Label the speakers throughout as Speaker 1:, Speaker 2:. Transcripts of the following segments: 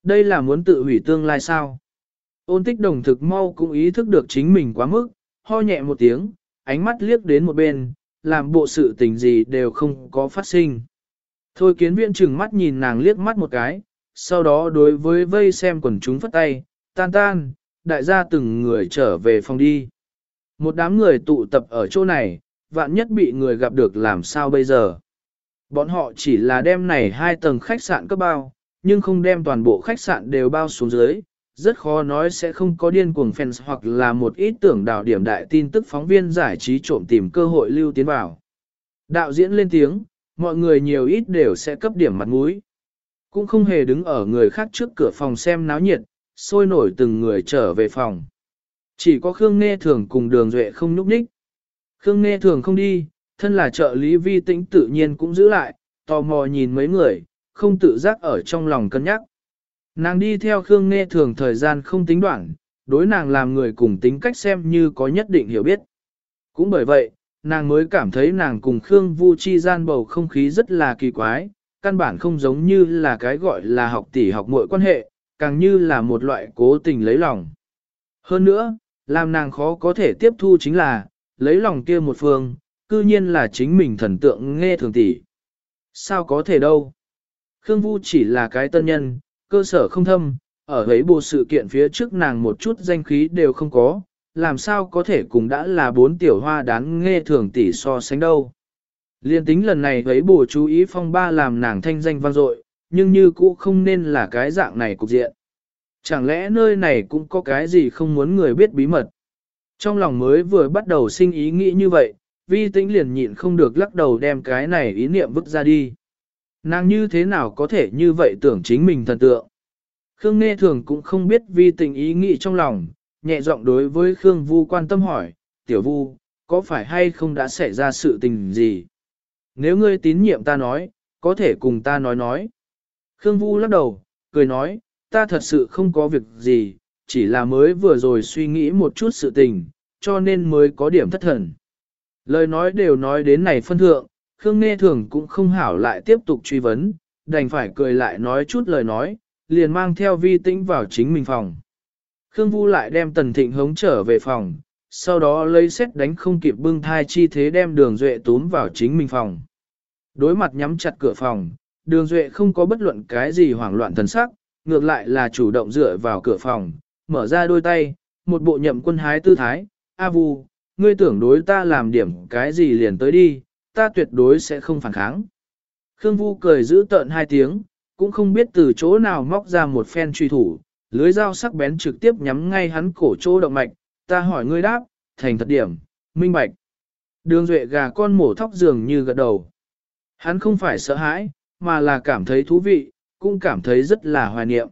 Speaker 1: Đây là muốn tự hủy tương lai sao? Ôn tích đồng thực mau cũng ý thức được chính mình quá mức, ho nhẹ một tiếng, ánh mắt liếc đến một bên, làm bộ sự tình gì đều không có phát sinh. Thôi kiến viện chừng mắt nhìn nàng liếc mắt một cái, sau đó đối với vây xem quần chúng phất tay, tan tan, đại gia từng người trở về phòng đi. Một đám người tụ tập ở chỗ này, vạn nhất bị người gặp được làm sao bây giờ. Bọn họ chỉ là đem này 2 tầng khách sạn cấp bao, nhưng không đem toàn bộ khách sạn đều bao xuống dưới, rất khó nói sẽ không có điên cuồng fans hoặc là một ít tưởng đào điểm đại tin tức phóng viên giải trí trộm tìm cơ hội lưu tiến vào. Đạo diễn lên tiếng, mọi người nhiều ít đều sẽ cấp điểm mặt mũi. Cũng không hề đứng ở người khác trước cửa phòng xem náo nhiệt, sôi nổi từng người trở về phòng. Chỉ có Khương Nghe Thường cùng Đường Duệ không nhúc nhích. Khương Nghe Thường không đi, thân là trợ lý Vi Tĩnh tự nhiên cũng giữ lại, tò mò nhìn mấy người, không tự giác ở trong lòng cân nhắc. Nàng đi theo Khương Nghe Thường thời gian không tính đoạn, đối nàng làm người cùng tính cách xem như có nhất định hiểu biết. Cũng bởi vậy, nàng mới cảm thấy nàng cùng Khương Vu chi gian bầu không khí rất là kỳ quái, căn bản không giống như là cái gọi là học tỷ học muội quan hệ, càng như là một loại cố tình lấy lòng. Hơn nữa, làm nàng khó có thể tiếp thu chính là, lấy lòng kia một phương, cư nhiên là chính mình thần tượng Nghe Thường tỷ. Sao có thể đâu? Khương Vu chỉ là cái tân nhân, cơ sở không thâm, ở ấy bộ sự kiện phía trước nàng một chút danh khí đều không có, làm sao có thể cùng đã là 4 tiểu hoa đáng Nghe Thường tỷ so sánh đâu. Liên tính lần này ấy bộ chú ý phong ba làm nàng thanh danh vang dội, nhưng như cũ không nên là cái dạng này cục diện. Chẳng lẽ nơi này cũng có cái gì không muốn người biết bí mật? Trong lòng mới vừa bắt đầu sinh ý nghĩ như vậy, Vi Tĩnh liền nhịn không được lắc đầu đem cái này ý niệm vứt ra đi. Nàng như thế nào có thể như vậy tưởng chính mình thần tượng? Khương Nghe Thường cũng không biết Vi Tĩnh ý nghĩ trong lòng, nhẹ giọng đối với Khương Vu quan tâm hỏi, Tiểu Vu, có phải hay không đã xảy ra sự tình gì? Nếu ngươi tín nhiệm ta nói, có thể cùng ta nói. Khương Vu lắc đầu, cười nói, ta thật sự không có việc gì, chỉ là mới vừa rồi suy nghĩ một chút sự tình, cho nên mới có điểm thất thần. Lời nói đều nói đến này phân thượng, Khương Nghe Thường cũng không hảo lại tiếp tục truy vấn, đành phải cười lại nói chút lời nói, liền mang theo Vi Tĩnh vào chính mình phòng. Khương Vu lại đem Tần Thịnh hống trở về phòng, sau đó lấy xét đánh không kịp bưng thai chi thế đem Đường Duệ túm vào chính mình phòng. Đối mặt nhắm chặt cửa phòng, Đường Duệ không có bất luận cái gì hoảng loạn thần sắc, ngược lại là chủ động dựa vào cửa phòng, mở ra đôi tay, một bộ nhậm quân hái tư thái, A Vu, ngươi tưởng đối ta làm điểm cái gì liền tới đi, ta tuyệt đối sẽ không phản kháng. Khương Vu cười giữ tợn 2 tiếng, cũng không biết từ chỗ nào móc ra một phen truy thủ, lưới dao sắc bén trực tiếp nhắm ngay hắn cổ chỗ động mạch, ta hỏi ngươi đáp, thành thật điểm, minh bạch. Đường Duệ gà con mổ thóc dường như gật đầu. Hắn không phải sợ hãi, mà là cảm thấy thú vị, cũng cảm thấy rất là hoài niệm.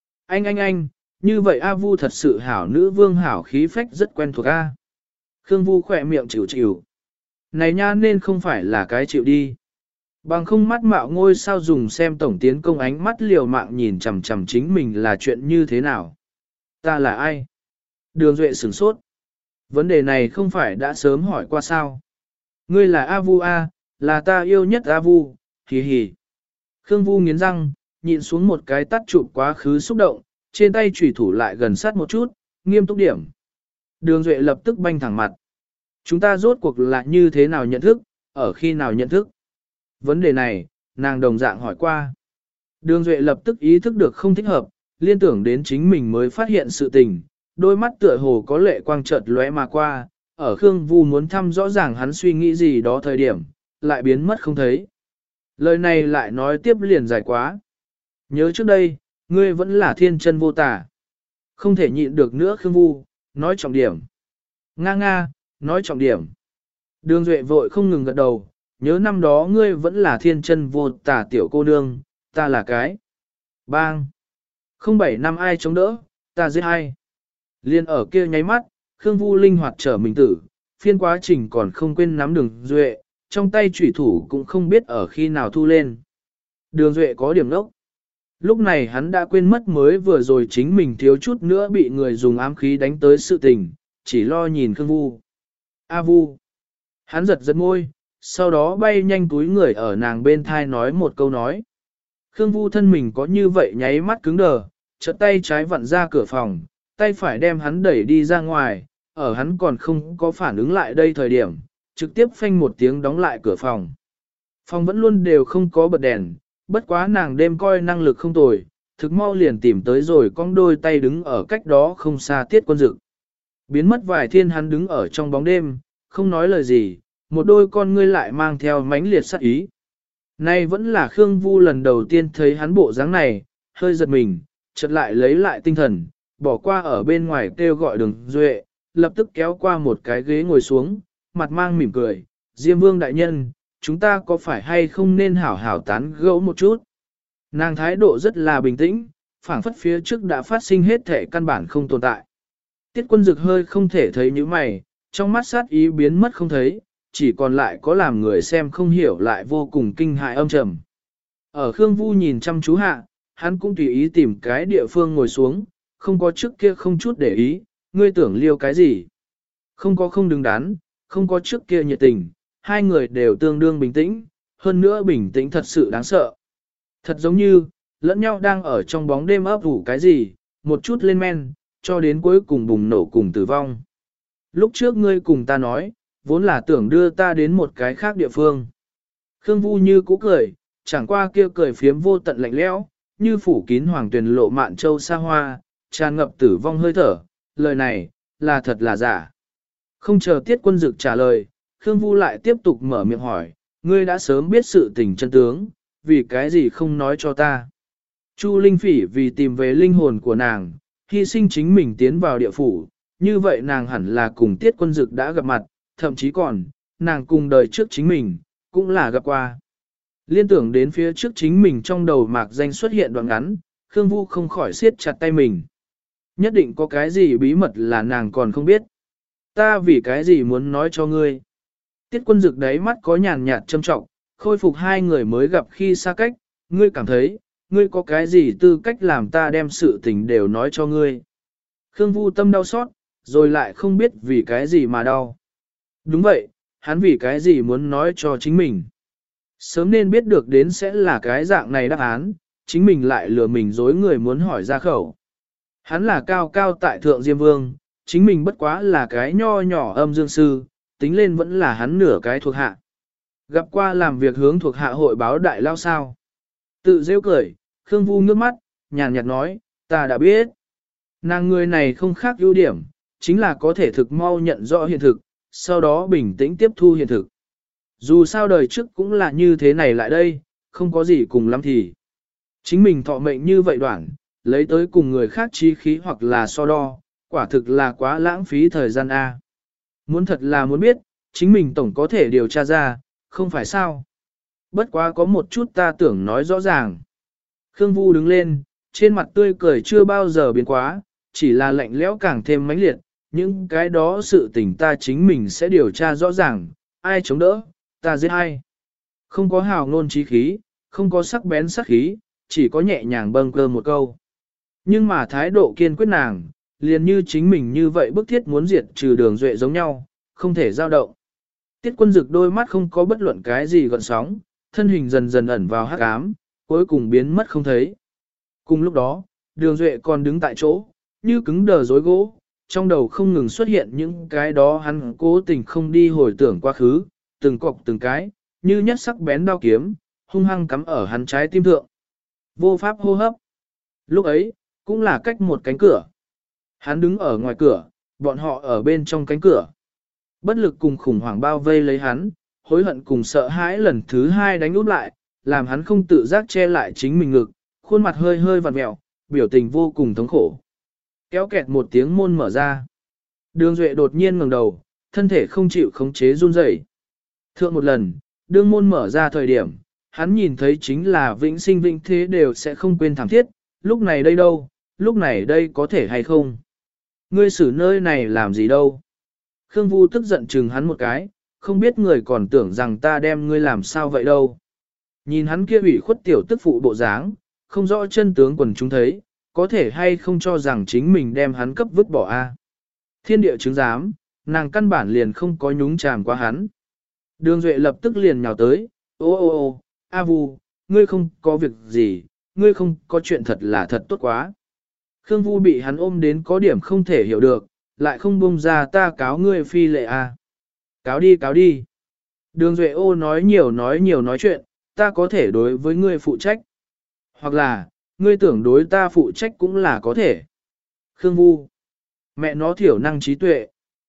Speaker 1: Anh, như vậy A Vu thật sự hảo nữ vương hảo khí phách rất quen thuộc A. Khương Vu khỏe miệng chịu. Này nha nên không phải là cái chịu đi. Bằng không mắt mạo ngôi sao dùng xem tổng tiến công ánh mắt liều mạng nhìn chằm chằm chính mình là chuyện như thế nào. Ta là ai? Đường Duệ sửng sốt. Vấn đề này không phải đã sớm hỏi qua sao? Ngươi là A Vu A, là ta yêu nhất A Vu, hì hì. Khương Vu nghiến răng, nhịn xuống một cái tắt chụp quá khứ xúc động, trên tay chủy thủ lại gần sát một chút, nghiêm túc điểm. Đường Duệ lập tức banh thẳng mặt. Chúng ta rốt cuộc là như thế nào nhận thức, ở khi nào nhận thức? Vấn đề này, nàng đồng dạng hỏi qua. Đường Duệ lập tức ý thức được không thích hợp, liên tưởng đến chính mình mới phát hiện sự tình, đôi mắt tựa hồ có lệ quang chợt lóe mà qua, ở Khương Vu muốn thăm rõ ràng hắn suy nghĩ gì đó thời điểm, lại biến mất không thấy. Lời này lại nói tiếp liền dài quá. Nhớ trước đây, ngươi vẫn là thiên chân vô tả. Không thể nhịn được nữa Khương Vu, nói trọng điểm. Nga, nói trọng điểm. Đường Duệ vội không ngừng gật đầu, nhớ năm đó ngươi vẫn là thiên chân vô tả tiểu cô nương, ta là cái. Bang. 07 năm ai chống đỡ, ta giết ai. Liên ở kia nháy mắt, Khương Vu linh hoạt trở mình tử, phiên quá trình còn không quên nắm Đường Duệ, trong tay chủy thủ cũng không biết ở khi nào thu lên. Đường Duệ có điểm lốc. Lúc này hắn đã quên mất mới vừa rồi chính mình thiếu chút nữa bị người dùng ám khí đánh tới sự tình, chỉ lo nhìn Khương Vu. A Vu. Hắn giật môi, sau đó bay nhanh túi người ở nàng bên thai nói một câu nói. Khương Vu thân mình có như vậy nháy mắt cứng đờ, chợt tay trái vặn ra cửa phòng, tay phải đem hắn đẩy đi ra ngoài, ở hắn còn không có phản ứng lại đây thời điểm, trực tiếp phanh một tiếng đóng lại cửa phòng. Phòng vẫn luôn đều không có bật đèn, bất quá nàng đêm coi năng lực không tồi, thực mau liền tìm tới rồi cong đôi tay đứng ở cách đó không xa Tiết Quân Dực. Biến mất vài thiên hắn đứng ở trong bóng đêm, không nói lời gì, một đôi con ngươi lại mang theo mãnh liệt sát ý. Nay vẫn là Khương Vu lần đầu tiên thấy hắn bộ dáng này, hơi giật mình, chợt lại lấy lại tinh thần, bỏ qua ở bên ngoài kêu gọi Đường Duệ, lập tức kéo qua một cái ghế ngồi xuống, mặt mang mỉm cười, Diêm Vương đại nhân, chúng ta có phải hay không nên hảo hảo tán gẫu một chút? Nàng thái độ rất là bình tĩnh, phảng phất phía trước đã phát sinh hết thể căn bản không tồn tại. Tiết Quân Dực hơi không thể thấy những mày, trong mắt sát ý biến mất không thấy, chỉ còn lại có làm người xem không hiểu lại vô cùng kinh hại âm trầm. Ở Khương Vu nhìn chăm chú hạ, hắn cũng tùy ý tìm cái địa phương ngồi xuống, không có trước kia không chút để ý, ngươi tưởng liêu cái gì. Không có không đứng đắn, không có trước kia nhiệt tình, hai người đều tương đương bình tĩnh, hơn nữa bình tĩnh thật sự đáng sợ. Thật giống như, lẫn nhau đang ở trong bóng đêm ấp ủ cái gì, một chút lên men, cho đến cuối cùng bùng nổ cùng tử vong. Lúc trước ngươi cùng ta nói, vốn là tưởng đưa ta đến một cái khác địa phương. Khương Vu như cũ cười, chẳng qua kia cười phiếm vô tận lạnh lẽo, như phủ kín hoàng tuyền lộ mạn châu xa hoa, tràn ngập tử vong hơi thở, lời này, là thật là giả. Không chờ Tiết Quân Dực trả lời, Khương Vu lại tiếp tục mở miệng hỏi, ngươi đã sớm biết sự tình chân tướng, vì cái gì không nói cho ta. Chu Linh Phỉ vì tìm về linh hồn của nàng, hy sinh chính mình tiến vào địa phủ, như vậy nàng hẳn là cùng Tiết Quân Dực đã gặp mặt, thậm chí còn, nàng cùng đời trước chính mình, cũng là gặp qua. Liên tưởng đến phía trước chính mình trong đầu mạc danh xuất hiện đoạn ngắn, Khương Vu không khỏi siết chặt tay mình. Nhất định có cái gì bí mật là nàng còn không biết. Ta vì cái gì muốn nói cho ngươi. Tiết Quân Dực đáy mắt có nhàn nhạt châm trọng, khôi phục hai người mới gặp khi xa cách, ngươi cảm thấy, ngươi có cái gì tư cách làm ta đem sự tình đều nói cho ngươi. Khương Vu tâm đau xót, rồi lại không biết vì cái gì mà đau. Đúng vậy, hắn vì cái gì muốn nói cho chính mình. Sớm nên biết được đến sẽ là cái dạng này đáp án, chính mình lại lừa mình dối người muốn hỏi ra khẩu. Hắn là cao cao tại thượng Diêm Vương, chính mình bất quá là cái nho nhỏ âm dương sư, tính lên vẫn là hắn nửa cái thuộc hạ. Gặp qua làm việc hướng thuộc hạ hội báo đại lao sao. Tự rêu cười, Khương Vu nước mắt, nhàn nhạt nói, ta đã biết. Nàng người này không khác ưu điểm, chính là có thể thực mau nhận rõ hiện thực, sau đó bình tĩnh tiếp thu hiện thực. Dù sao đời trước cũng là như thế này lại đây, không có gì cùng lắm thì. Chính mình thọ mệnh như vậy đoạn, lấy tới cùng người khác chi khí hoặc là so đo, quả thực là quá lãng phí thời gian A. Muốn thật là muốn biết, chính mình tổng có thể điều tra ra, không phải sao. Bất quá có một chút ta tưởng nói rõ ràng. Khương Vu đứng lên, trên mặt tươi cười chưa bao giờ biến quá, chỉ là lạnh lẽo càng thêm mãnh liệt, những cái đó sự tình ta chính mình sẽ điều tra rõ ràng, ai chống đỡ, ta giết ai. Không có hào ngôn chí khí, không có sắc bén sắc khí, chỉ có nhẹ nhàng bâng cơ một câu. Nhưng mà thái độ kiên quyết nàng, liền như chính mình như vậy bức thiết muốn diệt trừ Đường Duệ giống nhau, không thể dao động. Tiết Quân Dực đôi mắt không có bất luận cái gì gợn sóng, thân hình dần dần ẩn vào hắc ám, cuối cùng biến mất không thấy. Cùng lúc đó, Đường Duệ còn đứng tại chỗ, như cứng đờ rối gỗ, trong đầu không ngừng xuất hiện những cái đó hắn cố tình không đi hồi tưởng quá khứ, từng cọc từng cái, như nhất sắc bén đao kiếm, hung hăng cắm ở hắn trái tim thượng. Vô pháp hô hấp. Lúc ấy, cũng là cách một cánh cửa. Hắn đứng ở ngoài cửa, bọn họ ở bên trong cánh cửa. Bất lực cùng khủng hoảng bao vây lấy hắn, hối hận cùng sợ hãi lần thứ hai đánh úp lại, làm hắn không tự giác che lại chính mình ngực, khuôn mặt hơi hơi vặn mẹo, biểu tình vô cùng thống khổ. Kéo kẹt một tiếng môn mở ra. Đường Duệ đột nhiên ngẩng đầu, thân thể không chịu khống chế run rẩy. Thượng một lần, đương môn mở ra thời điểm, hắn nhìn thấy chính là vĩnh sinh vĩnh thế đều sẽ không quên thảm thiết, lúc này đây đâu, lúc này đây có thể hay không? Ngươi xử nơi này làm gì đâu? Khương Vu tức giận chừng hắn một cái, không biết người còn tưởng rằng ta đem ngươi làm sao vậy đâu. Nhìn hắn kia ủy khuất tiểu tức phụ bộ dáng, không rõ chân tướng quần chúng thấy, có thể hay không cho rằng chính mình đem hắn cấp vứt bỏ a. Thiên địa chứng giám, nàng căn bản liền không có nhúng chàm qua hắn. Đường Duệ lập tức liền nhào tới, ô, A Vu, ngươi không có việc gì, ngươi không có chuyện thật là thật tốt quá. Khương Vu bị hắn ôm đến có điểm không thể hiểu được, lại không buông ra ta cáo ngươi phi lệ à. Cáo đi cáo đi. Đường Duệ ô nói nhiều nói chuyện, ta có thể đối với ngươi phụ trách. Hoặc là, ngươi tưởng đối ta phụ trách cũng là có thể. Khương Vu. Mẹ nó thiểu năng trí tuệ.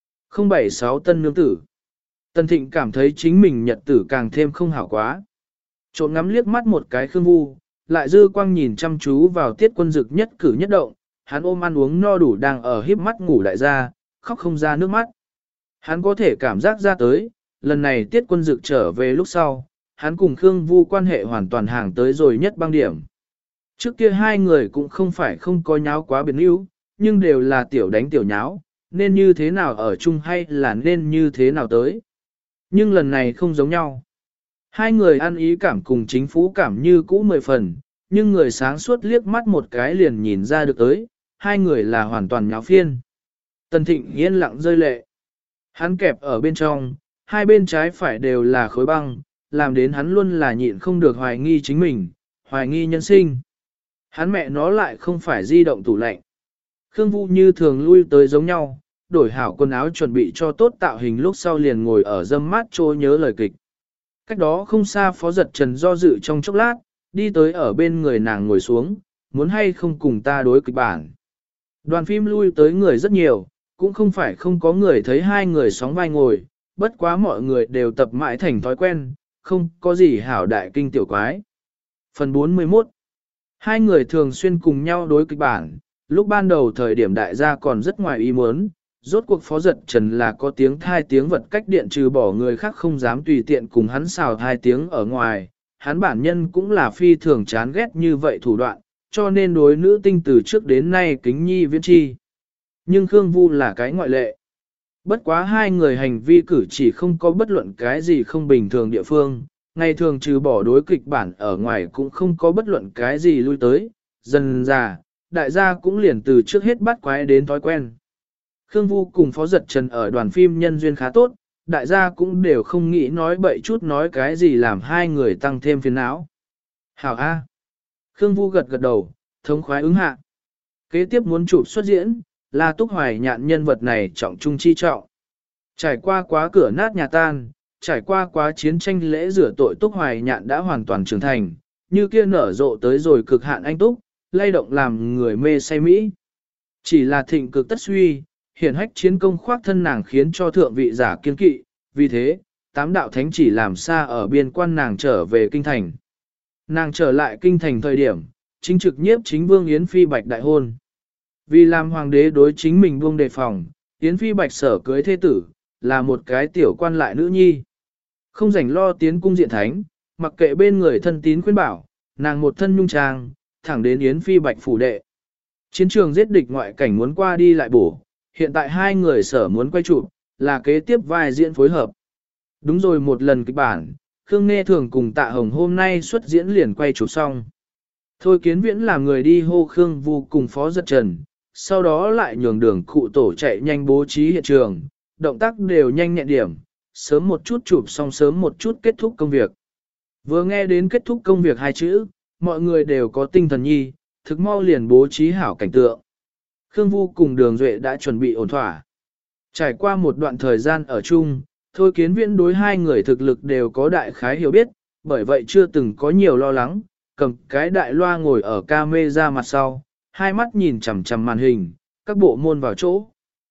Speaker 1: 076 tân nương tử. Tần Thịnh cảm thấy chính mình nhật tử càng thêm không hảo quá. Trộn ngắm liếc mắt một cái Khương Vu, lại dư quang nhìn chăm chú vào Tiết Quân Dực nhất cử nhất động, hắn ôm ăn uống no đủ đang ở híp mắt ngủ đại gia, khóc không ra nước mắt. Hắn có thể cảm giác ra tới, lần này Tiết Quân Dực trở về lúc sau, hắn cùng Khương Vu quan hệ hoàn toàn hàng tới rồi nhất băng điểm. Trước kia hai người cũng không phải không có nháo quá biến yếu, nhưng đều là tiểu đánh tiểu nháo, nên như thế nào ở chung hay là nên như thế nào tới. Nhưng lần này không giống nhau. Hai người ăn ý cảm cùng chính phủ cảm như cũ 10 phần, nhưng người sáng suốt liếc mắt một cái liền nhìn ra được tới, hai người là hoàn toàn nháo phiên. Tần Thịnh yên lặng rơi lệ. Hắn kẹp ở bên trong, hai bên trái phải đều là khối băng, làm đến hắn luôn là nhịn không được hoài nghi chính mình, hoài nghi nhân sinh. Hắn mẹ nó lại không phải di động tủ lạnh. Khương Vu như thường lui tới giống nhau, đổi hảo quần áo chuẩn bị cho tốt tạo hình lúc sau liền ngồi ở dâm mát trô nhớ lời kịch. Cách đó không xa Phó Giật Trần do dự trong chốc lát, đi tới ở bên người nàng ngồi xuống, muốn hay không cùng ta đối kịch bản. Đoàn phim lui tới người rất nhiều, cũng không phải không có người thấy hai người sóng vai ngồi, bất quá mọi người đều tập mãi thành thói quen, không có gì hảo đại kinh tiểu quái. Phần 41. Hai người thường xuyên cùng nhau đối kịch bản, lúc ban đầu thời điểm đại gia còn rất ngoài ý muốn, rốt cuộc Phó Giật Trần là có tiếng thai tiếng vật cách điện trừ bỏ người khác không dám tùy tiện cùng hắn xào thai tiếng ở ngoài, hắn bản nhân cũng là phi thường chán ghét như vậy thủ đoạn, cho nên đối nữ tinh từ trước đến nay kính nhi viễn chi. Nhưng Khương Vu là cái ngoại lệ. Bất quá hai người hành vi cử chỉ không có bất luận cái gì không bình thường địa phương, ngày thường trừ bỏ đối kịch bản ở ngoài cũng không có bất luận cái gì lui tới, dần già, đại gia cũng liền từ trước hết bắt quái đến thói quen. Khương Vu cùng Phó Giật Trần ở đoàn phim nhân duyên khá tốt, đại gia cũng đều không nghĩ nói bậy chút nói cái gì làm hai người tăng thêm phiền não. Hảo A. Khương Vu gật gật đầu, thống khoái ứng hạ. Kế tiếp muốn chụp xuất diễn, là Túc Hoài Nhạn nhân vật này trọng trung chi trọng. Trải qua quá cửa nát nhà tan, trải qua quá chiến tranh lễ rửa tội Túc Hoài Nhạn đã hoàn toàn trưởng thành, như kia nở rộ tới rồi cực hạn anh Túc, lay động làm người mê say Mỹ. Chỉ là thịnh cực tất suy, hiển hách chiến công khoác thân nàng khiến cho thượng vị giả kiên kỵ, vì thế, tám đạo thánh chỉ làm xa ở biên quan nàng trở về kinh thành. Nàng trở lại kinh thành thời điểm, chính trực nhiếp chính vương Yến Phi Bạch đại hôn. Vì làm hoàng đế đối chính mình buông đề phòng, Yến Phi Bạch sở cưới thế tử, là một cái tiểu quan lại nữ nhi. Không rảnh lo tiến cung diện thánh, mặc kệ bên người thân tín khuyên bảo, nàng một thân nhung trang, thẳng đến Yến Phi Bạch phủ đệ. Chiến trường giết địch ngoại cảnh muốn qua đi lại bổ, hiện tại hai người sở muốn quay chụp, là kế tiếp vai diễn phối hợp. Đúng rồi một lần kịch bản, Khương Nghe Thường cùng Tạ Hồng hôm nay xuất diễn liền quay chụp xong. Thôi Kiến Viễn làm người đi hô Khương Vu cùng Phó Giật Trần, sau đó lại nhường đường cụ tổ chạy nhanh bố trí hiện trường, động tác đều nhanh nhẹn điểm, sớm một chút chụp xong sớm một chút kết thúc công việc. Vừa nghe đến kết thúc công việc hai chữ, mọi người đều có tinh thần nhi, thực mau liền bố trí hảo cảnh tượng. Khương Vu cùng Đường Duệ đã chuẩn bị ổn thỏa. Trải qua một đoạn thời gian ở chung, Thôi Kiến Viễn đối hai người thực lực đều có đại khái hiểu biết, bởi vậy chưa từng có nhiều lo lắng, cầm cái đại loa ngồi ở camera mặt sau, hai mắt nhìn chằm chằm màn hình, các bộ môn vào chỗ.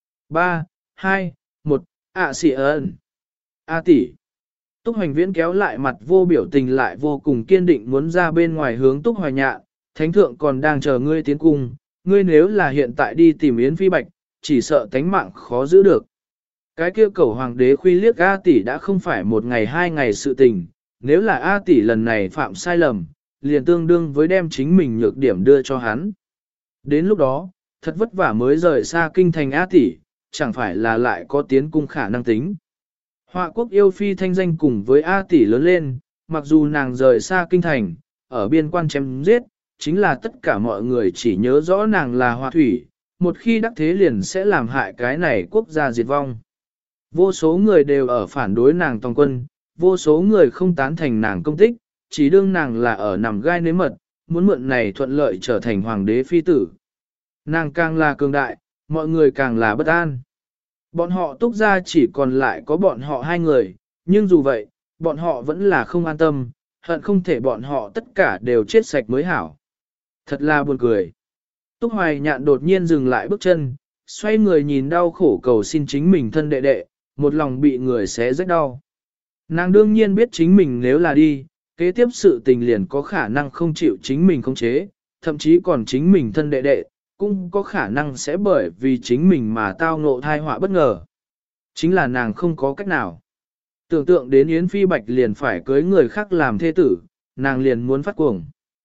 Speaker 1: 3, 2, 1, xỉ ơn. A tỷ. Túc Hoành Viễn kéo lại mặt vô biểu tình lại vô cùng kiên định muốn ra bên ngoài hướng Túc Hoài Nhạn, thánh thượng còn đang chờ ngươi tiến cung, ngươi nếu là hiện tại đi tìm Yến Phi Bạch, chỉ sợ tánh mạng khó giữ được. Cái kia cẩu hoàng đế khuy liếc A tỷ đã không phải một ngày hai ngày sự tình, nếu là A tỷ lần này phạm sai lầm, liền tương đương với đem chính mình nhược điểm đưa cho hắn. Đến lúc đó, thật vất vả mới rời xa kinh thành A tỷ, chẳng phải là lại có tiến cung khả năng tính. Họa quốc yêu phi thanh danh cùng với A tỷ lớn lên, mặc dù nàng rời xa kinh thành, ở biên quan chém giết, chính là tất cả mọi người chỉ nhớ rõ nàng là Hoa thủy, một khi đắc thế liền sẽ làm hại cái này quốc gia diệt vong. Vô số người đều ở phản đối nàng tòng quân, vô số người không tán thành nàng công tích, chỉ đương nàng là ở nằm gai nếm mật, muốn mượn này thuận lợi trở thành hoàng đế phi tử. Nàng càng là cường đại, mọi người càng là bất an. Bọn họ Túc gia chỉ còn lại có bọn họ hai người, nhưng dù vậy, bọn họ vẫn là không an tâm, hận không thể bọn họ tất cả đều chết sạch mới hảo. Thật là buồn cười. Túc Hoài Nhạn đột nhiên dừng lại bước chân, xoay người nhìn đau khổ cầu xin chính mình thân đệ đệ, một lòng bị người xé rách đau. Nàng đương nhiên biết chính mình nếu là đi, kế tiếp sự tình liền có khả năng không chịu chính mình khống chế, thậm chí còn chính mình thân đệ đệ, cũng có khả năng sẽ bởi vì chính mình mà tao ngộ thai họa bất ngờ. Chính là nàng không có cách nào. Tưởng tượng đến Yến Phi Bạch liền phải cưới người khác làm thê tử, nàng liền muốn phát cuồng.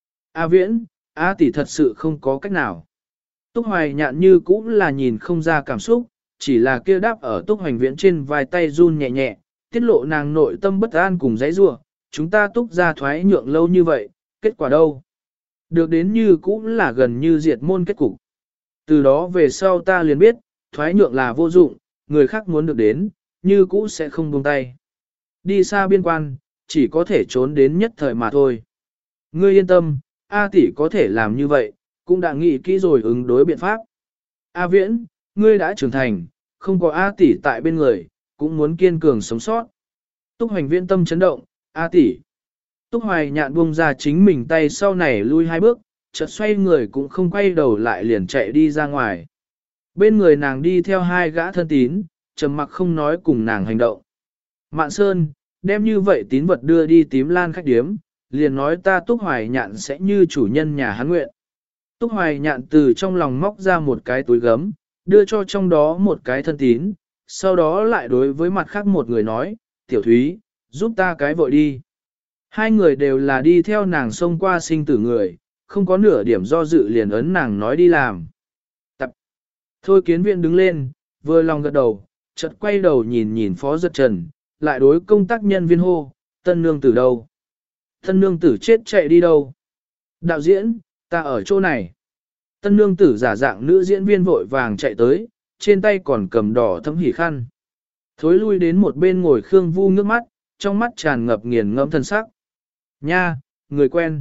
Speaker 1: A Viễn, A tỷ thật sự không có cách nào. Túc Hoài Nhạn như cũng là nhìn không ra cảm xúc, chỉ là kia đáp ở Túc Hoành Viễn trên vai tay run nhẹ nhẹ, tiết lộ nàng nội tâm bất an cùng dãy rủa. Chúng ta Túc gia thoái nhượng lâu như vậy, kết quả đâu? Được đến như cũng là gần như diệt môn kết cục. Từ đó về sau ta liền biết, thoái nhượng là vô dụng, người khác muốn được đến, như cũ sẽ không buông tay. Đi xa biên quan, chỉ có thể trốn đến nhất thời mà thôi. Ngươi yên tâm, A tỷ có thể làm như vậy, cũng đã nghĩ kỹ rồi ứng đối biện pháp. A Viễn, ngươi đã trưởng thành, không có A tỷ tại bên người, cũng muốn kiên cường sống sót. Túc Hoành Viễn tâm chấn động, A tỷ. Túc Hoài Nhạn buông ra chính mình tay sau này lui hai bước, chợt xoay người cũng không quay đầu lại liền chạy đi ra ngoài. Bên người nàng đi theo hai gã thân tín, trầm mặc không nói cùng nàng hành động. Mạn Sơn, đem như vậy tín vật đưa đi Tím Lan khách điếm, liền nói ta Túc Hoài Nhạn sẽ như chủ nhân nhà hắn nguyện. Túc Hoài Nhạn từ trong lòng móc ra một cái túi gấm, đưa cho trong đó một cái thân tín, sau đó lại đối với mặt khác một người nói, Tiểu Thúy, giúp ta cái vội đi. Hai người đều là đi theo nàng xông qua sinh tử người, không có nửa điểm do dự liền ấn nàng nói đi làm. Tập. Thôi Kiến Viện đứng lên, vừa lòng gật đầu, chợt quay đầu nhìn nhìn Phó Giật Trần, lại đối công tác nhân viên hô, tân nương tử đâu? Tân nương tử chết chạy đi đâu? Đạo diễn, ta ở chỗ này. Tân nương tử giả dạng nữ diễn viên vội vàng chạy tới, trên tay còn cầm đỏ thấm hỉ khăn. Thối lui đến một bên ngồi Khương Vu nước mắt, trong mắt tràn ngập nghiền ngẫm thân sắc. Nha, người quen.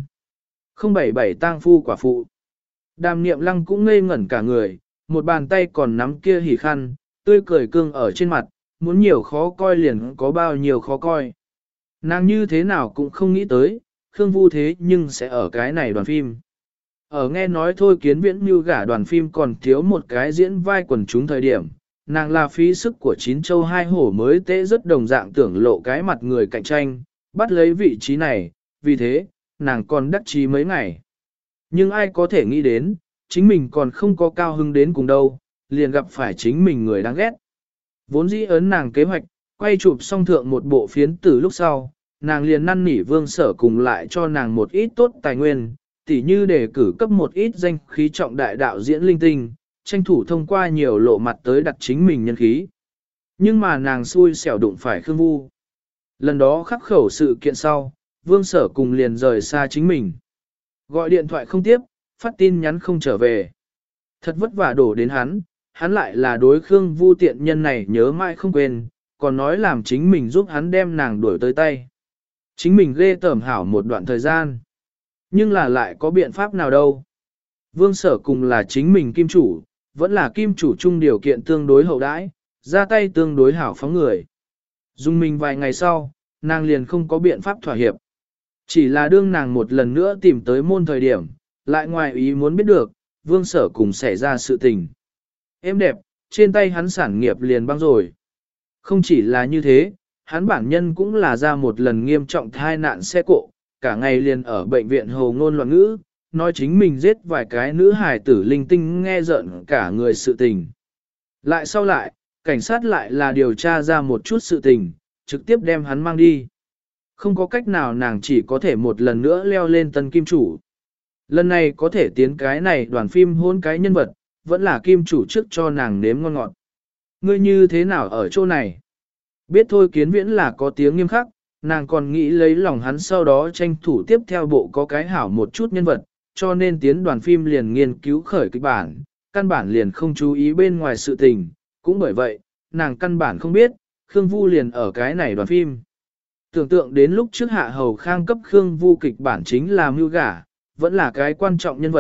Speaker 1: 077 tang phu quả phụ. Đàm Niệm Lăng cũng ngây ngẩn cả người, một bàn tay còn nắm kia hỉ khăn, tươi cười cương ở trên mặt, muốn nhiều khó coi liền có bao nhiêu khó coi. Nàng như thế nào cũng không nghĩ tới, Khương Vu thế nhưng sẽ ở cái này đoàn phim. Ở nghe nói Thôi Kiến Viễn như gả đoàn phim còn thiếu một cái diễn vai quần chúng thời điểm, nàng là phí sức của chín châu hai hổ mới tế rất đồng dạng tưởng lộ cái mặt người cạnh tranh, bắt lấy vị trí này, vì thế, nàng còn đắc chí mấy ngày. Nhưng ai có thể nghĩ đến, chính mình còn không có cao hứng đến cùng đâu, liền gặp phải chính mình người đáng ghét. Vốn dĩ ấn nàng kế hoạch, quay chụp xong thượng một bộ phiến từ lúc sau, nàng liền năn nỉ Vương Sở cùng lại cho nàng một ít tốt tài nguyên, tỉ như để cử cấp một ít danh khí trọng đại đạo diễn linh tinh, tranh thủ thông qua nhiều lộ mặt tới đặt chính mình nhân khí. Nhưng mà nàng xui xẻo đụng phải Khương Vu. Lần đó khắc khẩu sự kiện sau, Vương Sở cùng liền rời xa chính mình. Gọi điện thoại không tiếp, phát tin nhắn không trở về. Thật vất vả đổ đến hắn lại là đối Khương Vu tiện nhân này nhớ mãi không quên, còn nói làm chính mình giúp hắn đem nàng đuổi tới tay. Chính mình ghê tởm hảo một đoạn thời gian. Nhưng là lại có biện pháp nào đâu. Vương Sở cùng là chính mình kim chủ, vẫn là kim chủ chung điều kiện tương đối hậu đãi, ra tay tương đối hảo phóng người. Dùng mình vài ngày sau, nàng liền không có biện pháp thỏa hiệp. Chỉ là đương nàng một lần nữa tìm tới môn thời điểm, lại ngoài ý muốn biết được, Vương Sở cùng xảy ra sự tình. Em đẹp, trên tay hắn sản nghiệp liền băng rồi. Không chỉ là như thế, hắn bản nhân cũng là ra một lần nghiêm trọng thai nạn xe cộ, cả ngày liền ở bệnh viện hồ ngôn loạn ngữ, nói chính mình giết vài cái nữ hài tử linh tinh nghe giận cả người sự tình. Lại sau lại, cảnh sát lại là điều tra ra một chút sự tình, trực tiếp đem hắn mang đi. Không có cách nào nàng chỉ có thể một lần nữa leo lên tân kim chủ. Lần này có thể tiến cái này đoàn phim hôn cái nhân vật, vẫn là kim chủ trước cho nàng nếm ngon ngọt. Ngươi như thế nào ở chỗ này? Biết Thôi Kiến Viễn là có tiếng nghiêm khắc, nàng còn nghĩ lấy lòng hắn sau đó tranh thủ tiếp theo bộ có cái hảo một chút nhân vật, cho nên tiến đoàn phim liền nghiên cứu khởi kịch bản, căn bản liền không chú ý bên ngoài sự tình, cũng bởi vậy, nàng căn bản không biết, Khương Vu liền ở cái này đoàn phim. Tưởng tượng đến lúc trước Hạ Hầu Khang cấp Khương Vu kịch bản chính là mưu gả, vẫn là cái quan trọng nhân vật,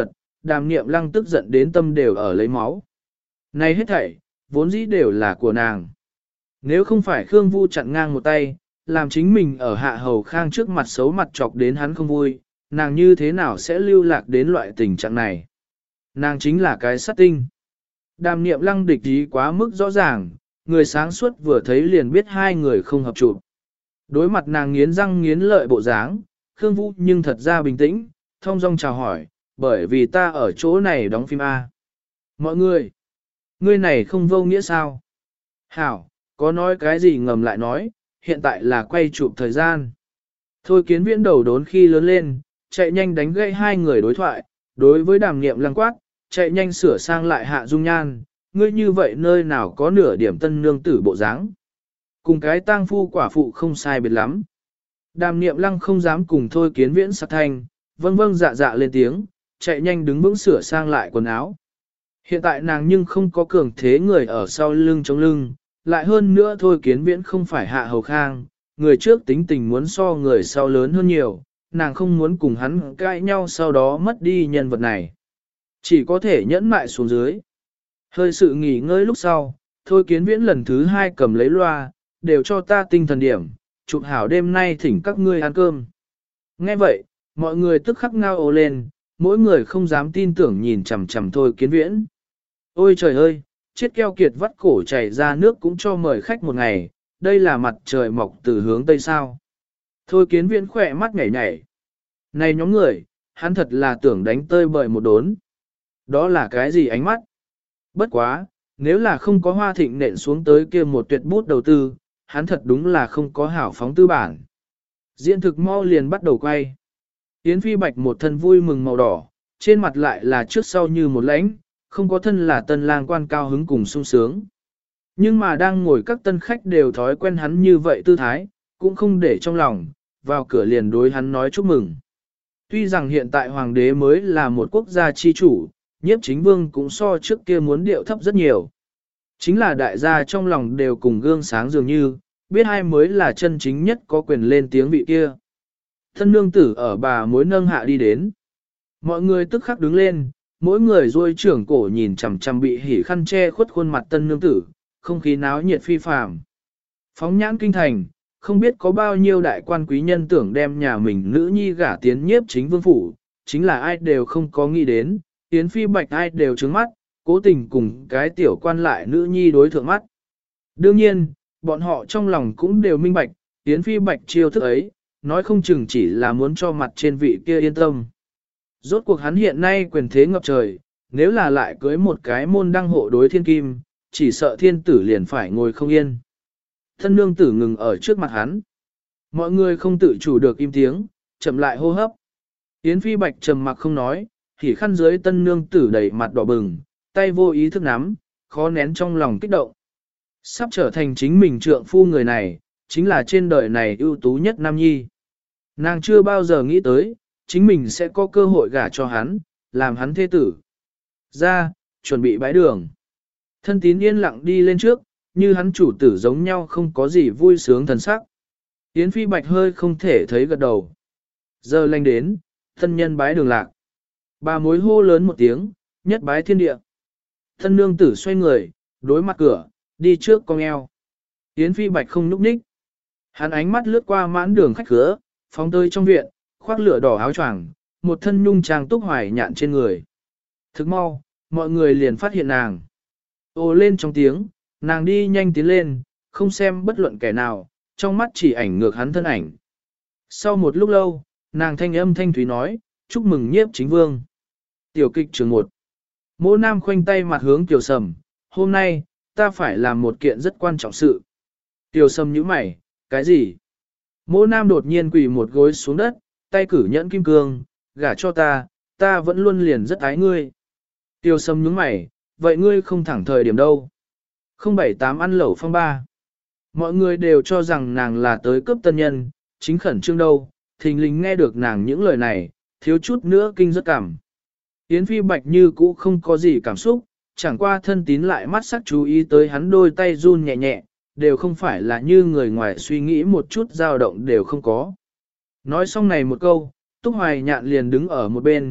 Speaker 1: Đàm Niệm Lăng tức giận đến tâm đều ở lấy máu. Này hết thảy, vốn dĩ đều là của nàng. Nếu không phải Khương Vu chặn ngang một tay, làm chính mình ở Hạ Hầu Khang trước mặt xấu mặt chọc đến hắn không vui, nàng như thế nào sẽ lưu lạc đến loại tình trạng này? Nàng chính là cái sát tinh. Đàm Niệm Lăng địch ý quá mức rõ ràng, người sáng suốt vừa thấy liền biết hai người không hợp trụ. Đối mặt nàng nghiến răng nghiến lợi bộ dáng, Khương Vũ nhưng thật ra bình tĩnh, thong dong chào hỏi, bởi vì ta ở chỗ này đóng phim A. Mọi người, ngươi này không vô nghĩa sao? Hảo, có nói cái gì ngầm lại nói, hiện tại là quay chụp thời gian. Thôi Kiến Viễn đầu đốn khi lớn lên, chạy nhanh đánh gãy hai người đối thoại, đối với Đàm Niệm Lăng quát, chạy nhanh sửa sang lại Hạ Dung Nhan, ngươi như vậy nơi nào có nửa điểm tân nương tử bộ dáng. Cùng cái tang phu quả phụ không sai biệt lắm. Đàm Niệm Lăng không dám cùng Thôi Kiến Viễn sát thanh, vâng vâng dạ dạ lên tiếng, chạy nhanh đứng vững sửa sang lại quần áo. Hiện tại nàng nhưng không có cường thế người ở sau lưng chống lưng, lại hơn nữa Thôi Kiến Viễn không phải Hạ Hầu Khang, người trước tính tình muốn so người sau lớn hơn nhiều, nàng không muốn cùng hắn cãi nhau sau đó mất đi nhân vật này. Chỉ có thể nhẫn mại xuống dưới. Hơi sự nghỉ ngơi lúc sau, Thôi Kiến Viễn lần thứ hai cầm lấy loa, đều cho ta tinh thần điểm, chụp hảo đêm nay thỉnh các ngươi ăn cơm. Nghe vậy, mọi người tức khắc ngao ồ lên, mỗi người không dám tin tưởng nhìn chằm chằm Thôi Kiến Viễn. Ôi trời ơi, chết keo kiệt vắt cổ chảy ra nước cũng cho mời khách một ngày, đây là mặt trời mọc từ hướng tây sao. Thôi Kiến Viễn khỏe mắt nhảy nhảy. Này nhóm người, hắn thật là tưởng đánh tơi bời một đốn. Đó là cái gì ánh mắt? Bất quá, nếu là không có Hoa Thịnh nện xuống tới kia một tuyệt bút đầu tư, hắn thật đúng là không có hảo phóng tư bản. Diễn thực mau liền bắt đầu quay. Yến Phi Bạch một thân vui mừng màu đỏ, trên mặt lại là trước sau như một lãnh, không có thân là tân lang quan cao hứng cùng sung sướng. Nhưng mà đang ngồi các tân khách đều thói quen hắn như vậy tư thái, cũng không để trong lòng, vào cửa liền đối hắn nói chúc mừng. Tuy rằng hiện tại hoàng đế mới là một quốc gia chi chủ, nhiếp chính vương cũng so trước kia muốn điệu thấp rất nhiều. Chính là đại gia trong lòng đều cùng gương sáng dường như, biết ai mới là chân chính nhất có quyền lên tiếng vị kia. Thân nương tử ở bà mối nâng hạ đi đến. Mọi người tức khắc đứng lên, mỗi người duỗi trưởng cổ nhìn chằm chằm bị hỉ khăn che khuất khuôn mặt tân nương tử, không khí náo nhiệt phi phàm. Phóng nhãn kinh thành, không biết có bao nhiêu đại quan quý nhân tưởng đem nhà mình nữ nhi gả tiến nhiếp chính vương phủ, chính là ai đều không có nghĩ đến, Yến Phi Bạch ai đều trướng mắt, cố tình cùng cái tiểu quan lại nữ nhi đối thượng mắt. Đương nhiên, bọn họ trong lòng cũng đều minh bạch, Yến Phi Bạch chiêu thức ấy, nói không chừng chỉ là muốn cho mặt trên vị kia yên tâm. Rốt cuộc hắn hiện nay quyền thế ngập trời, nếu là lại cưới một cái môn đăng hộ đối thiên kim, chỉ sợ thiên tử liền phải ngồi không yên. Thân nương tử ngừng ở trước mặt hắn. Mọi người không tự chủ được im tiếng, chậm lại hô hấp. Yến Phi Bạch trầm mặc không nói, thì khăn dưới tân nương tử đầy mặt đỏ bừng, tay vô ý thức nắm, khó nén trong lòng kích động. Sắp trở thành chính mình trượng phu người này, chính là trên đời này ưu tú nhất nam nhi. Nàng chưa bao giờ nghĩ tới, chính mình sẽ có cơ hội gả cho hắn, làm hắn thế tử. Ra, chuẩn bị bái đường. Thân tín yên lặng đi lên trước, như hắn chủ tử giống nhau không có gì vui sướng thần sắc. Yến Phi Bạch hơi không thể thấy gật đầu. Giờ lanh đến, thân nhân bái đường lạc. Bà mối hô lớn một tiếng, nhất bái thiên địa. Thân nương tử xoay người, đối mặt cửa, đi trước cong eo. Yến Phi Bạch không núp ních. Hắn ánh mắt lướt qua mãn đường khách khứa, phóng tới trong viện, khoác lửa đỏ áo choàng, một thân nhung trang túc hoài nhạn trên người. Thức mau, mọi người liền phát hiện nàng. Ô lên trong tiếng, nàng đi nhanh tiến lên, không xem bất luận kẻ nào, trong mắt chỉ ảnh ngược hắn thân ảnh. Sau một lúc lâu, nàng thanh âm thanh thúy nói, chúc mừng nhiếp chính vương. Tiểu kịch trường 1. Mỗ Nam khoanh tay mặt hướng Tiểu Sầm, hôm nay, ta phải làm một kiện rất quan trọng sự. Tiểu Sầm nhíu mày, cái gì? Mỗ Nam đột nhiên quỳ một gối xuống đất, tay cử nhẫn kim cương, gả cho ta vẫn luôn liền rất ái ngươi. Tiểu Sầm nhướng mày, vậy ngươi không thẳng thời điểm đâu. 078 ăn lẩu phong ba. Mọi người đều cho rằng nàng là tới cướp tân nhân, chính khẩn trương đâu, thình lình nghe được nàng những lời này, thiếu chút nữa kinh rất cảm. Yến Phi Bạch như cũ không có gì cảm xúc, chẳng qua thân tín lại mắt sắc chú ý tới hắn đôi tay run nhẹ nhẹ, đều không phải là như người ngoài suy nghĩ một chút dao động đều không có. Nói xong này một câu, Túc Hoài Nhạn liền đứng ở một bên,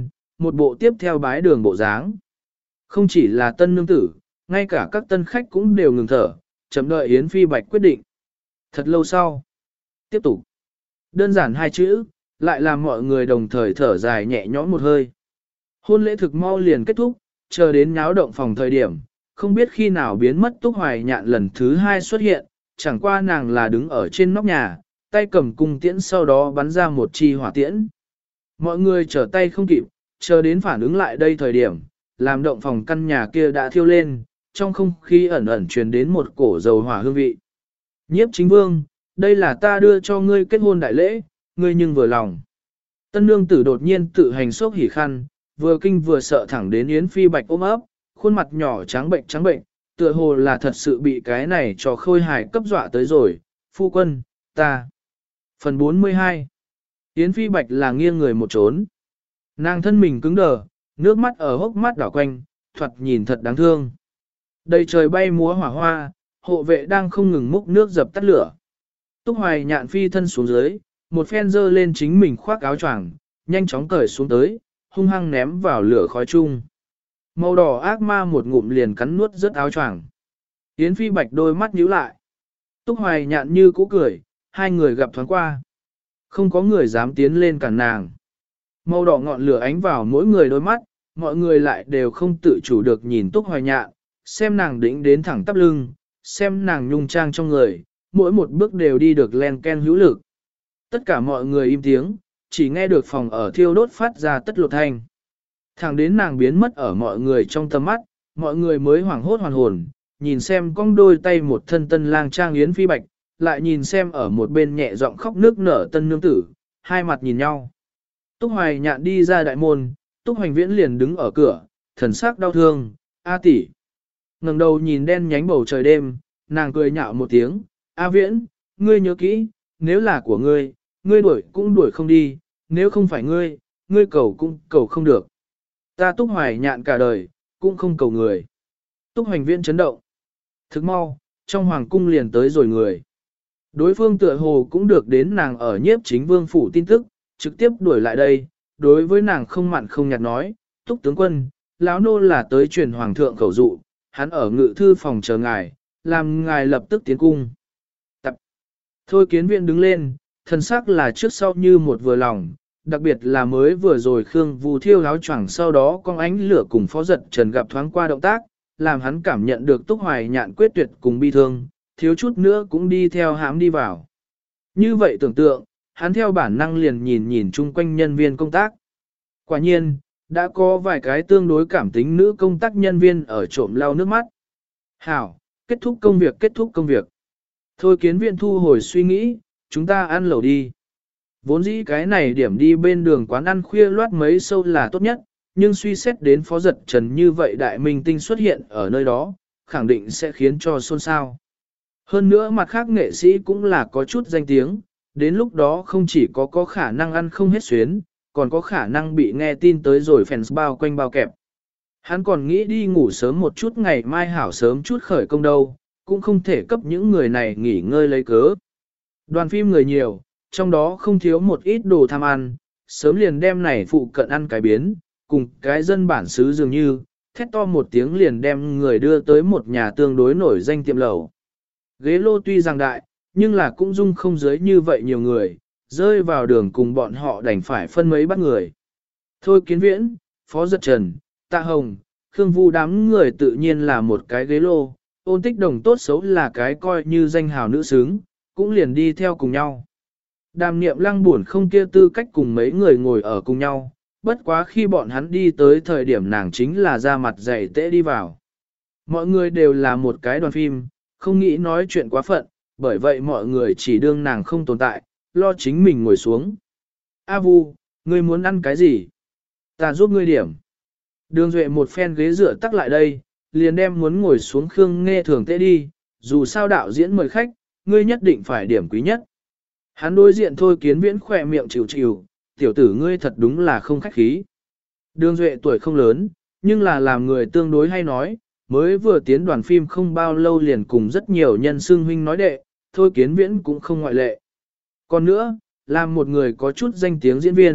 Speaker 1: một bộ tiếp theo bái đường bộ dáng. Không chỉ là tân nương tử, ngay cả các tân khách cũng đều ngừng thở, chậm đợi Yến Phi Bạch quyết định. Thật lâu sau, tiếp tục. Đơn giản hai chữ, lại làm mọi người đồng thời thở dài nhẹ nhõm một hơi. Hôn lễ thực mau liền kết thúc, chờ đến nháo động phòng thời điểm, không biết khi nào biến mất Túc Hoài Nhạn lần thứ hai xuất hiện, chẳng qua nàng là đứng ở trên nóc nhà, tay cầm cung tiễn sau đó bắn ra một chi hỏa tiễn. Mọi người trở tay không kịp, chờ đến phản ứng lại đây thời điểm, làm động phòng căn nhà kia đã thiêu lên, trong không khí ẩn ẩn truyền đến một cổ dầu hỏa hương vị. Nhiếp chính vương, đây là ta đưa cho ngươi kết hôn đại lễ, ngươi nhưng vừa lòng. Tân nương tử đột nhiên tự hành sốc hỉ khăn, vừa kinh vừa sợ thẳng đến Yến Phi Bạch ôm ấp, khuôn mặt nhỏ trắng bệnh, tựa hồ là thật sự bị cái này cho khôi hài cấp dọa tới rồi, phu quân, ta. Phần 42 Yến Phi Bạch là nghiêng người một trốn. Nàng thân mình cứng đờ, nước mắt ở hốc mắt đỏ quanh, thoạt nhìn thật đáng thương. Đầy trời bay múa hỏa hoa, hộ vệ đang không ngừng múc nước dập tắt lửa. Túc Hoài Nhạn phi thân xuống dưới, một phen dơ lên chính mình khoác áo choàng, nhanh chóng cởi xuống tới, hung hăng ném vào lửa khói chung. Màu đỏ ác ma một ngụm liền cắn nuốt rớt áo choàng. Yến Phi Bạch đôi mắt nhíu lại. Túc Hoài Nhạn như cũ cười, hai người gặp thoáng qua. Không có người dám tiến lên cản nàng. Màu đỏ ngọn lửa ánh vào mỗi người đôi mắt, mọi người lại đều không tự chủ được nhìn Túc Hoài Nhạn, xem nàng đĩnh đến thẳng tắp lưng, xem nàng nhung trang trong người, mỗi một bước đều đi được len ken hữu lực. Tất cả mọi người im tiếng, chỉ nghe được phòng ở thiêu đốt phát ra tất lột thanh. Thẳng đến nàng biến mất ở mọi người trong tầm mắt, mọi người mới hoảng hốt hoàn hồn, nhìn xem cong đôi tay một thân tân lang trang Yến Phi Bạch, lại nhìn xem ở một bên nhẹ giọng khóc nước nở tân nương tử, hai mặt nhìn nhau. Túc Hoài Nhạn đi ra đại môn, Túc Hoành Viễn liền đứng ở cửa, thần sắc đau thương, A tỷ. Ngẩng đầu nhìn đen nhánh bầu trời đêm, nàng cười nhạo một tiếng, A Viễn, ngươi nhớ kỹ, nếu là của ngươi, ngươi đuổi cũng đuổi không đi, nếu không phải ngươi, ngươi cầu cũng cầu không được. Ta Túc Hoài Nhạn cả đời, cũng không cầu người. Túc Hoành Viễn chấn động. Thức mau, trong hoàng cung liền tới rồi người. Đối phương tựa hồ cũng được đến nàng ở nhiếp chính vương phủ tin tức, trực tiếp đuổi lại đây, đối với nàng không mặn không nhạt nói, Túc tướng quân, lão nô là tới truyền hoàng thượng khẩu dụ, hắn ở ngự thư phòng chờ ngài, làm ngài lập tức tiến cung. Tập. Thôi kiến viện đứng lên, thân sắc là trước sau như một vừa lòng, đặc biệt là mới vừa rồi Khương Vu thiêu áo choàng sau đó con ánh lửa cùng phó giật trần gặp thoáng qua động tác, làm hắn cảm nhận được Túc Hoài Nhạn quyết tuyệt cùng bi thương, thiếu chút nữa cũng đi theo hãm đi vào. Như vậy tưởng tượng, hắn theo bản năng liền nhìn nhìn chung quanh nhân viên công tác. Quả nhiên, đã có vài cái tương đối cảm tính nữ công tác nhân viên ở trộm lau nước mắt. Hảo, kết thúc công việc. Thôi kiến viện thu hồi suy nghĩ, chúng ta ăn lẩu đi. Vốn dĩ cái này điểm đi bên đường quán ăn khuya loát mấy sâu là tốt nhất, nhưng suy xét đến phó giật trần như vậy đại minh tinh xuất hiện ở nơi đó, khẳng định sẽ khiến cho xôn xao. Hơn nữa mặt khác nghệ sĩ cũng là có chút danh tiếng, đến lúc đó không chỉ có khả năng ăn không hết xuyến, còn có khả năng bị nghe tin tới rồi fans bao quanh bao kẹp. Hắn còn nghĩ đi ngủ sớm một chút ngày mai hảo sớm chút khởi công đâu, cũng không thể cấp những người này nghỉ ngơi lấy cớ. Đoàn phim người nhiều, trong đó không thiếu một ít đồ tham ăn, sớm liền đem này phụ cận ăn cái biến, cùng cái dân bản xứ dường như, thét to một tiếng liền đem người đưa tới một nhà tương đối nổi danh tiệm lẩu. Ghế lô tuy rằng đại, nhưng là cũng dung không dưới như vậy nhiều người, rơi vào đường cùng bọn họ đành phải phân mấy bắt người. Thôi kiến viễn, phó giật trần, tạ hồng, Khương Vu đám người tự nhiên là một cái ghế lô, Ôn Tích Đồng tốt xấu là cái coi như danh hào nữ xứng, cũng liền đi theo cùng nhau. Đàm Niệm Lăng buồn không kia tư cách cùng mấy người ngồi ở cùng nhau, bất quá khi bọn hắn đi tới thời điểm nàng chính là ra mặt dày tễ đi vào. Mọi người đều là một cái đoàn phim, không nghĩ nói chuyện quá phận, bởi vậy mọi người chỉ đương nàng không tồn tại, lo chính mình ngồi xuống. A Vu, ngươi muốn ăn cái gì? Ta giúp ngươi điểm. Đường Duệ một phen ghế dựa tắc lại đây, liền đem muốn ngồi xuống Khương Nghe Thường tễ đi, dù sao đạo diễn mời khách, ngươi nhất định phải điểm quý nhất. Hắn đối diện Thôi Kiến Viễn khỏe miệng chịu chịu, tiểu tử ngươi thật đúng là không khách khí. Đường Duệ tuổi không lớn, nhưng là làm người tương đối hay nói, mới vừa tiến đoàn phim không bao lâu liền cùng rất nhiều nhân xưng huynh nói đệ, Thôi Kiến Viễn cũng không ngoại lệ. Còn nữa, làm một người có chút danh tiếng diễn viên,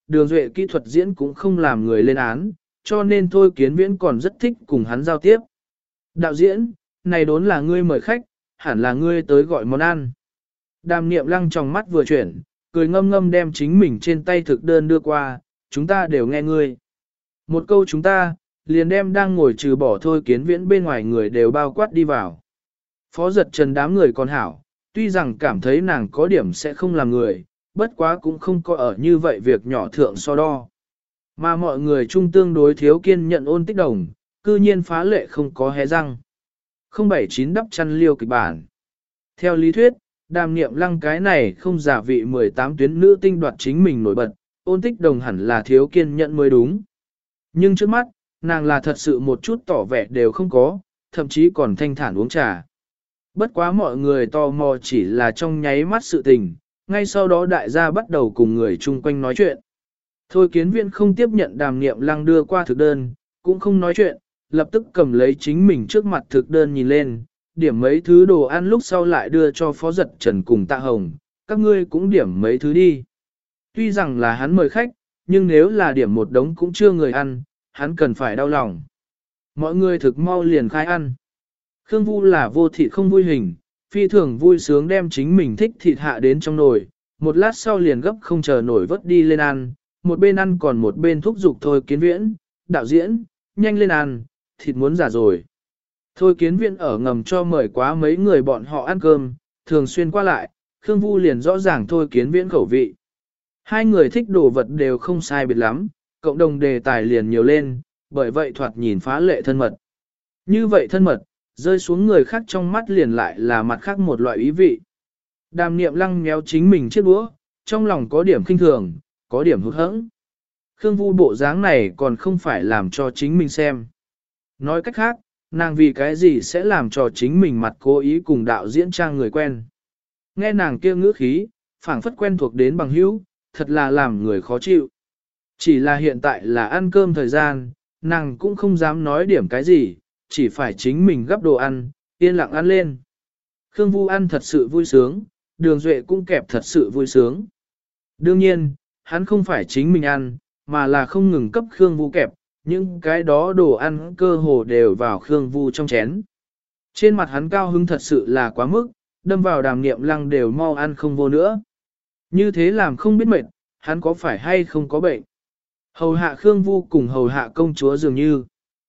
Speaker 1: Đường Duệ kỹ thuật diễn cũng không làm người lên án, cho nên Thôi Kiến Viễn còn rất thích cùng hắn giao tiếp. Đạo diễn, này đốn là ngươi mời khách, hẳn là ngươi tới gọi món ăn. Đàm Niệm Lăng trong mắt vừa chuyển, cười ngâm ngâm đem chính mình trên tay thực đơn đưa qua, chúng ta đều nghe ngươi. Một câu chúng ta, liền đem đang ngồi trừ bỏ Thôi Kiến Viễn bên ngoài người đều bao quát đi vào. Phó Giật Trần đám người còn hảo, tuy rằng cảm thấy nàng có điểm sẽ không làm người, bất quá cũng không có ở như vậy việc nhỏ thượng so đo. Mà mọi người chung tương đối thiếu kiên nhận Ôn Tích Đồng, cư nhiên phá lệ không có hé răng. 079 đắp chăn liêu kịch bản. Theo lý thuyết, Đàm Niệm Lăng cái này không giả vị 18 tuyến nữ tinh đoạt chính mình nổi bật, Ôn Tích Đồng hẳn là thiếu kiên nhẫn mới đúng. Nhưng trước mắt, nàng là thật sự một chút tỏ vẻ đều không có, thậm chí còn thanh thản uống trà. Bất quá mọi người tò mò chỉ là trong nháy mắt sự tình, ngay sau đó đại gia bắt đầu cùng người chung quanh nói chuyện. Thôi Kiến Viễn không tiếp nhận Đàm Niệm Lăng đưa qua thực đơn, cũng không nói chuyện, lập tức cầm lấy chính mình trước mặt thực đơn nhìn lên, điểm mấy thứ đồ ăn lúc sau lại đưa cho Phó Giật Trần cùng Tạ Hồng, các ngươi cũng điểm mấy thứ đi. Tuy rằng là hắn mời khách, nhưng nếu là điểm một đống cũng chưa người ăn, hắn cần phải đau lòng. Mọi người thực mau liền khai ăn. Khương Vu là vô thịt không vui hình, phi thường vui sướng đem chính mình thích thịt hạ đến trong nồi, một lát sau liền gấp không chờ nổi vớt đi lên ăn, một bên ăn còn một bên thúc giục Thôi Kiến Viễn, đạo diễn, nhanh lên ăn, thịt muốn giả rồi. Thôi Kiến Viễn ở ngầm cho mời quá mấy người bọn họ ăn cơm, thường xuyên qua lại, Khương Vu liền rõ ràng Thôi Kiến Viễn khẩu vị. Hai người thích đồ vật đều không sai biệt lắm, cộng đồng đề tài liền nhiều lên, bởi vậy thoạt nhìn phá lệ thân mật. Như vậy thân mật, rơi xuống người khác trong mắt liền lại là mặt khác một loại ý vị. Đàm Niệm Lăng méo chính mình chiếc đũa, trong lòng có điểm khinh thường, có điểm hụt hẫng. Khương Vu bộ dáng này còn không phải làm cho chính mình xem. Nói cách khác, nàng vì cái gì sẽ làm cho chính mình mặt cố ý cùng đạo diễn trang người quen. Nghe nàng kia ngữ khí, phảng phất quen thuộc đến bằng hữu, thật là làm người khó chịu. Chỉ là hiện tại là ăn cơm thời gian, nàng cũng không dám nói điểm cái gì, chỉ phải chính mình gắp đồ ăn, yên lặng ăn lên. Khương Vu ăn thật sự vui sướng, Đường Duệ cũng kẹp thật sự vui sướng. Đương nhiên, hắn không phải chính mình ăn, mà là không ngừng cấp Khương Vu kẹp, những cái đó đồ ăn cơ hồ đều vào Khương Vu trong chén. Trên mặt hắn cao hứng thật sự là quá mức, đâm vào Đàm Niệm Lăng đều mau ăn không vô nữa. Như thế làm không biết mệt, hắn có phải hay không có bệnh. Hầu hạ Khương Vu cùng hầu hạ công chúa dường như.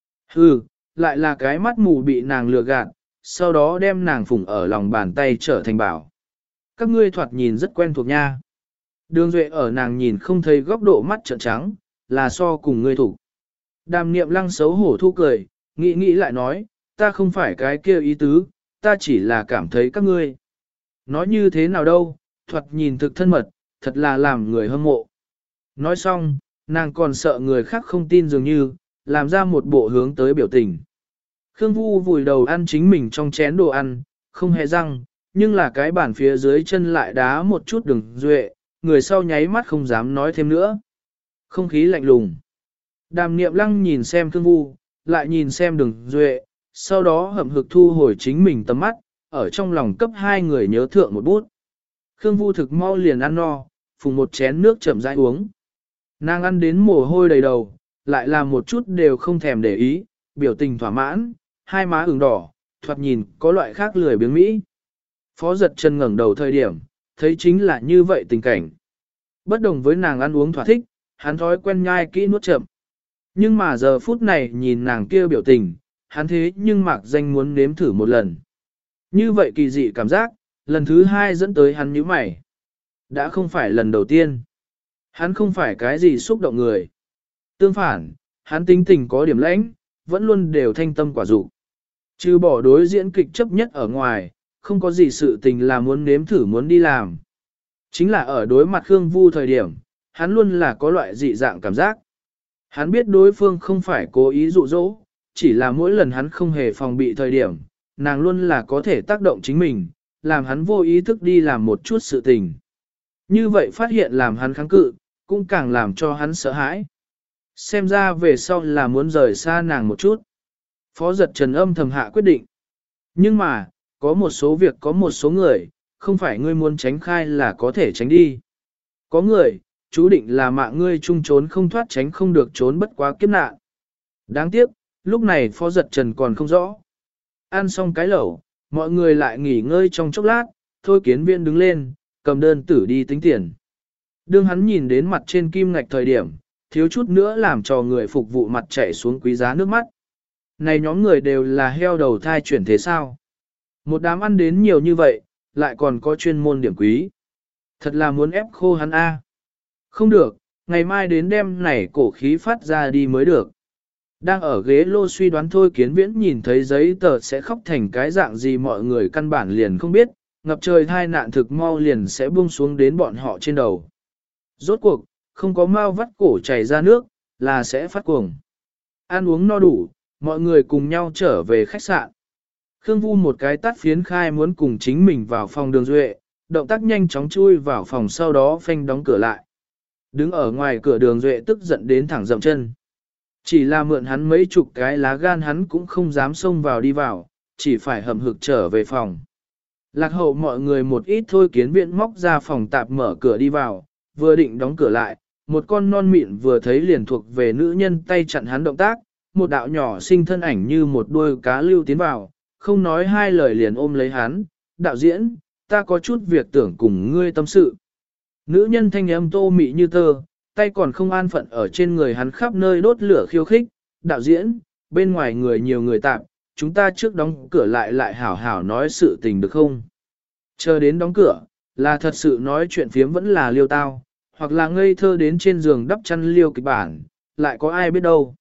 Speaker 1: Hừ, lại là cái mắt mù bị nàng lừa gạt, sau đó đem nàng phủng ở lòng bàn tay trở thành bảo. Các ngươi thoạt nhìn rất quen thuộc nha. Đường Duệ ở nàng nhìn không thấy góc độ mắt trợn trắng, là so cùng ngươi thủ. Đàm Niệm Lăng xấu hổ thu cười, nghĩ lại nói, ta không phải cái kia ý tứ, ta chỉ là cảm thấy các ngươi. Nói như thế nào đâu, thoạt nhìn thực thân mật, thật là làm người hâm mộ. Nói xong, nàng còn sợ người khác không tin dường như, làm ra một bộ hướng tới biểu tình. Khương Vu vùi đầu ăn chính mình trong chén đồ ăn, không hề răng, nhưng là cái bàn phía dưới chân lại đá một chút Đường Duệ, người sau nháy mắt không dám nói thêm nữa. Không khí lạnh lùng. Đàm Niệm Lăng nhìn xem Khương Vu, lại nhìn xem Đường Duệ, sau đó hậm hực thu hồi chính mình tầm mắt, ở trong lòng cấp hai người nhớ thượng một bút. Khương Vu thực mau liền ăn no, phùng một chén nước chậm rãi uống. Nàng ăn đến mồ hôi đầy đầu, lại là một chút đều không thèm để ý, biểu tình thỏa mãn, hai má ửng đỏ, thoạt nhìn có loại khác lười biếng mỹ. Phó Giật Trần ngẩng đầu thời điểm, thấy chính là như vậy tình cảnh. Bất đồng với nàng ăn uống thỏa thích, hắn thói quen nhai kỹ nuốt chậm. Nhưng mà giờ phút này nhìn nàng kia biểu tình, hắn thế nhưng mạc danh muốn nếm thử một lần. Như vậy kỳ dị cảm giác, lần thứ hai dẫn tới hắn nhíu mày. Đã không phải lần đầu tiên. Hắn không phải cái gì xúc động người. Tương phản, hắn tính tình có điểm lãnh, vẫn luôn đều thanh tâm quả dục. Trừ bỏ đối diễn kịch chấp nhất ở ngoài, không có gì sự tình là muốn nếm thử muốn đi làm. Chính là ở đối mặt Khương Vu thời điểm, hắn luôn là có loại dị dạng cảm giác. Hắn biết đối phương không phải cố ý dụ dỗ, chỉ là mỗi lần hắn không hề phòng bị thời điểm, nàng luôn là có thể tác động chính mình, làm hắn vô ý thức đi làm một chút sự tình. Như vậy phát hiện làm hắn kháng cự, cũng càng làm cho hắn sợ hãi. Xem ra về sau là muốn rời xa nàng một chút. Phó Giật Trần âm thầm hạ quyết định. Nhưng mà, có một số việc có một số người, không phải ngươi muốn tránh khai là có thể tránh đi. Có người, chú định là mạng ngươi chung trốn không thoát tránh không được trốn bất quá kiếp nạn. Đáng tiếc, lúc này Phó Giật Trần còn không rõ. Ăn xong cái lẩu, mọi người lại nghỉ ngơi trong chốc lát, Thôi Kiến Viễn đứng lên, cầm đơn tử đi tính tiền. Đương hắn nhìn đến mặt trên kim ngạch thời điểm, thiếu chút nữa làm cho người phục vụ mặt chảy xuống quý giá nước mắt. Này nhóm người đều là heo đầu thai chuyển thế sao? Một đám ăn đến nhiều như vậy, lại còn có chuyên môn điểm quý. Thật là muốn ép khô hắn A. Không được, ngày mai đến đêm này cổ khí phát ra đi mới được. Đang ở ghế lô suy đoán Thôi Kiến Viễn nhìn thấy giấy tờ sẽ khóc thành cái dạng gì mọi người căn bản liền không biết, ngập trời thai nạn thực mau liền sẽ buông xuống đến bọn họ trên đầu. Rốt cuộc, không có mau vắt cổ chảy ra nước, là sẽ phát cuồng. Ăn uống no đủ, mọi người cùng nhau trở về khách sạn. Khương Vu một cái tắt phiến khai muốn cùng chính mình vào phòng Đường Duệ, động tác nhanh chóng chui vào phòng sau đó phanh đóng cửa lại. Đứng ở ngoài cửa Đường Duệ tức giận đến thẳng dậm chân. Chỉ là mượn hắn mấy chục cái lá gan hắn cũng không dám xông vào đi vào, chỉ phải hầm hực trở về phòng. Lạc hậu mọi người một ít Thôi Kiến Viễn móc ra phòng tạp mở cửa đi vào, vừa định đóng cửa lại, một con non mịn vừa thấy liền thuộc về nữ nhân tay chặn hắn động tác, một đạo nhỏ sinh thân ảnh như một đuôi cá lưu tiến vào, không nói hai lời liền ôm lấy hắn, đạo diễn, ta có chút việc tưởng cùng ngươi tâm sự. Nữ nhân thanh âm tô mị như tơ, tay còn không an phận ở trên người hắn khắp nơi đốt lửa khiêu khích, đạo diễn, bên ngoài người nhiều người tạm, chúng ta trước đóng cửa lại hảo hảo nói sự tình được không? Chờ đến đóng cửa, là thật sự nói chuyện phiếm vẫn là liêu tao, hoặc là ngây thơ đến trên giường đắp chăn liêu kịch bản, lại có ai biết đâu.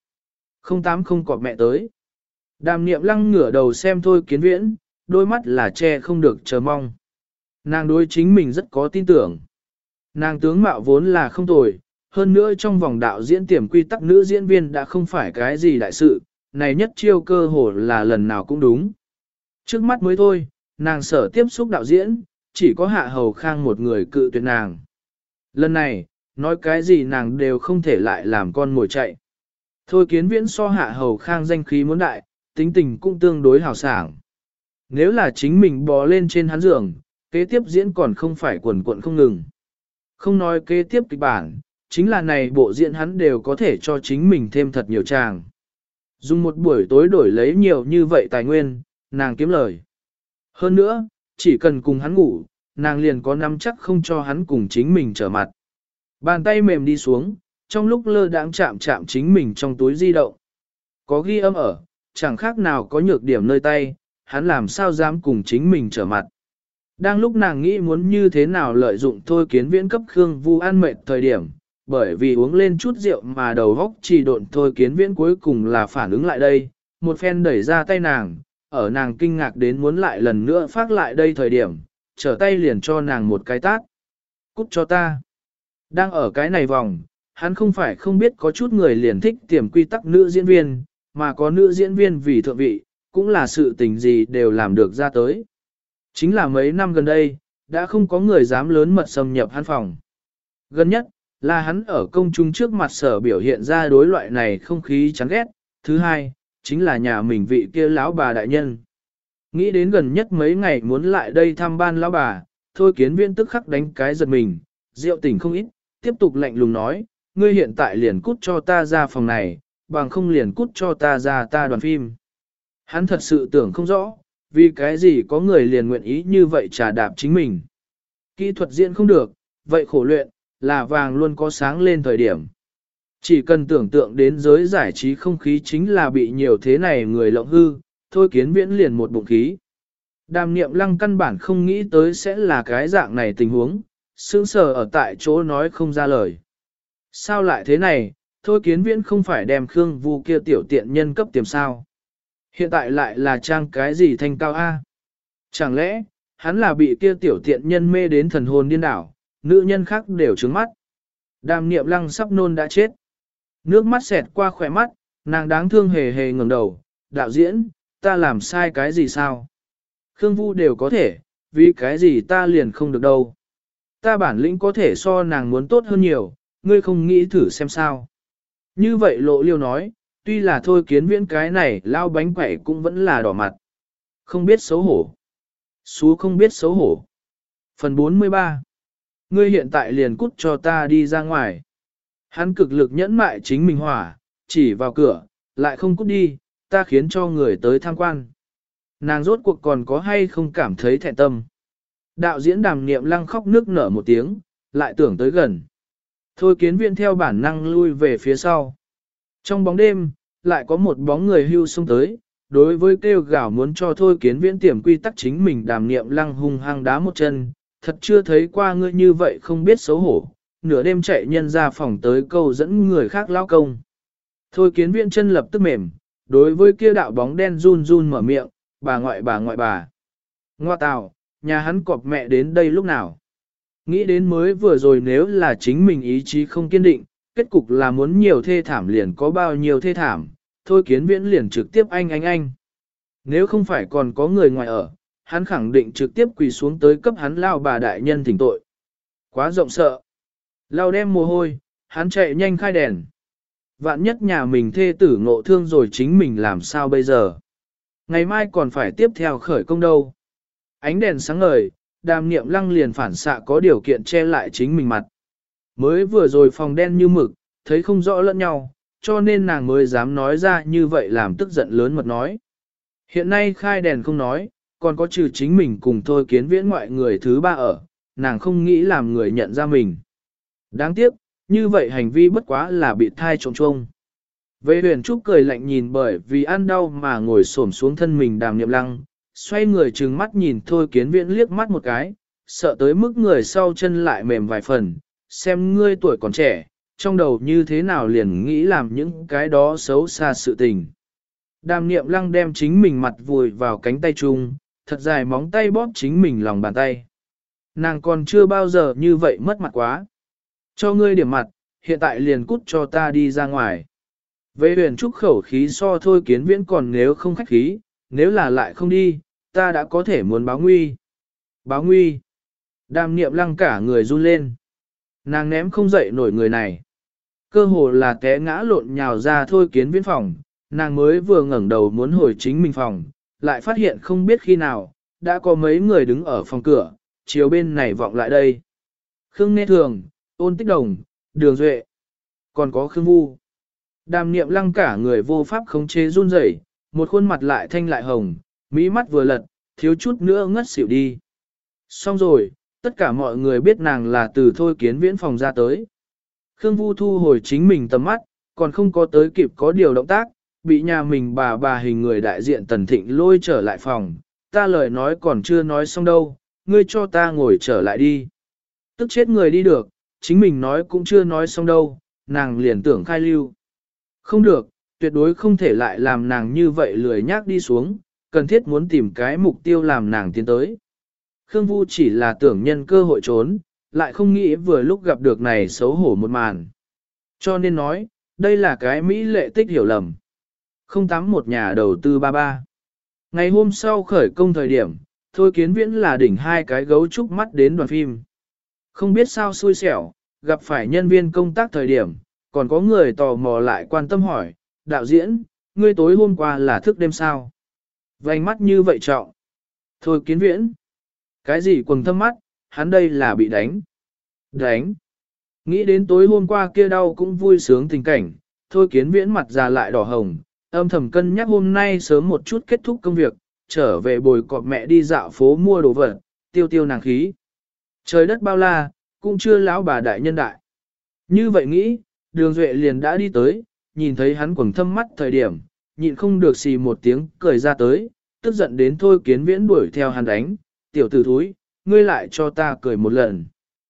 Speaker 1: 08 không cọp mẹ tới. Đàm Niệm Lăng ngửa đầu xem Thôi Kiến Viễn, đôi mắt là che không được chờ mong. Nàng đối chính mình rất có tin tưởng. Nàng tướng mạo vốn là không tồi, hơn nữa trong vòng đạo diễn tiềm quy tắc nữ diễn viên đã không phải cái gì đại sự, này nhất chiêu cơ hồ là lần nào cũng đúng. Trước mắt mới thôi, nàng sở tiếp xúc đạo diễn, chỉ có Hạ Hầu Khang một người cự tuyệt nàng. Lần này, nói cái gì nàng đều không thể lại làm con mồi chạy. Thôi Kiến Viễn so Hạ Hầu Khang danh khí muốn đại, tính tình cũng tương đối hào sảng. Nếu là chính mình bò lên trên hắn giường, kế tiếp diễn còn không phải quần quận không ngừng. Không nói kế tiếp kịch bản, chính là này bộ diễn hắn đều có thể cho chính mình thêm thật nhiều tràng. Dùng một buổi tối đổi lấy nhiều như vậy tài nguyên, nàng kiếm lời. Hơn nữa, chỉ cần cùng hắn ngủ, nàng liền có nắm chắc không cho hắn cùng chính mình trở mặt. Bàn tay mềm đi xuống, trong lúc lơ đãng chạm chạm chính mình trong túi di động. Có ghi âm ở, chẳng khác nào có nhược điểm nơi tay, hắn làm sao dám cùng chính mình trở mặt. Đang lúc nàng nghĩ muốn như thế nào lợi dụng Thôi Kiến Viễn cấp Khương Vu an mệt thời điểm, bởi vì uống lên chút rượu mà đầu góc trì độn Thôi Kiến Viễn cuối cùng là phản ứng lại đây, một phen đẩy ra tay nàng, ở nàng kinh ngạc đến muốn lại lần nữa phát lại đây thời điểm, trở tay liền cho nàng một cái tát. Cút cho ta. Đang ở cái này vòng, hắn không phải không biết có chút người liền thích tiềm quy tắc nữ diễn viên, mà có nữ diễn viên vì thượng vị, cũng là sự tình gì đều làm được ra tới. Chính là mấy năm gần đây, đã không có người dám lớn mật xâm nhập hắn phòng. Gần nhất, là hắn ở công chúng trước mặt sở biểu hiện ra đối loại này không khí chán ghét. Thứ hai, chính là nhà mình vị kia lão bà đại nhân. Nghĩ đến gần nhất mấy ngày muốn lại đây thăm ban lão bà, Thôi Kiến Viễn tức khắc đánh cái giật mình, rượu tỉnh không ít, tiếp tục lạnh lùng nói, ngươi hiện tại liền cút cho ta ra phòng này, bằng không liền cút cho ta ra ta đoàn phim. Hắn thật sự tưởng không rõ, vì cái gì có người liền nguyện ý như vậy trà đạp chính mình. Kỹ thuật diễn không được, vậy khổ luyện, là vàng luôn có sáng lên thời điểm. Chỉ cần tưởng tượng đến giới giải trí không khí chính là bị nhiều thế này người lộng hư, Thôi Kiến Viễn liền một bụng khí. Đàm Niệm Lăng căn bản không nghĩ tới sẽ là cái dạng này tình huống, sững sờ ở tại chỗ nói không ra lời. Sao lại thế này, Thôi Kiến Viễn không phải đem Khương Vu kia tiểu tiện nhân cấp tiềm sao. Hiện tại lại là trang cái gì thanh cao A? Chẳng lẽ, hắn là bị kia tiểu tiện nhân mê đến thần hồn điên đảo, nữ nhân khác đều trứng mắt. Đàm Niệm Lăng sắp nôn đã chết. Nước mắt xẹt qua khỏe mắt, nàng đáng thương hề hề ngẩng đầu, đạo diễn, ta làm sai cái gì sao? Khương Vu đều có thể, vì cái gì ta liền không được đâu. Ta bản lĩnh có thể so nàng muốn tốt hơn nhiều, ngươi không nghĩ thử xem sao. Như vậy Lộ Liêu nói, tuy là Thôi Kiến Viễn cái này lao bánh quẩy cũng vẫn là đỏ mặt. Không biết xấu hổ. Xú không biết xấu hổ. Phần 43 Ngươi hiện tại liền cút cho ta đi ra ngoài. Hắn cực lực nhẫn mại chính mình hỏa, chỉ vào cửa, lại không cút đi, ta khiến cho người tới tham quan. Nàng rốt cuộc còn có hay không cảm thấy thẹn tâm. Đạo diễn Đàm Niệm Lăng khóc nước nở một tiếng, lại tưởng tới gần. Thôi Kiến Viễn theo bản năng lui về phía sau. Trong bóng đêm, lại có một bóng người hưu xông tới, đối với kêu gào muốn cho Thôi Kiến Viễn tiềm quy tắc chính mình. Đàm Niệm Lăng hung hăng đá một chân, thật chưa thấy qua ngươi như vậy không biết xấu hổ, nửa đêm chạy nhân ra phòng tới câu dẫn người khác lao công. Thôi Kiến Viễn chân lập tức mềm, đối với kia đạo bóng đen run run mở miệng, bà ngoại bà. Ngoa tào, nhà hắn cọp mẹ đến đây lúc nào? Nghĩ đến mới vừa rồi nếu là chính mình ý chí không kiên định, kết cục là muốn nhiều thê thảm liền có bao nhiêu thê thảm, Thôi Kiến Viễn liền trực tiếp anh. Nếu không phải còn có người ngoài ở, hắn khẳng định trực tiếp quỳ xuống tới cấp hắn lao bà đại nhân thỉnh tội. Quá rộng sợ. Lao đem mồ hôi, hắn chạy nhanh khai đèn. Vạn nhất nhà mình thê tử ngộ thương rồi chính mình làm sao bây giờ? Ngày mai còn phải tiếp theo khởi công đâu. Ánh đèn sáng ngời, Đàm Niệm Lăng liền phản xạ có điều kiện che lại chính mình mặt. Mới vừa rồi phòng đen như mực, thấy không rõ lẫn nhau, cho nên nàng mới dám nói ra như vậy làm tức giận lớn mật nói. Hiện nay khai đèn không nói, còn có trừ chính mình cùng Thôi Kiến Viễn ngoại người thứ ba ở, nàng không nghĩ làm người nhận ra mình. Đáng tiếc, như vậy hành vi bất quá là bị thai trộm chuông. Vệ huyền trúc cười lạnh nhìn bởi vì ăn đau mà ngồi xổm xuống thân mình Đàm Niệm Lăng, xoay người trừng mắt nhìn Thôi Kiến Viễn liếc mắt một cái, sợ tới mức người sau chân lại mềm vài phần, xem ngươi tuổi còn trẻ, trong đầu như thế nào liền nghĩ làm những cái đó xấu xa sự tình. Đàm Niệm Lăng đem chính mình mặt vùi vào cánh tay chung, thật dài móng tay bóp chính mình lòng bàn tay. Nàng còn chưa bao giờ như vậy mất mặt quá. Cho ngươi điểm mặt, hiện tại liền cút cho ta đi ra ngoài. Vệ huyền trúc khẩu khí so Thôi Kiến Viễn còn nếu không khách khí, nếu là lại không đi, ta đã có thể muốn báo nguy. Báo nguy. Đàm Niệm Lăng cả người run lên. Nàng ném không dậy nổi người này. Cơ hồ là té ngã lộn nhào ra Thôi Kiến Viễn phòng, nàng mới vừa ngẩng đầu muốn hồi chính mình phòng, lại phát hiện không biết khi nào, đã có mấy người đứng ở phòng cửa, chiều bên này vọng lại đây. Khương Nghe Thường, Ôn Tích Đồng, Đường Duệ, còn có Khương Vu. Đàm Niệm Lăng cả người vô pháp khống chế run rẩy, một khuôn mặt lại thanh lại hồng, mí mắt vừa lật, thiếu chút nữa ngất xỉu đi. Xong rồi, tất cả mọi người biết nàng là từ Thôi Kiến Viễn phòng ra tới. Khương Vu thu hồi chính mình tầm mắt, còn không có tới kịp có điều động tác, bị nhà mình bà hình người đại diện Tần Thịnh lôi trở lại phòng. Ta lời nói còn chưa nói xong đâu, ngươi cho ta ngồi trở lại đi. Tức chết người đi được, chính mình nói cũng chưa nói xong đâu, nàng liền tưởng khai lưu. Không được, tuyệt đối không thể lại làm nàng như vậy lười nhác đi xuống, cần thiết muốn tìm cái mục tiêu làm nàng tiến tới. Khương Vu chỉ là tưởng nhân cơ hội trốn, lại không nghĩ vừa lúc gặp được này xấu hổ một màn. Cho nên nói, đây là cái mỹ lệ tích hiểu lầm. 081 nhà đầu tư 33. Ngày hôm sau khởi công thời điểm, Thôi Kiến Viễn là đỉnh hai cái gấu trúc mắt đến đoàn phim. Không biết sao xui xẻo, gặp phải nhân viên công tác thời điểm, còn có người tò mò lại quan tâm hỏi, đạo diễn, ngươi tối hôm qua là thức đêm sao? Vành mắt như vậy trọng. Thôi Kiến Viễn. Cái gì quầng thâm mắt, hắn đây là bị đánh. Đánh. Nghĩ đến tối hôm qua kia đau cũng vui sướng tình cảnh, Thôi Kiến Viễn mặt già lại đỏ hồng, âm thầm cân nhắc hôm nay sớm một chút kết thúc công việc, trở về bồi cọp mẹ đi dạo phố mua đồ vật, tiêu tiêu nàng khí. Trời đất bao la, cũng chưa lão bà đại nhân đại. Như vậy nghĩ, Đường Duệ liền đã đi tới, nhìn thấy hắn quầng thâm mắt thời điểm, nhịn không được xì một tiếng cười ra tới, tức giận đến Thôi Kiến Viễn đuổi theo hắn đánh, tiểu tử thúi, ngươi lại cho ta cười một lần.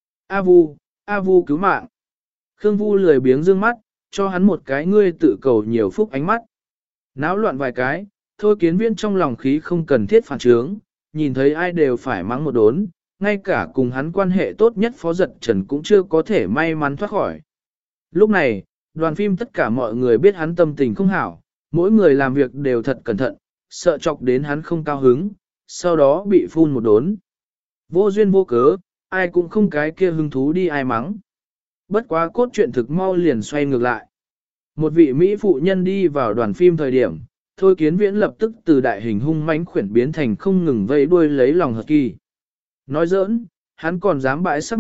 Speaker 1: A Vu cứu mạng. Khương Vu lười biếng dương mắt, cho hắn một cái ngươi tự cầu nhiều phúc ánh mắt. Náo loạn vài cái, Thôi Kiến Viễn trong lòng khí không cần thiết phản trướng, nhìn thấy ai đều phải mắng một đốn, ngay cả cùng hắn quan hệ tốt nhất Phó Giật Trần cũng chưa có thể may mắn thoát khỏi. Lúc này, đoàn phim tất cả mọi người biết hắn tâm tình không hảo, mỗi người làm việc đều thật cẩn thận, sợ chọc đến hắn không cao hứng, sau đó bị phun một đốn. Vô duyên vô cớ, ai cũng không cái kia hứng thú đi ai mắng. Bất quá cốt truyện thực mau liền xoay ngược lại. Một vị Mỹ phụ nhân đi vào đoàn phim thời điểm, Thôi Kiến Viễn lập tức từ đại hình hung mãnh khuyển biến thành không ngừng vẫy đuôi lấy lòng hợp kỳ. Nói giỡn, hắn còn dám bãi sắc mặt,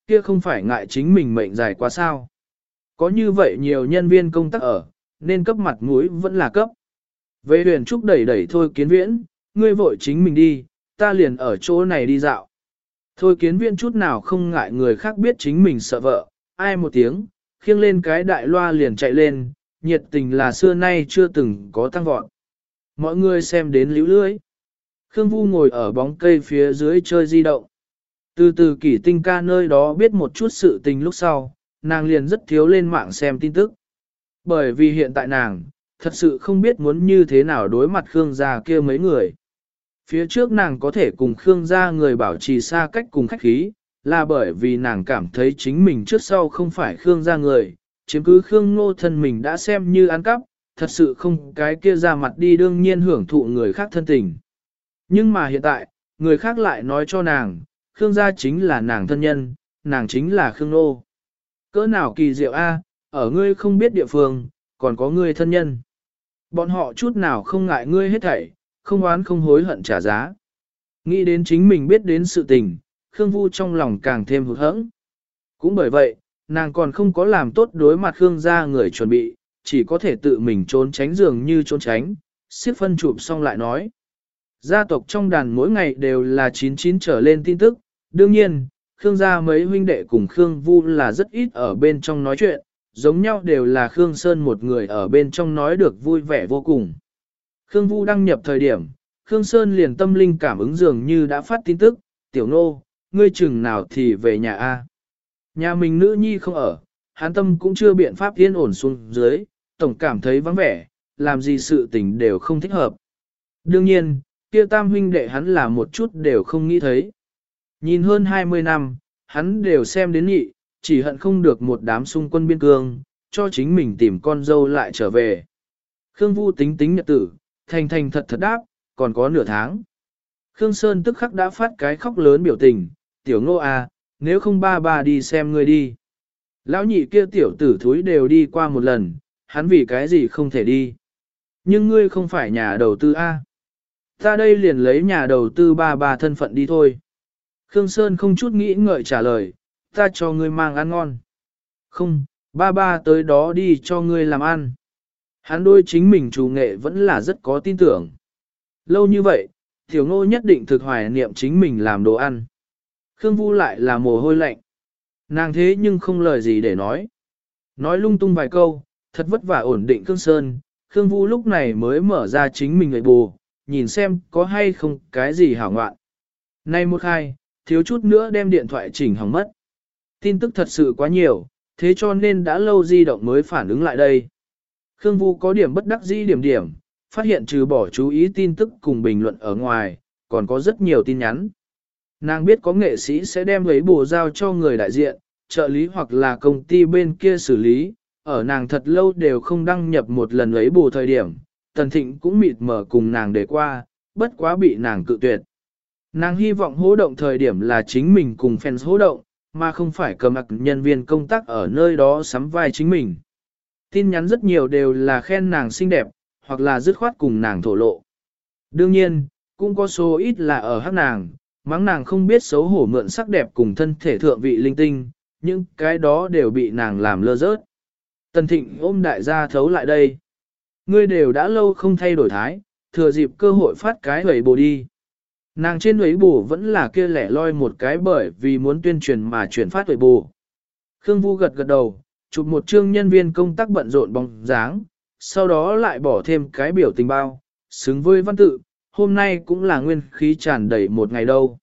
Speaker 1: kia không phải ngại chính mình mệnh dài quá sao. Có như vậy nhiều nhân viên công tác ở, nên cấp mặt mũi vẫn là cấp. Vệ huyền trúc đẩy đẩy Thôi Kiến Viễn, ngươi vội chính mình đi, ta liền ở chỗ này đi dạo. Thôi Kiến Viễn chút nào không ngại người khác biết chính mình sợ vợ, ai một tiếng, khiêng lên cái đại loa liền chạy lên, nhiệt tình là xưa nay chưa từng có tăng vọt. Mọi người xem đến líu lưỡi. Khương Vu ngồi ở bóng cây phía dưới chơi di động. Từ từ Kỷ Tinh ca nơi đó biết một chút sự tình lúc sau, nàng liền rất thiếu lên mạng xem tin tức. Bởi vì hiện tại nàng, thật sự không biết muốn như thế nào đối mặt Khương gia kia mấy người. Phía trước nàng có thể cùng Khương gia người bảo trì xa cách cùng khách khí, là bởi vì nàng cảm thấy chính mình trước sau không phải Khương gia người, chiếm cứ Khương Ngô thân mình đã xem như ăn cắp, thật sự không cái kia ra mặt đi đương nhiên hưởng thụ người khác thân tình. Nhưng mà hiện tại, người khác lại nói cho nàng, Khương gia chính là nàng thân nhân, nàng chính là Khương Ngô. Cỡ nào kỳ diệu a, ở ngươi không biết địa phương, còn có ngươi thân nhân. Bọn họ chút nào không ngại ngươi hết thảy, không oán không hối hận trả giá. Nghĩ đến chính mình biết đến sự tình, Khương Vu trong lòng càng thêm hụt hẫng. Cũng bởi vậy, nàng còn không có làm tốt đối mặt Khương gia người chuẩn bị, chỉ có thể tự mình trốn tránh dường như trốn tránh, siết phân chụp xong lại nói. Gia tộc trong đàn mỗi ngày đều là 99 trở lên tin tức, đương nhiên, Khương gia mấy huynh đệ cùng Khương Vu là rất ít ở bên trong nói chuyện, giống nhau đều là Khương Sơn một người ở bên trong nói được vui vẻ vô cùng. Khương Vu đăng nhập thời điểm, Khương Sơn liền tâm linh cảm ứng dường như đã phát tin tức, tiểu nô, ngươi chừng nào thì về nhà A. Nhà mình nữ nhi không ở, hắn tâm cũng chưa biện pháp yên ổn xuống dưới, tổng cảm thấy vắng vẻ, làm gì sự tình đều không thích hợp. Đương nhiên, kia tam huynh đệ hắn là một chút đều không nghĩ thấy. Nhìn hơn 20 năm, hắn đều xem đến nhị, chỉ hận không được một đám xung quân biên cương, cho chính mình tìm con dâu lại trở về. Khương Vu tính tính nhật tử, thành thành thật thật đáp, còn có nửa tháng. Khương Sơn tức khắc đã phát cái khóc lớn biểu tình, tiểu Ngô à, nếu không ba đi xem ngươi đi. Lão nhị kia tiểu tử thúi đều đi qua một lần, hắn vì cái gì không thể đi. Nhưng ngươi không phải nhà đầu tư A. Ta đây liền lấy nhà đầu tư ba thân phận đi thôi. Khương Sơn không chút nghĩ ngợi trả lời, ta cho ngươi mang ăn ngon. Không, ba tới đó đi cho ngươi làm ăn. Hắn đôi chính mình chủ nghệ vẫn là rất có tin tưởng. Lâu như vậy, Tiểu Ngô nhất định thực hoài niệm chính mình làm đồ ăn. Khương Vu lại là mồ hôi lạnh. Nàng thế nhưng không lời gì để nói. Nói lung tung vài câu, thật vất vả ổn định Khương Sơn. Khương Vu lúc này mới mở ra chính mình người bù, nhìn xem có hay không cái gì hảo ngoạn. Nay một hai, thiếu chút nữa đem điện thoại chỉnh hỏng mất. Tin tức thật sự quá nhiều, thế cho nên đã lâu di động mới phản ứng lại đây. Khương Vu có điểm bất đắc dĩ điểm, phát hiện trừ bỏ chú ý tin tức cùng bình luận ở ngoài, còn có rất nhiều tin nhắn. Nàng biết có nghệ sĩ sẽ đem lấy bù giao cho người đại diện, trợ lý hoặc là công ty bên kia xử lý, ở nàng thật lâu đều không đăng nhập một lần lấy bù thời điểm, Tần Thịnh cũng mịt mở cùng nàng để qua, bất quá bị nàng cự tuyệt. Nàng hy vọng hỗ động thời điểm là chính mình cùng fans hỗ động, mà không phải cầm ạc nhân viên công tác ở nơi đó sắm vai chính mình. Tin nhắn rất nhiều đều là khen nàng xinh đẹp, hoặc là dứt khoát cùng nàng thổ lộ. Đương nhiên, cũng có số ít là ở hát nàng, mắng nàng không biết xấu hổ mượn sắc đẹp cùng thân thể thượng vị linh tinh, nhưng cái đó đều bị nàng làm lơ rớt. Tần Thịnh ôm đại gia thấu lại đây. Ngươi đều đã lâu không thay đổi thái, thừa dịp cơ hội phát cái hủy bồ đi. Nàng trên hủy bồ vẫn là kia lẻ loi một cái bởi vì muốn tuyên truyền mà chuyển phát hủy bồ. Khương Vu gật gật đầu, chụp một chương nhân viên công tác bận rộn bóng dáng, sau đó lại bỏ thêm cái biểu tình bao, xứng với văn tự, hôm nay cũng là nguyên khí tràn đầy một ngày đâu.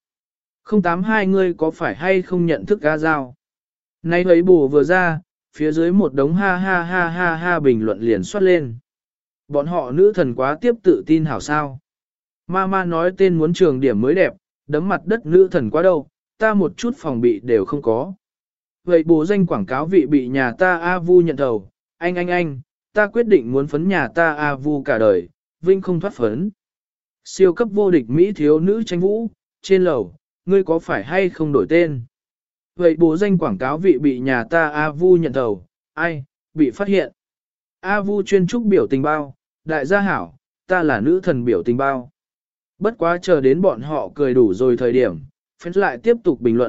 Speaker 1: 082 ngươi có phải hay không nhận thức ga giao? Nay thấy bù vừa ra, phía dưới một đống ha ha ha ha ha bình luận liền xuất lên. Bọn họ nữ thần quá tiếp tự tin hảo sao. Mama nói tên muốn trường điểm mới đẹp, đấm mặt đất nữ thần quá đâu, ta một chút phòng bị đều không có. Vậy bù danh quảng cáo vị bị nhà ta A Vu nhận thầu, anh, ta quyết định muốn phấn nhà ta A Vu cả đời, vinh không thoát phấn. Siêu cấp vô địch Mỹ thiếu nữ tranh vũ, trên lầu, ngươi có phải hay không đổi tên? Vậy bố danh quảng cáo vị bị nhà ta A Vu nhận thầu, ai, bị phát hiện. A Vu chuyên trúc biểu tình bao, đại gia hảo, ta là nữ thần biểu tình bao. Bất quá chờ đến bọn họ cười đủ rồi thời điểm, phép lại tiếp tục bình luận,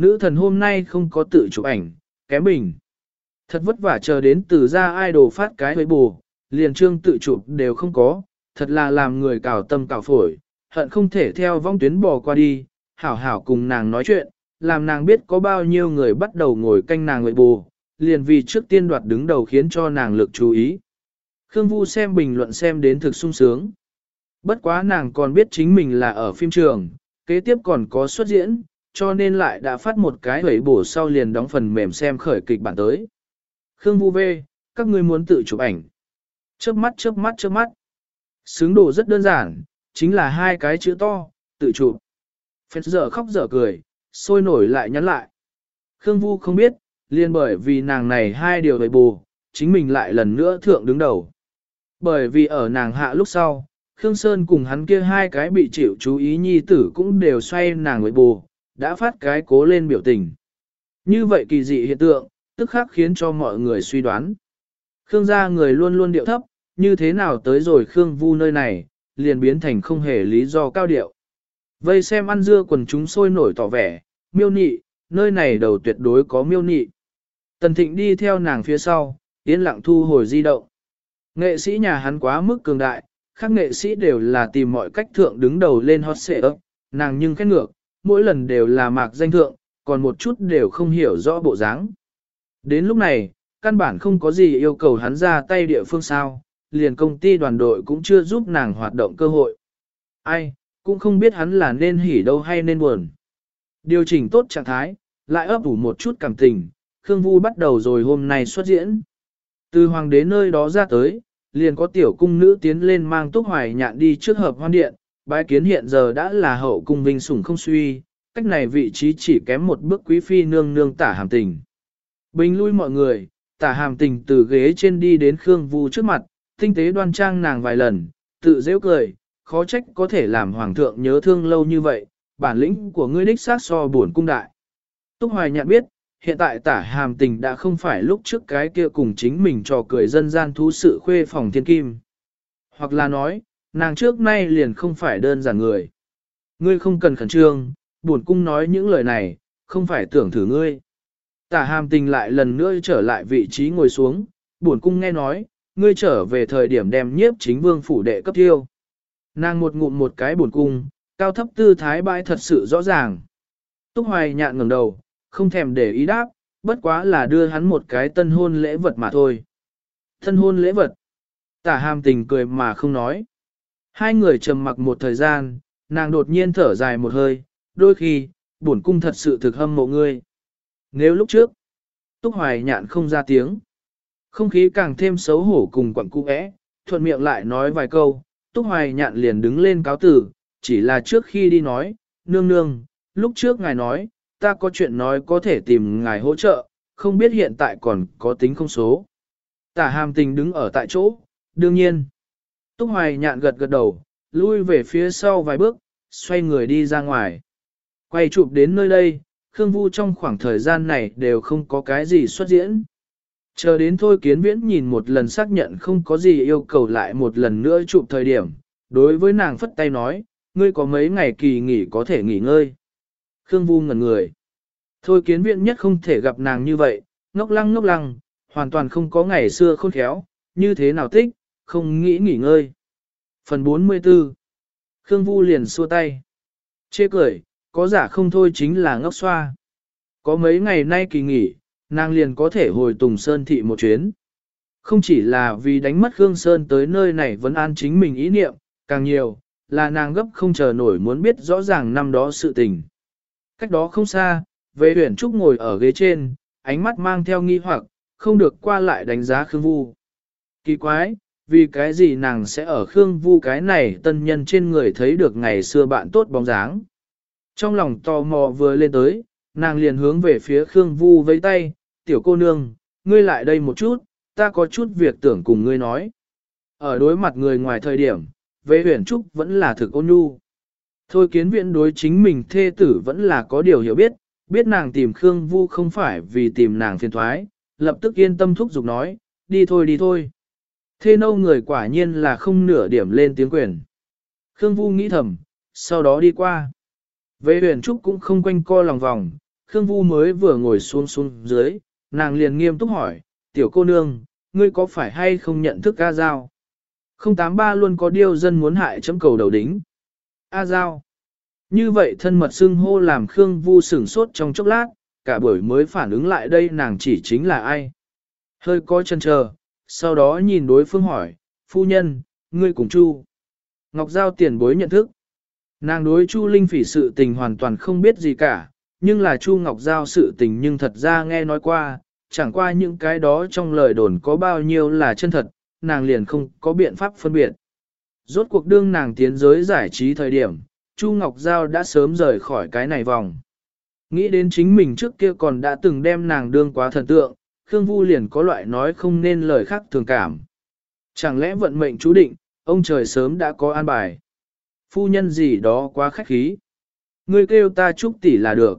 Speaker 1: nữ thần hôm nay không có tự chụp ảnh, kém bình. Thật vất vả chờ đến từ gia idol phát cái với bù, liền trương tự chụp đều không có, thật là làm người cào tâm cào phổi, hận không thể theo vong tuyến bò qua đi, hảo hảo cùng nàng nói chuyện, làm nàng biết có bao nhiêu người bắt đầu ngồi canh nàng với bù, liền vì trước tiên đoạt đứng đầu khiến cho nàng lực chú ý. Khương Vu xem bình luận xem đến thực sung sướng. Bất quá nàng còn biết chính mình là ở phim trường, kế tiếp còn có xuất diễn, cho nên lại đã phát một cái hủy bổ sau liền đóng phần mềm xem khởi kịch bản tới. Khương Vu về, các ngươi muốn tự chụp ảnh. Chớp mắt chớp mắt chớp mắt. Xứng đồ rất đơn giản, chính là hai cái chữ to, tự chụp. Phết dở khóc dở cười, sôi nổi lại nhắn lại. Khương Vu không biết, liền bởi vì nàng này hai điều hủy bổ, chính mình lại lần nữa thượng đứng đầu. Bởi vì ở nàng hạ lúc sau, Khương Sơn cùng hắn kia hai cái bị chịu chú ý nhi tử cũng đều xoay nàng với bù, đã phát cái cố lên biểu tình. Như vậy kỳ dị hiện tượng, tức khắc khiến cho mọi người suy đoán. Khương gia người luôn luôn điệu thấp, như thế nào tới rồi Khương Vu nơi này, liền biến thành không hề lý do cao điệu. Vây xem ăn dưa quần chúng sôi nổi tỏ vẻ, miêu nị, nơi này đầu tuyệt đối có miêu nị. Tần Thịnh đi theo nàng phía sau, yên lặng thu hồi di động. Nghệ sĩ nhà hắn quá mức cường đại, các nghệ sĩ đều là tìm mọi cách thượng đứng đầu lên hot search, nàng nhưng khét ngược, mỗi lần đều là mạc danh thượng, còn một chút đều không hiểu rõ bộ dáng. Đến lúc này, căn bản không có gì yêu cầu hắn ra tay địa phương sao, liền công ty đoàn đội cũng chưa giúp nàng hoạt động cơ hội. Ai, cũng không biết hắn là nên hỉ đâu hay nên buồn. Điều chỉnh tốt trạng thái, lại ấp ủ một chút cảm tình, Khương Vu bắt đầu rồi hôm nay xuất diễn. Từ hoàng đế nơi đó ra tới, liền có tiểu cung nữ tiến lên mang Túc Hoài Nhạn đi trước hợp hoan điện, bái kiến hiện giờ đã là hậu cung vinh sủng không suy, cách này vị trí chỉ kém một bước quý phi nương nương Tả Hàm Tình. Bình lui mọi người, Tả Hàm Tình từ ghế trên đi đến Khương Vu trước mặt, tinh tế đoan trang nàng vài lần, tự dễ cười, khó trách có thể làm hoàng thượng nhớ thương lâu như vậy, bản lĩnh của ngươi đích xác so buồn cung đại. Túc Hoài Nhạn biết, hiện tại Tả Hàm Tình đã không phải lúc trước cái kia cùng chính mình trò cười dân gian thú sự khuê phòng thiên kim. Hoặc là nói, nàng trước nay liền không phải đơn giản người. Ngươi không cần khẩn trương, buồn cung nói những lời này, không phải tưởng thử ngươi. Tả Hàm Tình lại lần nữa trở lại vị trí ngồi xuống, buồn cung nghe nói, ngươi trở về thời điểm đem nhiếp chính vương phủ đệ cấp thiêu. Nàng một ngụm một cái buồn cung, cao thấp tư thái bãi thật sự rõ ràng. Túc Hoài Nhạn ngẩng đầu, không thèm để ý đáp, bất quá là đưa hắn một cái tân hôn lễ vật mà thôi. Tân hôn lễ vật. Tả Hàm Tình cười mà không nói. Hai người trầm mặc một thời gian, nàng đột nhiên thở dài một hơi, đôi khi, bổn cung thật sự thực hâm mộ ngươi. Nếu lúc trước, Túc Hoài Nhạn không ra tiếng, không khí càng thêm xấu hổ cùng quặn cu é, thuận miệng lại nói vài câu, Túc Hoài Nhạn liền đứng lên cáo tử, chỉ là trước khi đi nói, nương nương, lúc trước ngài nói, ta có chuyện nói có thể tìm ngài hỗ trợ, không biết hiện tại còn có tính không số. Tả Hàm Tình đứng ở tại chỗ, đương nhiên. Túc Hoài Nhạn gật gật đầu, lui về phía sau vài bước, xoay người đi ra ngoài. Quay chụp đến nơi đây, Khương Vu trong khoảng thời gian này đều không có cái gì xuất diễn. Chờ đến Thôi Kiến Viễn nhìn một lần xác nhận không có gì yêu cầu lại một lần nữa chụp thời điểm, đối với nàng phất tay nói, ngươi có mấy ngày kỳ nghỉ có thể nghỉ ngơi. Khương Vu ngẩn người. Thôi Kiến Viễn nhất không thể gặp nàng như vậy, ngốc lăng, hoàn toàn không có ngày xưa khôn khéo, như thế nào thích, không nghĩ nghỉ ngơi. Phần 44 Khương Vu liền xua tay. Chê cười, có giả không thôi chính là ngốc xoa. Có mấy ngày nay kỳ nghỉ, nàng liền có thể hồi Tùng Sơn thị một chuyến. Không chỉ là vì đánh mất Khương Sơn tới nơi này vẫn an chính mình ý niệm, càng nhiều, là nàng gấp không chờ nổi muốn biết rõ ràng năm đó sự tình. Cách đó không xa, Vệ Uyển Trúc ngồi ở ghế trên, ánh mắt mang theo nghi hoặc, không được qua lại đánh giá Khương Vu. Kỳ quái, vì cái gì nàng sẽ ở Khương Vu cái này tân nhân trên người thấy được ngày xưa bạn tốt bóng dáng. Trong lòng tò mò vừa lên tới, nàng liền hướng về phía Khương Vu vẫy tay, tiểu cô nương, ngươi lại đây một chút, ta có chút việc tưởng cùng ngươi nói. Ở đối mặt người ngoài thời điểm, Vệ Uyển Trúc vẫn là thực ôn nhu. Thôi Kiến Viễn đối chính mình thê tử vẫn là có điều hiểu biết, biết nàng tìm Khương Vu không phải vì tìm nàng phiền thoái, lập tức yên tâm thúc giục nói, đi thôi. Thê nâu người quả nhiên là không nửa điểm lên tiếng quyền. Khương Vu nghĩ thầm, sau đó đi qua. Vệ Uyển Trúc cũng không quanh co lòng vòng, Khương Vu mới vừa ngồi xuống dưới, nàng liền nghiêm túc hỏi, tiểu cô nương, ngươi có phải hay không nhận thức A Giao? 083 luôn có điều dân muốn hại chấm cầu đầu đính. A Giao. Như vậy thân mật xưng hô làm Khương Vu sửng sốt trong chốc lát, cả buổi mới phản ứng lại đây nàng chỉ chính là ai. Hơi có chần chờ, sau đó nhìn đối phương hỏi, phu nhân, ngươi cùng Chu Ngọc Giao tiền bối nhận thức. Nàng đối Chu Linh Phỉ sự tình hoàn toàn không biết gì cả, nhưng là Chu Ngọc Giao sự tình nhưng thật ra nghe nói qua, chẳng qua những cái đó trong lời đồn có bao nhiêu là chân thật, nàng liền không có biện pháp phân biệt. Rốt cuộc đương nàng tiến giới giải trí thời điểm, Chu Ngọc Giao đã sớm rời khỏi cái này vòng. Nghĩ đến chính mình trước kia còn đã từng đem nàng đương quá thần tượng, Khương Vu liền có loại nói không nên lời khác thường cảm. Chẳng lẽ vận mệnh chú định, ông trời sớm đã có an bài. Phu nhân gì đó quá khách khí. Ngươi kêu ta Trúc tỷ là được.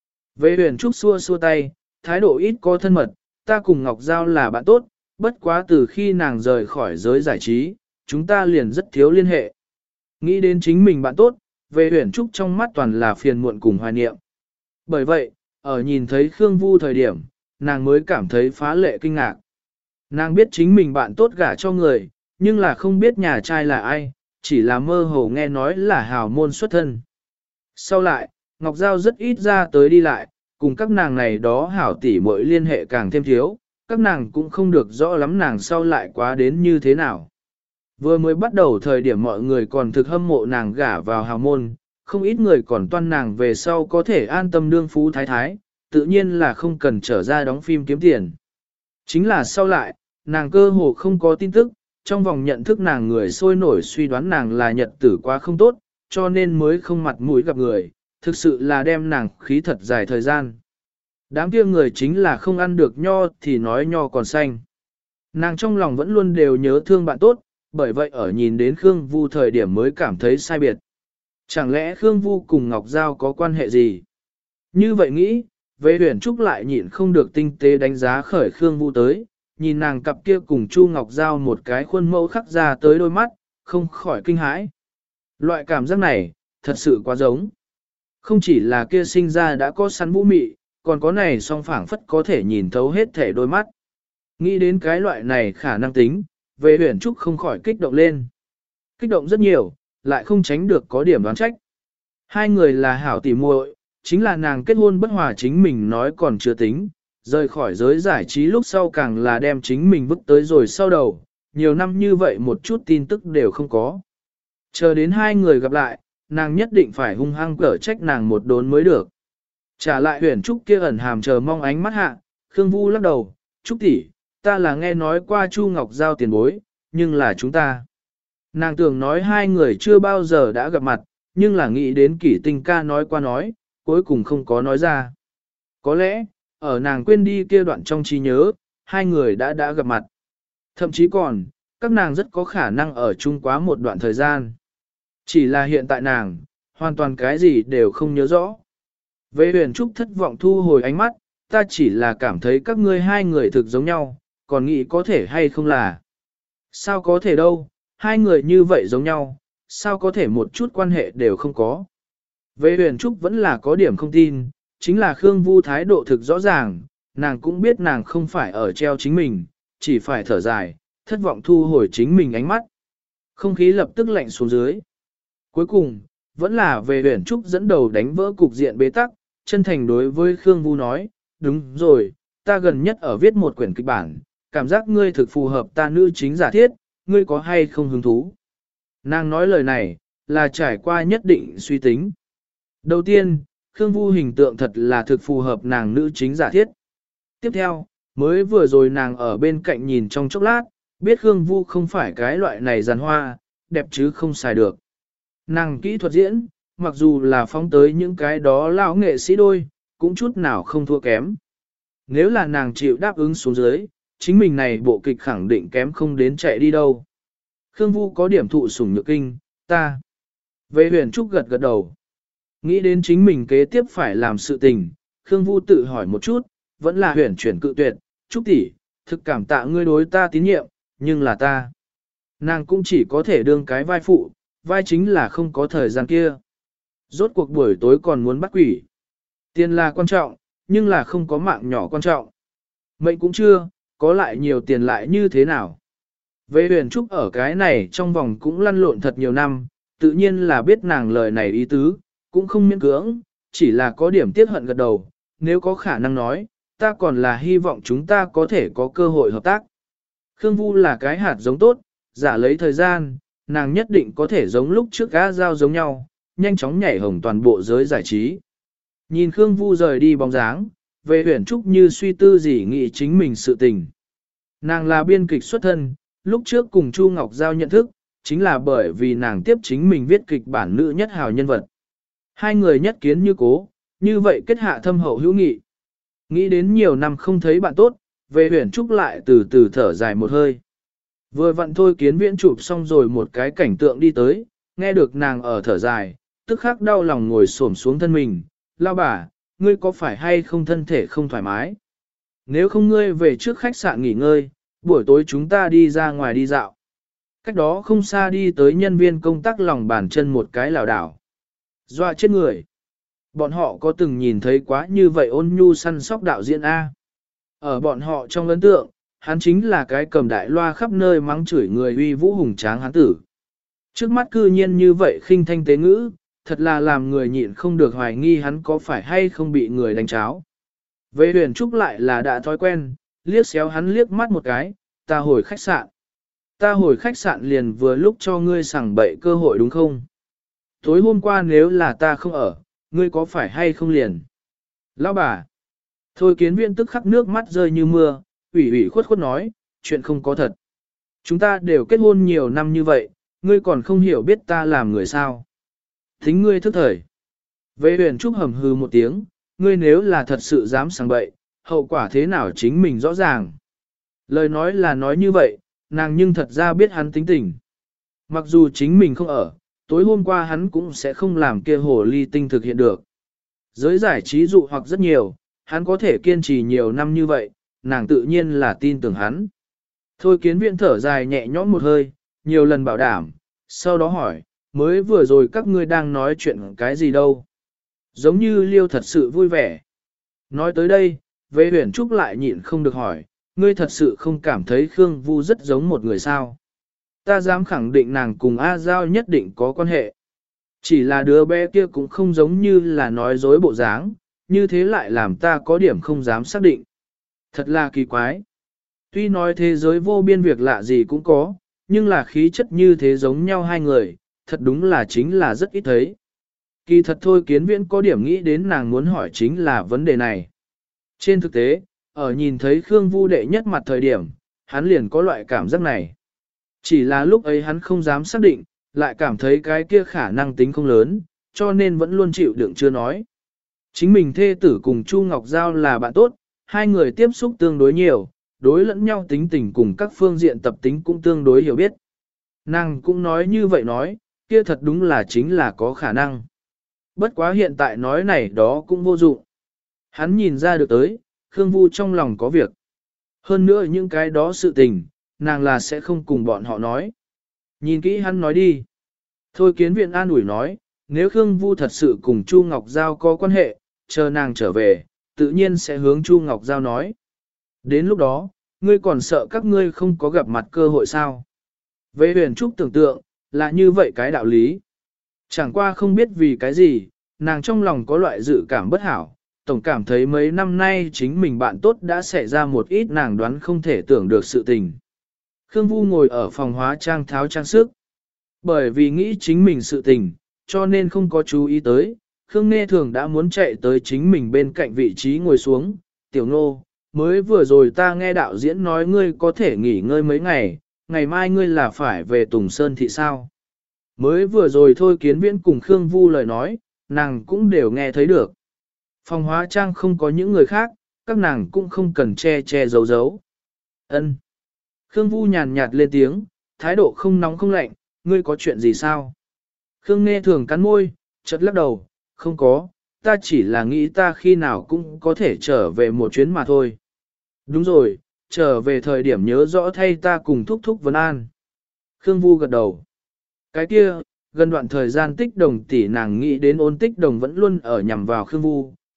Speaker 1: Vệ huyền Trúc xua xua tay, thái độ ít có thân mật, ta cùng Ngọc Giao là bạn tốt, bất quá từ khi nàng rời khỏi giới giải trí, chúng ta liền rất thiếu liên hệ. Nghĩ đến chính mình bạn tốt, vệ huyền Trúc trong mắt toàn là phiền muộn cùng hoài niệm. Bởi vậy, ở nhìn thấy Khương Vu thời điểm, nàng mới cảm thấy phá lệ kinh ngạc. Nàng biết chính mình bạn tốt gả cho người, nhưng là không biết nhà trai là ai, chỉ là mơ hồ nghe nói là hào môn xuất thân. Sau lại, Ngọc Giao rất ít ra tới đi lại, cùng các nàng này đó hảo tỷ muội liên hệ càng thêm thiếu, các nàng cũng không được rõ lắm nàng sau lại quá đến như thế nào. Vừa mới bắt đầu thời điểm mọi người còn thực hâm mộ nàng gả vào hào môn, không ít người còn toan nàng về sau có thể an tâm đương phú thái thái, tự nhiên là không cần trở ra đóng phim kiếm tiền. Chính là sau lại, nàng cơ hồ không có tin tức, trong vòng nhận thức nàng người sôi nổi suy đoán nàng là nhật tử quá không tốt, cho nên mới không mặt mũi gặp người, thực sự là đem nàng khí thật dài thời gian. Đám kia người chính là không ăn được nho thì nói nho còn xanh. Nàng trong lòng vẫn luôn đều nhớ thương bạn tốt, bởi vậy ở nhìn đến Khương Vu thời điểm mới cảm thấy sai biệt. Chẳng lẽ Khương Vu cùng Ngọc Giao có quan hệ gì? Như vậy nghĩ, Vệ Huyền Trúc lại nhịn không được tinh tế đánh giá khởi Khương Vu tới, nhìn nàng cặp kia cùng Chu Ngọc Giao một cái khuôn mẫu khắc ra tới đôi mắt, không khỏi kinh hãi. Loại cảm giác này, thật sự quá giống. Không chỉ là kia sinh ra đã có sẵn vũ mị, còn có này song phảng phất có thể nhìn thấu hết thể đôi mắt. Nghĩ đến cái loại này khả năng tính, Vệ Huyền Trúc không khỏi kích động lên. Kích động rất nhiều, lại không tránh được có điểm đoán trách. Hai người là hảo tỉ muội, chính là nàng kết hôn bất hòa chính mình nói còn chưa tính, rời khỏi giới giải trí lúc sau càng là đem chính mình vứt tới rồi sau đầu, nhiều năm như vậy một chút tin tức đều không có. Chờ đến hai người gặp lại, nàng nhất định phải hung hăng cở trách nàng một đốn mới được. Trả lại Huyền Trúc kia ẩn hàm chờ mong ánh mắt hạ, Khương Vu lắc đầu, Trúc tỷ, ta là nghe nói qua Chu Ngọc Giao tiền bối, nhưng là chúng ta. Nàng tưởng nói hai người chưa bao giờ đã gặp mặt, nhưng là nghĩ đến Kỷ Tinh ca nói qua nói, cuối cùng không có nói ra. Có lẽ, ở nàng quên đi kia đoạn trong trí nhớ, hai người đã gặp mặt. Thậm chí còn, các nàng rất có khả năng ở chung quá một đoạn thời gian. Chỉ là hiện tại nàng, hoàn toàn cái gì đều không nhớ rõ. Vệ Huyền Trúc thất vọng thu hồi ánh mắt, ta chỉ là cảm thấy các ngươi hai người thực giống nhau, còn nghĩ có thể hay không là. Sao có thể đâu, hai người như vậy giống nhau, sao có thể một chút quan hệ đều không có. Vệ Huyền Trúc vẫn là có điểm không tin, chính là Khương Vu thái độ thực rõ ràng, nàng cũng biết nàng không phải ở treo chính mình, chỉ phải thở dài, thất vọng thu hồi chính mình ánh mắt. Không khí lập tức lạnh xuống dưới. Cuối cùng, vẫn là Vệ Huyền Trúc dẫn đầu đánh vỡ cục diện bế tắc, chân thành đối với Khương Vu nói, đúng rồi, ta gần nhất ở viết một quyển kịch bản, cảm giác ngươi thực phù hợp ta nữ chính giả thiết, ngươi có hay không hứng thú. Nàng nói lời này, là trải qua nhất định suy tính. Đầu tiên, Khương Vu hình tượng thật là thực phù hợp nàng nữ chính giả thiết. Tiếp theo, mới vừa rồi nàng ở bên cạnh nhìn trong chốc lát, biết Khương Vu không phải cái loại này giàn hoa, đẹp chứ không xài được. Nàng kỹ thuật diễn, mặc dù là phóng tới những cái đó lão nghệ sĩ đôi, cũng chút nào không thua kém. Nếu là nàng chịu đáp ứng xuống dưới, chính mình này bộ kịch khẳng định kém không đến chạy đi đâu. Khương Vu có điểm thụ sủng nhược kinh, ta. Vệ Huyền Trúc gật gật đầu. Nghĩ đến chính mình kế tiếp phải làm sự tình, Khương Vu tự hỏi một chút, vẫn là Huyền chuyển cự tuyệt, Trúc tỷ, thực cảm tạ ngươi đối ta tín nhiệm, nhưng là ta. Nàng cũng chỉ có thể đương cái vai phụ, vai chính là không có thời gian kia. Rốt cuộc buổi tối còn muốn bắt quỷ. Tiền là quan trọng, nhưng là không có mạng nhỏ quan trọng. Mệnh cũng chưa, có lại nhiều tiền lại như thế nào. Vệ huyền trúc ở cái này trong vòng cũng lăn lộn thật nhiều năm, tự nhiên là biết nàng lời này ý tứ, cũng không miễn cưỡng, chỉ là có điểm tiếc hận gật đầu, nếu có khả năng nói, ta còn là hy vọng chúng ta có thể có cơ hội hợp tác. Khương Vu là cái hạt giống tốt, giả lấy thời gian, nàng nhất định có thể giống lúc trước gã giao giống nhau, nhanh chóng nhảy hồng toàn bộ giới giải trí. Nhìn Khương Vu rời đi bóng dáng, về huyền trúc như suy tư gì nghĩ chính mình sự tình. Nàng là biên kịch xuất thân, lúc trước cùng Chu Ngọc Giao nhận thức, chính là bởi vì nàng tiếp chính mình viết kịch bản nữ nhất hào nhân vật. Hai người nhất kiến như cố, như vậy kết hạ thâm hậu hữu nghị. Nghĩ đến nhiều năm không thấy bạn tốt, về huyền trúc lại từ từ thở dài một hơi. Vừa vặn thôi kiến viễn chụp xong rồi một cái cảnh tượng đi tới, nghe được nàng ở thở dài, tức khắc đau lòng ngồi xổm xuống thân mình. Lao bà, ngươi có phải hay không thân thể không thoải mái? Nếu không ngươi về trước khách sạn nghỉ ngơi, buổi tối chúng ta đi ra ngoài đi dạo. Cách đó không xa đi tới nhân viên công tác lòng bàn chân một cái lảo đảo. Dọa chết người. Bọn họ có từng nhìn thấy quá như vậy ôn nhu săn sóc đạo diễn A. Ở bọn họ trong ấn tượng, hắn chính là cái cầm đại loa khắp nơi mắng chửi người uy vũ hùng tráng hắn tử. Trước mắt cư nhiên như vậy khinh thanh tế ngữ, thật là làm người nhịn không được hoài nghi hắn có phải hay không bị người đánh cháo. Vệ huyền trúc lại là đã thói quen, liếc xéo hắn liếc mắt một cái, ta hồi khách sạn. Ta hồi khách sạn liền vừa lúc cho ngươi sảng bậy cơ hội đúng không? Tối hôm qua nếu là ta không ở, ngươi có phải hay không liền? Lão bà. Thôi kiến viên tức khắc nước mắt rơi như mưa, ủy ủy khuất khuất nói, chuyện không có thật. Chúng ta đều kết hôn nhiều năm như vậy, ngươi còn không hiểu biết ta làm người sao. Thính ngươi thức thời. Vệ huyền trúc hầm hư một tiếng, ngươi nếu là thật sự dám sang bậy, hậu quả thế nào chính mình rõ ràng. Lời nói là nói như vậy, nàng nhưng thật ra biết hắn tính tình. Mặc dù chính mình không ở, tối hôm qua hắn cũng sẽ không làm kia hồ ly tinh thực hiện được. Giới giải trí dụ hoặc rất nhiều, hắn có thể kiên trì nhiều năm như vậy, nàng tự nhiên là tin tưởng hắn. Thôi kiến viện thở dài nhẹ nhõm một hơi, nhiều lần bảo đảm, sau đó hỏi, mới vừa rồi các ngươi đang nói chuyện cái gì đâu. Giống như Liêu thật sự vui vẻ. Nói tới đây, Vệ huyền trúc lại nhịn không được hỏi, ngươi thật sự không cảm thấy Khương Vu rất giống một người sao. Ta dám khẳng định nàng cùng A Giao nhất định có quan hệ. Chỉ là đứa bé kia cũng không giống như là nói dối bộ dáng, như thế lại làm ta có điểm không dám xác định. Thật là kỳ quái. Tuy nói thế giới vô biên việc lạ gì cũng có, nhưng là khí chất như thế giống nhau hai người, thật đúng là chính là rất ít thấy. Kỳ thật thôi kiến viễn có điểm nghĩ đến nàng muốn hỏi chính là vấn đề này. Trên thực tế, ở nhìn thấy Khương Vu đệ nhất mặt thời điểm, hắn liền có loại cảm giác này. Chỉ là lúc ấy hắn không dám xác định, lại cảm thấy cái kia khả năng tính không lớn, cho nên vẫn luôn chịu đựng chưa nói. Chính mình thê tử cùng Chu Ngọc Giao là bạn tốt, hai người tiếp xúc tương đối nhiều, đối lẫn nhau tính tình cùng các phương diện tập tính cũng tương đối hiểu biết. Nàng cũng nói như vậy nói, kia thật đúng là chính là có khả năng. Bất quá hiện tại nói này đó cũng vô dụng. Hắn nhìn ra được tới, Khương Vu trong lòng có việc. Hơn nữa những cái đó sự tình, nàng là sẽ không cùng bọn họ nói. Nhìn kỹ hắn nói đi. Thôi kiến viện an ủi nói, nếu Khương Vu thật sự cùng Chu Ngọc Giao có quan hệ, chờ nàng trở về, tự nhiên sẽ hướng Chu Ngọc Giao nói. Đến lúc đó, ngươi còn sợ các ngươi không có gặp mặt cơ hội sao? Vệ huyền trúc tưởng tượng, là như vậy cái đạo lý. Chẳng qua không biết vì cái gì, nàng trong lòng có loại dự cảm bất hảo, tổng cảm thấy mấy năm nay chính mình bạn tốt đã xảy ra một ít nàng đoán không thể tưởng được sự tình. Khương Vu ngồi ở phòng hóa trang tháo trang sức. Bởi vì nghĩ chính mình sự tình, cho nên không có chú ý tới, Khương Nghe Thường đã muốn chạy tới chính mình bên cạnh vị trí ngồi xuống. Tiểu Ngô, mới vừa rồi ta nghe đạo diễn nói ngươi có thể nghỉ ngơi mấy ngày, ngày mai ngươi là phải về Tùng Sơn thị sao. Mới vừa rồi thôi kiến viễn cùng Khương Vu lời nói, nàng cũng đều nghe thấy được. Phòng hóa trang không có những người khác, các nàng cũng không cần che che giấu giấu. Ân. Khương Vu nhàn nhạt lên tiếng, thái độ không nóng không lạnh, ngươi có chuyện gì sao? Khương Nghe Thường cắn môi, chợt lắc đầu, không có, ta chỉ là nghĩ ta khi nào cũng có thể trở về một chuyến mà thôi. Đúng rồi, trở về thời điểm nhớ rõ thay ta cùng thúc thúc vấn an. Khương Vu gật đầu. Cái kia, gần đoạn thời gian tích đồng tỷ nàng nghĩ đến ôn tích đồng vẫn luôn ở nhằm vào Khương Vu,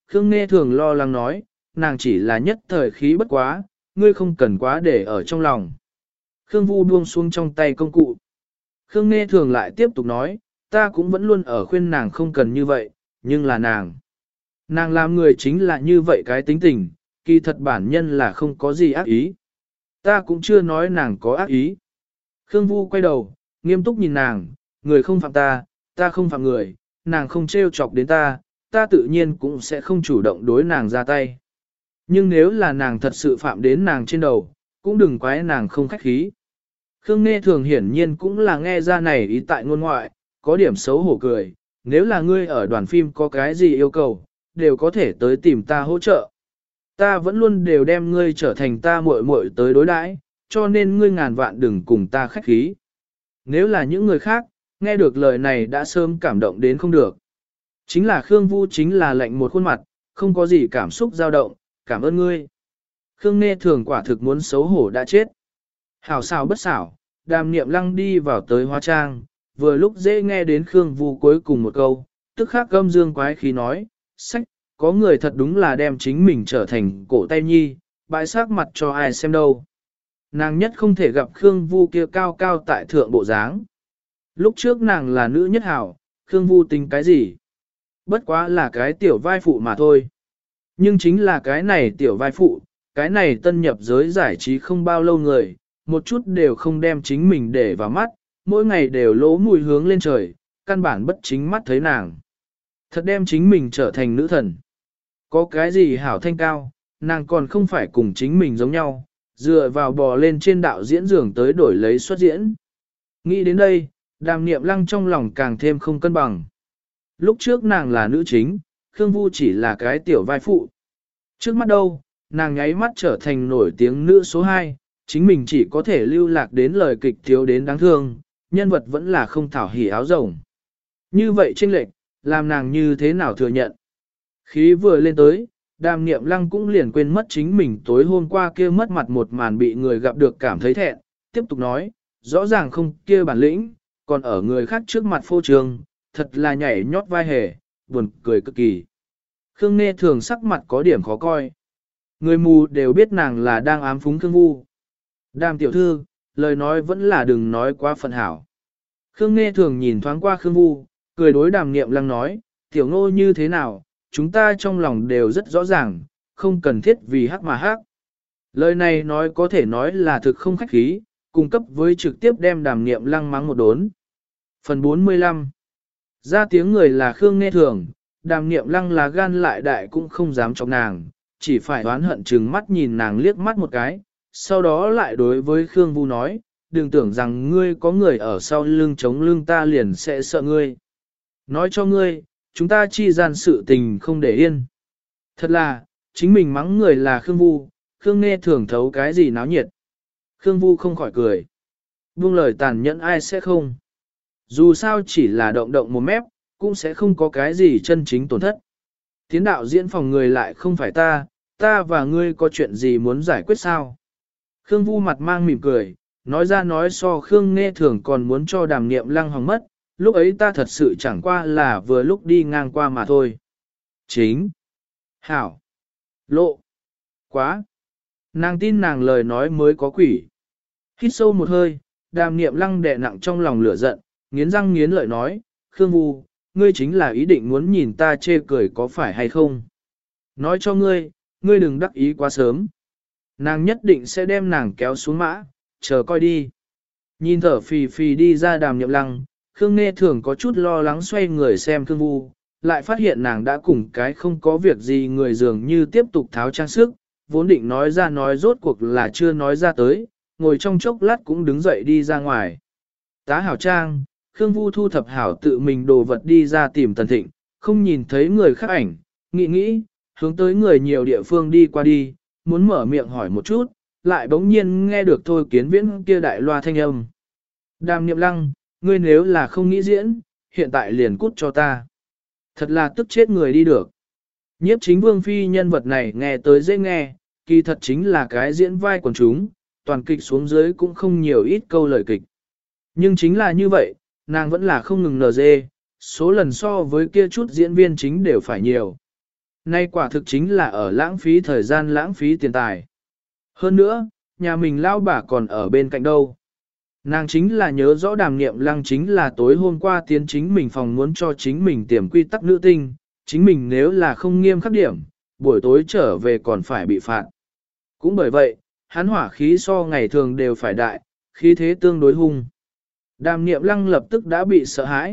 Speaker 1: Khương Nghe Thường lo lắng nói, nàng chỉ là nhất thời khí bất quá, ngươi không cần quá để ở trong lòng. Khương Vu buông xuống trong tay công cụ. Khương Nghe Thường lại tiếp tục nói, ta cũng vẫn luôn ở khuyên nàng không cần như vậy, nhưng là nàng. Nàng làm người chính là như vậy cái tính tình, kỳ thật bản nhân là không có gì ác ý. Ta cũng chưa nói nàng có ác ý. Khương Vu quay đầu, nghiêm túc nhìn nàng, người không phạm ta, ta không phạm người, nàng không trêu chọc đến ta, ta tự nhiên cũng sẽ không chủ động đối nàng ra tay. Nhưng nếu là nàng thật sự phạm đến nàng trên đầu, cũng đừng quái nàng không khách khí. Khương Nghe Thường hiển nhiên cũng là nghe ra này ý tại ngôn ngoại, có điểm xấu hổ cười, nếu là ngươi ở đoàn phim có cái gì yêu cầu, đều có thể tới tìm ta hỗ trợ. Ta vẫn luôn đều đem ngươi trở thành ta muội muội tới đối đãi, cho nên ngươi ngàn vạn đừng cùng ta khách khí. Nếu là những người khác, nghe được lời này đã sớm cảm động đến không được. Chính là Khương Vu chính là lạnh một khuôn mặt, không có gì cảm xúc dao động, cảm ơn ngươi. Khương Nghe Thường quả thực muốn xấu hổ đã chết. Hảo xảo bất xảo, Đàm Niệm Lăng đi vào tới hóa trang, vừa lúc dễ nghe đến Khương Vu cuối cùng một câu, tức khắc gâm dương quái khí nói, sách, có người thật đúng là đem chính mình trở thành cổ tay nhi, bãi sắc mặt cho ai xem đâu. Nàng nhất không thể gặp Khương Vu kia cao cao tại thượng bộ dáng. Lúc trước nàng là nữ nhất hảo, Khương Vu tính cái gì? Bất quá là cái tiểu vai phụ mà thôi. Nhưng chính là cái này tiểu vai phụ, cái này tân nhập giới giải trí không bao lâu người, một chút đều không đem chính mình để vào mắt, mỗi ngày đều lỗ mùi hướng lên trời, căn bản bất chính mắt thấy nàng. Thật đem chính mình trở thành nữ thần. Có cái gì hảo thanh cao, nàng còn không phải cùng chính mình giống nhau, dựa vào bò lên trên đạo diễn giường tới đổi lấy xuất diễn. Nghĩ đến đây, Đàm Niệm Lăng trong lòng càng thêm không cân bằng. Lúc trước nàng là nữ chính, Khương Vu chỉ là cái tiểu vai phụ. Trước mắt đâu, nàng nháy mắt trở thành nổi tiếng nữ số 2, chính mình chỉ có thể lưu lạc đến lời kịch thiếu đến đáng thương, nhân vật vẫn là không thảo hỉ áo rồng. Như vậy chênh lệch, làm nàng như thế nào thừa nhận. Khí vừa lên tới, Đàm Niệm Lăng cũng liền quên mất chính mình tối hôm qua kia mất mặt một màn bị người gặp được cảm thấy thẹn, tiếp tục nói, rõ ràng không kia bản lĩnh, còn ở người khác trước mặt phô trương, thật là nhảy nhót vai hề, buồn cười cực kỳ. Khương Nghe Thường sắc mặt có điểm khó coi. Người mù đều biết nàng là đang ám phúng Khương Vu. Đàm tiểu thư, lời nói vẫn là đừng nói quá phần hảo. Khương Nghe Thường nhìn thoáng qua Khương Vu, cười đối Đàm Niệm Lăng nói, tiểu ngô như thế nào, chúng ta trong lòng đều rất rõ ràng, không cần thiết vì hắc mà hắc. Lời này nói có thể nói là thực không khách khí, cung cấp với trực tiếp đem Đàm Niệm Lăng mắng một đốn. Phần 45 ra tiếng người là Khương Nghe Thường, Đàm Niệm Lăng là gan lại đại cũng không dám chọc nàng, chỉ phải oán hận chừng mắt nhìn nàng liếc mắt một cái, sau đó lại đối với Khương Vu nói, đừng tưởng rằng ngươi có người ở sau lưng chống lưng ta liền sẽ sợ ngươi. Nói cho ngươi, chúng ta chi gian sự tình không để yên. Thật là, chính mình mắng người là Khương Vu, Khương Nghe Thường thấu cái gì náo nhiệt. Khương Vu không khỏi cười. Buông lời tàn nhẫn ai sẽ không. Dù sao chỉ là động động một mép, cũng sẽ không có cái gì chân chính tổn thất. Tiến đạo diễn phòng người lại không phải ta, ta và ngươi có chuyện gì muốn giải quyết sao? Khương Vu mặt mang mỉm cười, nói ra nói so Khương Nghe Thường còn muốn cho Đàm Niệm Lăng hỏng mất, lúc ấy ta thật sự chẳng qua là vừa lúc đi ngang qua mà thôi. Chính. Hảo. Lộ. Quá. Nàng tin nàng lời nói mới có quỷ. Hít sâu một hơi, Đàm Niệm Lăng đè nặng trong lòng lửa giận, nghiến răng nghiến lợi nói, Khương Vu, ngươi chính là ý định muốn nhìn ta chê cười có phải hay không? Nói cho ngươi, ngươi đừng đắc ý quá sớm. Nàng nhất định sẽ đem nàng kéo xuống mã, chờ coi đi. Nhìn thở phì phì đi ra Đàm Niệm Lăng, Khương Nghe Thường có chút lo lắng xoay người xem Khương Vu, lại phát hiện nàng đã cùng cái không có việc gì người dường như tiếp tục tháo trang sức, vốn định nói ra nói rốt cuộc là chưa nói ra tới, ngồi trong chốc lát cũng đứng dậy đi ra ngoài. Tá hảo trang, Khương Vu thu thập hảo tự mình đồ vật đi ra tìm Tần Thịnh, không nhìn thấy người khác ảnh, nghĩ, hướng tới người nhiều địa phương đi qua đi, muốn mở miệng hỏi một chút, lại bỗng nhiên nghe được Thôi Kiến Viễn kia đại loa thanh âm. Đàm Niệm Lăng, ngươi nếu là không nghĩ diễn, hiện tại liền cút cho ta. Thật là tức chết người đi được. Nhiếp chính Vương Phi nhân vật này nghe tới dễ nghe, kỳ thật chính là cái diễn vai quần chúng, toàn kịch xuống dưới cũng không nhiều ít câu lời kịch. Nhưng chính là như vậy, nàng vẫn là không ngừng nở dê, số lần so với kia chút diễn viên chính đều phải nhiều. Nay quả thực chính là ở lãng phí thời gian lãng phí tiền tài. Hơn nữa, nhà mình lao bà còn ở bên cạnh đâu. Nàng chính là nhớ rõ Đàm Niệm Lăng chính là tối hôm qua tiến chính mình phòng muốn cho chính mình tiềm quy tắc nữ tinh, chính mình nếu là không nghiêm khắc điểm, buổi tối trở về còn phải bị phạt. Cũng bởi vậy, hắn hỏa khí so ngày thường đều phải đại, khí thế tương đối hung. Đàm Niệm Lăng lập tức đã bị sợ hãi.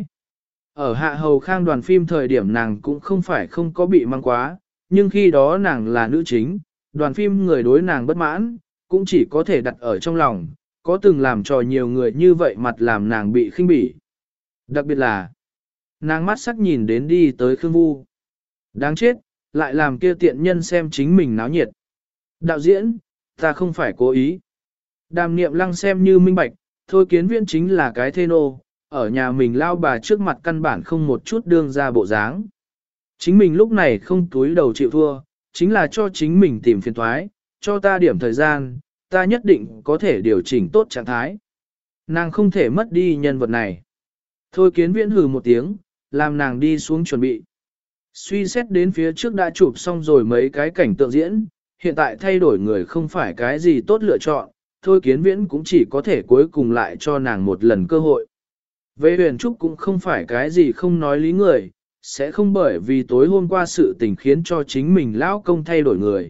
Speaker 1: Ở Hạ Hầu Khang đoàn phim thời điểm nàng cũng không phải không có bị mang quá, nhưng khi đó nàng là nữ chính, đoàn phim người đối nàng bất mãn, cũng chỉ có thể đặt ở trong lòng, có từng làm trò nhiều người như vậy mặt làm nàng bị khinh bỉ. Đặc biệt là, nàng mắt sắc nhìn đến đi tới Khương Vu. Đáng chết, lại làm kia tiện nhân xem chính mình náo nhiệt. Đạo diễn, ta không phải cố ý. Đàm Niệm Lăng xem như minh bạch, Thôi Kiến Viễn chính là cái thê nô, ở nhà mình lao bà trước mặt căn bản không một chút đương ra bộ dáng. Chính mình lúc này không túi đầu chịu thua, chính là cho chính mình tìm phiền thoái, cho ta điểm thời gian, ta nhất định có thể điều chỉnh tốt trạng thái. Nàng không thể mất đi nhân vật này. Thôi Kiến Viễn hừ một tiếng, làm nàng đi xuống chuẩn bị. Suy xét đến phía trước đã chụp xong rồi mấy cái cảnh tượng diễn, hiện tại thay đổi người không phải cái gì tốt lựa chọn, Thôi Kiến Viễn cũng chỉ có thể cuối cùng lại cho nàng một lần cơ hội. Vệ huyền trúc cũng không phải cái gì không nói lý người, sẽ không bởi vì tối hôm qua sự tình khiến cho chính mình lão công thay đổi người.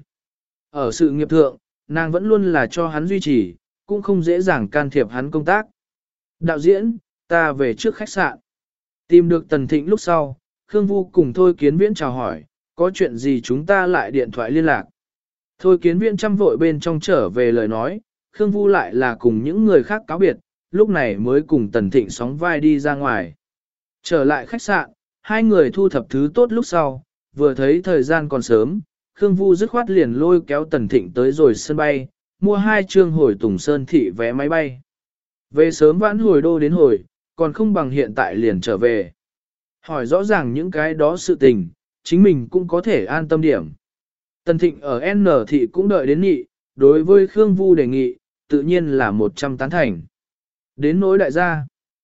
Speaker 1: Ở sự nghiệp thượng, nàng vẫn luôn là cho hắn duy trì, cũng không dễ dàng can thiệp hắn công tác. Đạo diễn, ta về trước khách sạn. Tìm được Tần Thịnh lúc sau, Khương Vu cùng Thôi Kiến Viễn chào hỏi, có chuyện gì chúng ta lại điện thoại liên lạc. Thôi Kiến Viễn chăm vội bên trong trở về lời nói, Khương Vu lại là cùng những người khác cáo biệt, lúc này mới cùng Tần Thịnh sóng vai đi ra ngoài. Trở lại khách sạn, hai người thu thập thứ tốt lúc sau, vừa thấy thời gian còn sớm, Khương Vu dứt khoát liền lôi kéo Tần Thịnh tới rồi sân bay, mua 2 trương hồi Tùng Sơn thị vé máy bay. Về sớm vãn hồi đô đến hồi, còn không bằng hiện tại liền trở về. Hỏi rõ ràng những cái đó sự tình, chính mình cũng có thể an tâm điểm. Tần Thịnh ở N thị cũng đợi đến nghị, đối với Khương Vu đề nghị, tự nhiên là 100 tán thành. Đến nỗi đại gia,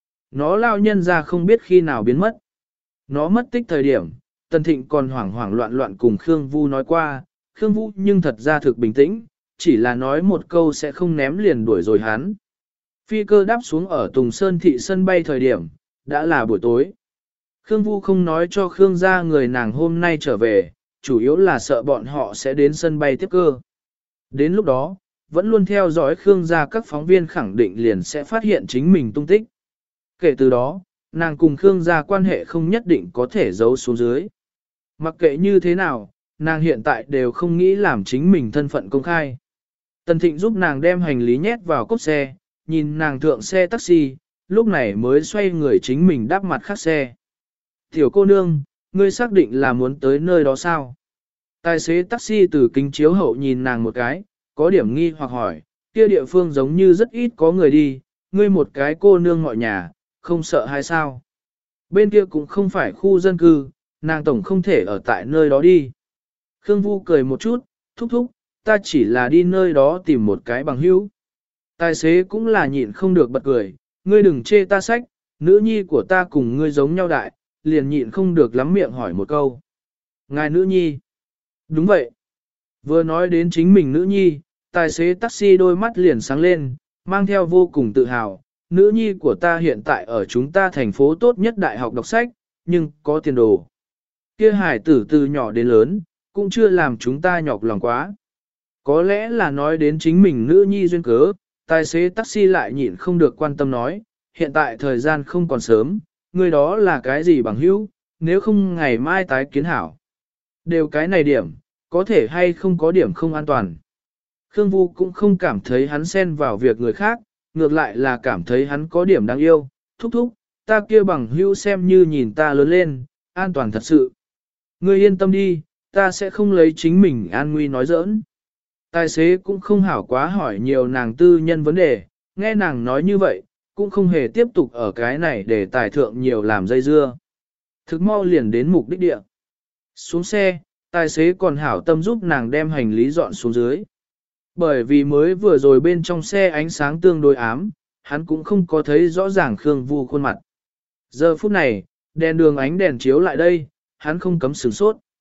Speaker 1: nó lao nhân ra không biết khi nào biến mất. Nó mất tích thời điểm, Tần Thịnh còn hoảng hoảng loạn loạn cùng Khương Vu nói qua, Khương Vu nhưng thật ra thực bình tĩnh, chỉ là nói một câu sẽ không ném liền đuổi rồi hắn. Phi cơ đáp xuống ở Tùng Sơn thị sân bay thời điểm, đã là buổi tối. Khương Vu không nói cho Khương gia người nàng hôm nay trở về, chủ yếu là sợ bọn họ sẽ đến sân bay tiếp cơ. Đến lúc đó, vẫn luôn theo dõi Khương gia các phóng viên khẳng định liền sẽ phát hiện chính mình tung tích. Kể từ đó, nàng cùng Khương gia quan hệ không nhất định có thể giấu xuống dưới. Mặc kệ như thế nào, nàng hiện tại đều không nghĩ làm chính mình thân phận công khai. Tần Thịnh giúp nàng đem hành lý nhét vào cốp xe, nhìn nàng thượng xe taxi, lúc này mới xoay người chính mình đáp mặt khác xe. Tiểu cô nương, ngươi xác định là muốn tới nơi đó sao? Tài xế taxi từ kính chiếu hậu nhìn nàng một cái, có điểm nghi hoặc hỏi, kia địa phương giống như rất ít có người đi, ngươi một cái cô nương mọi nhà, không sợ hay sao? Bên kia cũng không phải khu dân cư, nàng tổng không thể ở tại nơi đó đi. Khương Vu cười một chút, thúc thúc, ta chỉ là đi nơi đó tìm một cái bằng hữu. Tài xế cũng là nhịn không được bật cười, ngươi đừng chê ta sách, nữ nhi của ta cùng ngươi giống nhau đại, liền nhịn không được lắm miệng hỏi một câu. Ngài nữ nhi. Đúng vậy. Vừa nói đến chính mình nữ nhi, tài xế taxi đôi mắt liền sáng lên, mang theo vô cùng tự hào. Nữ nhi của ta hiện tại ở chúng ta thành phố tốt nhất đại học đọc sách, nhưng có tiền đồ. Kia hải tử từ nhỏ đến lớn, cũng chưa làm chúng ta nhọc lòng quá. Có lẽ là nói đến chính mình nữ nhi duyên cớ, tài xế taxi lại nhịn không được quan tâm nói, hiện tại thời gian không còn sớm, người đó là cái gì bằng hữu, nếu không ngày mai tái kiến hảo. Đều cái này điểm, có thể hay không có điểm không an toàn. Khương Vu cũng không cảm thấy hắn xen vào việc người khác, ngược lại là cảm thấy hắn có điểm đáng yêu, thúc thúc, ta kia bằng hữu xem như nhìn ta lớn lên, an toàn thật sự. Ngươi yên tâm đi, ta sẽ không lấy chính mình an nguy nói giỡn. Tài xế cũng không hảo quá hỏi nhiều nàng tư nhân vấn đề, nghe nàng nói như vậy, cũng không hề tiếp tục ở cái này để tài thượng nhiều làm dây dưa. Thực mau liền đến mục đích địa. Xuống xe, tài xế còn hảo tâm giúp nàng đem hành lý dọn xuống dưới. Bởi vì mới vừa rồi bên trong xe ánh sáng tương đối ám, hắn cũng không có thấy rõ ràng Khương Vu khuôn mặt. Giờ phút này, đèn đường ánh đèn chiếu lại đây, hắn không cấm sửng sốt.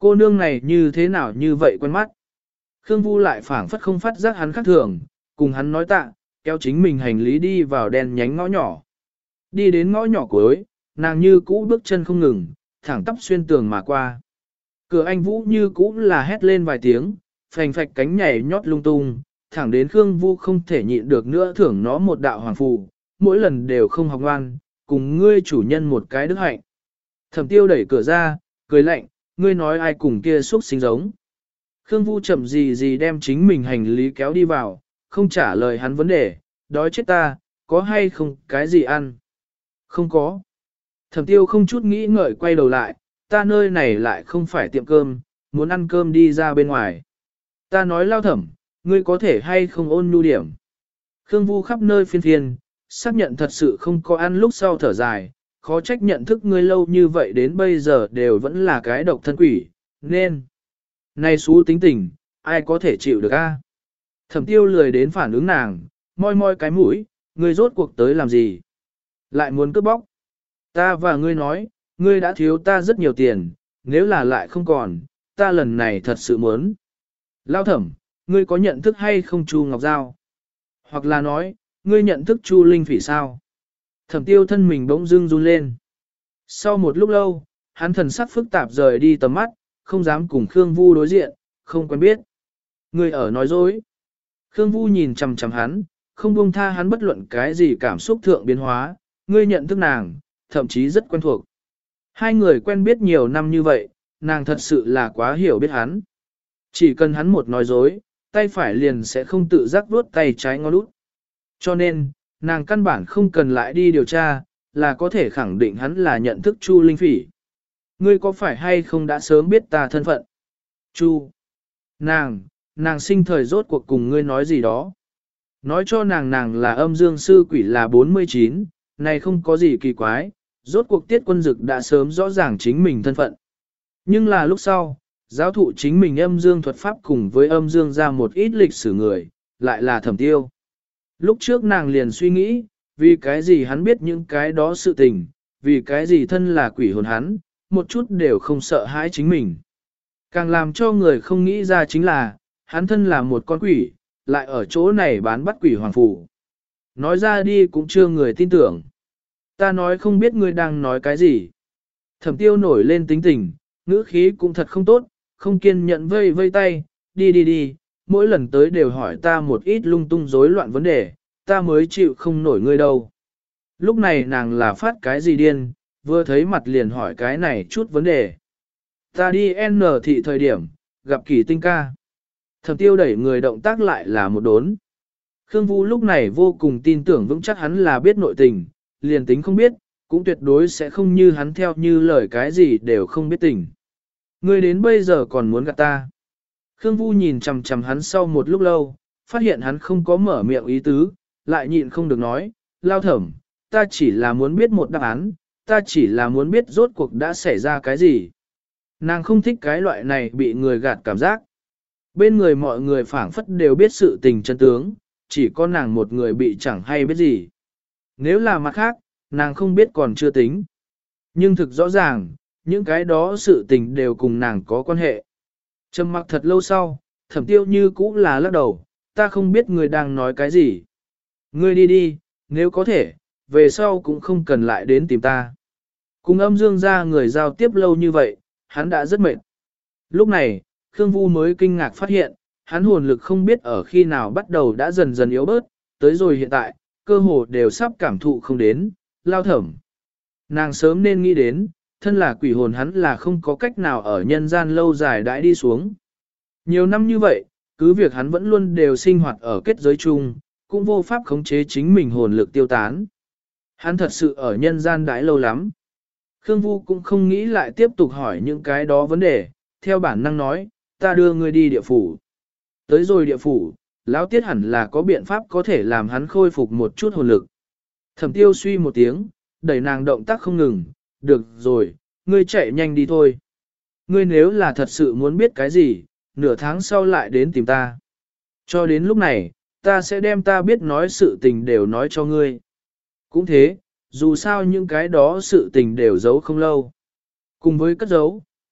Speaker 1: Cô nương này như thế nào như vậy quen mắt. Khương Vu lại phảng phất không phát giác hắn khác thường, cùng hắn nói tạ, kéo chính mình hành lý đi vào đèn nhánh ngõ nhỏ. Đi đến ngõ nhỏ cuối, nàng như cũ bước chân không ngừng, thẳng tắp xuyên tường mà qua. Cửa anh Vũ như cũ là hét lên vài tiếng, phành phạch cánh nhảy nhót lung tung, thẳng đến Khương Vu không thể nhịn được nữa thưởng nó một đạo hoàng phù, mỗi lần đều không học ngoan, cùng ngươi chủ nhân một cái đức hạnh. Thẩm Tiêu đẩy cửa ra, cười lạnh, ngươi nói ai cùng kia xuất sinh giống. Khương Vu chậm gì gì đem chính mình hành lý kéo đi vào, không trả lời hắn vấn đề, đói chết ta, có hay không cái gì ăn? Không có. Thẩm Tiêu không chút nghĩ ngợi quay đầu lại, ta nơi này lại không phải tiệm cơm, muốn ăn cơm đi ra bên ngoài. Ta nói Lao Thẩm, ngươi có thể hay không ôn nhu điểm. Khương Vu khắp nơi phiên phiên, xác nhận thật sự không có ăn lúc sau thở dài, khó trách nhận thức ngươi lâu như vậy đến bây giờ đều vẫn là cái độc thân quỷ, nên. Này xú tính tình, ai có thể chịu được a? Thẩm Tiêu lười đến phản ứng nàng, moi moi cái mũi, ngươi rốt cuộc tới làm gì? Lại muốn cướp bóc. Ta và ngươi nói, ngươi đã thiếu ta rất nhiều tiền, nếu là lại không còn, ta lần này thật sự muốn. Lao Thẩm, ngươi có nhận thức hay không Chu Ngọc Giao? Hoặc là nói, ngươi nhận thức Chu Linh Phỉ sao? Thẩm Tiêu thân mình bỗng dưng run lên. Sau một lúc lâu, hắn thần sắc phức tạp rời đi tầm mắt, không dám cùng Khương Vu đối diện, không quen biết. Ngươi ở nói dối. Khương Vu nhìn chằm chằm hắn, không buông tha hắn bất luận cái gì cảm xúc thượng biến hóa, ngươi nhận thức nàng, thậm chí rất quen thuộc. Hai người quen biết nhiều năm như vậy, nàng thật sự là quá hiểu biết hắn. Chỉ cần hắn một nói dối, tay phải liền sẽ không tự giác vuốt tay trái ngón út. Cho nên, nàng căn bản không cần lại đi điều tra, là có thể khẳng định hắn là nhận thức Chu Linh Phỉ. Ngươi có phải hay không đã sớm biết ta thân phận? Chu. Nàng sinh thời rốt cuộc cùng ngươi nói gì đó. Nói cho nàng là âm dương sư quỷ là 49, này không có gì kỳ quái, rốt cuộc Tiết Quân Dực đã sớm rõ ràng chính mình thân phận. Nhưng là lúc sau, giáo thụ chính mình âm dương thuật pháp cùng với âm dương ra một ít lịch sử người, lại là Thẩm Tiêu. Lúc trước nàng liền suy nghĩ, vì cái gì hắn biết những cái đó sự tình, vì cái gì thân là quỷ hồn hắn, một chút đều không sợ hãi chính mình. Càng làm cho người không nghĩ ra chính là, hắn thân là một con quỷ, lại ở chỗ này bán bắt quỷ hoàng phủ. Nói ra đi cũng chưa người tin tưởng. Ta nói không biết ngươi đang nói cái gì. Thẩm Tiêu nổi lên tính tình, ngữ khí cũng thật không tốt, không kiên nhẫn vây vây tay, đi, mỗi lần tới đều hỏi ta một ít lung tung rối loạn vấn đề, ta mới chịu không nổi ngươi đâu. Lúc này nàng là phát cái gì điên, vừa thấy mặt liền hỏi cái này chút vấn đề. Ta đi N thị thời điểm, gặp Kỳ Tinh ca. Thẩm Tiêu đẩy người động tác lại là một đốn. Khương Vu lúc này vô cùng tin tưởng vững chắc hắn là biết nội tình, liền tính không biết, cũng tuyệt đối sẽ không như hắn theo như lời cái gì đều không biết tình. Ngươi đến bây giờ còn muốn gạt ta. Khương Vu nhìn chằm chằm hắn sau một lúc lâu, phát hiện hắn không có mở miệng ý tứ, lại nhịn không được nói, Lao Thẩm, ta chỉ là muốn biết một đáp án, ta chỉ là muốn biết rốt cuộc đã xảy ra cái gì. Nàng không thích cái loại này bị người gạt cảm giác. Bên người mọi người phảng phất đều biết sự tình chân tướng, chỉ có nàng một người bị chẳng hay biết gì. Nếu là mặt khác, nàng không biết còn chưa tính. Nhưng thực rõ ràng, những cái đó sự tình đều cùng nàng có quan hệ. Trầm mặc thật lâu sau, Thẩm Tiêu như cũ là lắc đầu, ta không biết người đang nói cái gì. Ngươi đi, nếu có thể, về sau cũng không cần lại đến tìm ta. Cùng âm dương ra người giao tiếp lâu như vậy, hắn đã rất mệt. Lúc này, Khương Vu mới kinh ngạc phát hiện, hắn hồn lực không biết ở khi nào bắt đầu đã dần dần yếu bớt, tới rồi hiện tại, cơ hồ đều sắp cảm thụ không đến, Lao Thẩm. Nàng sớm nên nghĩ đến, thân là quỷ hồn hắn là không có cách nào ở nhân gian lâu dài đãi đi xuống. Nhiều năm như vậy, cứ việc hắn vẫn luôn đều sinh hoạt ở kết giới chung, cũng vô pháp khống chế chính mình hồn lực tiêu tán. Hắn thật sự ở nhân gian đãi lâu lắm. Khương Vu cũng không nghĩ lại tiếp tục hỏi những cái đó vấn đề, theo bản năng nói, ta đưa ngươi đi địa phủ. Tới rồi địa phủ, Lão Tiết hẳn là có biện pháp có thể làm hắn khôi phục một chút hồn lực. Thẩm Tiêu suy một tiếng, đẩy nàng động tác không ngừng, được rồi, ngươi chạy nhanh đi thôi. Ngươi nếu là thật sự muốn biết cái gì, nửa tháng sau lại đến tìm ta. Cho đến lúc này, ta sẽ đem ta biết nói sự tình đều nói cho ngươi. Cũng thế, dù sao những cái đó sự tình đều giấu không lâu. Cùng với cất giấu,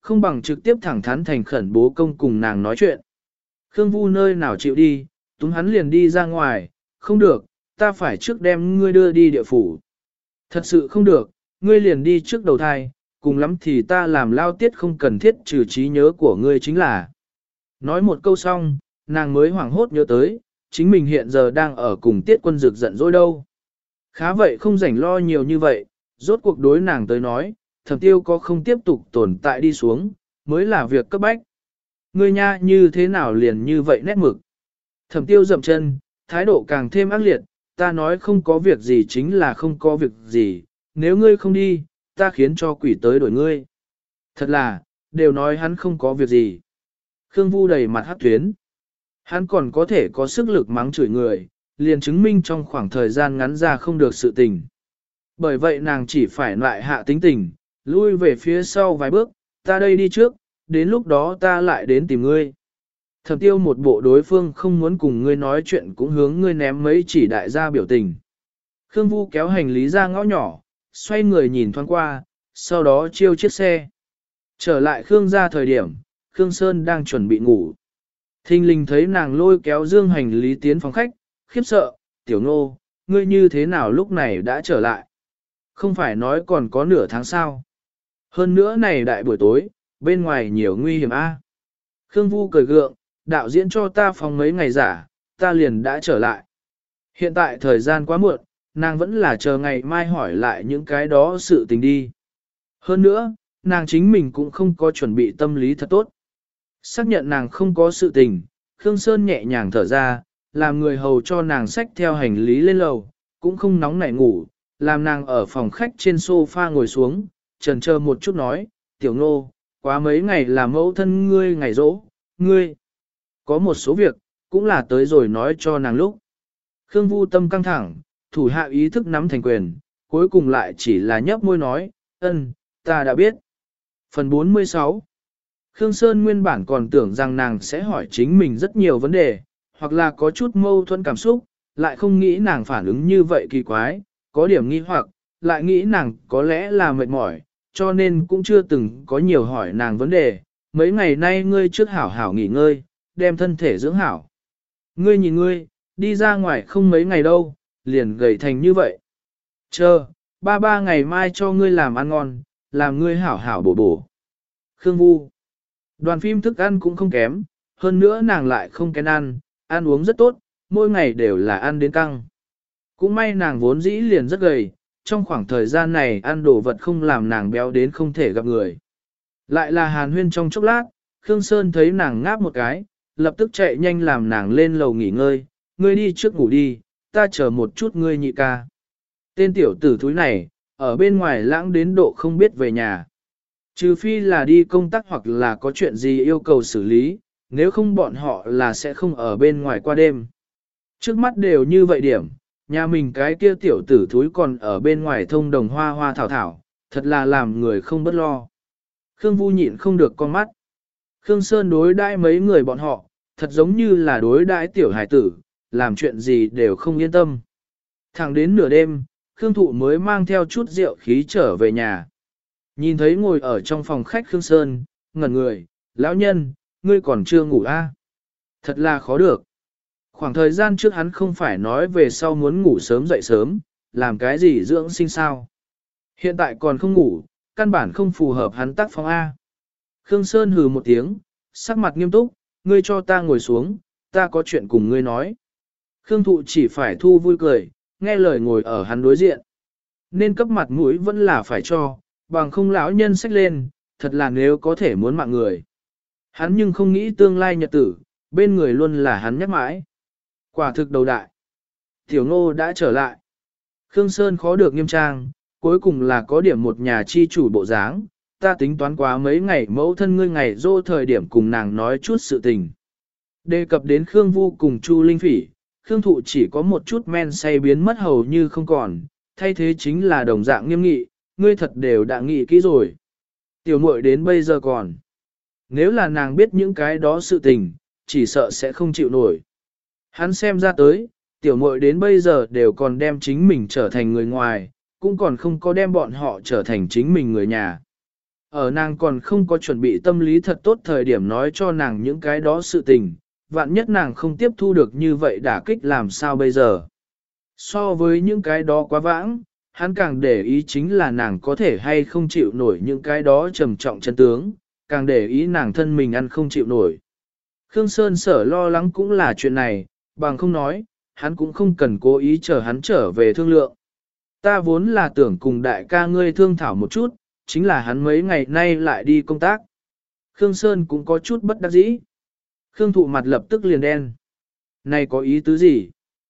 Speaker 1: không bằng trực tiếp thẳng thắn thành khẩn bố công cùng nàng nói chuyện. Khương Vu nơi nào chịu đi, túm hắn liền đi ra ngoài, không được, ta phải trước đem ngươi đưa đi địa phủ. Thật sự không được, ngươi liền đi trước đầu thai, cùng lắm thì ta làm lao tiết không cần thiết trừ trí nhớ của ngươi chính là. Nói một câu xong, nàng mới hoảng hốt nhớ tới, chính mình hiện giờ đang ở cùng tiết quân dực giận dỗi đâu. Khá vậy không rảnh lo nhiều như vậy, rốt cuộc đối nàng tới nói, Thẩm Tiêu có không tiếp tục tồn tại đi xuống, mới là việc cấp bách. Ngươi nha như thế nào liền như vậy nét mực. Thẩm Tiêu dậm chân, thái độ càng thêm ác liệt, ta nói không có việc gì chính là không có việc gì, nếu ngươi không đi, ta khiến cho quỷ tới đổi ngươi. Thật là, đều nói hắn không có việc gì. Khương Vu đầy mặt hắc tuyến. Hắn còn có thể có sức lực mắng chửi người, liền chứng minh trong khoảng thời gian ngắn ra không được sự tình. Bởi vậy nàng chỉ phải lại hạ tính tình, lui về phía sau vài bước, ta đây đi trước, đến lúc đó ta lại đến tìm ngươi. Thẩm Tiêu một bộ đối phương không muốn cùng ngươi nói chuyện cũng hướng ngươi ném mấy chỉ đại gia biểu tình. Khương Vu kéo hành lý ra ngõ nhỏ, xoay người nhìn thoáng qua, sau đó chiêu chiếc xe. Trở lại Khương ra thời điểm, Khương Sơn đang chuẩn bị ngủ. Thinh linh thấy nàng lôi kéo dương hành lý tiến phòng khách, khiếp sợ, tiểu Ngô, ngươi như thế nào lúc này đã trở lại? Không phải nói còn có nửa tháng sao? Hơn nữa này đại buổi tối, bên ngoài nhiều nguy hiểm a. Khương Vu cười gượng, đạo diễn cho ta phòng mấy ngày giả, ta liền đã trở lại. Hiện tại thời gian quá muộn, nàng vẫn là chờ ngày mai hỏi lại những cái đó sự tình đi. Hơn nữa, nàng chính mình cũng không có chuẩn bị tâm lý thật tốt. Xác nhận nàng không có sự tình, Khương Sơn nhẹ nhàng thở ra, làm người hầu cho nàng xách theo hành lý lên lầu, cũng không nóng nảy ngủ, làm nàng ở phòng khách trên sofa ngồi xuống, chần chờ một chút nói, tiểu Ngô, quá mấy ngày là mẫu thân ngươi ngày rỗ, ngươi. Có một số việc, cũng là tới rồi nói cho nàng lúc. Khương Vu tâm căng thẳng, thủ hạ ý thức nắm thành quyền, cuối cùng lại chỉ là nhấp môi nói, ta đã biết. Phần 46 Khương Sơn nguyên bản còn tưởng rằng nàng sẽ hỏi chính mình rất nhiều vấn đề, hoặc là có chút mâu thuẫn cảm xúc, lại không nghĩ nàng phản ứng như vậy kỳ quái, có điểm nghi hoặc, lại nghĩ nàng có lẽ là mệt mỏi, cho nên cũng chưa từng có nhiều hỏi nàng vấn đề. Mấy ngày nay ngươi trước hảo hảo nghỉ ngơi, đem thân thể dưỡng hảo. Ngươi nhìn ngươi, đi ra ngoài không mấy ngày đâu, liền gầy thành như vậy. Chờ, ba ngày mai cho ngươi làm ăn ngon, làm ngươi hảo hảo bổ bổ. Khương Vu Đoàn phim thức ăn cũng không kém, hơn nữa nàng lại không kén ăn uống rất tốt, mỗi ngày đều là ăn đến căng. Cũng may nàng vốn dĩ liền rất gầy, trong khoảng thời gian này ăn đồ vật không làm nàng béo đến không thể gặp người. Lại là hàn huyên trong chốc lát, Khương Sơn thấy nàng ngáp một cái, lập tức chạy nhanh làm nàng lên lầu nghỉ ngơi, ngươi đi trước ngủ đi, ta chờ một chút ngươi nhị ca. Tên tiểu tử thúi này, ở bên ngoài lãng đến độ không biết về nhà. Trừ phi là đi công tác hoặc là có chuyện gì yêu cầu xử lý, nếu không bọn họ là sẽ không ở bên ngoài qua đêm. Trước mắt đều như vậy điểm, nhà mình cái kia tiểu tử thúi còn ở bên ngoài thông đồng hoa hoa thảo thảo, thật là làm người không bất lo. Khương Vu nhịn không được con mắt. Khương Sơn đối đãi mấy người bọn họ, thật giống như là đối đãi tiểu hải tử, làm chuyện gì đều không yên tâm. Thẳng đến nửa đêm, Khương Thụ mới mang theo chút rượu khí trở về nhà. Nhìn thấy ngồi ở trong phòng khách Khương Sơn, ngẩn người, lão nhân, ngươi còn chưa ngủ a? Thật là khó được. Khoảng thời gian trước hắn không phải nói về sau muốn ngủ sớm dậy sớm, làm cái gì dưỡng sinh sao. Hiện tại còn không ngủ, căn bản không phù hợp hắn tác phong A. Khương Sơn hừ một tiếng, sắc mặt nghiêm túc, ngươi cho ta ngồi xuống, ta có chuyện cùng ngươi nói. Khương Thụ chỉ phải thu vui cười, nghe lời ngồi ở hắn đối diện. Nên cấp mặt mũi vẫn là phải cho, bằng không lão nhân xách lên, thật là nếu có thể muốn mạng người. Hắn nhưng không nghĩ tương lai nhật tử, bên người luôn là hắn nhắc mãi. Quả thực đầu đại. Tiểu Ngô đã trở lại. Khương Sơn khó được nghiêm trang, cuối cùng là có điểm một nhà chi chủ bộ dáng. Ta tính toán quá mấy ngày mẫu thân ngươi ngày dỗ thời điểm cùng nàng nói chút sự tình. Đề cập đến Khương Vu cùng Chu Linh Phỉ, Khương Thụ chỉ có một chút men say biến mất hầu như không còn, thay thế chính là đồng dạng nghiêm nghị, ngươi thật đều đã nghĩ kỹ rồi. Tiểu muội đến bây giờ còn. Nếu là nàng biết những cái đó sự tình, chỉ sợ sẽ không chịu nổi. Hắn xem ra tới, tiểu muội đến bây giờ đều còn đem chính mình trở thành người ngoài, cũng còn không có đem bọn họ trở thành chính mình người nhà. Ở nàng còn không có chuẩn bị tâm lý thật tốt thời điểm nói cho nàng những cái đó sự tình, vạn nhất nàng không tiếp thu được như vậy đả kích làm sao bây giờ. So với những cái đó quá vãng, hắn càng để ý chính là nàng có thể hay không chịu nổi những cái đó trầm trọng chân tướng, càng để ý nàng thân mình ăn không chịu nổi. Khương Sơn Sở lo lắng cũng là chuyện này, bằng không nói, hắn cũng không cần cố ý chờ hắn trở về thương lượng. Ta vốn là tưởng cùng đại ca ngươi thương thảo một chút, chính là hắn mấy ngày nay lại đi công tác. Khương Sơn cũng có chút bất đắc dĩ. Khương Thụ mặt lập tức liền đen. Này có ý tứ gì?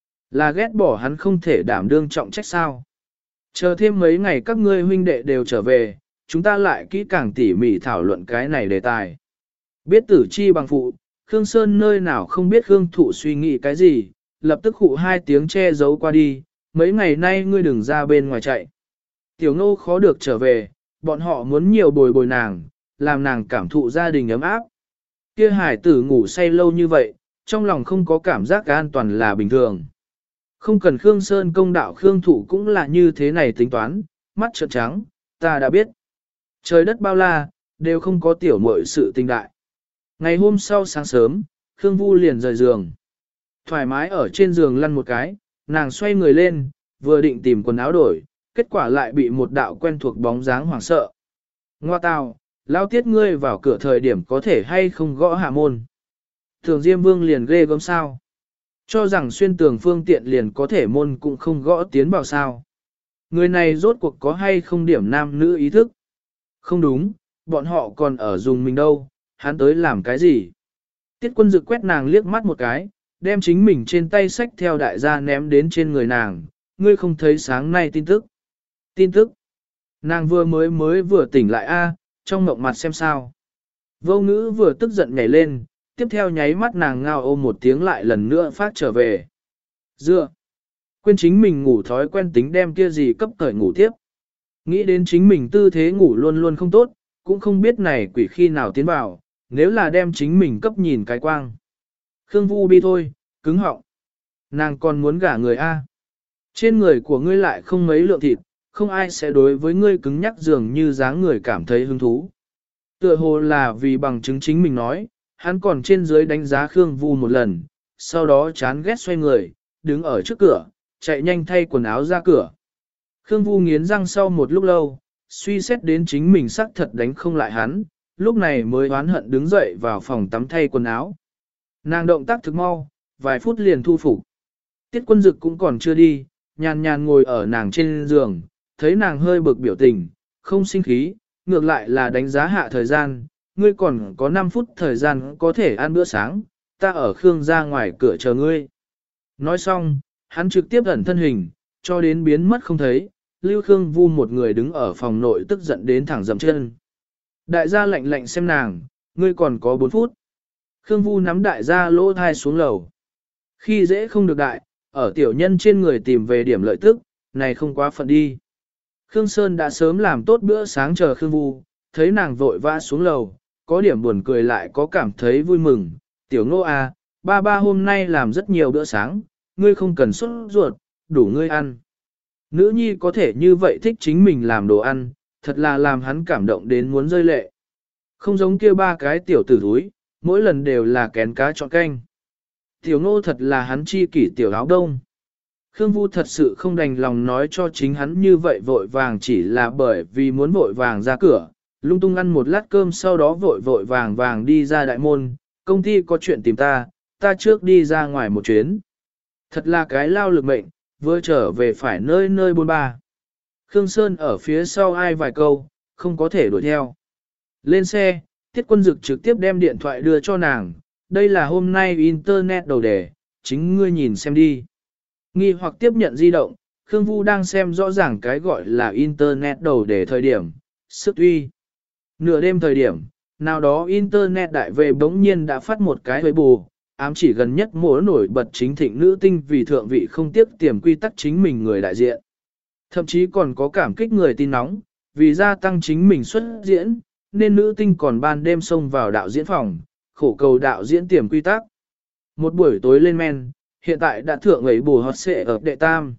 Speaker 1: Là ghét bỏ hắn không thể đảm đương trọng trách sao? Chờ thêm mấy ngày các ngươi huynh đệ đều trở về, chúng ta lại kỹ càng tỉ mỉ thảo luận cái này đề tài. Biết tử chi bằng phụ, Khương Sơn nơi nào không biết Khương Thụ suy nghĩ cái gì, lập tức hụ hai tiếng che giấu qua đi, mấy ngày nay ngươi đừng ra bên ngoài chạy. Tiểu Ngô khó được trở về, bọn họ muốn nhiều bồi bồi nàng, làm nàng cảm thụ gia đình ấm áp. Kia hải tử ngủ say lâu như vậy, trong lòng không có cảm giác an toàn là bình thường. Không cần Khương Sơn công đạo Khương Thụ cũng là như thế này tính toán, mắt trợn trắng, ta đã biết. Trời đất bao la, đều không có tiểu muội sự tình đại. Ngày hôm sau sáng sớm, Khương Vu liền rời giường. Thoải mái ở trên giường lăn một cái, nàng xoay người lên, vừa định tìm quần áo đổi, kết quả lại bị một đạo quen thuộc bóng dáng hoảng sợ. Ngoa tào, lao tiết ngươi vào cửa thời điểm có thể hay không gõ hạ môn. Thường Diêm Vương liền ghê gớm sao. Cho rằng xuyên tường phương tiện liền có thể môn cũng không gõ tiến vào sao. Người này rốt cuộc có hay không điểm nam nữ ý thức. Không đúng, bọn họ còn ở dùng mình đâu, hắn tới làm cái gì. Tiết Quân Dực quét nàng liếc mắt một cái, đem chính mình trên tay sách theo đại gia ném đến trên người nàng, ngươi không thấy sáng nay tin tức. Tin tức. Nàng vừa vừa tỉnh lại trong mộng mặt xem sao. Vô ngữ vừa tức giận nhảy lên, tiếp theo nháy mắt nàng ngao ôm một tiếng lại lần nữa phát trở về. Dựa. Quên chính mình ngủ thói quen tính đem kia gì cấp cởi ngủ tiếp. Nghĩ đến chính mình tư thế ngủ luôn luôn không tốt, cũng không biết này quỷ khi nào tiến vào, nếu là đem chính mình cấp nhìn cái quang. Khương Vu bi thôi, cứng họng. Nàng còn muốn gả người A. Trên người của ngươi lại không mấy lượng thịt, không ai sẽ đối với ngươi cứng nhắc dường như dáng người cảm thấy hứng thú. Tựa hồ là vì bằng chứng chính mình nói, hắn còn trên dưới đánh giá Khương Vu một lần, sau đó chán ghét xoay người, đứng ở trước cửa, chạy nhanh thay quần áo ra cửa. Khương Vu nghiến răng sau một lúc lâu, suy xét đến chính mình xác thật đánh không lại hắn, lúc này mới oán hận đứng dậy vào phòng tắm thay quần áo. Nàng động tác thực mau, vài phút liền thu phục. Tiết Quân Dực cũng còn chưa đi, nhàn nhàn ngồi ở nàng trên giường, thấy nàng hơi bực biểu tình, không sinh khí, ngược lại là đánh giá hạ thời gian, ngươi còn có 5 phút thời gian có thể ăn bữa sáng, ta ở Khương ra ngoài cửa chờ ngươi. Nói xong, hắn trực tiếp ẩn thân hình, cho đến biến mất không thấy, Lưu Khương Vu một người đứng ở phòng nội tức giận đến thẳng dậm chân. Đại gia lạnh lạnh xem nàng, ngươi còn có 4 phút. Khương Vu nắm đại gia lỗ thai xuống lầu. Khi dễ không được đại, ở tiểu nhân trên người tìm về điểm lợi tức, này không quá phận đi. Khương Sơn đã sớm làm tốt bữa sáng chờ Khương Vu, thấy nàng vội vã xuống lầu, có điểm buồn cười lại có cảm thấy vui mừng. Tiểu Ngô à, ba hôm nay làm rất nhiều bữa sáng, ngươi không cần sốt ruột, đủ ngươi ăn. Nữ nhi có thể như vậy thích chính mình làm đồ ăn, thật là làm hắn cảm động đến muốn rơi lệ. Không giống kia 3 cái tiểu tử thúi, mỗi lần đều là kén cá chọn canh. Tiểu Ngô thật là hắn chi kỷ tiểu áo đông. Khương Vu thật sự không đành lòng nói cho chính hắn như vậy vội vàng chỉ là bởi vì muốn vội vàng ra cửa, lung tung ăn một lát cơm sau đó vội vàng đi ra đại môn, công ty có chuyện tìm ta, ta trước đi ra ngoài một chuyến. Thật là cái lao lực mệnh, vừa trở về phải nơi nơi bôn ba. Khương Sơn ở phía sau ai vài câu, không có thể đuổi theo. Lên xe, Tiết Quân Dực trực tiếp đem điện thoại đưa cho nàng, đây là hôm nay Internet đầu đề, chính ngươi nhìn xem đi. Nghi hoặc tiếp nhận di động, Khương Vu đang xem rõ ràng cái gọi là Internet đầu đề thời điểm, sức uy. Nửa đêm thời điểm, nào đó Internet đại về bỗng nhiên đã phát một cái huế bù, ám chỉ gần nhất mỗi nổi bật chính thịnh nữ tinh vì thượng vị không tiếc tiềm quy tắc chính mình người đại diện. Thậm chí còn có cảm kích người tin nóng, vì gia tăng chính mình xuất diễn, nên nữ tinh còn ban đêm xông vào đạo diễn phòng, khổ cầu đạo diễn tiềm quy tắc. Một buổi tối lên men, hiện tại đã thượng ấy bù hot xệ ở đệ tam.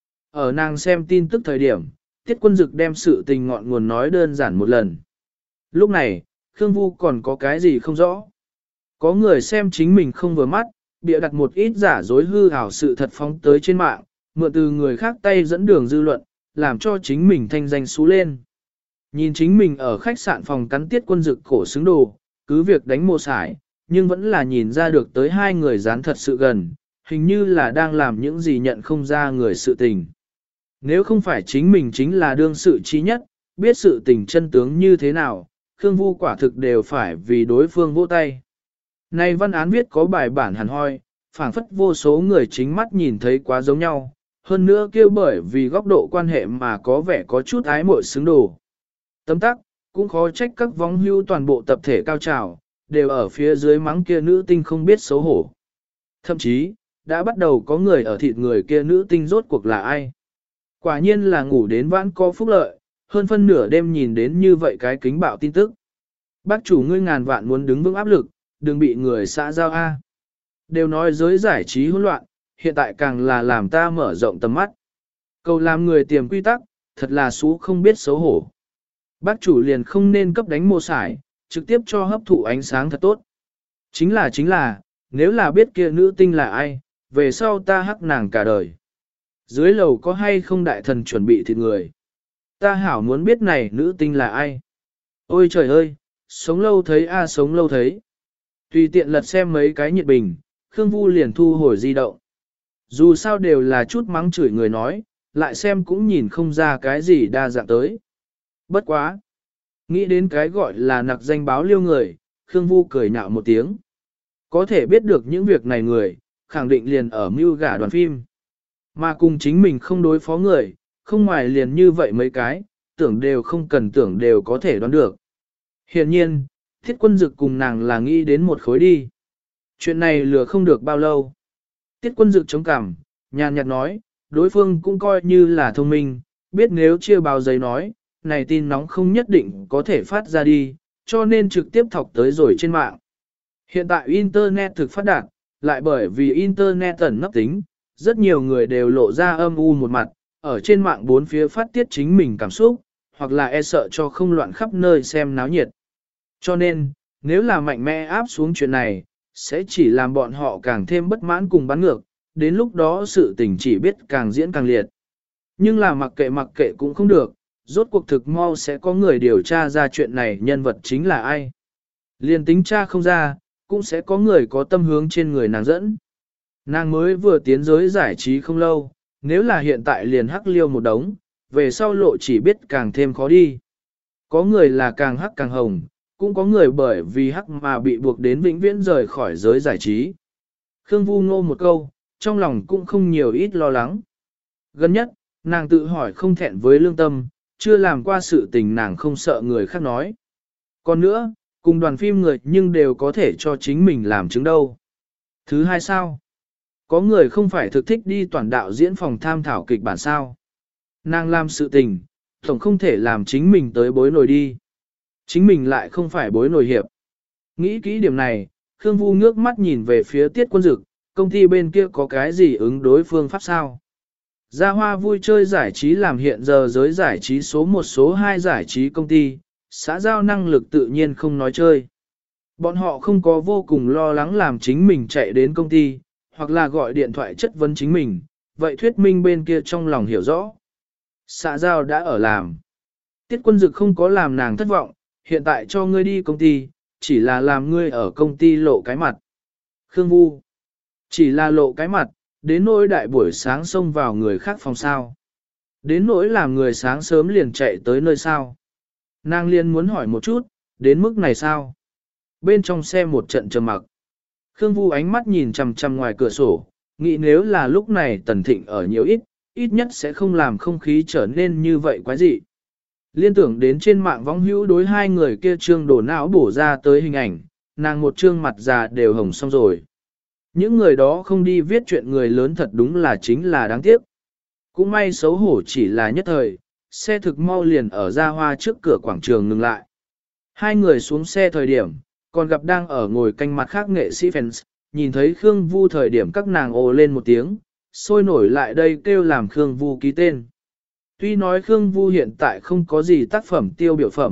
Speaker 1: Ở nàng xem tin tức thời điểm, Tiết Quân Dực đem sự tình ngọn nguồn nói đơn giản một lần. Lúc này, Khương Vu còn có cái gì không rõ. Có người xem chính mình không vừa mắt, bịa đặt một ít giả dối hư ảo sự thật phóng tới trên mạng, mượn từ người khác tay dẫn đường dư luận, làm cho chính mình thanh danh xú lên. Nhìn chính mình ở khách sạn phòng cắn Tiết Quân Dực cổ xứng đồ, cứ việc đánh mồ sải, nhưng vẫn là nhìn ra được tới hai người dán thật sự gần, hình như là đang làm những gì nhận không ra người sự tình. Nếu không phải chính mình chính là đương sự trí nhất, biết sự tình chân tướng như thế nào, Khương Vu quả thực đều phải vì đối phương vỗ tay. Này văn án viết có bài bản hẳn hoi, phảng phất vô số người chính mắt nhìn thấy quá giống nhau, hơn nữa kêu bởi vì góc độ quan hệ mà có vẻ có chút ái muội xứng đồ. Tấm tắc, cũng khó trách các vong hưu toàn bộ tập thể cao trào, đều ở phía dưới mắng kia nữ tinh không biết xấu hổ. Thậm chí, đã bắt đầu có người ở thịt người kia nữ tinh rốt cuộc là ai. Quả nhiên là ngủ đến vãn có phúc lợi, hơn phân nửa đêm nhìn đến như vậy cái kính bạo tin tức. Bác chủ ngươi ngàn vạn muốn đứng vững áp lực, đừng bị người xã giao A. Đều nói giới giải trí hỗn loạn, hiện tại càng là làm ta mở rộng tầm mắt. Cầu làm người tiềm quy tắc, thật là xú không biết xấu hổ. Bác chủ liền không nên cấp đánh mô sải, trực tiếp cho hấp thụ ánh sáng thật tốt. Chính là, nếu là biết kia nữ tinh là ai, về sau ta hắc nàng cả đời. Dưới lầu có hay không đại thần chuẩn bị thịt người? Ta hảo muốn biết này nữ tinh là ai? Ôi trời ơi, sống lâu thấy a sống lâu thấy. Tùy tiện lật xem mấy cái nhiệt bình, Khương Vu liền thu hồi di động. Dù sao đều là chút mắng chửi người nói, lại xem cũng nhìn không ra cái gì đa dạng tới. Bất quá. Nghĩ đến cái gọi là nặc danh báo liêu người, Khương Vu cười nhạo một tiếng. Có thể biết được những việc này người, khẳng định liền ở mưu gả đoàn phim. Mà cùng chính mình không đối phó người, không ngoài liền như vậy mấy cái, tưởng đều không cần tưởng đều có thể đoán được. Hiện nhiên, Thiết Quân Dực cùng nàng là nghĩ đến một khối đi. Chuyện này lừa không được bao lâu. Tiết Quân Dực chống cằm, nhàn nhạt nói, đối phương cũng coi như là thông minh, biết nếu chia báo giấy nói, này tin nóng không nhất định có thể phát ra đi, cho nên trực tiếp thọc tới rồi trên mạng. Hiện tại Internet thực phát đạt, lại bởi vì Internet ẩn nấp tính, rất nhiều người đều lộ ra âm u một mặt, ở trên mạng bốn phía phát tiết chính mình cảm xúc, hoặc là e sợ cho không loạn khắp nơi xem náo nhiệt. Cho nên, nếu là mạnh mẽ áp xuống chuyện này, sẽ chỉ làm bọn họ càng thêm bất mãn cùng bắn ngược, đến lúc đó sự tình chỉ biết càng diễn càng liệt. Nhưng là mặc kệ cũng không được, rốt cuộc thực mau sẽ có người điều tra ra chuyện này nhân vật chính là ai. Liên tính tra không ra, cũng sẽ có người có tâm hướng trên người nàng dẫn. Nàng mới vừa tiến giới giải trí không lâu, nếu là hiện tại liền hắc liêu một đống, về sau lộ chỉ biết càng thêm khó đi. Có người là càng hắc càng hồng, cũng có người bởi vì hắc mà bị buộc đến vĩnh viễn rời khỏi giới giải trí. Khương Vu ngô một câu, trong lòng cũng không nhiều ít lo lắng. Gần nhất, nàng tự hỏi không thẹn với lương tâm, chưa làm qua sự tình nàng không sợ người khác nói. Còn nữa, cùng đoàn phim người nhưng đều có thể cho chính mình làm chứng đâu. Thứ hai sao? Có người không phải thực thích đi toàn đạo diễn phòng tham thảo kịch bản sao. Nàng làm sự tình, tổng không thể làm chính mình tới bối nổi đi. Chính mình lại không phải bối nổi hiệp. Nghĩ kỹ điểm này, Khương Vu ngước mắt nhìn về phía Tiết Quân Dực, công ty bên kia có cái gì ứng đối phương pháp sao? Gia Hoa vui chơi giải trí làm hiện giờ giới giải trí số 1 số 2 giải trí công ty, xã giao năng lực tự nhiên không nói chơi. Bọn họ không có vô cùng lo lắng làm chính mình chạy đến công ty, hoặc là gọi điện thoại chất vấn chính mình, vậy thuyết minh bên kia trong lòng hiểu rõ. Xã giao đã ở làm. Tiết Quân Dực không có làm nàng thất vọng, hiện tại cho ngươi đi công ty, chỉ là làm ngươi ở công ty lộ cái mặt. Khương Vu, chỉ là lộ cái mặt, đến nỗi đại buổi sáng xông vào người khác phòng sao. Đến nỗi làm người sáng sớm liền chạy tới nơi sao. Nàng liền muốn hỏi một chút, đến mức này sao? Bên trong xe một trận trầm mặc. Khương Vu ánh mắt nhìn chằm chằm ngoài cửa sổ, nghĩ nếu là lúc này Tần Thịnh ở nhiều ít nhất sẽ không làm không khí trở nên như vậy quái dị. Liên tưởng đến trên mạng võng hữu đối hai người kia trương đổ não bổ ra tới hình ảnh, nàng một trương mặt già đều hồng xong rồi. Những người đó không đi viết chuyện người lớn thật đúng là chính là đáng tiếc. Cũng may xấu hổ chỉ là nhất thời, xe thực mau liền ở Gia Hoa trước cửa quảng trường ngừng lại. Hai người xuống xe thời điểm, còn gặp đang ở ngồi canh mặt khác nghệ sĩ fans, nhìn thấy Khương Vu thời điểm các nàng ồ lên một tiếng, sôi nổi lại đây kêu làm Khương Vu ký tên. Tuy nói Khương Vu hiện tại không có gì tác phẩm tiêu biểu phẩm,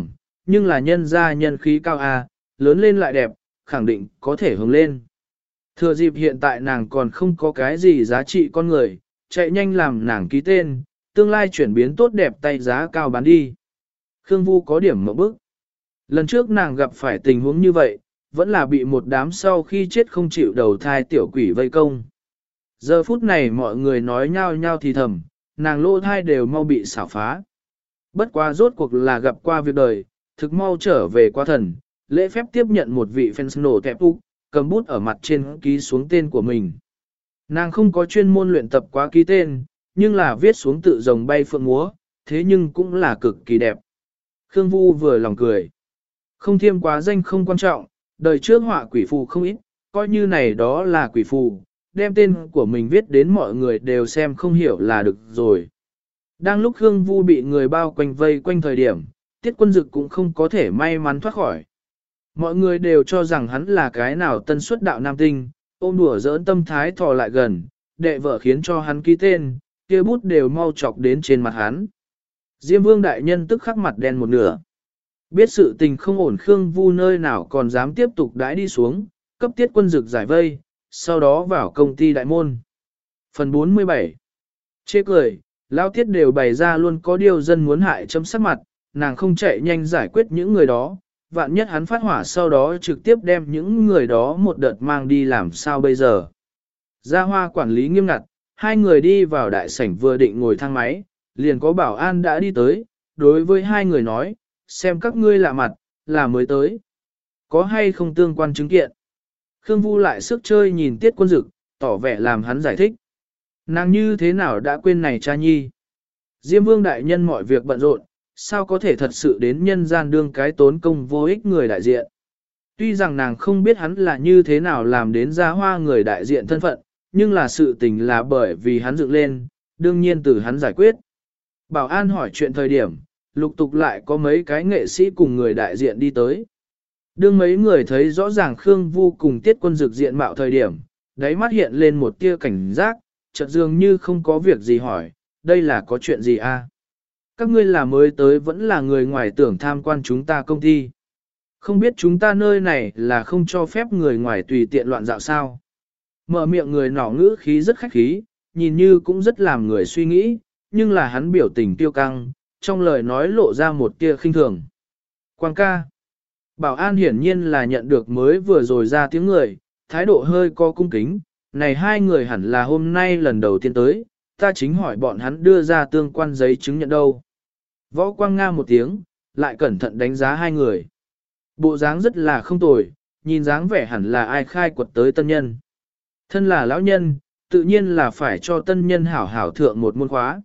Speaker 1: nhưng là nhân gia nhân khí cao a, lớn lên lại đẹp, khẳng định có thể hướng lên. Thừa dịp hiện tại nàng còn không có cái gì giá trị con người, chạy nhanh làm nàng ký tên, tương lai chuyển biến tốt đẹp tay giá cao bán đi. Khương Vu có điểm mộng bức. Lần trước nàng gặp phải tình huống như vậy, vẫn là bị một đám sau khi chết không chịu đầu thai tiểu quỷ vây công. Giờ phút này mọi người nói nhao nhao thì thầm, nàng lỗ thai đều mau bị xảo phá. Bất quá rốt cuộc là gặp qua việc đời, thực mau trở về qua thần, lễ phép tiếp nhận một vị fans nổ tẹp úc, cầm bút ở mặt trên ký xuống tên của mình. Nàng không có chuyên môn luyện tập quá ký tên, nhưng là viết xuống tự rồng bay phượng múa, thế nhưng cũng là cực kỳ đẹp. Khương Vu vừa lòng cười. Không thiêm quá danh không quan trọng, đời trước họa quỷ phù không ít, coi như này đó là quỷ phù, đem tên của mình viết đến mọi người đều xem không hiểu là được rồi. Đang lúc Khương Vu bị người bao quanh vây quanh thời điểm, Tiết Quân Dực cũng không có thể may mắn thoát khỏi. Mọi người đều cho rằng hắn là cái nào tân xuất đạo nam tinh, ôm đùa giỡn tâm thái thò lại gần, đệ vợ khiến cho hắn ký tên, kia bút đều mau chọc đến trên mặt hắn. Diêm Vương đại nhân tức khắc mặt đen một nửa. Biết sự tình không ổn, Khương Vu nơi nào còn dám tiếp tục đãi đi xuống, cấp Tiết Quân Dực giải vây, sau đó vào công ty đại môn. Phần 47 chê cười, Lão Tiết đều bày ra luôn có điều dân muốn hại chấm sắc mặt, nàng không chạy nhanh giải quyết những người đó, vạn nhất hắn phát hỏa sau đó trực tiếp đem những người đó một đợt mang đi làm sao bây giờ. Gia Hoa quản lý nghiêm ngặt, hai người đi vào đại sảnh vừa định ngồi thang máy, liền có bảo an đã đi tới, đối với hai người nói, xem các ngươi lạ mặt, là mới tới. Có hay không tương quan chứng kiện? Khương Vu lại sức chơi nhìn Tiết Quân Dực, tỏ vẻ làm hắn giải thích. Nàng như thế nào đã quên này cha nhi? Diêm Vương đại nhân mọi việc bận rộn, sao có thể thật sự đến nhân gian đương cái tốn công vô ích người đại diện. Tuy rằng nàng không biết hắn là như thế nào làm đến Gia Hoa người đại diện thân phận, nhưng là sự tình là bởi vì hắn dựng lên, đương nhiên từ hắn giải quyết. Bảo an hỏi chuyện thời điểm, lục tục lại có mấy cái nghệ sĩ cùng người đại diện đi tới. Đương mấy người thấy rõ ràng Khương Vu cùng Tiết Quân Dực diện mạo thời điểm, đáy mắt hiện lên một tia cảnh giác, chợt dường như không có việc gì hỏi, đây là có chuyện gì a? Các ngươi là mới tới vẫn là người ngoài tưởng tham quan chúng ta công ty. Không biết chúng ta nơi này là không cho phép người ngoài tùy tiện loạn dạo sao. Mở miệng người nọ ngữ khí rất khách khí, nhìn như cũng rất làm người suy nghĩ, nhưng là hắn biểu tình tiêu căng, trong lời nói lộ ra một tia khinh thường. Quang ca. Bảo an hiển nhiên là nhận được mới vừa rồi ra tiếng người, thái độ hơi có cung kính, này hai người hẳn là hôm nay lần đầu tiên tới, ta chính hỏi bọn hắn đưa ra tương quan giấy chứng nhận đâu. Võ Quang Nga một tiếng, lại cẩn thận đánh giá hai người. Bộ dáng rất là không tồi, nhìn dáng vẻ hẳn là ai khai quật tới tân nhân. Thân là lão nhân, tự nhiên là phải cho tân nhân hảo hảo thượng một môn khóa.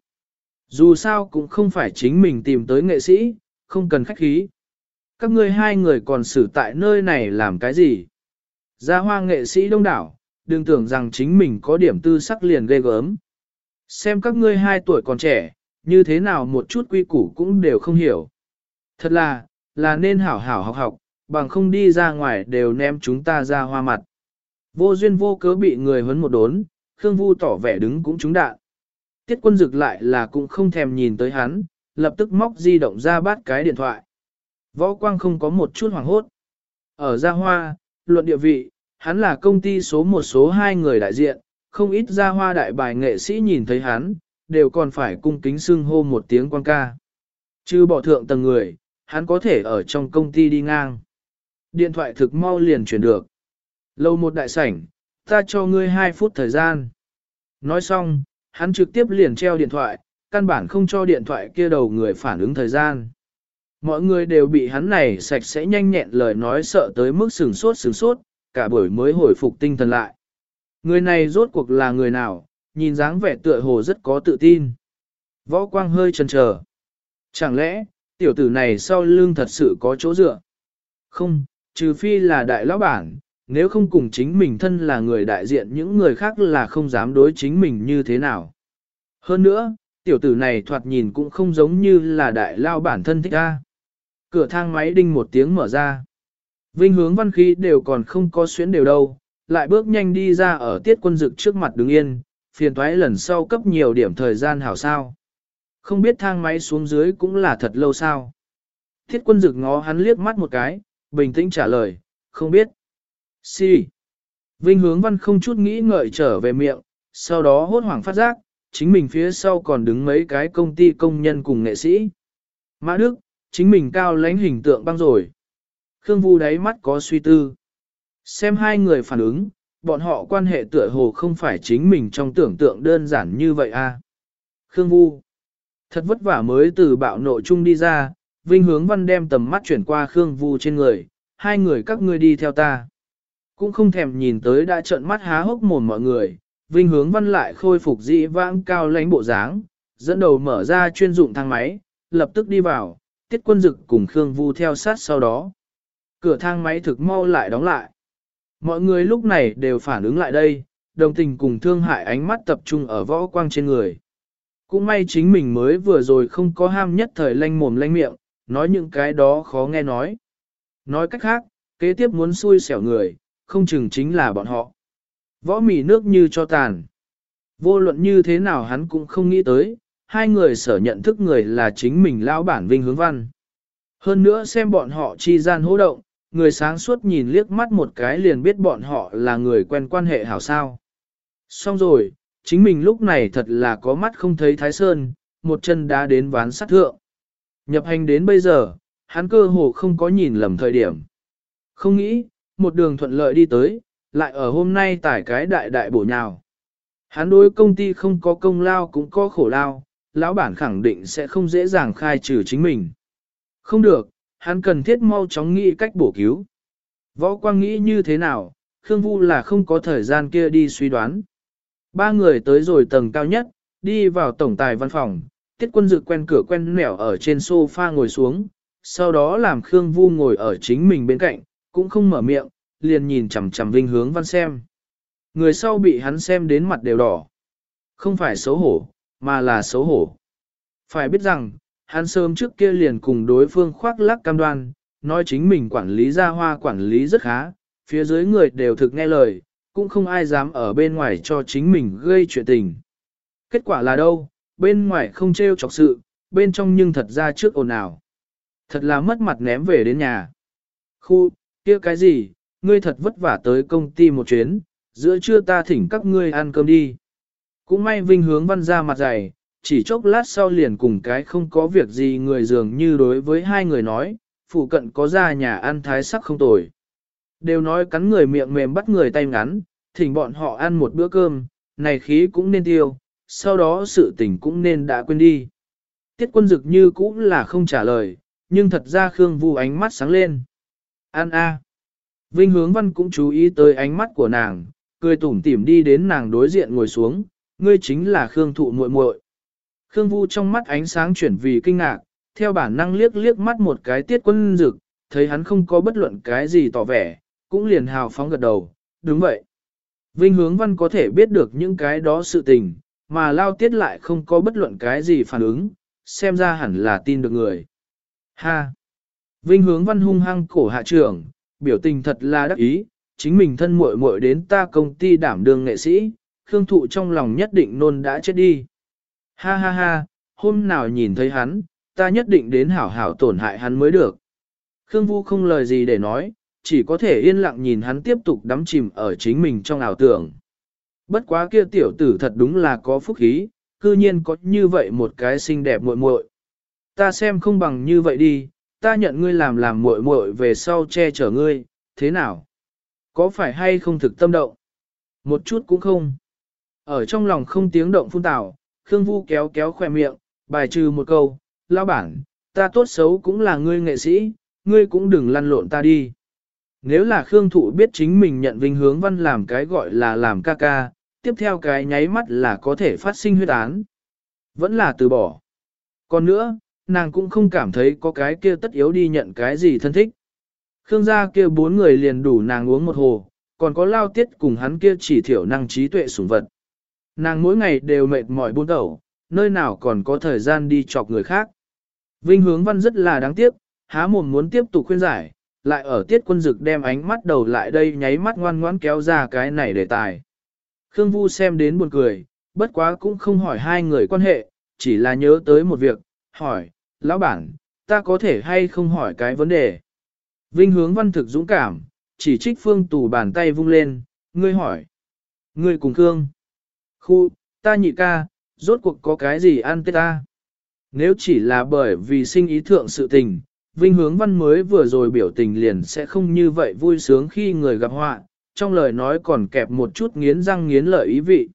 Speaker 1: Dù sao cũng không phải chính mình tìm tới nghệ sĩ, không cần khách khí. Các ngươi hai người còn xử tại nơi này làm cái gì? Gia Hoa nghệ sĩ đông đảo, đừng tưởng rằng chính mình có điểm tư sắc liền ghê gớm. Xem các ngươi 2 tuổi còn trẻ, như thế nào một chút quy củ cũng đều không hiểu. Thật là nên hảo hảo học học, bằng không đi ra ngoài đều ném chúng ta ra hoa mặt. Vô duyên vô cớ bị người huấn một đốn, Khương Vu tỏ vẻ đứng cũng trúng đạn. Tiết Quân Dực lại là cũng không thèm nhìn tới hắn, lập tức móc di động ra bắt cái điện thoại. Võ Quang không có một chút hoảng hốt. Ở Gia Hoa, luận địa vị, hắn là công ty số 1 số 2 người đại diện, không ít Gia Hoa đại bài nghệ sĩ nhìn thấy hắn, đều còn phải cung kính xưng hô một tiếng Quang ca. Chứ bỏ thượng tầng người, hắn có thể ở trong công ty đi ngang. Điện thoại thực mau liền chuyển được. Lâu một đại sảnh, ta cho ngươi 2 phút thời gian. Nói xong, hắn trực tiếp liền treo điện thoại, căn bản không cho điện thoại kia đầu người phản ứng thời gian. Mọi người đều bị hắn này sạch sẽ nhanh nhẹn lời nói sợ tới mức sừng sốt, cả buổi mới hồi phục tinh thần lại. Người này rốt cuộc là người nào, nhìn dáng vẻ tựa hồ rất có tự tin. Võ Quang hơi chần chờ. Chẳng lẽ, tiểu tử này sau lưng thật sự có chỗ dựa? Không, trừ phi là đại lão bản, nếu không cùng chính mình thân là người đại diện những người khác là không dám đối chính mình như thế nào. Hơn nữa, tiểu tử này thoạt nhìn cũng không giống như là đại lao bản thân thích ra. Cửa thang máy đinh một tiếng mở ra. Vinh Hướng Văn khí đều còn không có xuyến đều đâu, lại bước nhanh đi ra ở Tiết Quân Dực trước mặt đứng yên, phiền toái lần sau cấp nhiều điểm thời gian hảo sao. Không biết thang máy xuống dưới cũng là thật lâu sao. Thiết quân dực ngó hắn liếc mắt một cái, bình tĩnh trả lời, không biết. Si. Vinh Hướng Văn không chút nghĩ ngợi trở về miệng, sau đó hốt hoảng phát giác, chính mình phía sau còn đứng mấy cái công ty công nhân cùng nghệ sĩ. Mã Đức, chính mình cao lãnh hình tượng băng rồi. Khương Vu đáy mắt có suy tư. Xem hai người phản ứng, bọn họ quan hệ tựa hồ không phải chính mình trong tưởng tượng đơn giản như vậy à. Khương Vu. Thật vất vả mới từ bạo nộ chung đi ra, Vinh Hướng Văn đem tầm mắt chuyển qua Khương Vu trên người, hai người các ngươi đi theo ta. Cũng không thèm nhìn tới đã trợn mắt há hốc mồm mọi người, Vinh Hướng Văn lại khôi phục dị vãng cao lãnh bộ dáng, dẫn đầu mở ra chuyên dụng thang máy, lập tức đi vào, Tiết Quân Dực cùng Khương Vu theo sát sau đó. Cửa thang máy thực mau lại đóng lại. Mọi người lúc này đều phản ứng lại đây, đồng tình cùng thương hại ánh mắt tập trung ở võ quang trên người. Cũng may chính mình mới vừa rồi không có ham nhất thời lanh mồm lanh miệng, nói những cái đó khó nghe nói. Nói cách khác, kế tiếp muốn xui xẻo người, không chừng chính là bọn họ. Võ mì nước như cho tàn. Vô luận như thế nào hắn cũng không nghĩ tới, hai người sở nhận thức người là chính mình lão bản Vinh Hướng Văn. Hơn nữa xem bọn họ chi gian hô động, người sáng suốt nhìn liếc mắt một cái liền biết bọn họ là người quen quan hệ hảo sao. Xong rồi, chính mình lúc này thật là có mắt không thấy Thái Sơn, một chân đá đến ván sắt thượng. Nhập hành đến bây giờ, hắn cơ hồ không có nhìn lầm thời điểm. Không nghĩ, một đường thuận lợi đi tới, lại ở hôm nay tải cái đại đại bổ nhào. Hắn đối công ty không có công lao cũng có khổ lao, lão bản khẳng định sẽ không dễ dàng khai trừ chính mình. Không được, hắn cần thiết mau chóng nghĩ cách bổ cứu. Võ Quang nghĩ như thế nào, Khương Vu là không có thời gian kia đi suy đoán. Ba người tới rồi tầng cao nhất, đi vào tổng tài văn phòng, Tiết Quân Dực quen cửa quen nẻo ở trên sofa ngồi xuống, sau đó làm Khương Vu ngồi ở chính mình bên cạnh, cũng không mở miệng, liền nhìn chằm chằm Vinh Hướng Văn xem. Người sau bị hắn xem đến mặt đều đỏ. Không phải xấu hổ, mà là xấu hổ. Phải biết rằng, hắn sớm trước kia liền cùng đối phương khoác lác cam đoan, nói chính mình quản lý gia hoa quản lý rất khá, phía dưới người đều thực nghe lời, cũng không ai dám ở bên ngoài cho chính mình gây chuyện tình. Kết quả là đâu, bên ngoài không trêu chọc sự, bên trong nhưng thật ra trước ồn ào. Thật là mất mặt ném về đến nhà. Khu, kia cái gì, ngươi thật vất vả tới công ty một chuyến, giữa trưa ta thỉnh các ngươi ăn cơm đi. Cũng may Vinh Hướng Văn ra mặt dày, chỉ chốc lát sau liền cùng cái không có việc gì người dường như đối với hai người nói, phụ cận có ra nhà ăn thái sắc không tồi. Đều nói cắn người miệng mềm bắt người tay ngắn, thỉnh bọn họ ăn một bữa cơm, này khí cũng nên tiêu, sau đó sự tình cũng nên đã quên đi. Tiết Quân Dực như cũng là không trả lời, nhưng thật ra Khương Vu ánh mắt sáng lên. Ăn a. Vinh Hướng Văn cũng chú ý tới ánh mắt của nàng, cười tủm tỉm đi đến nàng đối diện ngồi xuống, ngươi chính là Khương Thụ muội muội. Khương Vu trong mắt ánh sáng chuyển vì kinh ngạc, theo bản năng liếc liếc mắt một cái Tiết Quân Dực, thấy hắn không có bất luận cái gì tỏ vẻ, cũng liền hào phóng gật đầu, đúng vậy. Vinh Hướng Văn có thể biết được những cái đó sự tình, mà Lao Tiết lại không có bất luận cái gì phản ứng, xem ra hẳn là tin được người. Ha! Vinh Hướng Văn hung hăng cổ hạ trưởng, biểu tình thật là đắc ý, chính mình thân muội muội đến ta công ty đảm đương nghệ sĩ, Khương Thụ trong lòng nhất định nôn đã chết đi. Ha ha ha, hôm nào nhìn thấy hắn, ta nhất định đến hảo hảo tổn hại hắn mới được. Khương Vu không lời gì để nói, chỉ có thể yên lặng nhìn hắn tiếp tục đắm chìm ở chính mình trong ảo tưởng. Bất quá kia tiểu tử thật đúng là có phúc khí, cư nhiên có như vậy một cái xinh đẹp muội muội. Ta xem không bằng như vậy đi, ta nhận ngươi làm muội muội về sau che chở ngươi, thế nào? Có phải hay không thực tâm động? Một chút cũng không. Ở trong lòng không tiếng động phun tào, Khương Vu kéo kéo khỏe miệng, bài trừ một câu, lão bản, ta tốt xấu cũng là ngươi nghệ sĩ, ngươi cũng đừng lăn lộn ta đi. Nếu là Khương Thụ biết chính mình nhận Vinh Hướng Văn làm cái gọi là làm ca ca, tiếp theo cái nháy mắt là có thể phát sinh huyết án. Vẫn là từ bỏ. Còn nữa, nàng cũng không cảm thấy có cái kia tất yếu đi nhận cái gì thân thích. Khương gia kia 4 người liền đủ nàng uống một hồ, còn có Lao Tiết cùng hắn kia chỉ thiểu năng trí tuệ sủng vật. Nàng mỗi ngày đều mệt mỏi buôn đầu, nơi nào còn có thời gian đi chọc người khác. Vinh Hướng Văn rất là đáng tiếc, há mồm muốn tiếp tục khuyên giải, lại ở Tiết Quân Dực đem ánh mắt đầu lại đây nháy mắt ngoan ngoãn kéo ra cái này đề tài. Khương Vu xem đến buồn cười, bất quá cũng không hỏi hai người quan hệ, chỉ là nhớ tới một việc, hỏi, lão bản, ta có thể hay không hỏi cái vấn đề. Vinh Hướng Văn thực dũng cảm, chỉ trích Phương Tù bàn tay vung lên, ngươi hỏi. Ngươi cùng Khương. Khu, ta nhị ca, rốt cuộc có cái gì ăn tết ta? Nếu chỉ là bởi vì sinh ý thượng sự tình, Vinh Hướng Văn mới vừa rồi biểu tình liền sẽ không như vậy vui sướng khi người gặp họa, trong lời nói còn kẹp một chút nghiến răng nghiến lợi ý vị.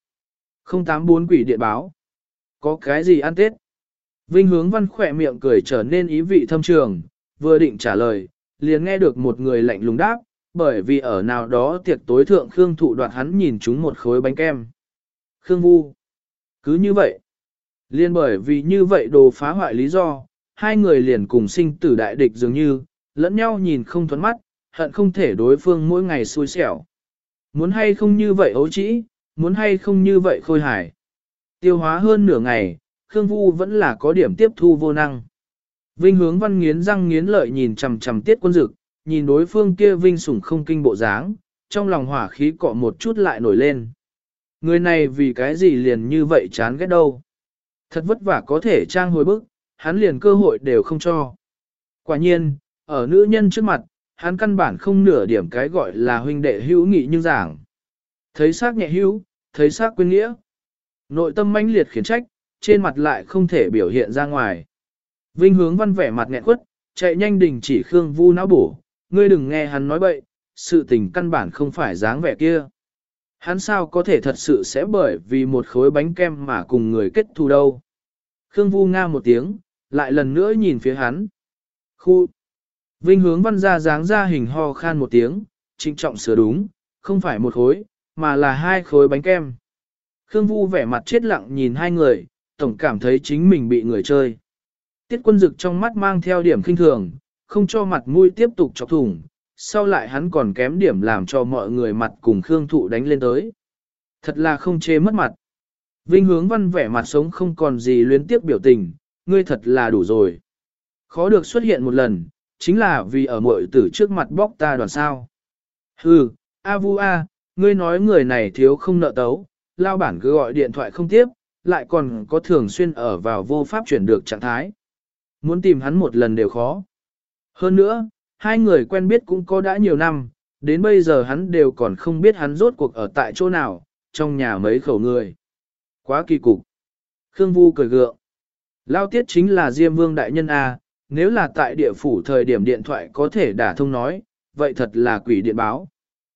Speaker 1: 084 quỷ điện báo. Có cái gì ăn tết? Vinh Hướng Văn khỏe miệng cười trở nên ý vị thâm trường, vừa định trả lời, liền nghe được một người lạnh lùng đáp, bởi vì ở nào đó tiệc tối thượng Khương Thụ đoạt hắn nhìn chúng một khối bánh kem. Khương Vu. Cứ như vậy. Liên bởi vì như vậy đồ phá hoại lý do, hai người liền cùng sinh tử đại địch dường như, lẫn nhau nhìn không thuẫn mắt, hận không thể đối phương mỗi ngày xui xẻo. Muốn hay không như vậy ấu trĩ, muốn hay không như vậy khôi hài. Tiêu hóa hơn nửa ngày, Khương Vu vẫn là có điểm tiếp thu vô năng. Vinh Hướng Văn nghiến răng nghiến lợi nhìn chằm chằm Tiết Quân Dực, nhìn đối phương kia vinh sủng không kinh bộ dáng, trong lòng hỏa khí cọ một chút lại nổi lên. Người này vì cái gì liền như vậy chán ghét đâu. Thật vất vả có thể trang hồi bức, hắn liền cơ hội đều không cho. Quả nhiên, ở nữ nhân trước mặt, hắn căn bản không nửa điểm cái gọi là huynh đệ hữu nghị như giảng. Thấy xác nhẹ hữu, thấy xác quên nghĩa. Nội tâm mãnh liệt khiển trách, trên mặt lại không thể biểu hiện ra ngoài. Vinh Hướng Văn vẻ mặt nghẹn quất, chạy nhanh đình chỉ Khương Vu não bổ, ngươi đừng nghe hắn nói bậy, sự tình căn bản không phải dáng vẻ kia. Hắn sao có thể thật sự sẽ bởi vì một khối bánh kem mà cùng người kết thù đâu. Khương Vu nga một tiếng, lại lần nữa nhìn phía hắn. Khu. Vinh Hướng Văn ra dáng ra hình ho khan một tiếng, trịnh trọng sửa đúng, không phải một khối, mà là hai khối bánh kem. Khương Vu vẻ mặt chết lặng nhìn hai người, tổng cảm thấy chính mình bị người chơi. Tiết Quân Dực trong mắt mang theo điểm khinh thường, không cho mặt mũi tiếp tục chọc thủng, sau lại hắn còn kém điểm làm cho mọi người mặt cùng Khương Thụ đánh lên tới. Thật là không chê mất mặt. Vinh Hướng Văn vẻ mặt sống không còn gì luyến tiếc biểu tình, ngươi thật là đủ rồi. Khó được xuất hiện một lần, chính là vì ở muội tử trước mặt bóc ta đoàn sao. Hừ, A Vu A, ngươi nói người này thiếu không nợ tấu, lao bản cứ gọi điện thoại không tiếp, lại còn có thường xuyên ở vào vô pháp chuyển được trạng thái. Muốn tìm hắn một lần đều khó. Hơn nữa, hai người quen biết cũng có đã nhiều năm, đến bây giờ hắn đều còn không biết hắn rốt cuộc ở tại chỗ nào, trong nhà mấy khẩu người. Quá kỳ cục. Khương Vu cười gượng. Lao Tiết chính là Diêm Vương đại nhân A, nếu là tại địa phủ thời điểm điện thoại có thể đả thông nói, vậy thật là quỷ điện báo.